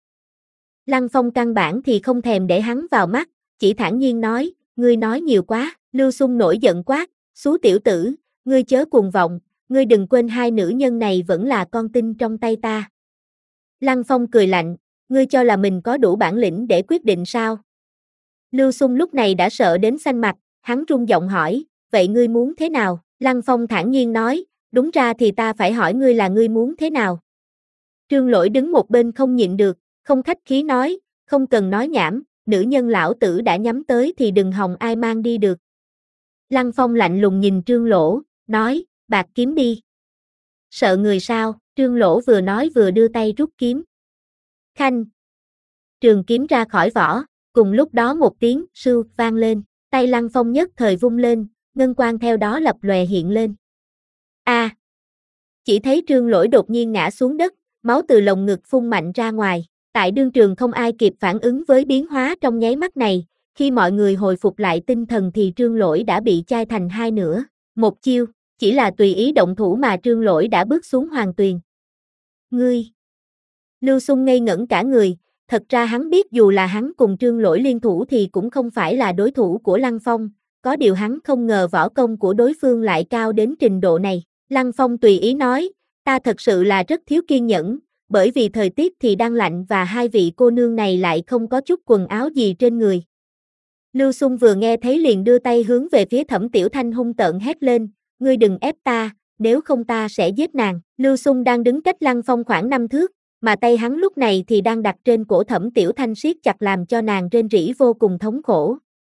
Lăng Phong căn bản thì không thèm để hắn vào mắt, chỉ thản nhiên nói, ngươi nói nhiều quá. Lưu Xung nổi giận quát, xú tiểu tử, ngươi chớ cuồng vọng, ngươi đừng quên hai nữ nhân này vẫn là con tin trong tay ta. Lăng Phong cười lạnh, ngươi cho là mình có đủ bản lĩnh để quyết định sao? Lưu Xung lúc này đã sợ đến xanh mặt, hắn run giọng hỏi, vậy ngươi muốn thế nào? Lăng Phong thản nhiên nói, đúng ra thì ta phải hỏi ngươi là ngươi muốn thế nào? Trương Lỗi đứng một bên không nhịn được, không khách khí nói, không cần nói nhảm, nữ nhân lão tử đã nhắm tới thì đừng hòng ai mang đi được. Lăng Phong lạnh lùng nhìn Trương Lỗ, nói, bạc kiếm đi. Sợ người sao? Trương Lỗ vừa nói vừa đưa tay rút kiếm. Khanh. Trường kiếm ra khỏi vỏ, cùng lúc đó một tiếng sưu vang lên, tay Lăng Phong nhất thời vung lên, ngân quang theo đó lập lòe hiện lên. A! À, chỉ thấy Trương Lỗi đột nhiên ngã xuống đất, máu từ lồng ngực phun mạnh ra ngoài. Tại đương trường không ai kịp phản ứng với biến hóa trong nháy mắt này, khi mọi người hồi phục lại tinh thần thì Trương Lỗi đã bị chai thành hai nửa. Một chiêu, chỉ là tùy ý động thủ mà Trương Lỗi đã bước xuống hoàng tuyền. Ngươi! Lưu Xung ngây ngẩn cả người, thật ra hắn biết dù là hắn cùng Trương Lỗi liên thủ thì cũng không phải là đối thủ của Lăng Phong, có điều hắn không ngờ võ công của đối phương lại cao đến trình độ này. Lăng Phong tùy ý nói, ta thật sự là rất thiếu kiên nhẫn, bởi vì thời tiết thì đang lạnh và hai vị cô nương này lại không có chút quần áo gì trên người. Lưu Xung vừa nghe thấy liền đưa tay hướng về phía Thẩm Tiểu Thanh hung tợn hét lên, ngươi đừng ép ta, nếu không ta sẽ giết nàng. Lưu Xung đang đứng cách Lăng Phong khoảng năm thước, mà tay hắn lúc này thì đang đặt trên cổ Thẩm Tiểu Thanh siết chặt làm cho nàng rên rỉ vô cùng thống khổ.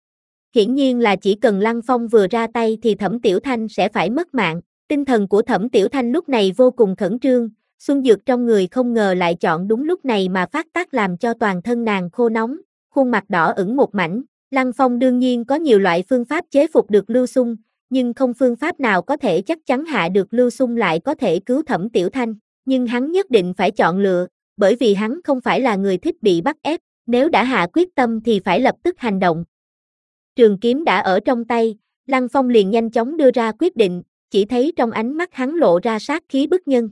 Hiển nhiên là chỉ cần Lăng Phong vừa ra tay thì Thẩm Tiểu Thanh sẽ phải mất mạng. Tinh thần của Thẩm Tiểu Thanh lúc này vô cùng khẩn trương, xuân dược trong người không ngờ lại chọn đúng lúc này mà phát tác làm cho toàn thân nàng khô nóng, khuôn mặt đỏ ửng một mảnh. Lăng Phong đương nhiên có nhiều loại phương pháp chế phục được Lưu Xung, nhưng không phương pháp nào có thể chắc chắn hạ được Lưu Xung lại có thể cứu Thẩm Tiểu Thanh, nhưng hắn nhất định phải chọn lựa, bởi vì hắn không phải là người thích bị bắt ép, nếu đã hạ quyết tâm thì phải lập tức hành động. Trường kiếm đã ở trong tay, Lăng Phong liền nhanh chóng đưa ra quyết định, chỉ thấy trong ánh mắt hắn lộ ra sát khí bức nhân.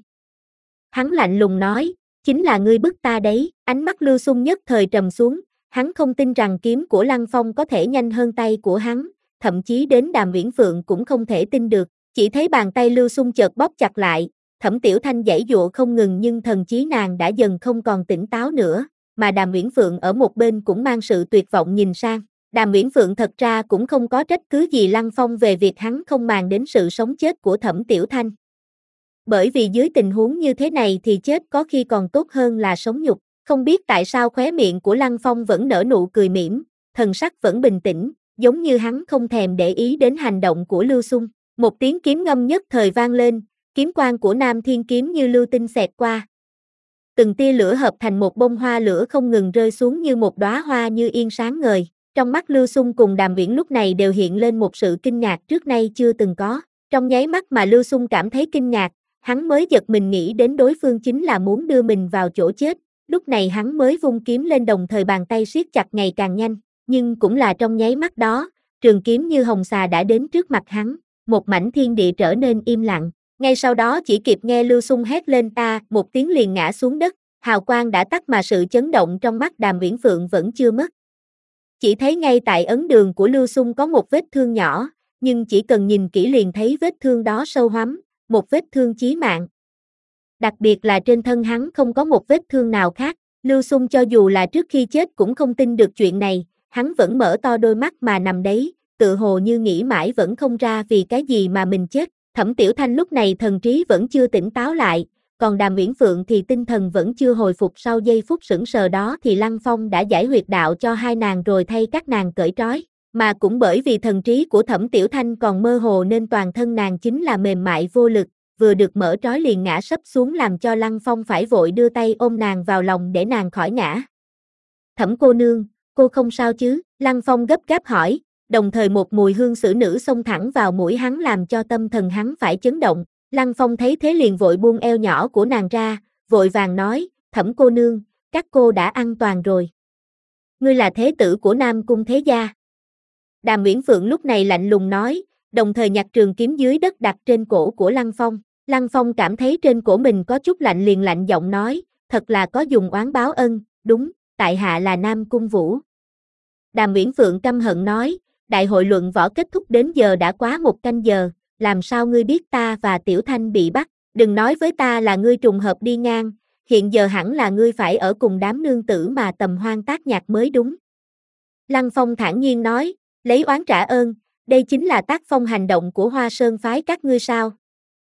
Hắn lạnh lùng nói, chính là ngươi bức ta đấy. Ánh mắt Lưu Xung nhất thời trầm xuống, hắn không tin rằng kiếm của Lăng Phong có thể nhanh hơn tay của hắn, thậm chí đến Đàm Uyển Phượng cũng không thể tin được. Chỉ thấy bàn tay Lưu Xung chợt bóp chặt lại, Thẩm Tiểu Thanh giãy giụa không ngừng nhưng thần trí nàng đã dần không còn tỉnh táo nữa, mà Đàm Uyển Phượng ở một bên cũng mang sự tuyệt vọng nhìn sang. Đàm Uyển Phượng thật ra cũng không có trách cứ gì Lăng Phong về việc hắn không màng đến sự sống chết của Thẩm Tiểu Thanh. Bởi vì dưới tình huống như thế này thì chết có khi còn tốt hơn là sống nhục. Không biết tại sao khóe miệng của Lăng Phong vẫn nở nụ cười mỉm, thần sắc vẫn bình tĩnh, giống như hắn không thèm để ý đến hành động của Lưu Xung. Một tiếng kiếm ngâm nhất thời vang lên, kiếm quang của Nam Thiên kiếm như lưu tinh xẹt qua. Từng tia lửa hợp thành một bông hoa lửa không ngừng rơi xuống như một đóa hoa như yên sáng ngời. Trong mắt Lưu Xung cùng Đàm Uyển lúc này đều hiện lên một sự kinh ngạc trước nay chưa từng có. Trong nháy mắt mà Lưu Xung cảm thấy kinh ngạc, hắn mới giật mình nghĩ đến đối phương chính là muốn đưa mình vào chỗ chết. Lúc này hắn mới vung kiếm lên đồng thời bàn tay siết chặt ngày càng nhanh. Nhưng cũng là trong nháy mắt đó, trường kiếm như hồng xà đã đến trước mặt hắn. Một mảnh thiên địa trở nên im lặng. Ngay sau đó chỉ kịp nghe Lưu Xung hét lên ta, một tiếng liền ngã xuống đất. Hào quang đã tắt mà sự chấn động trong mắt Đàm Uyển Phượng vẫn chưa mất. Chỉ thấy ngay tại ấn đường của Lưu Xung có một vết thương nhỏ, nhưng chỉ cần nhìn kỹ liền thấy vết thương đó sâu hoắm, một vết thương chí mạng. Đặc biệt là trên thân hắn không có một vết thương nào khác, Lưu Xung cho dù là trước khi chết cũng không tin được chuyện này, hắn vẫn mở to đôi mắt mà nằm đấy, tự hồ như nghĩ mãi vẫn không ra vì cái gì mà mình chết. Thẩm Tiểu Thanh lúc này thần trí vẫn chưa tỉnh táo lại, còn Đàm Uyển Phượng thì tinh thần vẫn chưa hồi phục. Sau giây phút sững sờ đó thì Lăng Phong đã giải huyệt đạo cho hai nàng rồi thay các nàng cởi trói, mà cũng bởi vì thần trí của Thẩm Tiểu Thanh còn mơ hồ nên toàn thân nàng chính là mềm mại vô lực, vừa được mở trói liền ngã sấp xuống làm cho Lăng Phong phải vội đưa tay ôm nàng vào lòng để nàng khỏi ngã. Thẩm cô nương, cô không sao chứ? Lăng Phong gấp gáp hỏi, đồng thời một mùi hương xử nữ xông thẳng vào mũi hắn làm cho tâm thần hắn phải chấn động. Lăng Phong thấy thế liền vội buông eo nhỏ của nàng ra, vội vàng nói, Thẩm cô nương, các cô đã an toàn rồi. Ngươi là thế tử của Nam Cung thế gia. Đàm Uyển Phượng lúc này lạnh lùng nói, đồng thời nhặt trường kiếm dưới đất đặt trên cổ của Lăng Phong. Lăng Phong cảm thấy trên cổ mình có chút lạnh liền lạnh giọng nói, thật là có dùng oán báo ân, đúng, tại hạ là Nam Cung Vũ. Đàm Uyển Phượng căm hận nói, đại hội luận võ kết thúc đến giờ đã quá một canh giờ, làm sao ngươi biết ta và Tiểu Thanh bị bắt, đừng nói với ta là ngươi trùng hợp đi ngang, hiện giờ hẳn là ngươi phải ở cùng đám nương tử mà tầm hoan tác nhạc mới đúng. Lăng Phong thản nhiên nói, lấy oán trả ơn, đây chính là tác phong hành động của Hoa Sơn phái các ngươi sao?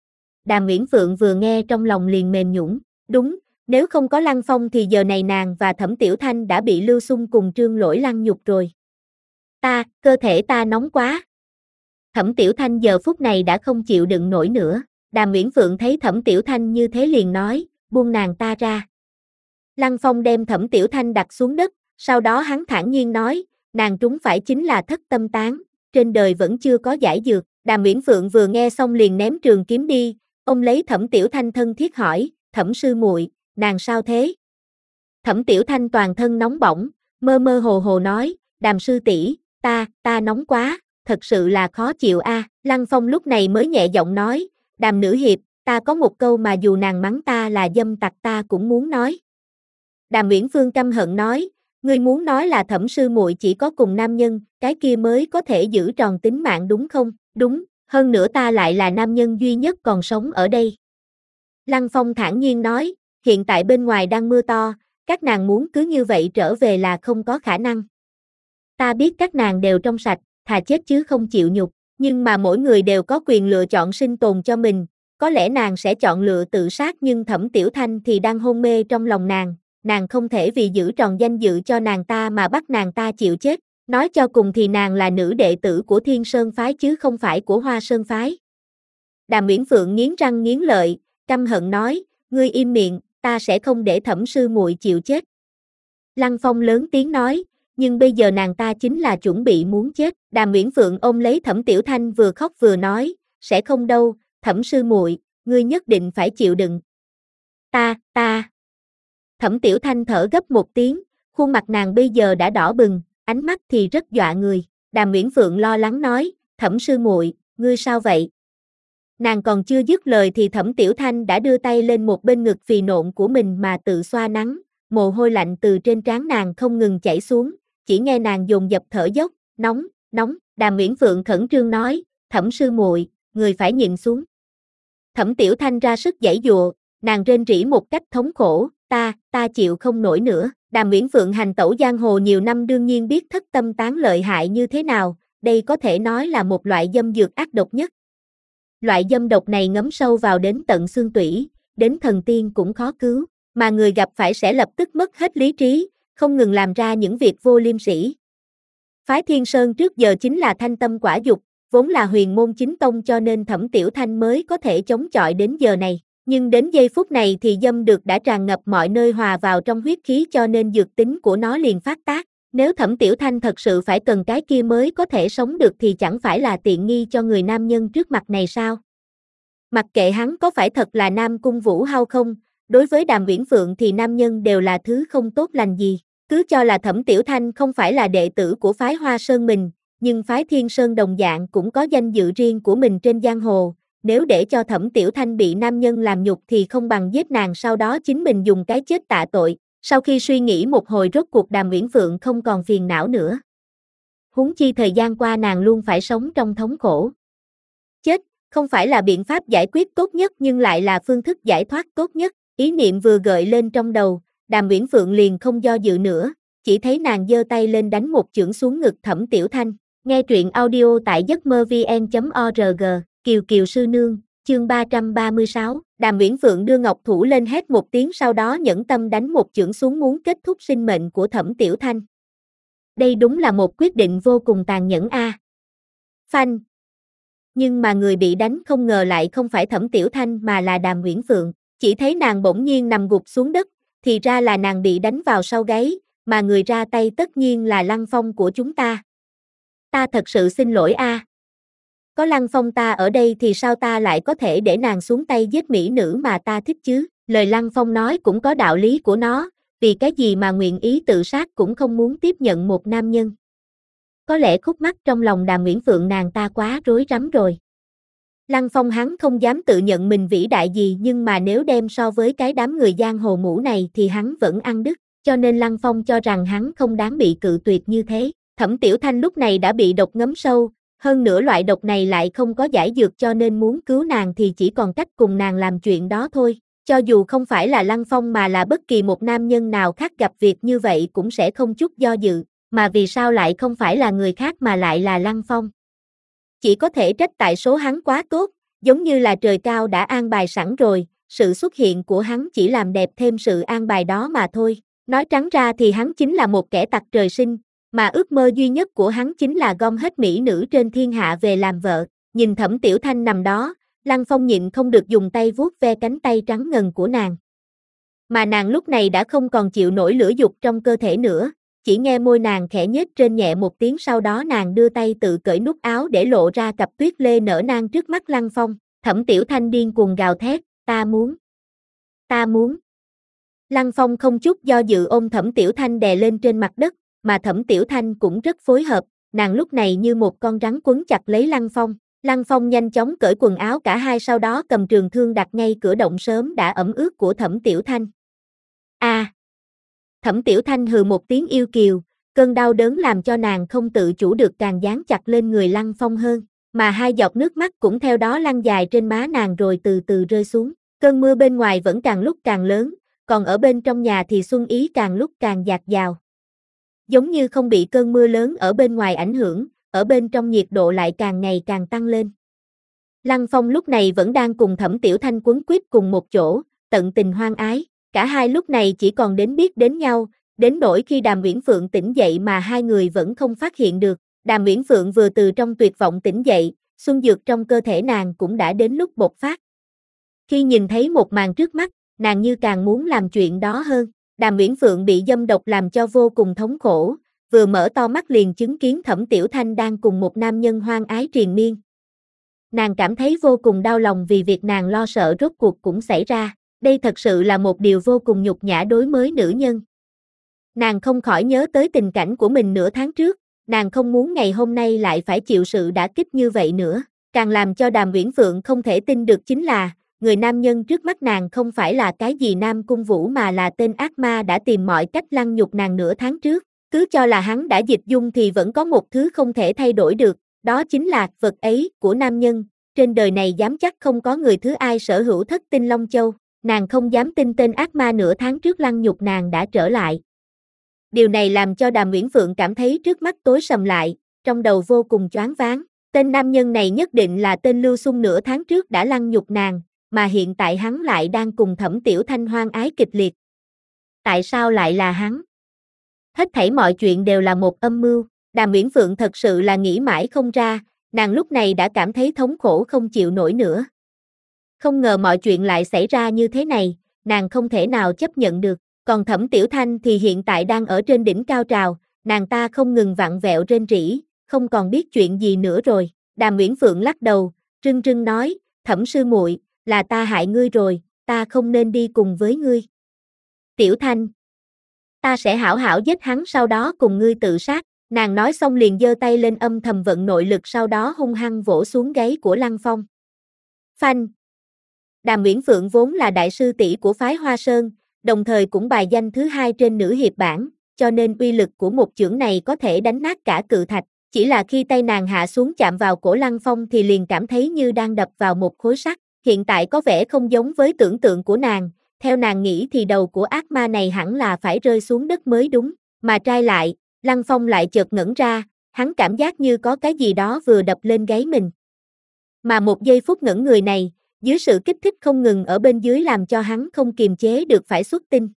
Đàm Uyển Phượng vừa nghe trong lòng liền mềm nhũn, đúng, nếu không có Lăng Phong thì giờ này nàng và Thẩm Tiểu Thanh đã bị Lưu Xung cùng Trương Lỗi lăng nhục rồi. Ta, cơ thể ta nóng quá. Thẩm Tiểu Thanh giờ phút này đã không chịu đựng nổi nữa. Đàm Uyển Phượng thấy Thẩm Tiểu Thanh như thế liền nói, buông nàng ta ra. Lăng Phong đem Thẩm Tiểu Thanh đặt xuống đất, sau đó hắn thản nhiên nói, nàng trúng phải chính là thất tâm tán, trên đời vẫn chưa có giải dược. Đàm Uyển Phượng vừa nghe xong liền ném trường kiếm đi, ông lấy Thẩm Tiểu Thanh thân thiết hỏi, Thẩm sư muội, nàng sao thế? Thẩm Tiểu Thanh toàn thân nóng bỏng, mơ mơ hồ hồ nói, Đàm sư tỷ, ta, ta nóng quá, thật sự là khó chịu a. À. Lăng Phong lúc này mới nhẹ giọng nói, Đàm nữ hiệp, ta có một câu mà dù nàng mắng ta là dâm tặc ta cũng muốn nói. Đàm Uyển Phương căm hận nói, ngươi muốn nói là Thẩm sư muội chỉ có cùng nam nhân, cái kia mới có thể giữ tròn tính mạng đúng không? Đúng, hơn nữa ta lại là nam nhân duy nhất còn sống ở đây. Lăng Phong thản nhiên nói, hiện tại bên ngoài đang mưa to, các nàng muốn cứ như vậy trở về là không có khả năng. Ta biết các nàng đều trong sạch, thà chết chứ không chịu nhục, nhưng mà mỗi người đều có quyền lựa chọn sinh tồn cho mình, có lẽ nàng sẽ chọn lựa tự sát nhưng Thẩm Tiểu Thanh thì đang hôn mê trong lòng nàng, nàng không thể vì giữ tròn danh dự cho nàng ta mà bắt nàng ta chịu chết, nói cho cùng thì nàng là nữ đệ tử của Thiên Sơn Phái chứ không phải của Hoa Sơn Phái. Đàm Uyển Phượng nghiến răng nghiến lợi, căm hận nói, ngươi im miệng, ta sẽ không để Thẩm sư muội chịu chết. Lăng Phong lớn tiếng nói, nhưng bây giờ nàng ta chính là chuẩn bị muốn chết. Đàm Uyển Phượng ôm lấy Thẩm Tiểu Thanh vừa khóc vừa nói, sẽ không đâu, Thẩm sư muội, ngươi nhất định phải chịu đựng. Ta, ta. Thẩm Tiểu Thanh thở gấp một tiếng, khuôn mặt nàng bây giờ đã đỏ bừng, ánh mắt thì rất dọa người. Đàm Uyển Phượng lo lắng nói, Thẩm sư muội, ngươi sao vậy? Nàng còn chưa dứt lời thì Thẩm Tiểu Thanh đã đưa tay lên một bên ngực phì nộn của mình mà tự xoa nắng, mồ hôi lạnh từ trên trán nàng không ngừng chảy xuống, chỉ nghe nàng dồn dập thở dốc, nóng, nóng. Đàm Uyển Phượng khẩn trương nói, Thẩm sư muội, người phải nhịn xuống. Thẩm Tiểu Thanh ra sức giãy giụa, nàng rên rỉ một cách thống khổ, ta, ta chịu không nổi nữa. Đàm Uyển Phượng hành tẩu giang hồ nhiều năm đương nhiên biết thất tâm tán lợi hại như thế nào, đây có thể nói là một loại dâm dược ác độc nhất. Loại dâm độc này ngấm sâu vào đến tận xương tủy, đến thần tiên cũng khó cứu, mà người gặp phải sẽ lập tức mất hết lý trí, không ngừng làm ra những việc vô liêm sỉ. Phái Thiên Sơn trước giờ chính là thanh tâm quả dục, vốn là huyền môn chính tông cho nên Thẩm Tiểu Thanh mới có thể chống chọi đến giờ này. Nhưng đến giây phút này thì dâm được đã tràn ngập mọi nơi hòa vào trong huyết khí cho nên dược tính của nó liền phát tác. Nếu Thẩm Tiểu Thanh thật sự phải cần cái kia mới có thể sống được thì chẳng phải là tiện nghi cho người nam nhân trước mặt này sao? Mặc kệ hắn có phải thật là Nam Cung Vũ hay không, đối với Đàm Uyển Phượng thì nam nhân đều là thứ không tốt lành gì. Cứ cho là Thẩm Tiểu Thanh không phải là đệ tử của phái Hoa Sơn mình, nhưng phái Thiên Sơn đồng dạng cũng có danh dự riêng của mình trên giang hồ. Nếu để cho Thẩm Tiểu Thanh bị nam nhân làm nhục thì không bằng giết nàng sau đó chính mình dùng cái chết tạ tội. Sau khi suy nghĩ một hồi rốt cuộc Đàm Uyển Phượng không còn phiền não nữa. Huống chi thời gian qua nàng luôn phải sống trong thống khổ. Chết, không phải là biện pháp giải quyết tốt nhất nhưng lại là phương thức giải thoát tốt nhất. Ý niệm vừa gợi lên trong đầu, Đàm Uyển Phượng liền không do dự nữa, chỉ thấy nàng giơ tay lên đánh một chưởng xuống ngực Thẩm Tiểu Thanh. Nghe truyện audio tại giấc mơ vn chấm org. Kiều Kiều sư nương, chương ba trăm ba mươi sáu, Đàm Uyển Phượng đưa ngọc thủ lên hét một tiếng sau đó nhẫn tâm đánh một chưởng xuống muốn kết thúc sinh mệnh của Thẩm Tiểu Thanh. Đây đúng là một quyết định vô cùng tàn nhẫn a. À. Phanh. Nhưng mà người bị đánh không ngờ lại không phải Thẩm Tiểu Thanh mà là Đàm Uyển Phượng, chỉ thấy nàng bỗng nhiên nằm gục xuống đất, thì ra là nàng bị đánh vào sau gáy, mà người ra tay tất nhiên là Lăng Phong của chúng ta. Ta thật sự xin lỗi a. À. Có Lăng Phong ta ở đây thì sao ta lại có thể để nàng xuống tay giết mỹ nữ mà ta thích chứ? Lời Lăng Phong nói cũng có đạo lý của nó, vì cái gì mà nguyện ý tự sát cũng không muốn tiếp nhận một nam nhân. Có lẽ khúc mắc trong lòng Đàm Uyển Phượng nàng ta quá rối rắm rồi. Lăng Phong hắn không dám tự nhận mình vĩ đại gì nhưng mà nếu đem so với cái đám người giang hồ mũ này thì hắn vẫn ăn đứt, cho nên Lăng Phong cho rằng hắn không đáng bị cự tuyệt như thế. Thẩm Tiểu Thanh lúc này đã bị độc ngấm sâu, hơn nữa loại độc này lại không có giải dược cho nên muốn cứu nàng thì chỉ còn cách cùng nàng làm chuyện đó thôi. Cho dù không phải là Lăng Phong mà là bất kỳ một nam nhân nào khác gặp việc như vậy cũng sẽ không chút do dự, mà vì sao lại không phải là người khác mà lại là Lăng Phong? Chỉ có thể trách tại số hắn quá tốt, giống như là trời cao đã an bài sẵn rồi, sự xuất hiện của hắn chỉ làm đẹp thêm sự an bài đó mà thôi. Nói trắng ra thì hắn chính là một kẻ tặc trời sinh, Mà ước mơ duy nhất của hắn chính là gom hết mỹ nữ trên thiên hạ về làm vợ. Nhìn Thẩm Tiểu Thanh nằm đó, Lăng Phong nhịn không được dùng tay vuốt ve cánh tay trắng ngần của nàng. Mà nàng lúc này đã không còn chịu nổi lửa dục trong cơ thể nữa, chỉ nghe môi nàng khẽ nhếch trên nhẹ một tiếng, sau đó nàng đưa tay tự cởi nút áo để lộ ra cặp tuyết lê nở nang trước mắt Lăng Phong. Thẩm Tiểu Thanh điên cuồng gào thét, ta muốn, ta muốn. Lăng Phong không chút do dự ôm Thẩm Tiểu Thanh đè lên trên mặt đất, mà Thẩm Tiểu Thanh cũng rất phối hợp, nàng lúc này như một con rắn quấn chặt lấy Lăng Phong. Lăng Phong nhanh chóng cởi quần áo cả hai, sau đó cầm trường thương đặt ngay cửa động sớm đã ẩm ướt của Thẩm Tiểu Thanh. A! À, Thẩm Tiểu Thanh hừ một tiếng yêu kiều, cơn đau đớn làm cho nàng không tự chủ được càng dán chặt lên người Lăng Phong hơn, mà hai giọt nước mắt cũng theo đó lăn dài trên má nàng rồi từ từ rơi xuống. Cơn mưa bên ngoài vẫn càng lúc càng lớn, còn ở bên trong nhà thì xuân ý càng lúc càng dạt dào. Giống như không bị cơn mưa lớn ở bên ngoài ảnh hưởng, ở bên trong nhiệt độ lại càng ngày càng tăng lên. Lăng Phong lúc này vẫn đang cùng Thẩm Tiểu Thanh quấn quýt cùng một chỗ, tận tình hoan ái, cả hai lúc này chỉ còn đến biết đến nhau, đến nỗi khi Đàm Uyển Phượng tỉnh dậy mà hai người vẫn không phát hiện được. Đàm Uyển Phượng vừa từ trong tuyệt vọng tỉnh dậy, xuân dược trong cơ thể nàng cũng đã đến lúc bộc phát. Khi nhìn thấy một màn trước mắt, nàng như càng muốn làm chuyện đó hơn. Đàm Uyển Phượng bị dâm độc làm cho vô cùng thống khổ, vừa mở to mắt liền chứng kiến Thẩm Tiểu Thanh đang cùng một nam nhân hoan ái triền miên. Nàng cảm thấy vô cùng đau lòng vì việc nàng lo sợ rốt cuộc cũng xảy ra, đây thật sự là một điều vô cùng nhục nhã đối với nữ nhân. Nàng không khỏi nhớ tới tình cảnh của mình nửa tháng trước, nàng không muốn ngày hôm nay lại phải chịu sự đả kích như vậy nữa. Càng làm cho Đàm Uyển Phượng không thể tin được chính là, người nam nhân trước mắt nàng không phải là cái gì Nam Cung Vũ mà là tên ác ma đã tìm mọi cách lăng nhục nàng nửa tháng trước. Cứ cho là hắn đã dịch dung thì vẫn có một thứ không thể thay đổi được, đó chính là vật ấy của nam nhân. Trên đời này dám chắc không có người thứ ai sở hữu thất tinh Long Châu. Nàng không dám tin tên ác ma nửa tháng trước lăng nhục nàng đã trở lại. Điều này làm cho Đàm Uyển Phượng cảm thấy trước mắt tối sầm lại, trong đầu vô cùng choáng váng. Tên nam nhân này nhất định là tên Lưu Xung nửa tháng trước đã lăng nhục nàng, mà hiện tại hắn lại đang cùng Thẩm Tiểu Thanh hoan ái kịch liệt. Tại sao lại là hắn? Hết thảy mọi chuyện đều là một âm mưu. Đàm Uyển Phượng thật sự là nghĩ mãi không ra, nàng lúc này đã cảm thấy thống khổ không chịu nổi nữa. Không ngờ mọi chuyện lại xảy ra như thế này, nàng không thể nào chấp nhận được. Còn Thẩm Tiểu Thanh thì hiện tại đang ở trên đỉnh cao trào, nàng ta không ngừng vặn vẹo rên rỉ, không còn biết chuyện gì nữa rồi. Đàm Uyển Phượng lắc đầu, rưng rưng nói, Thẩm sư muội, là ta hại ngươi rồi, ta không nên đi cùng với ngươi. Tiểu Thanh, ta sẽ hảo hảo giết hắn sau đó cùng ngươi tự sát. Nàng nói xong liền giơ tay lên âm thầm vận nội lực, sau đó hung hăng vỗ xuống gáy của Lăng Phong. Phanh. Đàm Uyển Phượng vốn là đại sư tỷ của phái Hoa Sơn, đồng thời cũng bài danh thứ hai trên nữ hiệp bảng, cho nên uy lực của một chưởng này có thể đánh nát cả cự thạch. Chỉ là khi tay nàng hạ xuống chạm vào cổ Lăng Phong thì liền cảm thấy như đang đập vào một khối sắt. Hiện tại có vẻ không giống với tưởng tượng của nàng, theo nàng nghĩ thì đầu của ác ma này hẳn là phải rơi xuống đất mới đúng, mà trai lại, Lăng Phong lại chợt ngẩn ra, hắn cảm giác như có cái gì đó vừa đập lên gáy mình. Mà một giây phút ngẩn người này, dưới sự kích thích không ngừng ở bên dưới làm cho hắn không kiềm chế được phải xuất tinh.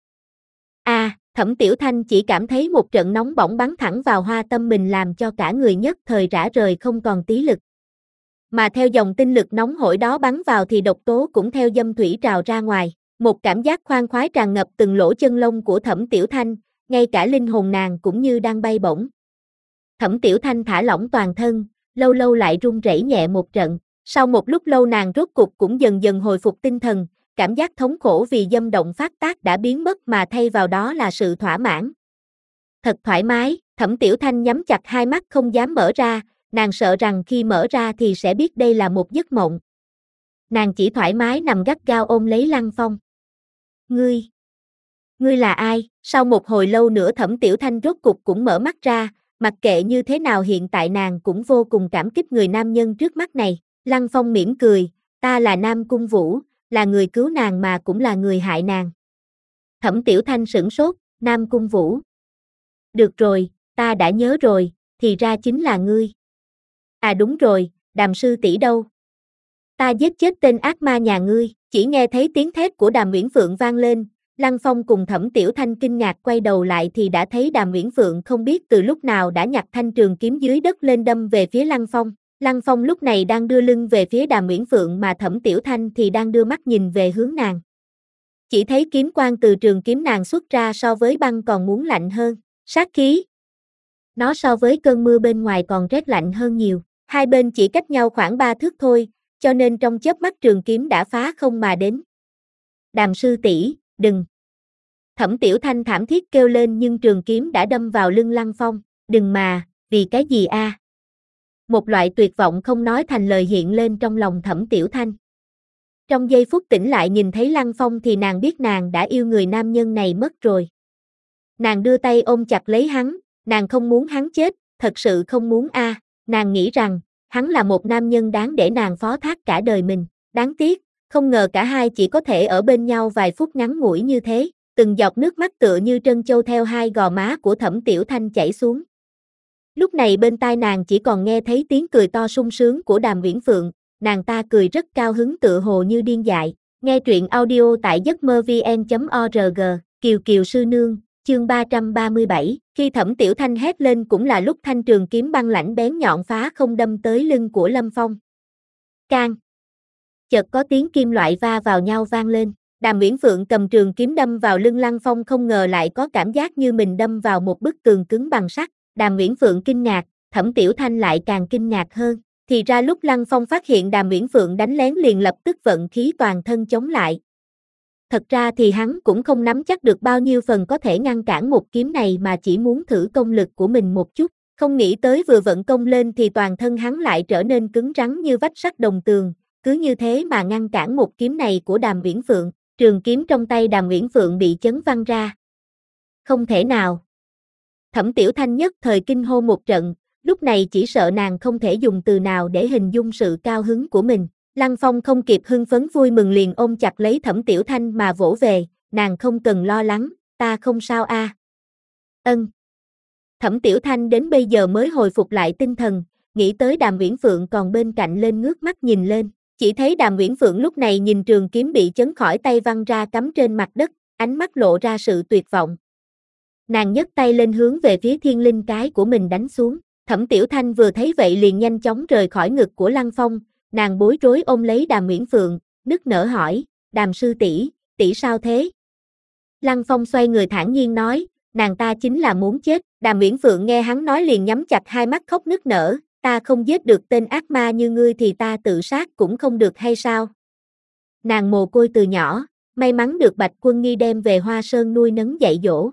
A, à, Thẩm Tiểu Thanh chỉ cảm thấy một trận nóng bỏng bắn thẳng vào hoa tâm mình làm cho cả người nhất thời rã rời không còn tí lực. Mà theo dòng tinh lực nóng hổi đó bắn vào thì độc tố cũng theo dâm thủy trào ra ngoài, một cảm giác khoan khoái tràn ngập từng lỗ chân lông của Thẩm Tiểu Thanh, ngay cả linh hồn nàng cũng như đang bay bổng. Thẩm Tiểu Thanh thả lỏng toàn thân, lâu lâu lại run rẩy nhẹ một trận, sau một lúc lâu nàng rốt cục cũng dần dần hồi phục tinh thần, cảm giác thống khổ vì dâm động phát tác đã biến mất mà thay vào đó là sự thỏa mãn. Thật thoải mái, Thẩm Tiểu Thanh nhắm chặt hai mắt không dám mở ra, nàng sợ rằng khi mở ra thì sẽ biết đây là một giấc mộng. Nàng chỉ thoải mái nằm gắt gao ôm lấy Lăng Phong. Ngươi, ngươi là ai? Sau một hồi lâu nữa Thẩm Tiểu Thanh rốt cục cũng mở mắt ra, mặc kệ như thế nào hiện tại nàng cũng vô cùng cảm kích người nam nhân trước mắt này. Lăng Phong mỉm cười, ta là Nam Cung Vũ, là người cứu nàng mà cũng là người hại nàng. Thẩm Tiểu Thanh sửng sốt, Nam Cung Vũ. Được rồi, ta đã nhớ rồi, thì ra chính là ngươi. À đúng rồi, Đàm sư tỷ đâu? Ta giết chết tên ác ma nhà ngươi. Chỉ nghe thấy tiếng thét của Đàm Uyển Phượng vang lên, Lăng Phong cùng Thẩm Tiểu Thanh kinh ngạc quay đầu lại thì đã thấy Đàm Uyển Phượng không biết từ lúc nào đã nhặt thanh trường kiếm dưới đất lên đâm về phía Lăng Phong. Lăng Phong lúc này đang đưa lưng về phía Đàm Uyển Phượng mà Thẩm Tiểu Thanh thì đang đưa mắt nhìn về hướng nàng. Chỉ thấy kiếm quang từ trường kiếm nàng xuất ra so với băng còn muốn lạnh hơn, sát khí. Nó so với cơn mưa bên ngoài còn rét lạnh hơn nhiều, hai bên chỉ cách nhau khoảng ba thước thôi, cho nên trong chớp mắt trường kiếm đã phá không mà đến. Đàm sư tỷ, đừng. Thẩm Tiểu Thanh thảm thiết kêu lên nhưng trường kiếm đã đâm vào lưng Lăng Phong, đừng mà, vì cái gì a? À? Một loại tuyệt vọng không nói thành lời hiện lên trong lòng Thẩm Tiểu Thanh. Trong giây phút tỉnh lại nhìn thấy Lăng Phong thì nàng biết nàng đã yêu người nam nhân này mất rồi. Nàng đưa tay ôm chặt lấy hắn, nàng không muốn hắn chết, thật sự không muốn a. À. Nàng nghĩ rằng, hắn là một nam nhân đáng để nàng phó thác cả đời mình. Đáng tiếc, không ngờ cả hai chỉ có thể ở bên nhau vài phút ngắn ngủi như thế. Từng giọt nước mắt tựa như trân châu theo hai gò má của Thẩm Tiểu Thanh chảy xuống. Lúc này bên tai nàng chỉ còn nghe thấy tiếng cười to sung sướng của Đàm Uyển Phượng, nàng ta cười rất cao hứng tựa hồ như điên dại. Nghe truyện audio tại giấc mơ vn chấm org, Kiều Kiều sư nương, chương ba trăm ba mươi bảy, khi Thẩm Tiểu Thanh hét lên cũng là lúc thanh trường kiếm băng lãnh bén nhọn phá không đâm tới lưng của Lâm Phong. Cang. Chợt có tiếng kim loại va vào nhau vang lên. Đàm Uyển Phượng cầm trường kiếm đâm vào lưng Lăng Phong không ngờ lại có cảm giác như mình đâm vào một bức tường cứng bằng sắt. Đàm Uyển Phượng kinh ngạc, Thẩm Tiểu Thanh lại càng kinh ngạc hơn. Thì ra lúc Lăng Phong phát hiện Đàm Uyển Phượng đánh lén liền lập tức vận khí toàn thân chống lại. Thật ra thì hắn cũng không nắm chắc được bao nhiêu phần có thể ngăn cản một kiếm này mà chỉ muốn thử công lực của mình một chút. Không nghĩ tới vừa vận công lên thì toàn thân hắn lại trở nên cứng rắn như vách sắt đồng tường. Cứ như thế mà ngăn cản một kiếm này của Đàm Uyển Phượng. Trường kiếm trong tay Đàm Uyển Phượng bị chấn văng ra. Không thể nào. Thẩm Tiểu Thanh nhất thời kinh hô một trận, lúc này chỉ sợ nàng không thể dùng từ nào để hình dung sự cao hứng của mình. Lăng Phong không kịp hưng phấn vui mừng liền ôm chặt lấy Thẩm Tiểu Thanh mà vỗ về, nàng không cần lo lắng, ta không sao a. À. Ân. Thẩm Tiểu Thanh đến bây giờ mới hồi phục lại tinh thần, nghĩ tới Đàm Uyển Phượng còn bên cạnh lên ngước mắt nhìn lên. Chỉ thấy Đàm Uyển Phượng lúc này nhìn trường kiếm bị chấn khỏi tay văng ra cắm trên mặt đất, ánh mắt lộ ra sự tuyệt vọng. Nàng nhấc tay lên hướng về phía thiên linh cái của mình đánh xuống. Thẩm Tiểu Thanh vừa thấy vậy liền nhanh chóng rời khỏi ngực của Lăng Phong, nàng bối rối ôm lấy Đàm Uyển Phượng, nức nở hỏi, Đàm sư tỷ, tỷ sao thế? Lăng Phong xoay người thản nhiên nói, nàng ta chính là muốn chết. Đàm Uyển Phượng nghe hắn nói liền nhắm chặt hai mắt khóc nức nở. Ta không giết được tên ác ma như ngươi thì ta tự sát cũng không được hay sao? Nàng mồ côi từ nhỏ, may mắn được Bạch Quân Nghi đem về Hoa Sơn nuôi nấng dạy dỗ.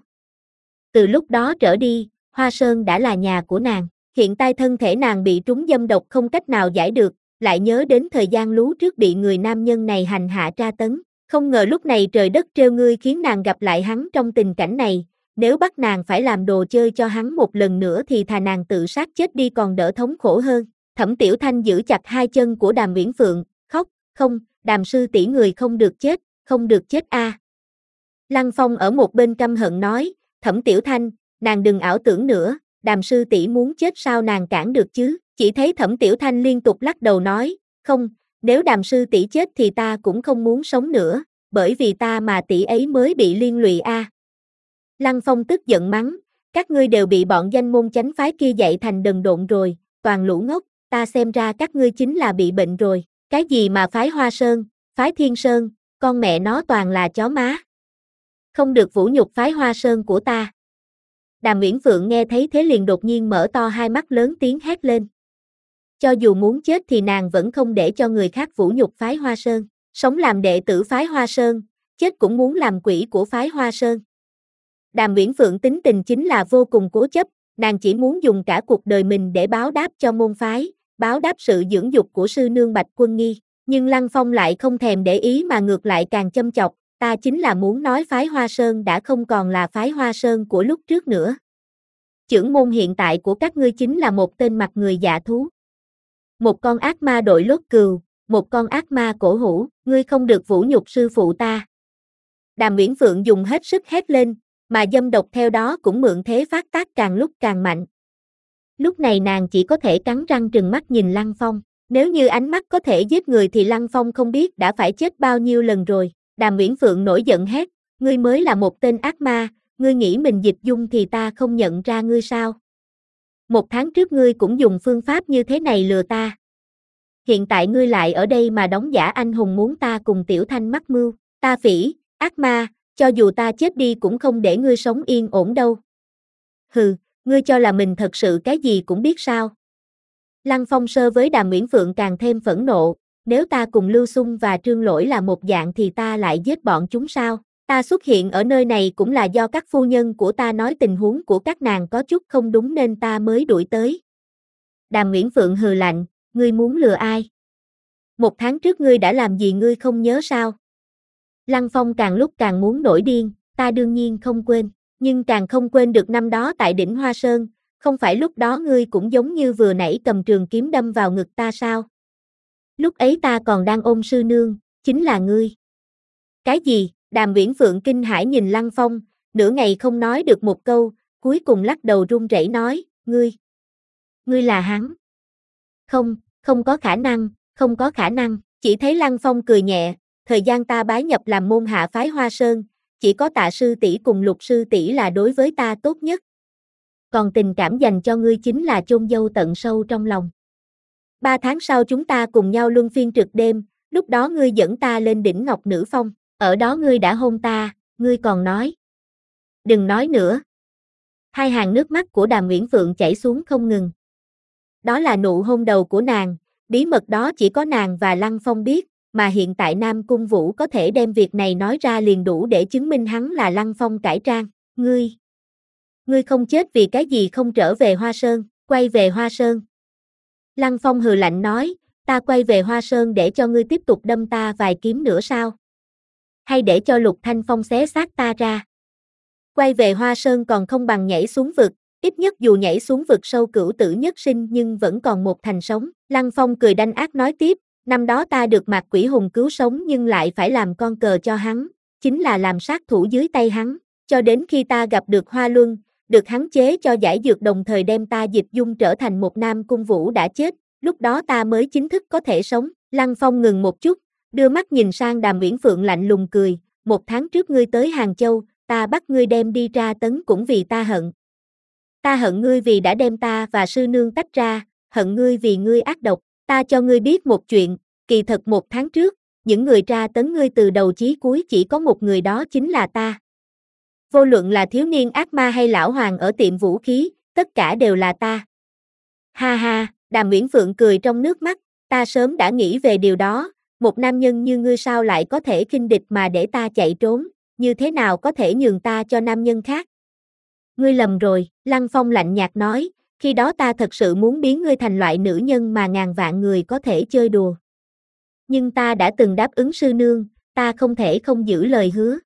Từ lúc đó trở đi, Hoa Sơn đã là nhà của nàng. Hiện tại thân thể nàng bị trúng dâm độc không cách nào giải được, lại nhớ đến thời gian lú trước bị người nam nhân này hành hạ tra tấn. Không ngờ lúc này trời đất trêu ngươi khiến nàng gặp lại hắn trong tình cảnh này. Nếu bắt nàng phải làm đồ chơi cho hắn một lần nữa thì thà nàng tự sát chết đi còn đỡ thống khổ hơn. Thẩm Tiểu Thanh giữ chặt hai chân của Đàm Uyển Phượng, khóc, không, Đàm sư tỷ người không được chết, không được chết a. À. Lăng Phong ở một bên căm hận nói, Thẩm Tiểu Thanh, nàng đừng ảo tưởng nữa, Đàm sư tỷ muốn chết sao nàng cản được chứ? Chỉ thấy Thẩm Tiểu Thanh liên tục lắc đầu nói, không, nếu Đàm sư tỷ chết thì ta cũng không muốn sống nữa, bởi vì ta mà tỷ ấy mới bị liên lụy a. À. Lăng Phong tức giận mắng, các ngươi đều bị bọn danh môn chánh phái kia dạy thành đần độn rồi, toàn lũ ngốc, ta xem ra các ngươi chính là bị bệnh rồi, cái gì mà phái Hoa Sơn, phái Thiên Sơn, con mẹ nó toàn là chó má. Không được vũ nhục phái Hoa Sơn của ta. Đàm Uyển Phượng nghe thấy thế liền đột nhiên mở to hai mắt lớn tiếng hét lên. Cho dù muốn chết thì nàng vẫn không để cho người khác vũ nhục phái Hoa Sơn, sống làm đệ tử phái Hoa Sơn, chết cũng muốn làm quỷ của phái Hoa Sơn. Đàm Uyển Phượng tính tình chính là vô cùng cố chấp, nàng chỉ muốn dùng cả cuộc đời mình để báo đáp cho môn phái, báo đáp sự dưỡng dục của sư nương Bạch Quân Nghi. Nhưng Lăng Phong lại không thèm để ý mà ngược lại càng châm chọc, ta chính là muốn nói phái Hoa Sơn đã không còn là phái Hoa Sơn của lúc trước nữa. Chưởng môn hiện tại của các ngươi chính là một tên mặt người dạ thú. Một con ác ma đội lốt cừu, một con ác ma cổ hủ, ngươi không được vũ nhục sư phụ ta. Đàm Uyển Phượng dùng hết sức hét lên, mà dâm độc theo đó cũng mượn thế phát tác càng lúc càng mạnh. Lúc này nàng chỉ có thể cắn răng trừng mắt nhìn Lăng Phong, nếu như ánh mắt có thể giết người thì Lăng Phong không biết đã phải chết bao nhiêu lần rồi. Đàm Uyển Phượng nổi giận hét, Ngươi mới là một tên ác ma, ngươi nghĩ mình dịch dung thì ta không nhận ra ngươi sao? Một tháng trước ngươi cũng dùng phương pháp như thế này lừa ta. Hiện tại ngươi lại ở đây mà đóng giả anh hùng muốn ta cùng Tiểu Thanh mắc mưu. Ta phỉ, ác ma, cho dù ta chết đi cũng không để ngươi sống yên ổn đâu. Hừ, ngươi cho là mình thật sự cái gì cũng biết sao? Lăng Phong sơ với Đàm Uyển Phượng càng thêm phẫn nộ, nếu ta cùng Lưu Xung và Trương Lỗi là một dạng thì ta lại giết bọn chúng sao? Ta xuất hiện ở nơi này cũng là do các phu nhân của ta nói tình huống của các nàng có chút không đúng nên ta mới đuổi tới. Đàm Uyển Phượng hừ lạnh, ngươi muốn lừa ai? Một tháng trước ngươi đã làm gì ngươi không nhớ sao? Lăng Phong càng lúc càng muốn nổi điên, ta đương nhiên không quên, nhưng càng không quên được năm đó tại đỉnh Hoa Sơn, không phải lúc đó ngươi cũng giống như vừa nãy cầm trường kiếm đâm vào ngực ta sao? Lúc ấy ta còn đang ôm sư nương, chính là ngươi. Cái gì? Đàm Uyển Phượng kinh hãi nhìn Lăng Phong, nửa ngày không nói được một câu, cuối cùng lắc đầu run rẩy nói, ngươi, ngươi là hắn. Không, không có khả năng, không có khả năng, chỉ thấy Lăng Phong cười nhẹ, thời gian ta bái nhập làm môn hạ phái Hoa Sơn, chỉ có Tạ sư tỷ cùng Lục sư tỷ là đối với ta tốt nhất. Còn tình cảm dành cho ngươi chính là chôn dâu tận sâu trong lòng. Ba tháng sau chúng ta cùng nhau luân phiên trực đêm, lúc đó ngươi dẫn ta lên đỉnh Ngọc Nữ Phong, ở đó ngươi đã hôn ta, ngươi còn nói. Đừng nói nữa. Hai hàng nước mắt của Đàm Uyển Phượng chảy xuống không ngừng. Đó là nụ hôn đầu của nàng, bí mật đó chỉ có nàng và Lăng Phong biết, mà hiện tại Nam Cung Vũ có thể đem việc này nói ra liền đủ để chứng minh hắn là Lăng Phong cải trang. Ngươi, ngươi không chết vì cái gì không trở về Hoa Sơn, quay về Hoa Sơn. Lăng Phong hừ lạnh nói, ta quay về Hoa Sơn để cho ngươi tiếp tục đâm ta vài kiếm nữa sao? Hay để cho Lục Thanh Phong xé xác ta ra? Quay về Hoa Sơn còn không bằng nhảy xuống vực, ít nhất dù nhảy xuống vực sâu cửu tử nhất sinh nhưng vẫn còn một thành sống. Lăng Phong cười đanh ác nói tiếp, năm đó ta được Mạc Quỷ Hùng cứu sống nhưng lại phải làm con cờ cho hắn, chính là làm sát thủ dưới tay hắn, cho đến khi ta gặp được Hoa Luân, được hắn chế cho giải dược đồng thời đem ta dịch dung trở thành một Nam Cung Vũ đã chết, lúc đó ta mới chính thức có thể sống. Lăng Phong ngừng một chút, đưa mắt nhìn sang Đàm Uyển Phượng lạnh lùng cười, một tháng trước ngươi tới Hàng Châu, ta bắt ngươi đem đi tra tấn cũng vì ta hận. Ta hận ngươi vì đã đem ta và sư nương tách ra, hận ngươi vì ngươi ác độc, ta cho ngươi biết một chuyện, kỳ thật một tháng trước, những người tra tấn ngươi từ đầu chí cuối chỉ có một người đó chính là ta. Vô luận là thiếu niên ác ma hay lão hoàng ở tiệm vũ khí, tất cả đều là ta. Ha ha, Đàm Uyển Phượng cười trong nước mắt, ta sớm đã nghĩ về điều đó, một nam nhân như ngươi sao lại có thể khinh địch mà để ta chạy trốn, như thế nào có thể nhường ta cho nam nhân khác? Ngươi lầm rồi, Lăng Phong lạnh nhạt nói, khi đó ta thật sự muốn biến ngươi thành loại nữ nhân mà ngàn vạn người có thể chơi đùa. Nhưng ta đã từng đáp ứng sư nương, ta không thể không giữ lời hứa.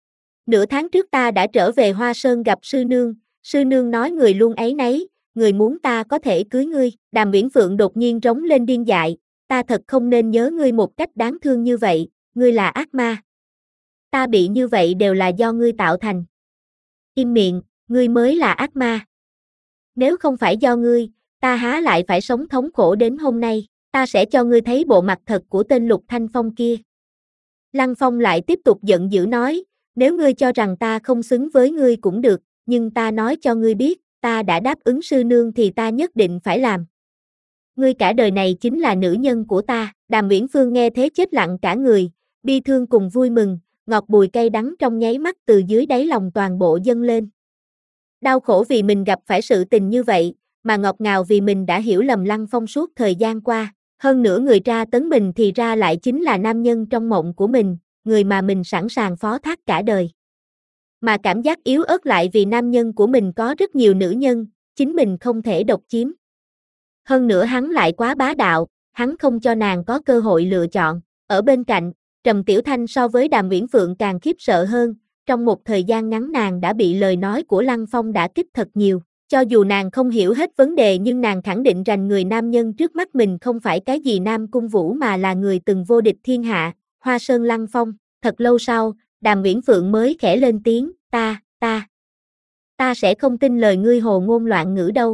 Nửa tháng trước ta đã trở về Hoa Sơn gặp sư nương, sư nương nói người luôn áy náy, người muốn ta có thể cưới ngươi. Đàm Uyển Phượng đột nhiên rống lên điên dại, ta thật không nên nhớ ngươi một cách đáng thương như vậy, ngươi là ác ma. Ta bị như vậy đều là do ngươi tạo thành. Im miệng, ngươi mới là ác ma. Nếu không phải do ngươi, ta há lại phải sống thống khổ đến hôm nay, ta sẽ cho ngươi thấy bộ mặt thật của tên Lục Thanh Phong kia. Lăng Phong lại tiếp tục giận dữ nói, nếu ngươi cho rằng ta không xứng với ngươi cũng được, nhưng ta nói cho ngươi biết, ta đã đáp ứng sư nương thì ta nhất định phải làm. Ngươi cả đời này chính là nữ nhân của ta. Đàm Uyển Phương nghe thế chết lặng cả người, bi thương cùng vui mừng, ngọt bùi cay đắng trong nháy mắt từ dưới đáy lòng toàn bộ dâng lên. Đau khổ vì mình gặp phải sự tình như vậy, mà ngọt ngào vì mình đã hiểu lầm Lăng Phong suốt thời gian qua, hơn nữa người tra tấn mình thì ra lại chính là nam nhân trong mộng của mình, người mà mình sẵn sàng phó thác cả đời. Mà cảm giác yếu ớt lại vì nam nhân của mình có rất nhiều nữ nhân, chính mình không thể độc chiếm. Hơn nữa hắn lại quá bá đạo, hắn không cho nàng có cơ hội lựa chọn. Ở bên cạnh, Trầm Tiểu Thanh so với Đàm Uyển Phượng càng khiếp sợ hơn, trong một thời gian ngắn nàng đã bị lời nói của Lăng Phong đả kích thật nhiều. Cho dù nàng không hiểu hết vấn đề nhưng nàng khẳng định rằng người nam nhân trước mắt mình không phải cái gì Nam Cung Vũ mà là người từng vô địch thiên hạ, Hoa Sơn Lăng Phong. Thật lâu sau, Đàm Uyển Phượng mới khẽ lên tiếng, ta, ta, ta sẽ không tin lời ngươi hồ ngôn loạn ngữ đâu.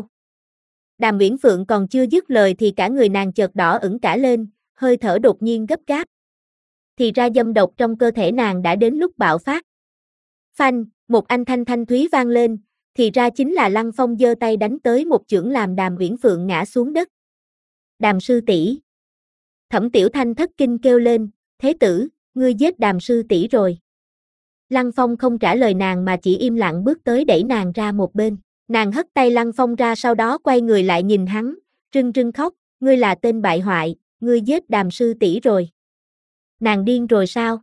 Đàm Uyển Phượng còn chưa dứt lời thì cả người nàng chợt đỏ ửng cả lên, hơi thở đột nhiên gấp gáp. Thì ra dâm độc trong cơ thể nàng đã đến lúc bạo phát. Phanh, một âm thanh thanh thúy vang lên, thì ra chính là Lăng Phong giơ tay đánh tới một chưởng làm Đàm Uyển Phượng ngã xuống đất. Đàm sư tỷ. Thẩm Tiểu Thanh thất kinh kêu lên, thế tử, ngươi giết Đàm sư tỷ rồi. Lăng Phong không trả lời nàng mà chỉ im lặng bước tới đẩy nàng ra một bên. Nàng hất tay Lăng Phong ra sau đó quay người lại nhìn hắn, rưng rưng khóc, ngươi là tên bại hoại, ngươi giết Đàm sư tỷ rồi. Nàng điên rồi sao?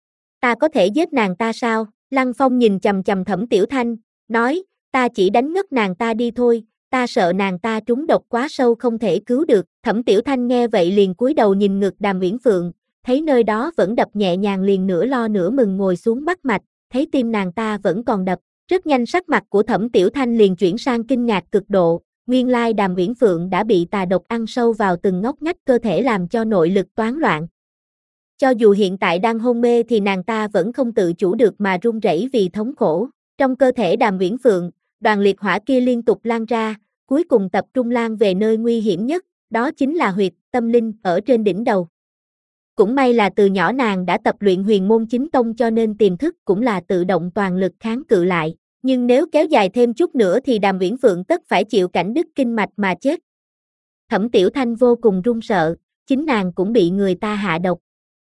Ta có thể giết nàng ta sao? Lăng Phong nhìn chằm chằm Thẩm Tiểu Thanh, nói, ta chỉ đánh ngất nàng ta đi thôi, ta sợ nàng ta trúng độc quá sâu không thể cứu được. Thẩm Tiểu Thanh nghe vậy liền cúi đầu nhìn ngực Đàm Uyển Phượng, thấy nơi đó vẫn đập nhẹ nhàng liền nửa lo nửa mừng ngồi xuống bắt mạch, thấy tim nàng ta vẫn còn đập. Rất nhanh sắc mặt của Thẩm Tiểu Thanh liền chuyển sang kinh ngạc cực độ, nguyên lai Đàm Uyển Phượng đã bị tà độc ăn sâu vào từng ngóc ngách cơ thể làm cho nội lực toán loạn. Cho dù hiện tại đang hôn mê thì nàng ta vẫn không tự chủ được mà run rẩy vì thống khổ. Trong cơ thể Đàm Uyển Phượng, đoàn liệt hỏa kia liên tục lan ra, cuối cùng tập trung lan về nơi nguy hiểm nhất, đó chính là huyệt tâm linh ở trên đỉnh đầu. Cũng may là từ nhỏ nàng đã tập luyện huyền môn chính tông cho nên tiềm thức cũng là tự động toàn lực kháng cự lại. Nhưng nếu kéo dài thêm chút nữa thì Đàm Uyển Phượng tất phải chịu cảnh đứt kinh mạch mà chết. Thẩm Tiểu Thanh vô cùng run sợ, chính nàng cũng bị người ta hạ độc.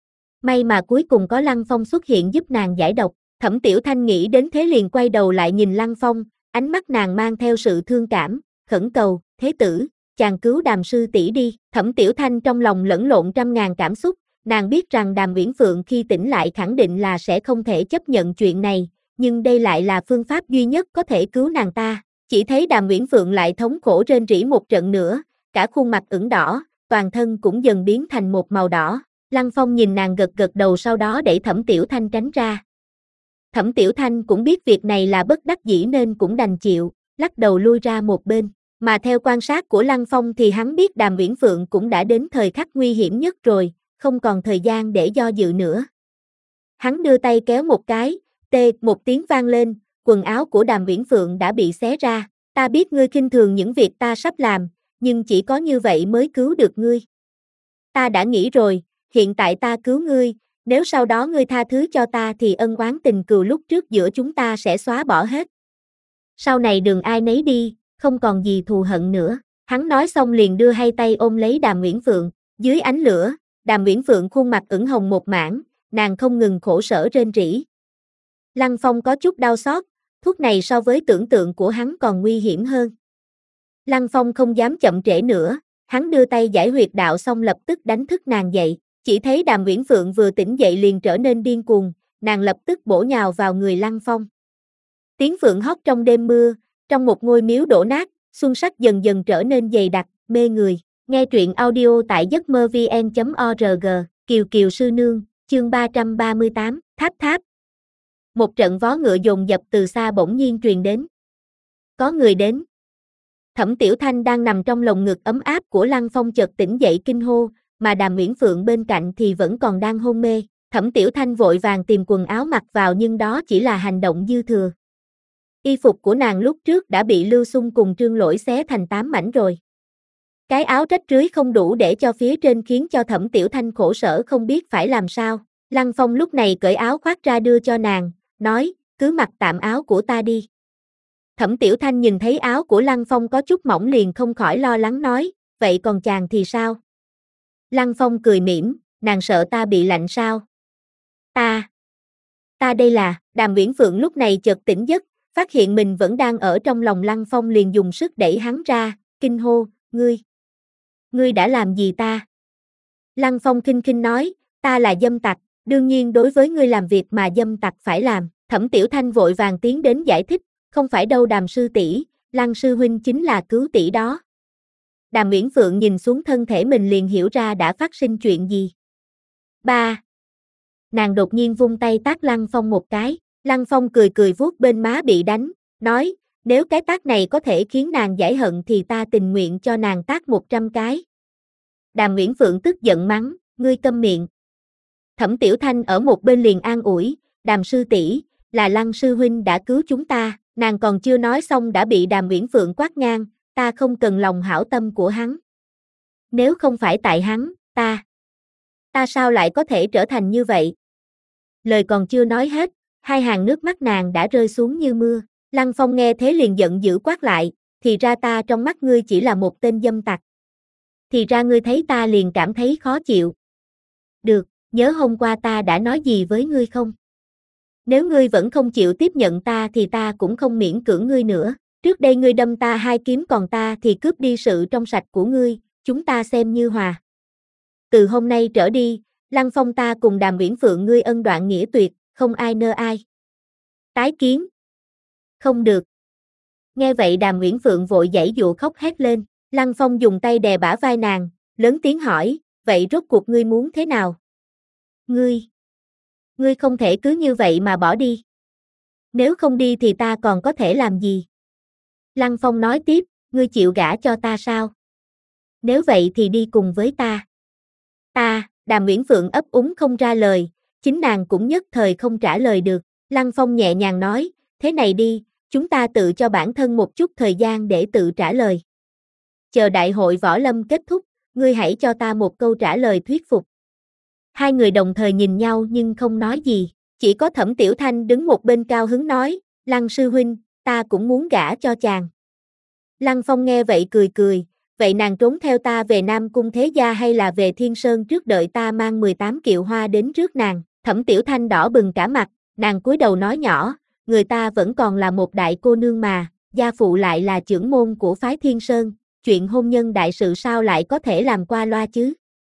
May mà cuối cùng có Lăng Phong xuất hiện giúp nàng giải độc. Thẩm Tiểu Thanh nghĩ đến thế liền quay đầu lại nhìn Lăng Phong, ánh mắt nàng mang theo sự thương cảm, khẩn cầu, thế tử, chàng cứu Đàm sư tỷ đi. Thẩm Tiểu Thanh trong lòng lẫn lộn trăm ngàn cảm xúc, nàng biết rằng Đàm Uyển Phượng khi tỉnh lại khẳng định là sẽ không thể chấp nhận chuyện này, nhưng đây lại là phương pháp duy nhất có thể cứu nàng ta. Chỉ thấy Đàm Uyển Phượng lại thống khổ rên rỉ một trận nữa, cả khuôn mặt ửng đỏ, toàn thân cũng dần biến thành một màu đỏ. Lăng Phong nhìn nàng gật gật đầu sau đó đẩy Thẩm Tiểu Thanh tránh ra. Thẩm Tiểu Thanh cũng biết việc này là bất đắc dĩ nên cũng đành chịu, lắc đầu lui ra một bên. Mà theo quan sát của Lăng Phong thì hắn biết Đàm Uyển Phượng cũng đã đến thời khắc nguy hiểm nhất rồi, không còn thời gian để do dự nữa. Hắn đưa tay kéo một cái, tê, một tiếng vang lên, quần áo của Đàm Uyển Phượng đã bị xé ra. Ta biết ngươi khinh thường những việc ta sắp làm, nhưng chỉ có như vậy mới cứu được ngươi. Ta đã nghĩ rồi, hiện tại ta cứu ngươi, nếu sau đó ngươi tha thứ cho ta thì ân oán tình cừu lúc trước giữa chúng ta sẽ xóa bỏ hết. Sau này đường ai nấy đi, không còn gì thù hận nữa. Hắn nói xong liền đưa hai tay ôm lấy Đàm Uyển Phượng, dưới ánh lửa, Đàm Uyển Phượng khuôn mặt ửng hồng một mảng, nàng không ngừng khổ sở rên rỉ. Lăng Phong có chút đau xót, thuốc này so với tưởng tượng của hắn còn nguy hiểm hơn. Lăng Phong không dám chậm trễ nữa, hắn đưa tay giải huyệt đạo xong lập tức đánh thức nàng dậy. Chỉ thấy Đàm Uyển Phượng vừa tỉnh dậy liền trở nên điên cuồng, nàng lập tức bổ nhào vào người Lăng Phong. Tiếng phượng hót trong đêm mưa, trong một ngôi miếu đổ nát, xuân sắc dần dần trở nên dày đặc, mê người. Nghe truyện audio tại giấc mơ vn chấm org, Kiều Kiều sư nương, chương ba trăm ba mươi tám, Tháp Tháp. Một trận vó ngựa dồn dập từ xa bỗng nhiên truyền đến. Có người đến. Thẩm Tiểu Thanh đang nằm trong lồng ngực ấm áp của Lăng Phong chợt tỉnh dậy kinh hô, mà Đàm Uyển Phượng bên cạnh thì vẫn còn đang hôn mê. Thẩm Tiểu Thanh vội vàng tìm quần áo mặc vào nhưng đó chỉ là hành động dư thừa. Y phục của nàng lúc trước đã bị Lưu Xung cùng Trương Lỗi xé thành tám mảnh rồi. Cái áo rách rưới không đủ để cho phía trên khiến cho Thẩm Tiểu Thanh khổ sở không biết phải làm sao. Lăng Phong lúc này cởi áo khoác ra đưa cho nàng, nói, cứ mặc tạm áo của ta đi. Thẩm Tiểu Thanh nhìn thấy áo của Lăng Phong có chút mỏng liền không khỏi lo lắng nói, vậy còn chàng thì sao? Lăng Phong cười mỉm, nàng sợ ta bị lạnh sao? Ta, ta đây là, Đàm Uyển Phượng lúc này chợt tỉnh giấc, phát hiện mình vẫn đang ở trong lòng Lăng Phong liền dùng sức đẩy hắn ra, kinh hô, ngươi, ngươi đã làm gì ta? Lăng Phong khinh khinh nói, ta là dâm tặc, đương nhiên đối với ngươi làm việc mà dâm tặc phải làm. Thẩm Tiểu Thanh vội vàng tiến đến giải thích, không phải đâu Đàm sư tỷ, Lăng sư huynh chính là cứu tỷ đó. Đàm Uyển Phượng nhìn xuống thân thể mình liền hiểu ra đã phát sinh chuyện gì. Ba. Nàng đột nhiên vung tay tát Lăng Phong một cái, Lăng Phong cười cười vuốt bên má bị đánh, nói, nếu cái tát này có thể khiến nàng giải hận thì ta tình nguyện cho nàng tát một trăm cái. Đàm Uyển Phượng tức giận mắng, ngươi câm miệng. Thẩm Tiểu Thanh ở một bên liền an ủi, Đàm sư tỷ, là Lăng sư huynh đã cứu chúng ta, nàng còn chưa nói xong đã bị Đàm Uyển Phượng quát ngang, ta không cần lòng hảo tâm của hắn. Nếu không phải tại hắn, ta, ta sao lại có thể trở thành như vậy? Lời còn chưa nói hết, hai hàng nước mắt nàng đã rơi xuống như mưa. Lăng Phong nghe thế liền giận dữ quát lại, thì ra ta trong mắt ngươi chỉ là một tên dâm tặc. Thì ra ngươi thấy ta liền cảm thấy khó chịu. Được, nhớ hôm qua ta đã nói gì với ngươi không? Nếu ngươi vẫn không chịu tiếp nhận ta thì ta cũng không miễn cưỡng ngươi nữa. Trước đây ngươi đâm ta hai kiếm còn ta thì cướp đi sự trong sạch của ngươi, chúng ta xem như hòa. Từ hôm nay trở đi, Lăng Phong ta cùng Đàm Uyển Phượng ngươi ân đoạn nghĩa tuyệt, không ai nơ ai. Tái kiến. Không được. Nghe vậy Đàm Uyển Phượng vội giãy dụa khóc hét lên. Lăng Phong dùng tay đè bả vai nàng, lớn tiếng hỏi, vậy rốt cuộc ngươi muốn thế nào? Ngươi, ngươi không thể cứ như vậy mà bỏ đi. Nếu không đi thì ta còn có thể làm gì? Lăng Phong nói tiếp, ngươi chịu gả cho ta sao? Nếu vậy thì đi cùng với ta. Ta, Đàm Uyển Phượng ấp úng không ra lời, chính nàng cũng nhất thời không trả lời được. Lăng Phong nhẹ nhàng nói, thế này đi, chúng ta tự cho bản thân một chút thời gian để tự trả lời. Chờ đại hội võ lâm kết thúc, ngươi hãy cho ta một câu trả lời thuyết phục. Hai người đồng thời nhìn nhau nhưng không nói gì, chỉ có Thẩm Tiểu Thanh đứng một bên cao hứng nói, Lăng sư huynh, ta cũng muốn gả cho chàng. Lăng Phong nghe vậy cười cười, vậy nàng trốn theo ta về Nam Cung Thế Gia hay là về Thiên Sơn trước đợi ta mang mười tám kiệu hoa đến trước nàng? Thẩm Tiểu Thanh đỏ bừng cả mặt, nàng cúi đầu nói nhỏ, người ta vẫn còn là một đại cô nương mà, gia phụ lại là trưởng môn của phái Thiên Sơn, chuyện hôn nhân đại sự sao lại có thể làm qua loa chứ?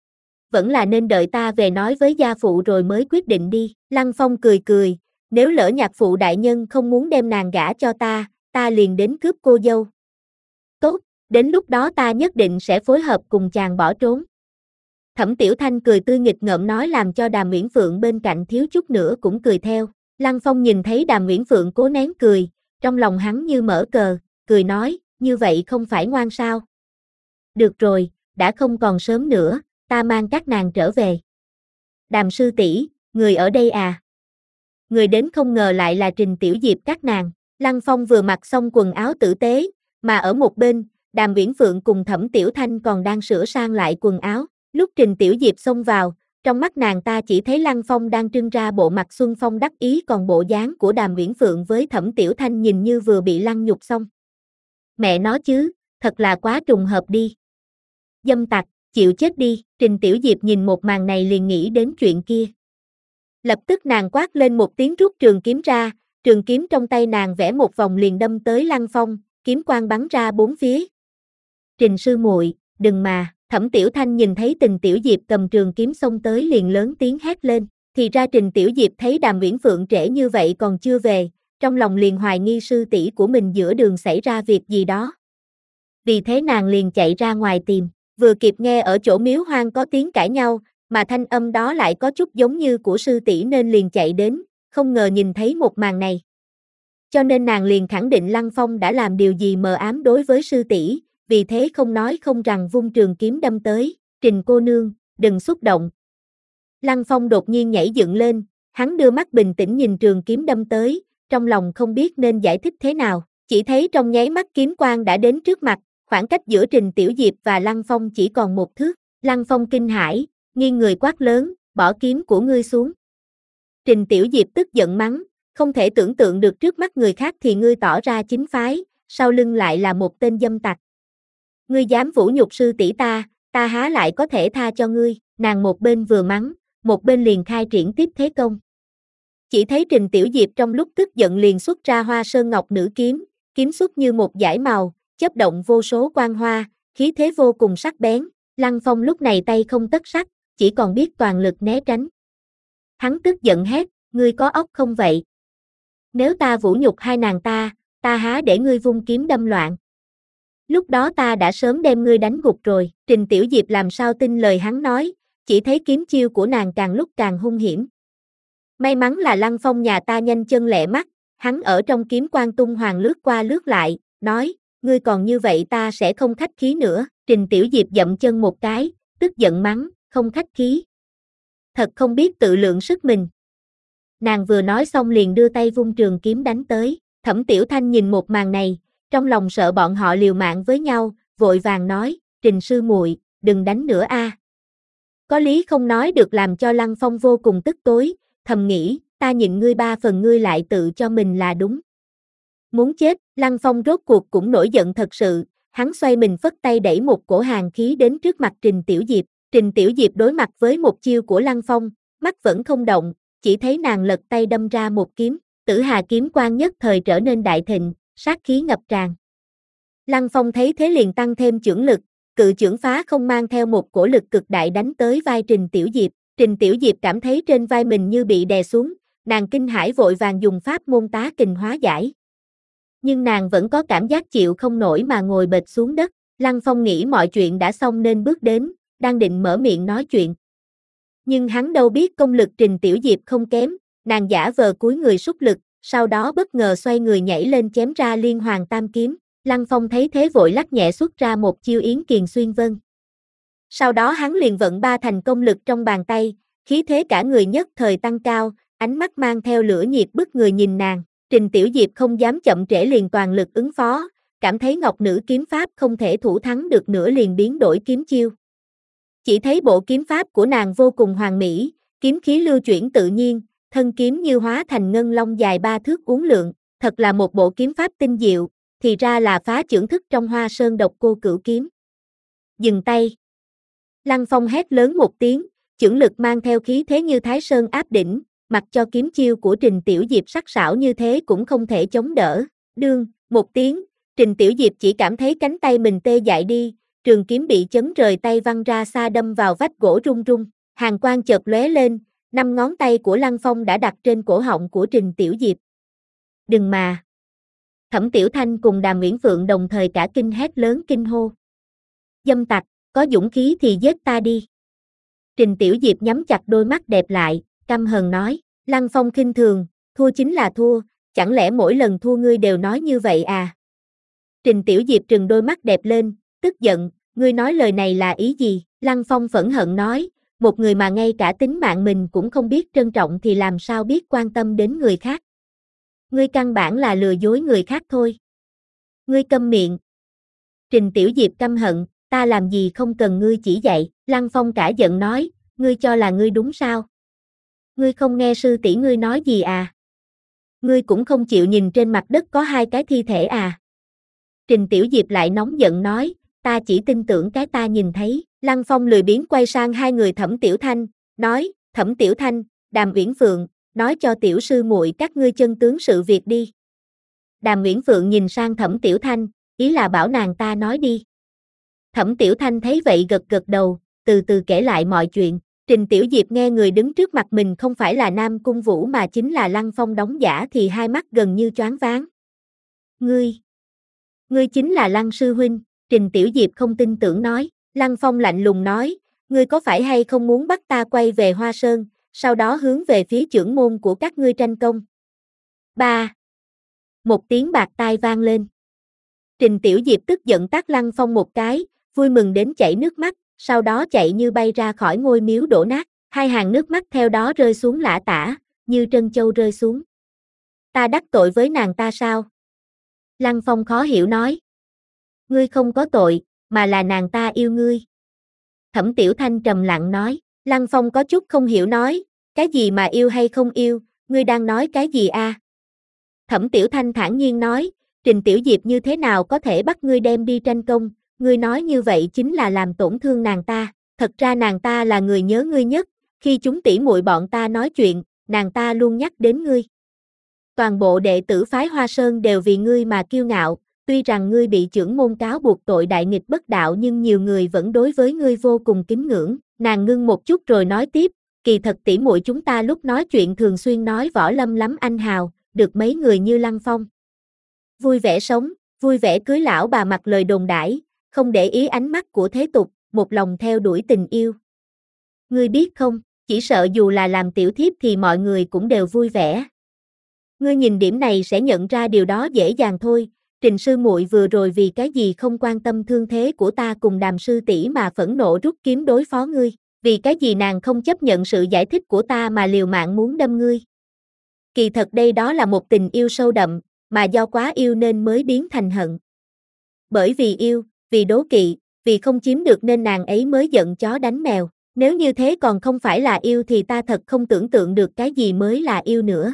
Vẫn là nên đợi ta về nói với gia phụ rồi mới quyết định đi. Lăng Phong cười cười, nếu lỡ nhạc phụ đại nhân không muốn đem nàng gả cho ta, ta liền đến cướp cô dâu. Tốt, đến lúc đó ta nhất định sẽ phối hợp cùng chàng bỏ trốn. Thẩm Tiểu Thanh cười tươi nghịch ngợm nói làm cho Đàm Uyển Phượng bên cạnh thiếu chút nữa cũng cười theo. Lăng Phong nhìn thấy Đàm Uyển Phượng cố nén cười, trong lòng hắn như mở cờ, cười nói, như vậy không phải ngoan sao? Được rồi, đã không còn sớm nữa, ta mang các nàng trở về. Đàm sư tỷ, người ở đây à? Người đến không ngờ lại là Trình Tiểu Diệp các nàng. Lăng Phong vừa mặc xong quần áo tử tế, mà ở một bên, Đàm Uyển Phượng cùng Thẩm Tiểu Thanh còn đang sửa sang lại quần áo. Lúc Trình Tiểu Diệp xông vào, trong mắt nàng ta chỉ thấy Lăng Phong đang trưng ra bộ mặt xuân phong đắc ý, còn bộ dáng của Đàm Uyển Phượng với Thẩm Tiểu Thanh nhìn như vừa bị lăng nhục xong. Mẹ nó chứ, thật là quá trùng hợp đi. Dâm tặc, chịu chết đi. Trình Tiểu Diệp nhìn một màn này liền nghĩ đến chuyện kia. Lập tức nàng quát lên một tiếng rút trường kiếm ra, trường kiếm trong tay nàng vẽ một vòng liền đâm tới Lăng Phong, kiếm quang bắn ra bốn phía. Trình sư muội, đừng mà. Thẩm Tiểu Thanh nhìn thấy Trình Tiểu Diệp cầm trường kiếm xông tới liền lớn tiếng hét lên. Thì ra Trình Tiểu Diệp thấy Đàm Uyển Phượng trễ như vậy còn chưa về, trong lòng liền hoài nghi sư tỷ của mình giữa đường xảy ra việc gì đó. Vì thế nàng liền chạy ra ngoài tìm, vừa kịp nghe ở chỗ miếu hoang có tiếng cãi nhau, mà thanh âm đó lại có chút giống như của sư tỷ nên liền chạy đến, không ngờ nhìn thấy một màn này. Cho nên nàng liền khẳng định Lăng Phong đã làm điều gì mờ ám đối với sư tỷ, vì thế không nói không rằng vung trường kiếm đâm tới. Trình cô nương, đừng xúc động. Lăng Phong đột nhiên nhảy dựng lên, hắn đưa mắt bình tĩnh nhìn trường kiếm đâm tới, trong lòng không biết nên giải thích thế nào, chỉ thấy trong nháy mắt kiếm quang đã đến trước mặt, khoảng cách giữa Trình Tiểu Diệp và Lăng Phong chỉ còn một thước. Lăng Phong kinh hãi, nghiêng người quát lớn, bỏ kiếm của ngươi xuống. Trình Tiểu Diệp tức giận mắng, không thể tưởng tượng được trước mắt người khác thì ngươi tỏ ra chính phái, sau lưng lại là một tên dâm tặc. Ngươi dám vũ nhục sư tỷ ta, ta há lại có thể tha cho ngươi. Nàng một bên vừa mắng, một bên liền khai triển tiếp thế công. Chỉ thấy Trình Tiểu Diệp trong lúc tức giận liền xuất ra Hoa Sơn Ngọc Nữ kiếm, kiếm xuất như một dải màu, chớp động vô số quang hoa, khí thế vô cùng sắc bén. Lăng Phong lúc này tay không tất sắt, chỉ còn biết toàn lực né tránh. Hắn tức giận hét, ngươi có óc không vậy? Nếu ta vũ nhục hai nàng ta, ta há để ngươi vung kiếm đâm loạn. Lúc đó ta đã sớm đem ngươi đánh gục rồi. Trình Tiểu Diệp làm sao tin lời hắn nói, chỉ thấy kiếm chiêu của nàng càng lúc càng hung hiểm. May mắn là Lăng Phong nhà ta nhanh chân lẹ mắt, hắn ở trong kiếm quang tung hoàng lướt qua lướt lại, nói, ngươi còn như vậy ta sẽ không khách khí nữa. Trình Tiểu Diệp dậm chân một cái, tức giận mắng, không khách khí. Thật không biết tự lượng sức mình. Nàng vừa nói xong liền đưa tay vung trường kiếm đánh tới. Thẩm Tiểu Thanh nhìn một màn này, trong lòng sợ bọn họ liều mạng với nhau, vội vàng nói, Trình sư muội, đừng đánh nữa a. Có lý không nói được làm cho Lăng Phong vô cùng tức tối, thầm nghĩ, ta nhịn ngươi ba phần ngươi lại tự cho mình là đúng. Muốn chết, Lăng Phong rốt cuộc cũng nổi giận thật sự, hắn xoay mình phất tay đẩy một cổ hàn khí đến trước mặt Trình Tiểu Diệp. Trình Tiểu Diệp đối mặt với một chiêu của Lăng Phong, mắt vẫn không động, chỉ thấy nàng lật tay đâm ra một kiếm, Tử Hà kiếm quang nhất thời trở nên đại thịnh, sát khí ngập tràn. Lăng Phong thấy thế liền tăng thêm chưởng lực, cự chưởng phá không mang theo một cổ lực cực đại đánh tới vai Trình Tiểu Diệp. Trình Tiểu Diệp cảm thấy trên vai mình như bị đè xuống, nàng kinh hãi vội vàng dùng pháp môn tá kình hóa giải. Nhưng nàng vẫn có cảm giác chịu không nổi mà ngồi bệt xuống đất. Lăng Phong nghĩ mọi chuyện đã xong nên bước đến, đang định mở miệng nói chuyện. Nhưng hắn đâu biết công lực Trình Tiểu Diệp không kém, nàng giả vờ cúi người sút lực, sau đó bất ngờ xoay người nhảy lên chém ra liên hoàn tam kiếm. Lăng Phong thấy thế vội lắc nhẹ xuất ra một chiêu Yến Kiền xuyên vân. Sau đó hắn liền vận ba thành công lực trong bàn tay, khí thế cả người nhất thời tăng cao, ánh mắt mang theo lửa nhiệt bức người nhìn nàng. Trình Tiểu Diệp không dám chậm trễ liền toàn lực ứng phó, cảm thấy Ngọc Nữ kiếm pháp không thể thủ thắng được nữa liền biến đổi kiếm chiêu. Chỉ thấy bộ kiếm pháp của nàng vô cùng hoàn mỹ, kiếm khí lưu chuyển tự nhiên, thân kiếm như hóa thành ngân long dài ba thước uốn lượn, thật là một bộ kiếm pháp tinh diệu, thì ra là phá chưởng thức trong Hoa Sơn Độc Cô Cửu kiếm. Dừng tay. Lăng Phong hét lớn một tiếng, chưởng lực mang theo khí thế như Thái Sơn áp đỉnh, mặc cho kiếm chiêu của Trình Tiểu Diệp sắc sảo như thế cũng không thể chống đỡ. Đương, một tiếng, Trình Tiểu Diệp chỉ cảm thấy cánh tay mình tê dại đi, trường kiếm bị chấn rời tay văng ra xa đâm vào vách gỗ rung rung, hàn quang chợt lóe lên, năm ngón tay của Lăng Phong đã đặt trên cổ họng của Trình Tiểu Diệp. Đừng mà! Thẩm Tiểu Thanh cùng Đàm Uyển Phượng đồng thời cả kinh hét lớn kinh hô. Dâm tặc, có dũng khí thì giết ta đi. Trình Tiểu Diệp nhắm chặt đôi mắt đẹp lại, căm hờn nói, Lăng Phong khinh thường, thua chính là thua, chẳng lẽ mỗi lần thua ngươi đều nói như vậy à? Trình Tiểu Diệp trừng đôi mắt đẹp lên, tức giận, ngươi nói lời này là ý gì? Lăng Phong phẫn hận nói, một người mà ngay cả tính mạng mình cũng không biết trân trọng thì làm sao biết quan tâm đến người khác? Ngươi căn bản là lừa dối người khác thôi. Ngươi câm miệng. Trình Tiểu Diệp căm hận, ta làm gì không cần ngươi chỉ dạy. Lăng Phong cả giận nói, ngươi cho là ngươi đúng sao? Ngươi không nghe sư tỷ ngươi nói gì à? Ngươi cũng không chịu nhìn trên mặt đất có hai cái thi thể à? Trình Tiểu Diệp lại nóng giận nói, ta chỉ tin tưởng cái ta nhìn thấy. Lăng Phong lười biếng quay sang hai người Thẩm Tiểu Thanh, nói, Thẩm Tiểu Thanh, Đàm Uyển Phượng, nói cho tiểu sư muội các ngươi chân tướng sự việc đi. Đàm Uyển Phượng nhìn sang Thẩm Tiểu Thanh, ý là bảo nàng ta nói đi. Thẩm Tiểu Thanh thấy vậy gật gật đầu, từ từ kể lại mọi chuyện. Trình Tiểu Diệp nghe người đứng trước mặt mình không phải là Nam Cung Vũ mà chính là Lăng Phong đóng giả thì hai mắt gần như choáng váng. Ngươi, ngươi chính là Lăng sư huynh, Trình Tiểu Diệp không tin tưởng nói. Lăng Phong lạnh lùng nói, ngươi có phải hay không muốn bắt ta quay về Hoa Sơn, sau đó hướng về phía chưởng môn của các ngươi tranh công? Ba. Một tiếng bạc tai vang lên. Trình Tiểu Diệp tức giận tát Lăng Phong một cái, vui mừng đến chảy nước mắt, sau đó chạy như bay ra khỏi ngôi miếu đổ nát, hai hàng nước mắt theo đó rơi xuống lã tả, như trân châu rơi xuống. Ta đắc tội với nàng ta sao? Lăng Phong khó hiểu nói. Ngươi không có tội, mà là nàng ta yêu ngươi. Thẩm Tiểu Thanh trầm lặng nói. Lăng Phong có chút không hiểu nói, cái gì mà yêu hay không yêu, ngươi đang nói cái gì a? À? Thẩm Tiểu Thanh thản nhiên nói, Trình Tiểu Diệp như thế nào có thể bắt ngươi đem đi tranh công, ngươi nói như vậy chính là làm tổn thương nàng ta, thật ra nàng ta là người nhớ ngươi nhất, khi chúng tỷ muội bọn ta nói chuyện, nàng ta luôn nhắc đến ngươi. Toàn bộ đệ tử phái Hoa Sơn đều vì ngươi mà kiêu ngạo, tuy rằng ngươi bị chưởng môn cáo buộc tội đại nghịch bất đạo nhưng nhiều người vẫn đối với ngươi vô cùng kính ngưỡng. Nàng ngưng một chút rồi nói tiếp, kỳ thật tỷ muội chúng ta lúc nói chuyện thường xuyên nói võ lâm lắm anh hào, được mấy người như Lăng Phong vui vẻ sống, vui vẻ cưới lão bà mặc lời đồn đãi, không để ý ánh mắt của thế tục, một lòng theo đuổi tình yêu. Ngươi biết không, chỉ sợ dù là làm tiểu thiếp thì mọi người cũng đều vui vẻ. Ngươi nhìn điểm này sẽ nhận ra điều đó dễ dàng thôi. Trình sư muội vừa rồi vì cái gì không quan tâm thương thế của ta cùng Đàm sư tỷ mà phẫn nộ rút kiếm đối phó ngươi, vì cái gì nàng không chấp nhận sự giải thích của ta mà liều mạng muốn đâm ngươi. Kỳ thật đây đó là một tình yêu sâu đậm, mà do quá yêu nên mới biến thành hận. Bởi vì yêu, vì đố kỵ, vì không chiếm được nên nàng ấy mới giận chó đánh mèo. Nếu như thế còn không phải là yêu thì ta thật không tưởng tượng được cái gì mới là yêu nữa.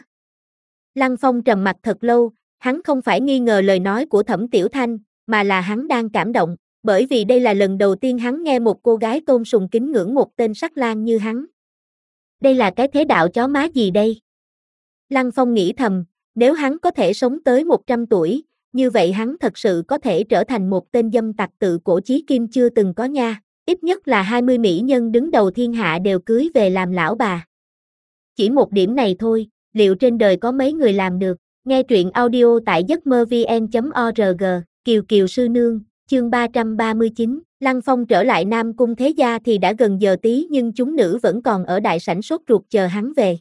Lăng Phong trầm mặt thật lâu, hắn không phải nghi ngờ lời nói của Thẩm Tiểu Thanh, mà là hắn đang cảm động, bởi vì đây là lần đầu tiên hắn nghe một cô gái tôn sùng kính ngưỡng một tên sắc lang như hắn. Đây là cái thế đạo chó má gì đây? Lăng Phong nghĩ thầm, nếu hắn có thể sống tới một trăm tuổi, như vậy hắn thật sự có thể trở thành một tên dâm tặc tự cổ chí kim chưa từng có nha, ít nhất là hai mươi mỹ nhân đứng đầu thiên hạ đều cưới về làm lão bà. Chỉ một điểm này thôi, liệu trên đời có mấy người làm được? Nghe truyện audio tại giấc mơ vn chấm org, Kiều Kiều sư nương, chương ba trăm ba mươi chín, Lăng Phong trở lại Nam Cung Thế Gia thì đã gần giờ tí nhưng chúng nữ vẫn còn ở đại sảnh sốt ruột chờ hắn về.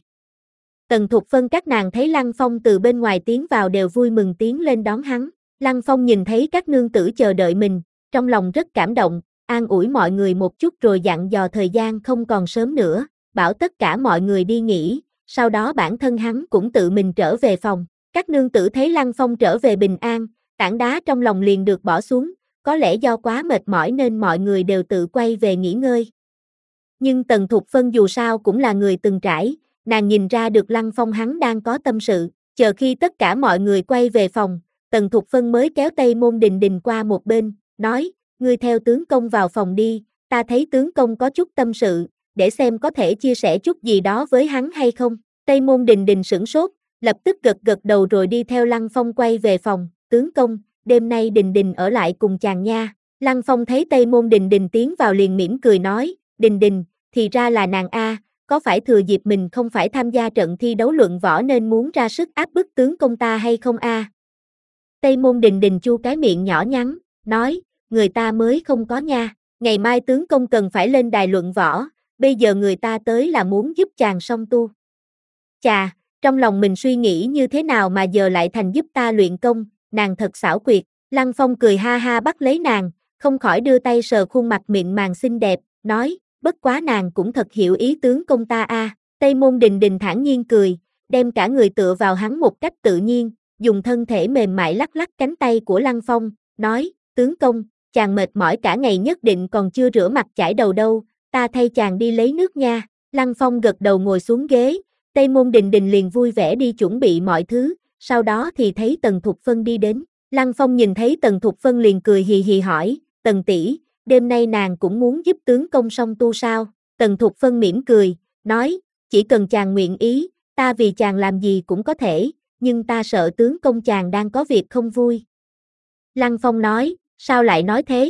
Tần Thục Phân các nàng thấy Lăng Phong từ bên ngoài tiến vào đều vui mừng tiến lên đón hắn. Lăng Phong nhìn thấy các nương tử chờ đợi mình, trong lòng rất cảm động, an ủi mọi người một chút rồi dặn dò thời gian không còn sớm nữa, bảo tất cả mọi người đi nghỉ, sau đó bản thân hắn cũng tự mình trở về phòng. Các nương tử thấy Lăng Phong trở về bình an, tảng đá trong lòng liền được bỏ xuống, có lẽ do quá mệt mỏi nên mọi người đều tự quay về nghỉ ngơi. Nhưng Tần Thục Phân dù sao cũng là người từng trải, nàng nhìn ra được Lăng Phong hắn đang có tâm sự, chờ khi tất cả mọi người quay về phòng, Tần Thục Phân mới kéo Tây Môn Đình Đình qua một bên, nói, ngươi theo tướng công vào phòng đi, ta thấy tướng công có chút tâm sự, để xem có thể chia sẻ chút gì đó với hắn hay không. Tây Môn Đình Đình sửng sốt, lập tức gật gật đầu rồi đi theo Lăng Phong quay về phòng, tướng công, đêm nay Đình Đình ở lại cùng chàng nha. Lăng Phong thấy Tây Môn Đình Đình tiến vào liền mỉm cười nói, Đình Đình, thì ra là nàng a, có phải thừa dịp mình không phải tham gia trận thi đấu luận võ nên muốn ra sức áp bức tướng công ta hay không a? Tây Môn Đình Đình chu cái miệng nhỏ nhắn, nói, người ta mới không có nha, ngày mai tướng công cần phải lên đài luận võ, bây giờ người ta tới là muốn giúp chàng song tu. Chà, trong lòng mình suy nghĩ như thế nào mà giờ lại thành giúp ta luyện công, nàng thật xảo quyệt. Lăng Phong cười ha ha bắt lấy nàng, không khỏi đưa tay sờ khuôn mặt mịn màng xinh đẹp, nói, bất quá nàng cũng thật hiểu ý tướng công ta a. Tây Môn Đình Đình thản nhiên cười, đem cả người tựa vào hắn một cách tự nhiên, dùng thân thể mềm mại lắc lắc cánh tay của Lăng Phong, nói, tướng công, chàng mệt mỏi cả ngày nhất định còn chưa rửa mặt chải đầu đâu, ta thay chàng đi lấy nước nha. Lăng Phong gật đầu ngồi xuống ghế, Tây Môn Đình Đình liền vui vẻ đi chuẩn bị mọi thứ, sau đó thì thấy Tần Thục Phân đi đến. Lăng Phong nhìn thấy Tần Thục Phân liền cười hì hì hỏi, Tần tỷ, đêm nay nàng cũng muốn giúp tướng công song tu sao? Tần Thục Phân mỉm cười, nói, chỉ cần chàng nguyện ý, ta vì chàng làm gì cũng có thể, nhưng ta sợ tướng công chàng đang có việc không vui. Lăng Phong nói, sao lại nói thế?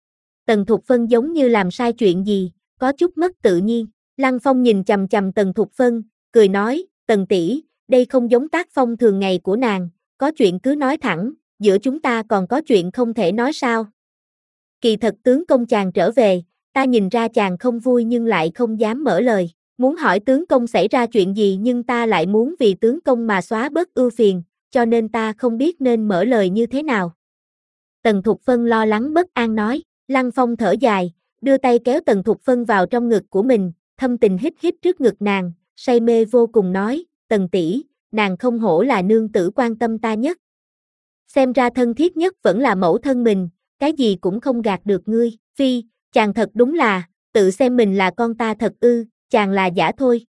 Tần Thục Phân giống như làm sai chuyện gì, có chút mất tự nhiên. Lăng Phong nhìn chằm chằm Tần Thục Phân, cười nói, Tần tỷ, đây không giống tác phong thường ngày của nàng, có chuyện cứ nói thẳng, giữa chúng ta còn có chuyện không thể nói sao? Kỳ thật tướng công chàng trở về, ta nhìn ra chàng không vui nhưng lại không dám mở lời, muốn hỏi tướng công xảy ra chuyện gì nhưng ta lại muốn vì tướng công mà xóa bớt ưu phiền, cho nên ta không biết nên mở lời như thế nào. Tần Thục Phân lo lắng bất an nói, Lăng Phong thở dài, đưa tay kéo Tần Thục Phân vào trong ngực của mình, thâm tình hít hít trước ngực nàng, say mê vô cùng nói, Tần tỷ, nàng không hổ là nương tử quan tâm ta nhất. Xem ra thân thiết nhất vẫn là mẫu thân mình, cái gì cũng không gạt được ngươi, phi, chàng thật đúng là, tự xem mình là con ta thật ư, chàng là giả thôi.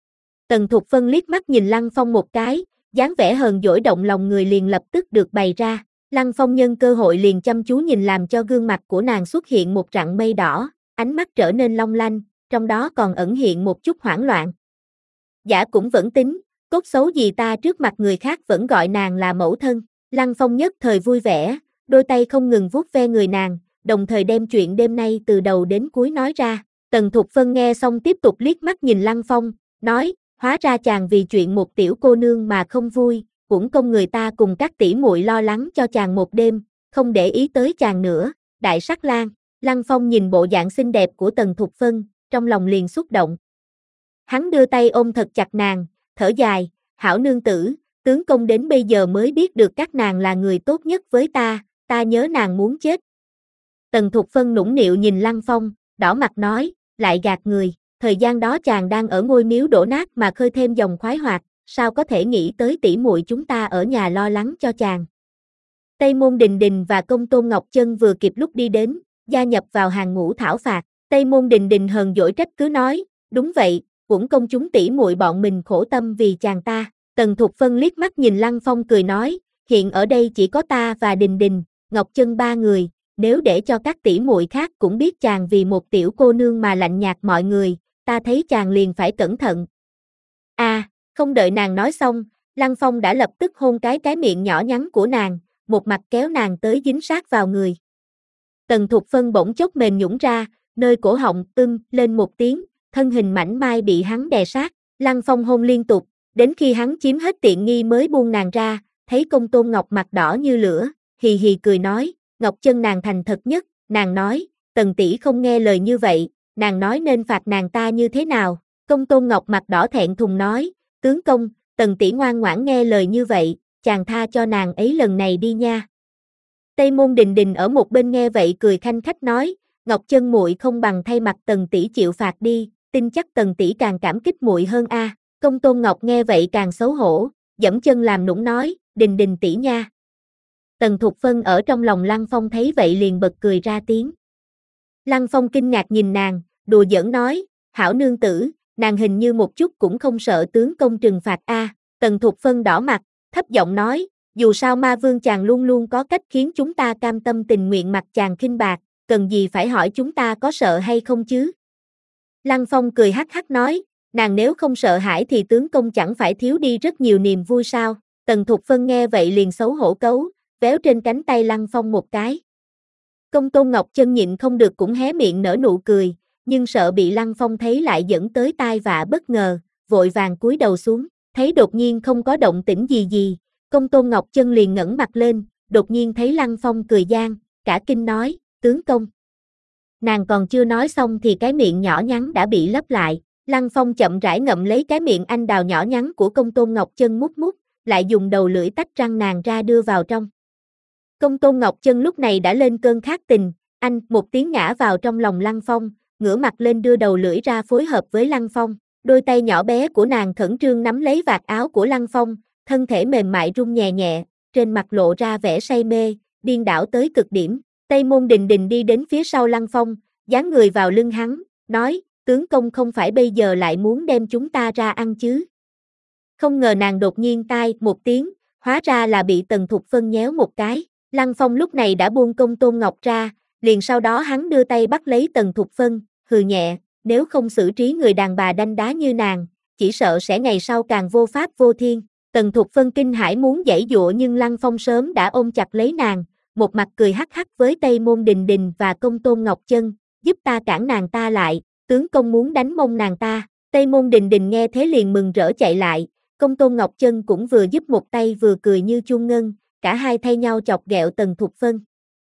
Tần Thục Phân liếc mắt nhìn Lăng Phong một cái, dáng vẻ hờn dỗi động lòng người liền lập tức được bày ra. Lăng Phong nhân cơ hội liền chăm chú nhìn làm cho gương mặt của nàng xuất hiện một rặng mây đỏ, ánh mắt trở nên long lanh, trong đó còn ẩn hiện một chút hoảng loạn. Giả cũng vẫn tính, cốt xấu gì ta trước mặt người khác vẫn gọi nàng là mẫu thân. Lăng Phong nhất thời vui vẻ, đôi tay không ngừng vuốt ve người nàng, đồng thời đem chuyện đêm nay từ đầu đến cuối nói ra. Tần Thục Phân nghe xong tiếp tục liếc mắt nhìn Lăng Phong, nói, hóa ra chàng vì chuyện một tiểu cô nương mà không vui, uổng công người ta cùng các tỷ muội lo lắng cho chàng một đêm, không để ý tới chàng nữa, đại sắc lang. Lăng Phong nhìn bộ dạng xinh đẹp của Tần Thục Phân, trong lòng liền xúc động. Hắn đưa tay ôm thật chặt nàng, thở dài, hảo nương tử, tướng công đến bây giờ mới biết được các nàng là người tốt nhất với ta, ta nhớ nàng muốn chết. Tần Thục Phân nũng nịu nhìn Lăng Phong, đỏ mặt nói, lại gạt người, thời gian đó chàng đang ở ngôi miếu đổ nát mà khơi thêm dòng khoái hoạt, sao có thể nghĩ tới tỷ muội chúng ta ở nhà lo lắng cho chàng. Tây Môn Đình Đình và Công Tôn Ngọc Chân vừa kịp lúc đi đến, gia nhập vào hàng ngũ thảo phạt. Tây Môn Đình Đình hờn dỗi trách cứ nói, đúng vậy, uổng công chúng tỷ muội bọn mình khổ tâm vì chàng ta. Tần Thục Phân liếc mắt nhìn Lăng Phong cười nói, hiện ở đây chỉ có ta và Đình Đình, Ngọc Chân ba người, nếu để cho các tỷ muội khác cũng biết chàng vì một tiểu cô nương mà lạnh nhạt mọi người, ta thấy chàng liền phải cẩn thận. A, à, không đợi nàng nói xong, Lăng Phong đã lập tức hôn cái cái miệng nhỏ nhắn của nàng, một mặt kéo nàng tới dính sát vào người. Tần Thục Phân bỗng chốc mềm nhũn ra, nơi cổ họng ưng lên một tiếng, thân hình mảnh mai bị hắn đè sát, Lăng Phong hôn liên tục, đến khi hắn chiếm hết tiện nghi mới buông nàng ra, thấy Công Tôn Ngọc mặt đỏ như lửa, hì hì cười nói, Ngọc Chân nàng thành thật nhất, nàng nói, Tần tỷ không nghe lời như vậy, nàng nói nên phạt nàng ta như thế nào? Công Tôn Ngọc mặt đỏ thẹn thùng nói, tướng công, Tần tỷ ngoan ngoãn nghe lời như vậy, chàng tha cho nàng ấy lần này đi nha. Tây Môn Đình Đình ở một bên nghe vậy cười khanh khách nói, Ngọc Chân muội không bằng thay mặt Tần tỷ chịu phạt đi, tin chắc Tần tỷ càng cảm kích muội hơn a. À. Công Tôn Ngọc nghe vậy càng xấu hổ, giẫm chân làm nũng nói, Đình Đình tỷ nha. Tần Thục Phân ở trong lòng Lăng Phong thấy vậy liền bật cười ra tiếng. Lăng Phong kinh ngạc nhìn nàng, đùa giỡn nói, hảo nương tử, nàng hình như một chút cũng không sợ tướng công trừng phạt a. À. Tần Thục Phân đỏ mặt, thấp giọng nói, dù sao ma vương chàng luôn luôn có cách khiến chúng ta cam tâm tình nguyện mặc chàng khinh bạc, cần gì phải hỏi chúng ta có sợ hay không chứ? Lăng Phong cười hắc hắc nói, nàng nếu không sợ hãi thì tướng công chẳng phải thiếu đi rất nhiều niềm vui sao? Tần Thục Phân nghe vậy liền xấu hổ cấu, véo trên cánh tay Lăng Phong một cái. Công Tôn Ngọc Chân nhịn không được cũng hé miệng nở nụ cười, nhưng sợ bị Lăng Phong thấy lại dẫn tới tai vạ bất ngờ, vội vàng cúi đầu xuống, thấy đột nhiên không có động tĩnh gì gì, Công Tôn Ngọc Chân liền ngẩng mặt lên, đột nhiên thấy Lăng Phong cười gian, cả kinh nói, tướng công. Nàng còn chưa nói xong thì cái miệng nhỏ nhắn đã bị lấp lại, Lăng Phong chậm rãi ngậm lấy cái miệng anh đào nhỏ nhắn của Công Tôn Ngọc Chân mút mút, lại dùng đầu lưỡi tách răng nàng ra đưa vào trong. Công Tôn Ngọc Chân lúc này đã lên cơn khát tình, anh một tiếng ngã vào trong lòng Lăng Phong, ngửa mặt lên đưa đầu lưỡi ra phối hợp với Lăng Phong, đôi tay nhỏ bé của nàng khẩn trương nắm lấy vạt áo của Lăng Phong, thân thể mềm mại rung nhẹ nhẹ, trên mặt lộ ra vẻ say mê, điên đảo tới cực điểm. Tây Môn Đình Đình đi đến phía sau Lăng Phong, dán người vào lưng hắn, nói, tướng công không phải bây giờ lại muốn đem chúng ta ra ăn chứ? Không ngờ nàng đột nhiên tai một tiếng, hóa ra là bị Tần Thục Phân nhéo một cái. Lăng Phong lúc này đã buông Công Tôn Ngọc ra, liền sau đó hắn đưa tay bắt lấy Tần Thục Phân, hừ nhẹ, nếu không xử trí người đàn bà đanh đá như nàng, chỉ sợ sẽ ngày sau càng vô pháp vô thiên. Tần Thục Phân kinh hãi muốn giãy giụa nhưng Lăng Phong sớm đã ôm chặt lấy nàng, một mặt cười hắc hắc với Tây Môn Đình Đình và Công Tôn Ngọc Chân, giúp ta cản nàng ta lại, tướng công muốn đánh mông nàng ta. Tây Môn Đình Đình nghe thế liền mừng rỡ chạy lại, Công Tôn Ngọc Chân cũng vừa giúp một tay vừa cười như chuông ngân, cả hai thay nhau chọc ghẹo Tần Thục Phân.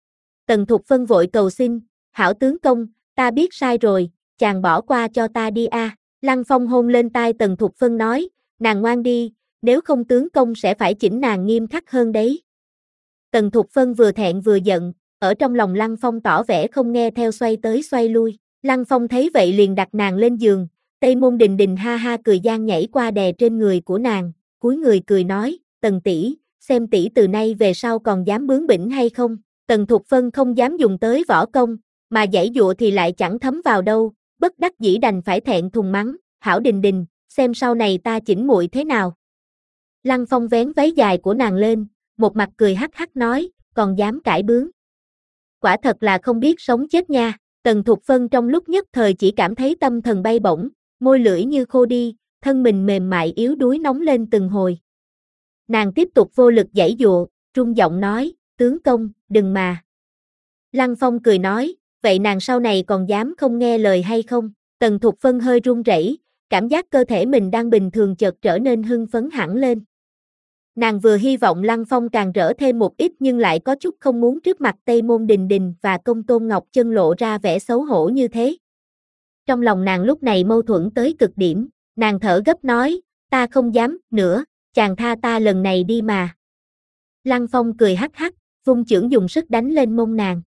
Tần Thục Phân vội cầu xin, hảo tướng công, ta biết sai rồi, chàng bỏ qua cho ta đi a. À. Lăng Phong hôn lên tai Tần Thục Phân nói, nàng ngoan đi, nếu không tướng công sẽ phải chỉnh nàng nghiêm khắc hơn đấy. Tần Thục Phân vừa thẹn vừa giận, ở trong lòng Lăng Phong tỏ vẻ không nghe theo xoay tới xoay lui. Lăng Phong thấy vậy liền đặt nàng lên giường, Tây Môn Đình Đình ha ha cười gian nhảy qua đè trên người của nàng, cúi người cười nói, Tần tỷ, xem tỷ từ nay về sau còn dám bướng bỉnh hay không? Tần Thục Phân không dám dùng tới võ công, mà giãy giụa thì lại chẳng thấm vào đâu, bất đắc dĩ đành phải thẹn thùng mắng, hảo Đình Đình, xem sau này ta chỉnh muội thế nào. Lăng Phong vén váy dài của nàng lên, một mặt cười hắc hắc nói, còn dám cãi bướng. Quả thật là không biết sống chết nha. Tần Thục Phân trong lúc nhất thời chỉ cảm thấy tâm thần bay bổng, môi lưỡi như khô đi, thân mình mềm mại yếu đuối nóng lên từng hồi. Nàng tiếp tục vô lực giãy giụa, run giọng nói, tướng công, đừng mà. Lăng Phong cười nói, vậy nàng sau này còn dám không nghe lời hay không? Tần Thục Phân hơi run rẩy, cảm giác cơ thể mình đang bình thường chợt trở nên hưng phấn hẳn lên. Nàng vừa hy vọng Lăng Phong càng rỡ thêm một ít nhưng lại có chút không muốn trước mặt Tây Môn Đình Đình và Công Tôn Ngọc Chân lộ ra vẻ xấu hổ như thế. Trong lòng nàng lúc này mâu thuẫn tới cực điểm, nàng thở gấp nói, ta không dám nữa, chàng tha ta lần này đi mà. Lăng Phong cười hắc hắc, vung chưởng dùng sức đánh lên mông nàng.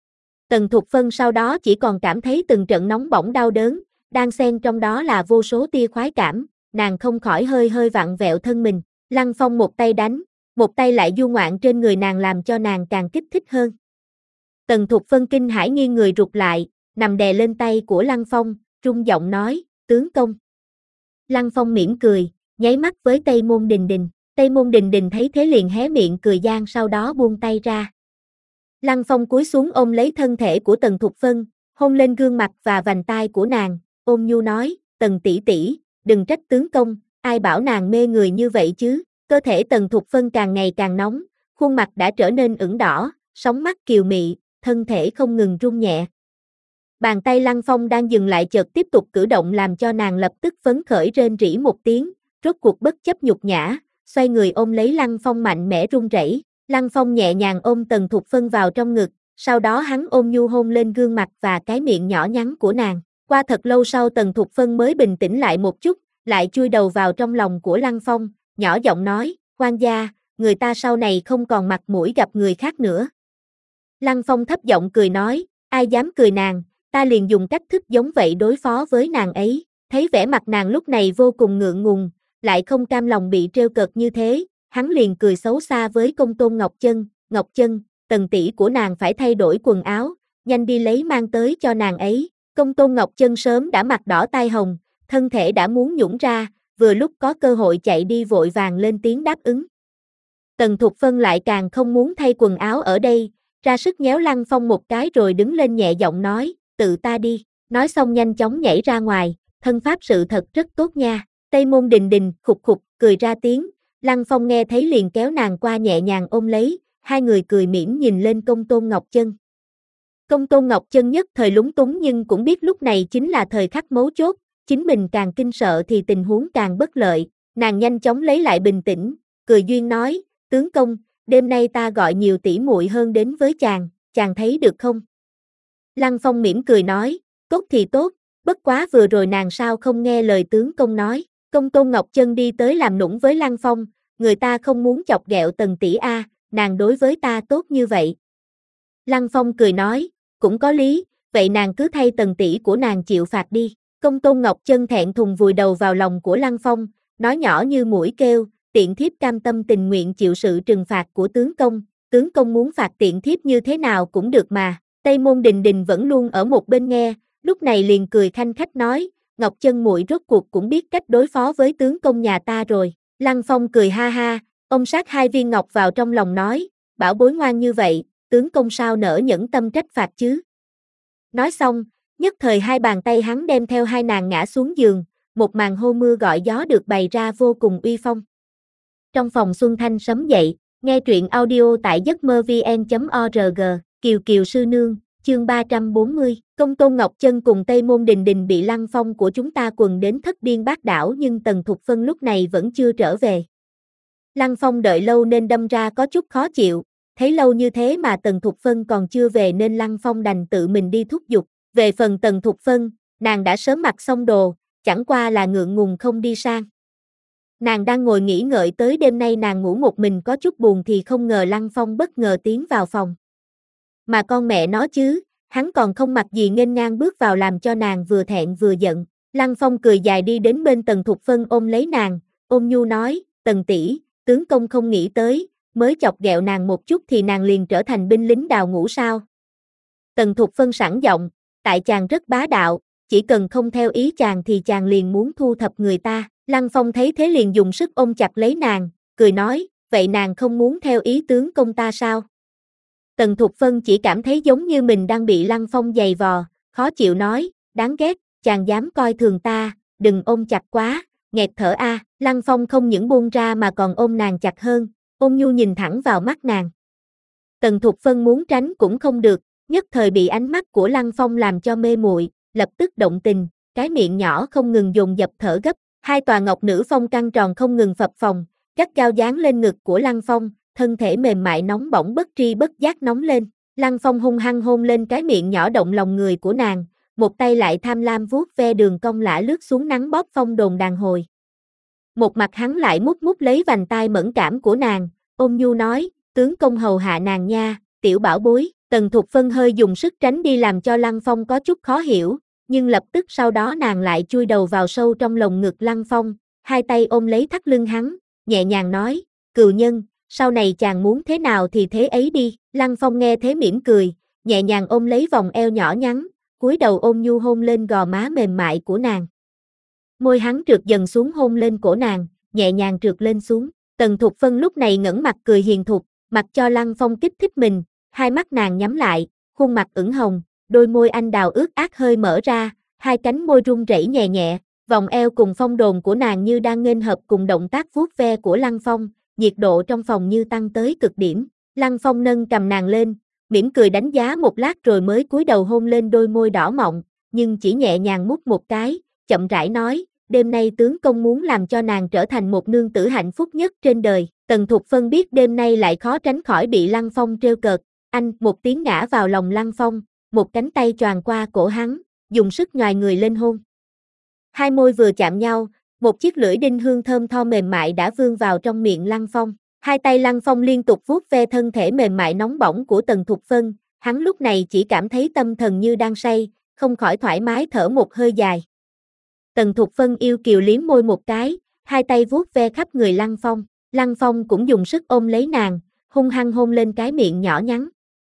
Tần Thục Phân sau đó chỉ còn cảm thấy từng trận nóng bỏng đau đớn, đang xen trong đó là vô số tia khoái cảm, nàng không khỏi hơi hơi vặn vẹo thân mình. Lăng Phong một tay đánh, một tay lại du ngoạn trên người nàng làm cho nàng càng kích thích hơn. Tần Thục Phân kinh hãi nghiêng người rụt lại, nằm đè lên tay của Lăng Phong, run giọng nói, tướng công. Lăng Phong mỉm cười, nháy mắt với Tây Môn Đình Đình. Tây Môn Đình Đình thấy thế liền hé miệng cười gian sau đó buông tay ra. Lăng Phong cúi xuống ôm lấy thân thể của Tần Thục Phân, hôn lên gương mặt và vành tai của nàng, ôm nhu nói, Tần tỷ tỷ, đừng trách tướng công, ai bảo nàng mê người như vậy chứ. Cơ thể Tần Thục Phân càng ngày càng nóng, khuôn mặt đã trở nên ửng đỏ, sóng mắt kiều mị, thân thể không ngừng rung nhẹ. Bàn tay Lăng Phong đang dừng lại chợt tiếp tục cử động làm cho nàng lập tức phấn khởi rên rỉ một tiếng, rốt cuộc bất chấp nhục nhã, xoay người ôm lấy Lăng Phong mạnh mẽ run rẩy. Lăng Phong nhẹ nhàng ôm Tần Thục Phân vào trong ngực, sau đó hắn ôm nhu hôn lên gương mặt và cái miệng nhỏ nhắn của nàng. Qua thật lâu sau Tần Thục Phân mới bình tĩnh lại một chút, lại chui đầu vào trong lòng của Lăng Phong, nhỏ giọng nói, quan gia, người ta sau này không còn mặt mũi gặp người khác nữa. Lăng Phong thấp giọng cười nói, ai dám cười nàng, ta liền dùng cách thức giống vậy đối phó với nàng ấy. Thấy vẻ mặt nàng lúc này vô cùng ngượng ngùng, lại không cam lòng bị trêu cợt như thế, hắn liền cười xấu xa với Công Tôn Ngọc Chân, Ngọc Chân, Tần tỷ của nàng phải thay đổi quần áo, nhanh đi lấy mang tới cho nàng ấy. Công Tôn Ngọc Chân sớm đã mặt đỏ tai hồng, thân thể đã muốn nhũn ra, vừa lúc có cơ hội chạy đi vội vàng lên tiếng đáp ứng. Tần Thục Phân lại càng không muốn thay quần áo ở đây, ra sức nhéo Lăng Phong một cái rồi đứng lên nhẹ giọng nói, tự ta đi, nói xong nhanh chóng nhảy ra ngoài, thân pháp sự thật rất tốt nha. Tây Môn Đình Đình khục khục cười ra tiếng, Lăng Phong nghe thấy liền kéo nàng qua nhẹ nhàng ôm lấy, hai người cười mỉm nhìn lên Công Tôn Ngọc Chân. Công Tôn Ngọc Chân nhất thời lúng túng nhưng cũng biết lúc này chính là thời khắc mấu chốt, chính mình càng kinh sợ thì tình huống càng bất lợi, nàng nhanh chóng lấy lại bình tĩnh, cười duyên nói, tướng công, đêm nay ta gọi nhiều tỷ muội hơn đến với chàng, chàng thấy được không? Lăng Phong mỉm cười nói, tốt thì tốt, bất quá vừa rồi nàng sao không nghe lời tướng công nói. Công Tôn Ngọc Chân đi tới làm nũng với Lăng Phong, người ta không muốn chọc ghẹo Tần tỷ a, nàng đối với ta tốt như vậy. Lăng Phong cười nói, cũng có lý, vậy nàng cứ thay Tần tỷ của nàng chịu phạt đi. Công Tôn Ngọc Chân thẹn thùng vùi đầu vào lòng của Lăng Phong, nói nhỏ như muỗi kêu, tiện thiếp cam tâm tình nguyện chịu sự trừng phạt của tướng công, tướng công muốn phạt tiện thiếp như thế nào cũng được mà. Tây Môn Đình Đình vẫn luôn ở một bên nghe, lúc này liền cười khanh khách nói, Ngọc Chân muội rốt cuộc cũng biết cách đối phó với tướng công nhà ta rồi. Lăng Phong cười ha ha, ông sát hai viên ngọc vào trong lòng nói, bảo bối ngoan như vậy, tướng công sao nỡ nhẫn tâm trách phạt chứ. Nói xong, nhất thời hai bàn tay hắn đem theo hai nàng ngã xuống giường, một màn hô mưa gọi gió được bày ra vô cùng uy phong. Trong phòng Xuân Thanh sấm dậy, nghe truyện audio tại giấc mơ vn chấm org, Kiều Kiều sư nương, chương ba trăm bốn mươi, Công Tôn Ngọc Chân cùng Tây Môn Đình Đình bị Lăng Phong của chúng ta quần đến thất điên bát đảo nhưng Tần Thục Phân lúc này vẫn chưa trở về. Lăng Phong đợi lâu nên đâm ra có chút khó chịu, thấy lâu như thế mà Tần Thục Phân còn chưa về nên Lăng Phong đành tự mình đi thúc giục. Về phần Tần Thục Phân, nàng đã sớm mặc xong đồ, chẳng qua là ngượng ngùng không đi sang. Nàng đang ngồi nghĩ ngợi tới đêm nay nàng ngủ một mình có chút buồn thì không ngờ Lăng Phong bất ngờ tiến vào phòng. Mà con mẹ nó chứ, hắn còn không mặc gì nghênh ngang bước vào làm cho nàng vừa thẹn vừa giận. Lăng Phong cười dài đi đến bên Tần Thục Phân ôm lấy nàng, ôm nhu nói, Tần tỷ, tướng công không nghĩ tới, mới chọc ghẹo nàng một chút thì nàng liền trở thành binh lính đào ngũ sao. Tần Thục Phân sẵn giọng, tại chàng rất bá đạo, chỉ cần không theo ý chàng thì chàng liền muốn thu thập người ta. Lăng Phong thấy thế liền dùng sức ôm chặt lấy nàng, cười nói, vậy nàng không muốn theo ý tướng công ta sao? Tần Thục Phân chỉ cảm thấy giống như mình đang bị Lăng Phong giày vò, khó chịu nói, đáng ghét, chàng dám coi thường ta, đừng ôm chặt quá, nghẹt thở a. Lăng Phong không những buông ra mà còn ôm nàng chặt hơn, ôn nhu nhìn thẳng vào mắt nàng. Tần Thục Phân muốn tránh cũng không được, nhất thời bị ánh mắt của Lăng Phong làm cho mê muội, lập tức động tình, cái miệng nhỏ không ngừng dồn dập thở gấp, hai tòa ngọc nữ phong căng tròn không ngừng phập phồng, gắt gao dán lên ngực của Lăng Phong, thân thể mềm mại nóng bỏng bất tri bất giác nóng lên. Lăng Phong hung hăng hôn lên cái miệng nhỏ động lòng người của nàng, một tay lại tham lam vuốt ve đường cong lả lướt xuống nắng bóp phong đồn đàn hồi. Một mặt hắn lại mút mút lấy vành tai mẫn cảm của nàng, ôm nhu nói, tướng công hầu hạ nàng nha, tiểu bảo bối. Tần Thục Phân hơi dùng sức tránh đi làm cho Lăng Phong có chút khó hiểu, nhưng lập tức sau đó nàng lại chui đầu vào sâu trong lồng ngực Lăng Phong, hai tay ôm lấy thắt lưng hắn, nhẹ nhàng nói, cừu nhân, sau này chàng muốn thế nào thì thế ấy đi. Lăng Phong nghe thế mỉm cười, nhẹ nhàng ôm lấy vòng eo nhỏ nhắn, cúi đầu ôm nhu hôn lên gò má mềm mại của nàng. Môi hắn trượt dần xuống hôn lên cổ nàng, nhẹ nhàng trượt lên xuống. Tần Thục Phân lúc này ngẩng mặt cười hiền thục, mặc cho Lăng Phong kích thích mình, hai mắt nàng nhắm lại, khuôn mặt ửng hồng, đôi môi anh đào ướt át hơi mở ra, hai cánh môi run rẩy nhẹ nhẹ, vòng eo cùng phong đồn của nàng như đang nghênh hợp cùng động tác vuốt ve của Lăng Phong, nhiệt độ trong phòng như tăng tới cực điểm. Lăng Phong nâng cầm nàng lên, mỉm cười đánh giá một lát rồi mới cúi đầu hôn lên đôi môi đỏ mọng, nhưng chỉ nhẹ nhàng mút một cái, chậm rãi nói, đêm nay tướng công muốn làm cho nàng trở thành một nương tử hạnh phúc nhất trên đời. Tần Thục Phân biết đêm nay lại khó tránh khỏi bị Lăng Phong trêu cợt, anh một tiếng ngã vào lòng Lăng Phong, một cánh tay choàng qua cổ hắn, dùng sức nhoài người lên hôn. Hai môi vừa chạm nhau, một chiếc lưỡi đinh hương thơm tho mềm mại đã vươn vào trong miệng Lăng Phong. Hai tay Lăng Phong liên tục vuốt ve thân thể mềm mại nóng bỏng của Tần Thục Phân, hắn lúc này chỉ cảm thấy tâm thần như đang say, không khỏi thoải mái thở một hơi dài. Tần Thục Phân yêu kiều liếm môi một cái, hai tay vuốt ve khắp người Lăng Phong, Lăng Phong cũng dùng sức ôm lấy nàng, hung hăng hôn lên cái miệng nhỏ nhắn.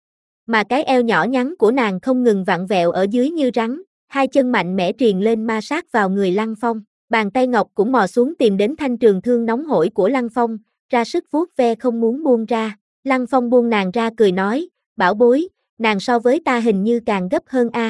Mà cái eo nhỏ nhắn của nàng không ngừng vặn vẹo ở dưới như rắn, hai chân mạnh mẽ triền lên ma sát vào người Lăng Phong, bàn tay ngọc cũng mò xuống tìm đến thanh trường thương nóng hổi của Lăng Phong, ra sức vuốt ve không muốn buông ra. Lăng Phong buông nàng ra cười nói, bảo bối, nàng so với ta hình như càng gấp hơn a.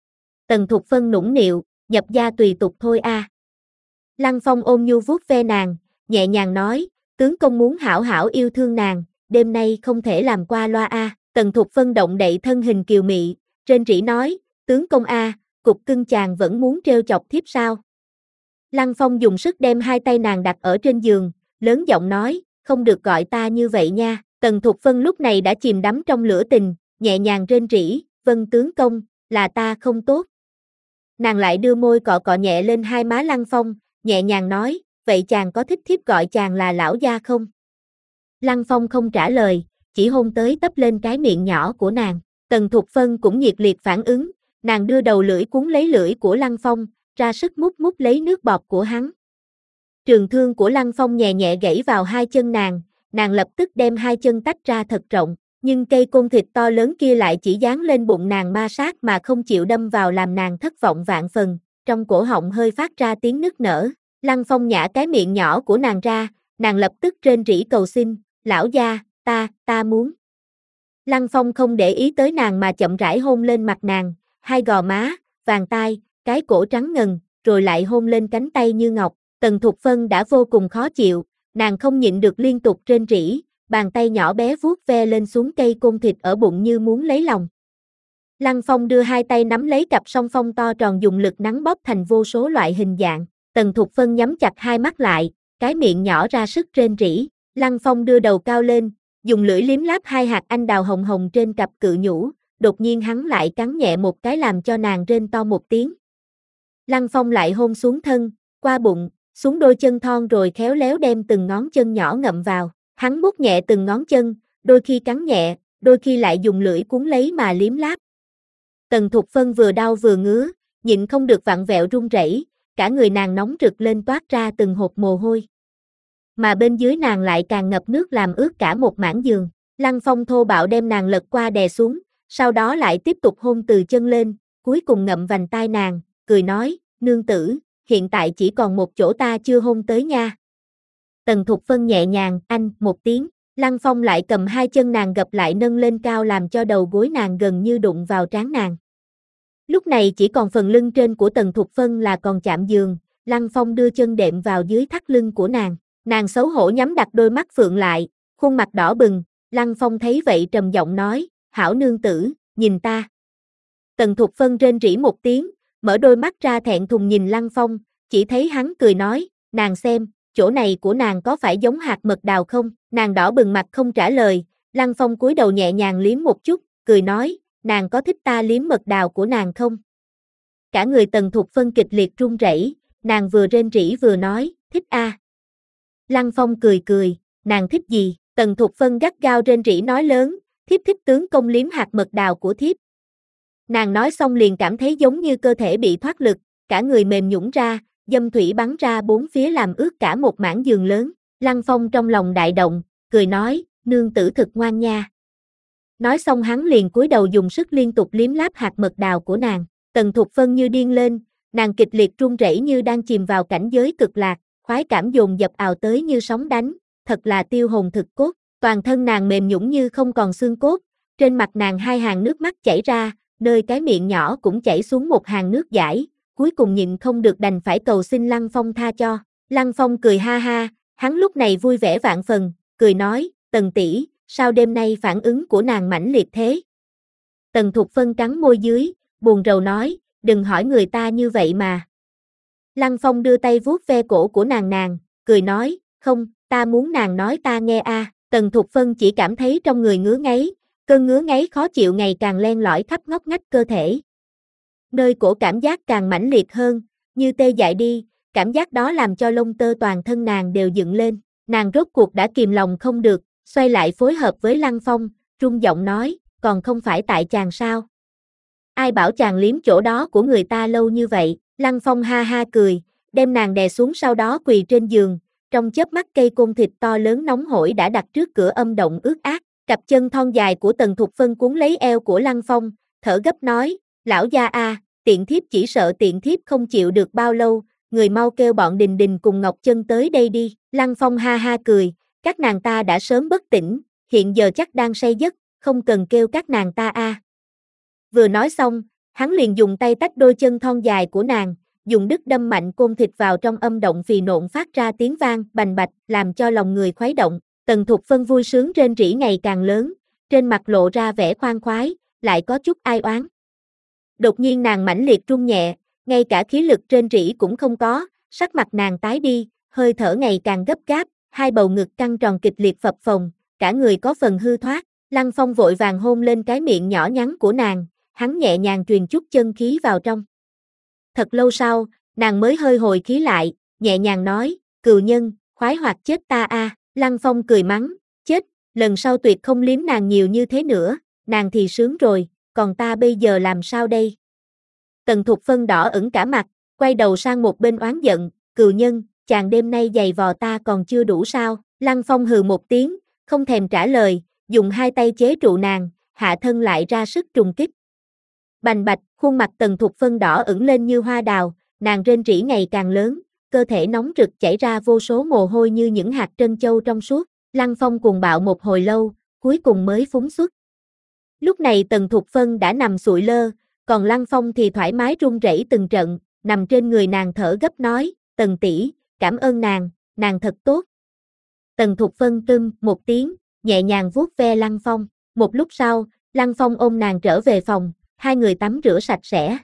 Tần Thục Phân nũng nịu, nhập gia tùy tục thôi a. Lăng Phong ôm nhu vuốt ve nàng, nhẹ nhàng nói, tướng công muốn hảo hảo yêu thương nàng, đêm nay không thể làm qua loa a. Tần Thục Phân động đậy thân hình kiều mị, trên rỉ nói, tướng công a, cục cưng chàng vẫn muốn trêu chọc thiếp sao? Lăng Phong dùng sức đem hai tay nàng đặt ở trên giường, lớn giọng nói, không được gọi ta như vậy nha. Tần Thục Phân lúc này đã chìm đắm trong lửa tình, nhẹ nhàng rên rỉ, vâng tướng công, là ta không tốt. Nàng lại đưa môi cọ cọ nhẹ lên hai má Lăng Phong, nhẹ nhàng nói, vậy chàng có thích thiếp gọi chàng là lão gia không? Lăng Phong không trả lời, chỉ hôn tới tấp lên cái miệng nhỏ của nàng. Tần Thục Phân cũng nhiệt liệt phản ứng, nàng đưa đầu lưỡi cuốn lấy lưỡi của Lăng Phong, ra sức mút mút lấy nước bọt của hắn. Trường thương của Lăng Phong nhẹ nhẹ gãy vào hai chân nàng, nàng lập tức đem hai chân tách ra thật rộng, nhưng cây côn thịt to lớn kia lại chỉ dán lên bụng nàng ma sát mà không chịu đâm vào làm nàng thất vọng vạn phần, trong cổ họng hơi phát ra tiếng nức nở. Lăng Phong nhả cái miệng nhỏ của nàng ra, nàng lập tức rên rỉ cầu xin, lão gia, ta, ta muốn. Lăng Phong không để ý tới nàng mà chậm rãi hôn lên mặt nàng, hai gò má, vàng tai, cái cổ trắng ngần, rồi lại hôn lên cánh tay như ngọc. Tần Thục Phân đã vô cùng khó chịu, nàng không nhịn được liên tục rên rỉ, bàn tay nhỏ bé vuốt ve lên xuống cây côn thịt ở bụng như muốn lấy lòng. Lăng Phong đưa hai tay nắm lấy cặp song phong to tròn dùng lực nắn bóp thành vô số loại hình dạng. Tần Thục Phân nhắm chặt hai mắt lại, cái miệng nhỏ ra sức rên rỉ. Lăng Phong đưa đầu cao lên, dùng lưỡi liếm láp hai hạt anh đào hồng hồng trên cặp cự nhũ, đột nhiên hắn lại cắn nhẹ một cái làm cho nàng rên to một tiếng. Lăng Phong lại hôn xuống thân, qua bụng, xuống đôi chân thon rồi khéo léo đem từng ngón chân nhỏ ngậm vào. Hắn bút nhẹ từng ngón chân, đôi khi cắn nhẹ, đôi khi lại dùng lưỡi cuốn lấy mà liếm láp. Tần Thục Phân vừa đau vừa ngứa, nhịn không được vặn vẹo run rẩy, cả người nàng nóng rực lên toát ra từng hột mồ hôi. Mà bên dưới nàng lại càng ngập nước làm ướt cả một mảng giường. Lăng Phong thô bạo đem nàng lật qua đè xuống, sau đó lại tiếp tục hôn từ chân lên, cuối cùng ngậm vành tai nàng, cười nói, nương tử, hiện tại chỉ còn một chỗ ta chưa hôn tới nha. Tần Thục Phân nhẹ nhàng, anh, một tiếng, Lăng Phong lại cầm hai chân nàng gập lại nâng lên cao làm cho đầu gối nàng gần như đụng vào trán nàng. Lúc này chỉ còn phần lưng trên của Tần Thục Phân là còn chạm giường, Lăng Phong đưa chân đệm vào dưới thắt lưng của nàng, nàng xấu hổ nhắm đặt đôi mắt phượng lại, khuôn mặt đỏ bừng, Lăng Phong thấy vậy trầm giọng nói, hảo nương tử, nhìn ta. Tần Thục Phân rên rỉ một tiếng, mở đôi mắt ra thẹn thùng nhìn Lăng Phong, chỉ thấy hắn cười nói, nàng xem, chỗ này của nàng có phải giống hạt mật đào không? Nàng đỏ bừng mặt không trả lời, Lăng Phong cúi đầu nhẹ nhàng liếm một chút, cười nói, nàng có thích ta liếm mật đào của nàng không? Cả người Tần Thục Phân kịch liệt run rẩy, nàng vừa rên rỉ vừa nói, thích a. À. Lăng Phong cười cười, nàng thích gì? Tần Thục Phân gắt gao rên rỉ nói lớn, thiếp thích tướng công liếm hạt mật đào của thiếp. Nàng nói xong liền cảm thấy giống như cơ thể bị thoát lực, cả người mềm nhũn ra, dâm thủy bắn ra bốn phía làm ướt cả một mảng giường lớn. Lăng Phong trong lòng đại động, cười nói, nương tử thực ngoan nha. Nói xong hắn liền cúi đầu dùng sức liên tục liếm láp hạt mật đào của nàng. Tần Thục Phân như điên lên, nàng kịch liệt run rẩy như đang chìm vào cảnh giới cực lạc, khoái cảm dồn dập ào tới như sóng đánh, thật là tiêu hồn thực cốt, toàn thân nàng mềm nhũn như không còn xương cốt, trên mặt nàng hai hàng nước mắt chảy ra, nơi cái miệng nhỏ cũng chảy xuống một hàng nước dãi, cuối cùng nhịn không được đành phải cầu xin Lăng Phong tha cho. Lăng Phong cười ha ha, hắn lúc này vui vẻ vạn phần, cười nói, Tần tỷ, sao đêm nay phản ứng của nàng mãnh liệt thế? Tần Thục Phân cắn môi dưới, buồn rầu nói, đừng hỏi người ta như vậy mà. Lăng Phong đưa tay vuốt ve cổ của nàng nàng, cười nói, không, ta muốn nàng nói ta nghe a. À. Tần Thục Phân chỉ cảm thấy trong người ngứa ngáy, cơn ngứa ngáy khó chịu ngày càng len lỏi khắp ngóc ngách cơ thể. Nơi cổ cảm giác càng mãnh liệt hơn, như tê dại đi, cảm giác đó làm cho lông tơ toàn thân nàng đều dựng lên, nàng rốt cuộc đã kìm lòng không được, xoay lại phối hợp với Lăng Phong, run giọng nói, còn không phải tại chàng sao? Ai bảo chàng liếm chỗ đó của người ta lâu như vậy? Lăng Phong ha ha cười, đem nàng đè xuống sau đó quỳ trên giường, trong chớp mắt cây côn thịt to lớn nóng hổi đã đặt trước cửa âm động ướt át, cặp chân thon dài của Tần Thục Phân cuốn lấy eo của Lăng Phong, thở gấp nói, lão gia a, tiện thiếp chỉ sợ tiện thiếp không chịu được bao lâu, người mau kêu bọn Đình Đình cùng Ngọc Chân tới đây đi. Lăng Phong ha ha cười, các nàng ta đã sớm bất tỉnh, hiện giờ chắc đang say giấc, không cần kêu các nàng ta a. À. Vừa nói xong, hắn liền dùng tay tách đôi chân thon dài của nàng, dùng đứt đâm mạnh côn thịt vào trong âm động phì nộn phát ra tiếng vang bành bạch, làm cho lòng người khuấy động. Tần Thục Phân vui sướng rên rỉ ngày càng lớn, trên mặt lộ ra vẻ khoan khoái, lại có chút ai oán. Đột nhiên nàng mãnh liệt run nhẹ, ngay cả khí lực rên rỉ cũng không có, sắc mặt nàng tái đi, hơi thở ngày càng gấp gáp, hai bầu ngực căng tròn kịch liệt phập phồng, cả người có phần hư thoát. Lăng Phong vội vàng hôn lên cái miệng nhỏ nhắn của nàng, hắn nhẹ nhàng truyền chút chân khí vào trong. Thật lâu sau, nàng mới hơi hồi khí lại, nhẹ nhàng nói, cừu nhân, khoái hoạt chết ta a. À. Lăng Phong cười mắng, chết, lần sau tuyệt không liếm nàng nhiều như thế nữa, nàng thì sướng rồi, còn ta bây giờ làm sao đây? Tần Thục Phân đỏ ửng cả mặt, quay đầu sang một bên oán giận, cừu nhân, chàng đêm nay giày vò ta còn chưa đủ sao? Lăng Phong hừ một tiếng, không thèm trả lời, dùng hai tay chế trụ nàng, hạ thân lại ra sức trùng kích. Bành bạch, khuôn mặt Tần Thục Phân đỏ ửng lên như hoa đào, nàng rên rỉ ngày càng lớn, cơ thể nóng rực chảy ra vô số mồ hôi như những hạt trân châu trong suốt. Lăng Phong cuồng bạo một hồi lâu, cuối cùng mới phúng xuất. Lúc này Tần Thục Phân đã nằm sụi lơ, còn Lăng Phong thì thoải mái run rẩy từng trận, nằm trên người nàng thở gấp nói, Tần tỷ, cảm ơn nàng, nàng thật tốt. Tần Thục Phân tưng một tiếng, nhẹ nhàng vuốt ve Lăng Phong, một lúc sau, Lăng Phong ôm nàng trở về phòng, hai người tắm rửa sạch sẽ.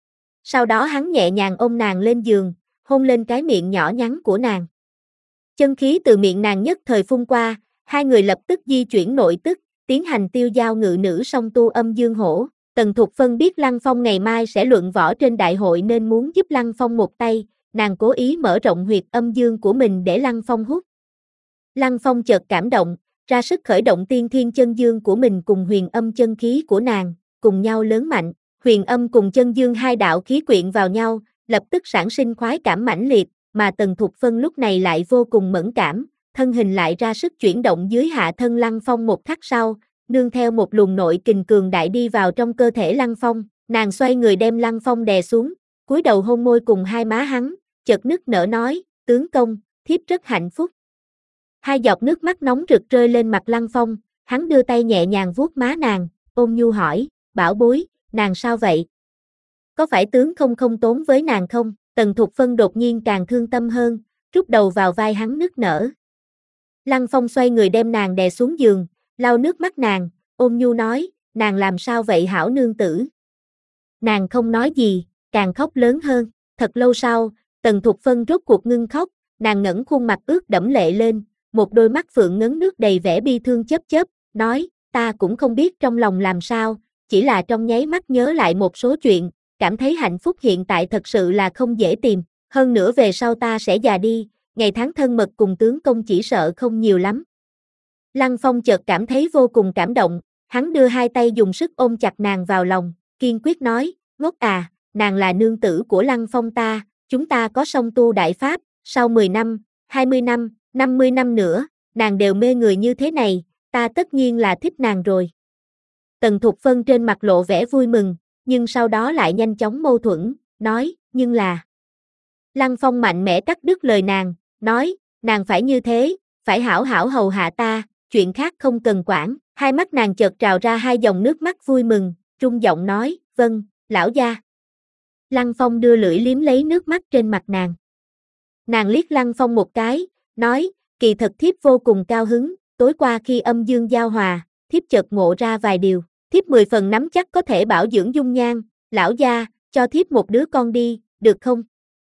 Sau đó hắn nhẹ nhàng ôm nàng lên giường, hôn lên cái miệng nhỏ nhắn của nàng. Chân khí từ miệng nàng nhất thời phun qua, hai người lập tức di chuyển nội tức, tiến hành tiêu giao ngự nữ song tu âm dương hổ. Tần Thục Phân biết Lăng Phong ngày mai sẽ luận võ trên đại hội nên muốn giúp Lăng Phong một tay, nàng cố ý mở rộng huyệt âm dương của mình để Lăng Phong hút. Lăng Phong chợt cảm động, ra sức khởi động tiên thiên chân dương của mình cùng huyền âm chân khí của nàng, cùng nhau lớn mạnh, huyền âm cùng chân dương hai đạo khí quyện vào nhau, lập tức sản sinh khoái cảm mãnh liệt, mà Tần Thục Phân lúc này lại vô cùng mẫn cảm, thân hình lại ra sức chuyển động dưới hạ thân Lăng Phong một khắc sau, nương theo một luồng nội kình cường đại đi vào trong cơ thể Lăng Phong, nàng xoay người đem Lăng Phong đè xuống, cúi đầu hôn môi cùng hai má hắn, chợt nức nở nói, tướng công, thiếp rất hạnh phúc. Hai giọt nước mắt nóng rực rơi lên mặt Lăng Phong, hắn đưa tay nhẹ nhàng vuốt má nàng, ôn nhu hỏi, bảo bối, nàng sao vậy? Có phải tướng không không tốn với nàng không? Tần Thục Phân đột nhiên càng thương tâm hơn, rút đầu vào vai hắn nức nở. Lăng Phong xoay người đem nàng đè xuống giường, lau nước mắt nàng, ôn nhu nói, nàng làm sao vậy hảo nương tử? Nàng không nói gì, càng khóc lớn hơn. Thật lâu sau, Tần Thục Phân rốt cuộc ngưng khóc, nàng ngẩng khuôn mặt ướt đẫm lệ lên, một đôi mắt phượng ngấn nước đầy vẻ bi thương chớp chớp, nói, ta cũng không biết trong lòng làm sao, chỉ là trong nháy mắt nhớ lại một số chuyện, cảm thấy hạnh phúc hiện tại thật sự là không dễ tìm, hơn nữa về sau ta sẽ già đi, ngày tháng thân mật cùng tướng công chỉ sợ không nhiều lắm. Lăng Phong chợt cảm thấy vô cùng cảm động, hắn đưa hai tay dùng sức ôm chặt nàng vào lòng, kiên quyết nói, ngốc à, nàng là nương tử của Lăng Phong ta, chúng ta có song tu đại pháp, sau mười năm, hai mươi năm, năm mươi năm nữa, nàng đều mê người như thế này, ta tất nhiên là thích nàng rồi. Tần Thục Phân trên mặt lộ vẻ vui mừng, nhưng sau đó lại nhanh chóng mâu thuẫn, nói, nhưng là. Lăng Phong mạnh mẽ cắt đứt lời nàng, nói, nàng phải như thế, phải hảo hảo hầu hạ ta, chuyện khác không cần quản. Hai mắt nàng chợt trào ra hai dòng nước mắt vui mừng, trung giọng nói, vâng, lão gia. Lăng Phong đưa lưỡi liếm lấy nước mắt trên mặt nàng. Nàng liếc Lăng Phong một cái, nói, kỳ thật thiếp vô cùng cao hứng, tối qua khi âm dương giao hòa, thiếp chợt ngộ ra vài điều, thiếp mười phần nắm chắc có thể bảo dưỡng dung nhan, lão gia, cho thiếp một đứa con đi, được không?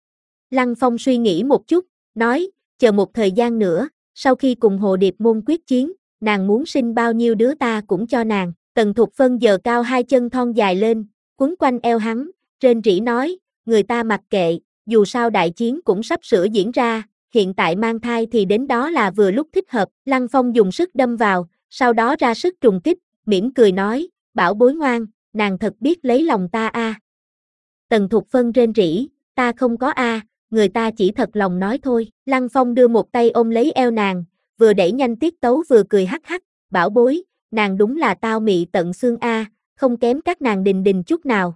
Lăng Phong suy nghĩ một chút, nói, chờ một thời gian nữa, sau khi cùng Hồ Điệp môn quyết chiến, nàng muốn sinh bao nhiêu đứa ta cũng cho nàng. Tần Thục Phân giơ cao hai chân thon dài lên, quấn quanh eo hắn, rên rỉ nói, người ta mặc kệ, dù sao đại chiến cũng sắp sửa diễn ra, hiện tại mang thai thì đến đó là vừa lúc thích hợp. Lăng Phong dùng sức đâm vào, sau đó ra sức trùng kích, mỉm cười nói, bảo bối ngoan, nàng thật biết lấy lòng ta a. À. Tần Thục Phân rên rỉ, ta không có a, à, người ta chỉ thật lòng nói thôi. Lăng Phong đưa một tay ôm lấy eo nàng, vừa đẩy nhanh tiết tấu vừa cười hắc hắc, bảo bối, nàng đúng là tao mị tận xương a, à, không kém các nàng Đình Đình chút nào.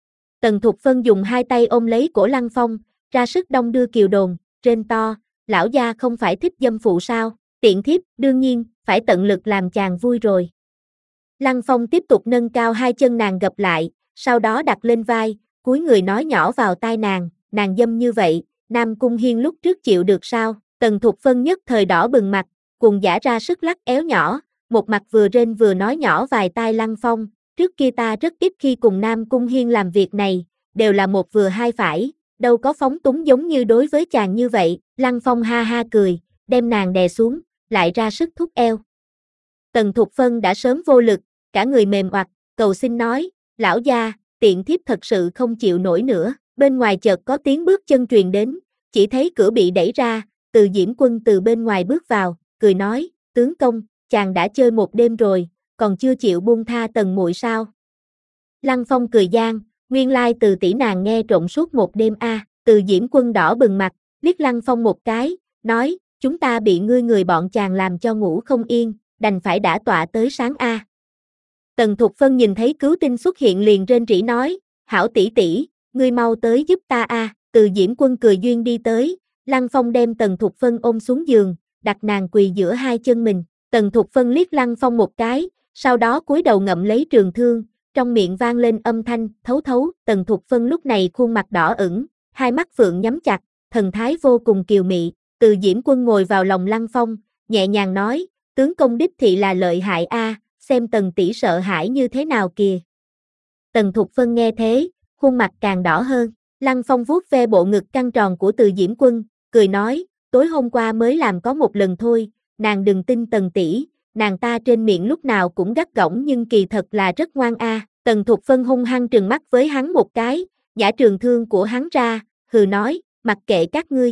Tần Thục Phân dùng hai tay ôm lấy cổ Lăng Phong, ra sức đong đưa kiều đồn, rên to, lão gia không phải thích dâm phụ sao, tiện thiếp, đương nhiên, phải tận lực làm chàng vui rồi. Lăng Phong tiếp tục nâng cao hai chân nàng gập lại, sau đó đặt lên vai, cúi người nói nhỏ vào tai nàng, nàng dâm như vậy, Nam Cung Hiên lúc trước chịu được sao? Tần Thục Phân nhất thời đỏ bừng mặt, cuồng dã ra sức lắc éo nhỏ, một mặt vừa rên vừa nói nhỏ vài tai Lăng Phong, trước kia ta rất ít khi cùng Nam Cung Hiên làm việc này, đều là một vừa hai phải, đâu có phóng túng giống như đối với chàng như vậy. Lăng Phong ha ha cười, đem nàng đè xuống, lại ra sức thúc eo. Tần Thục Phân đã sớm vô lực, cả người mềm oặt, cầu xin nói, lão gia, tiện thiếp thật sự không chịu nổi nữa. Bên ngoài chợt có tiếng bước chân truyền đến, chỉ thấy cửa bị đẩy ra, Từ Diễm Quân từ bên ngoài bước vào, cười nói, tướng công, chàng đã chơi một đêm rồi, còn chưa chịu buông tha Tần muội sao? Lăng Phong cười gian, nguyên lai Từ tỷ nàng nghe trộn suốt một đêm a. À. Từ Diễm Quân đỏ bừng mặt, liếc Lăng Phong một cái, nói, chúng ta bị ngươi người bọn chàng làm cho ngủ không yên, đành phải đã tọa tới sáng a. À. Tần Thục Phân nhìn thấy cứu tinh xuất hiện liền rên rỉ nói, hảo tỷ tỷ, ngươi mau tới giúp ta a. À. Từ Diễm Quân cười duyên đi tới, Lăng Phong đem Tần Thục Phân ôm xuống giường, đặt nàng quỳ giữa hai chân mình. Tần Thục Phân liếc Lăng Phong một cái, sau đó cúi đầu ngậm lấy trường thương, trong miệng vang lên âm thanh thấu thấu. Tần Thục Phân lúc này khuôn mặt đỏ ửng, hai mắt phượng nhắm chặt, thần thái vô cùng kiều mị. Từ Diễm Quân ngồi vào lòng Lăng Phong, nhẹ nhàng nói, tướng công đích thị là lợi hại a, à, xem Tần tỷ sợ hãi như thế nào kìa. Tần Thục Phân nghe thế, khuôn mặt càng đỏ hơn. Lăng Phong vuốt ve bộ ngực căng tròn của Từ Diễm Quân, cười nói, tối hôm qua mới làm có một lần thôi, nàng đừng tin Tần tỷ, nàng ta trên miệng lúc nào cũng gắt gỏng nhưng kỳ thật là rất ngoan a. À. Tần Thục Phân hung hăng trừng mắt với hắn một cái, nhả trường thương của hắn ra, hừ nói, mặc kệ các ngươi.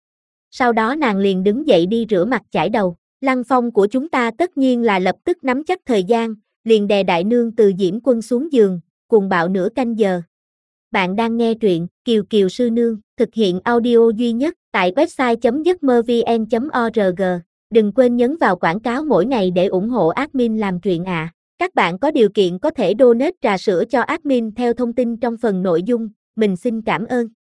Sau đó nàng liền đứng dậy đi rửa mặt chải đầu. Lăng Phong của chúng ta tất nhiên là lập tức nắm chắc thời gian, liền đè đại nương Từ Diễm Quân xuống giường, cuồng bạo nửa canh giờ. Bạn đang nghe truyện Kiều Kiều Sư Nương, thực hiện audio duy nhất tại website chấm giấc mơ vn chấm org. Đừng quên nhấn vào quảng cáo mỗi ngày để ủng hộ admin làm truyện ạ. À. Các bạn có điều kiện có thể donate trà sữa cho admin theo thông tin trong phần nội dung, mình xin cảm ơn.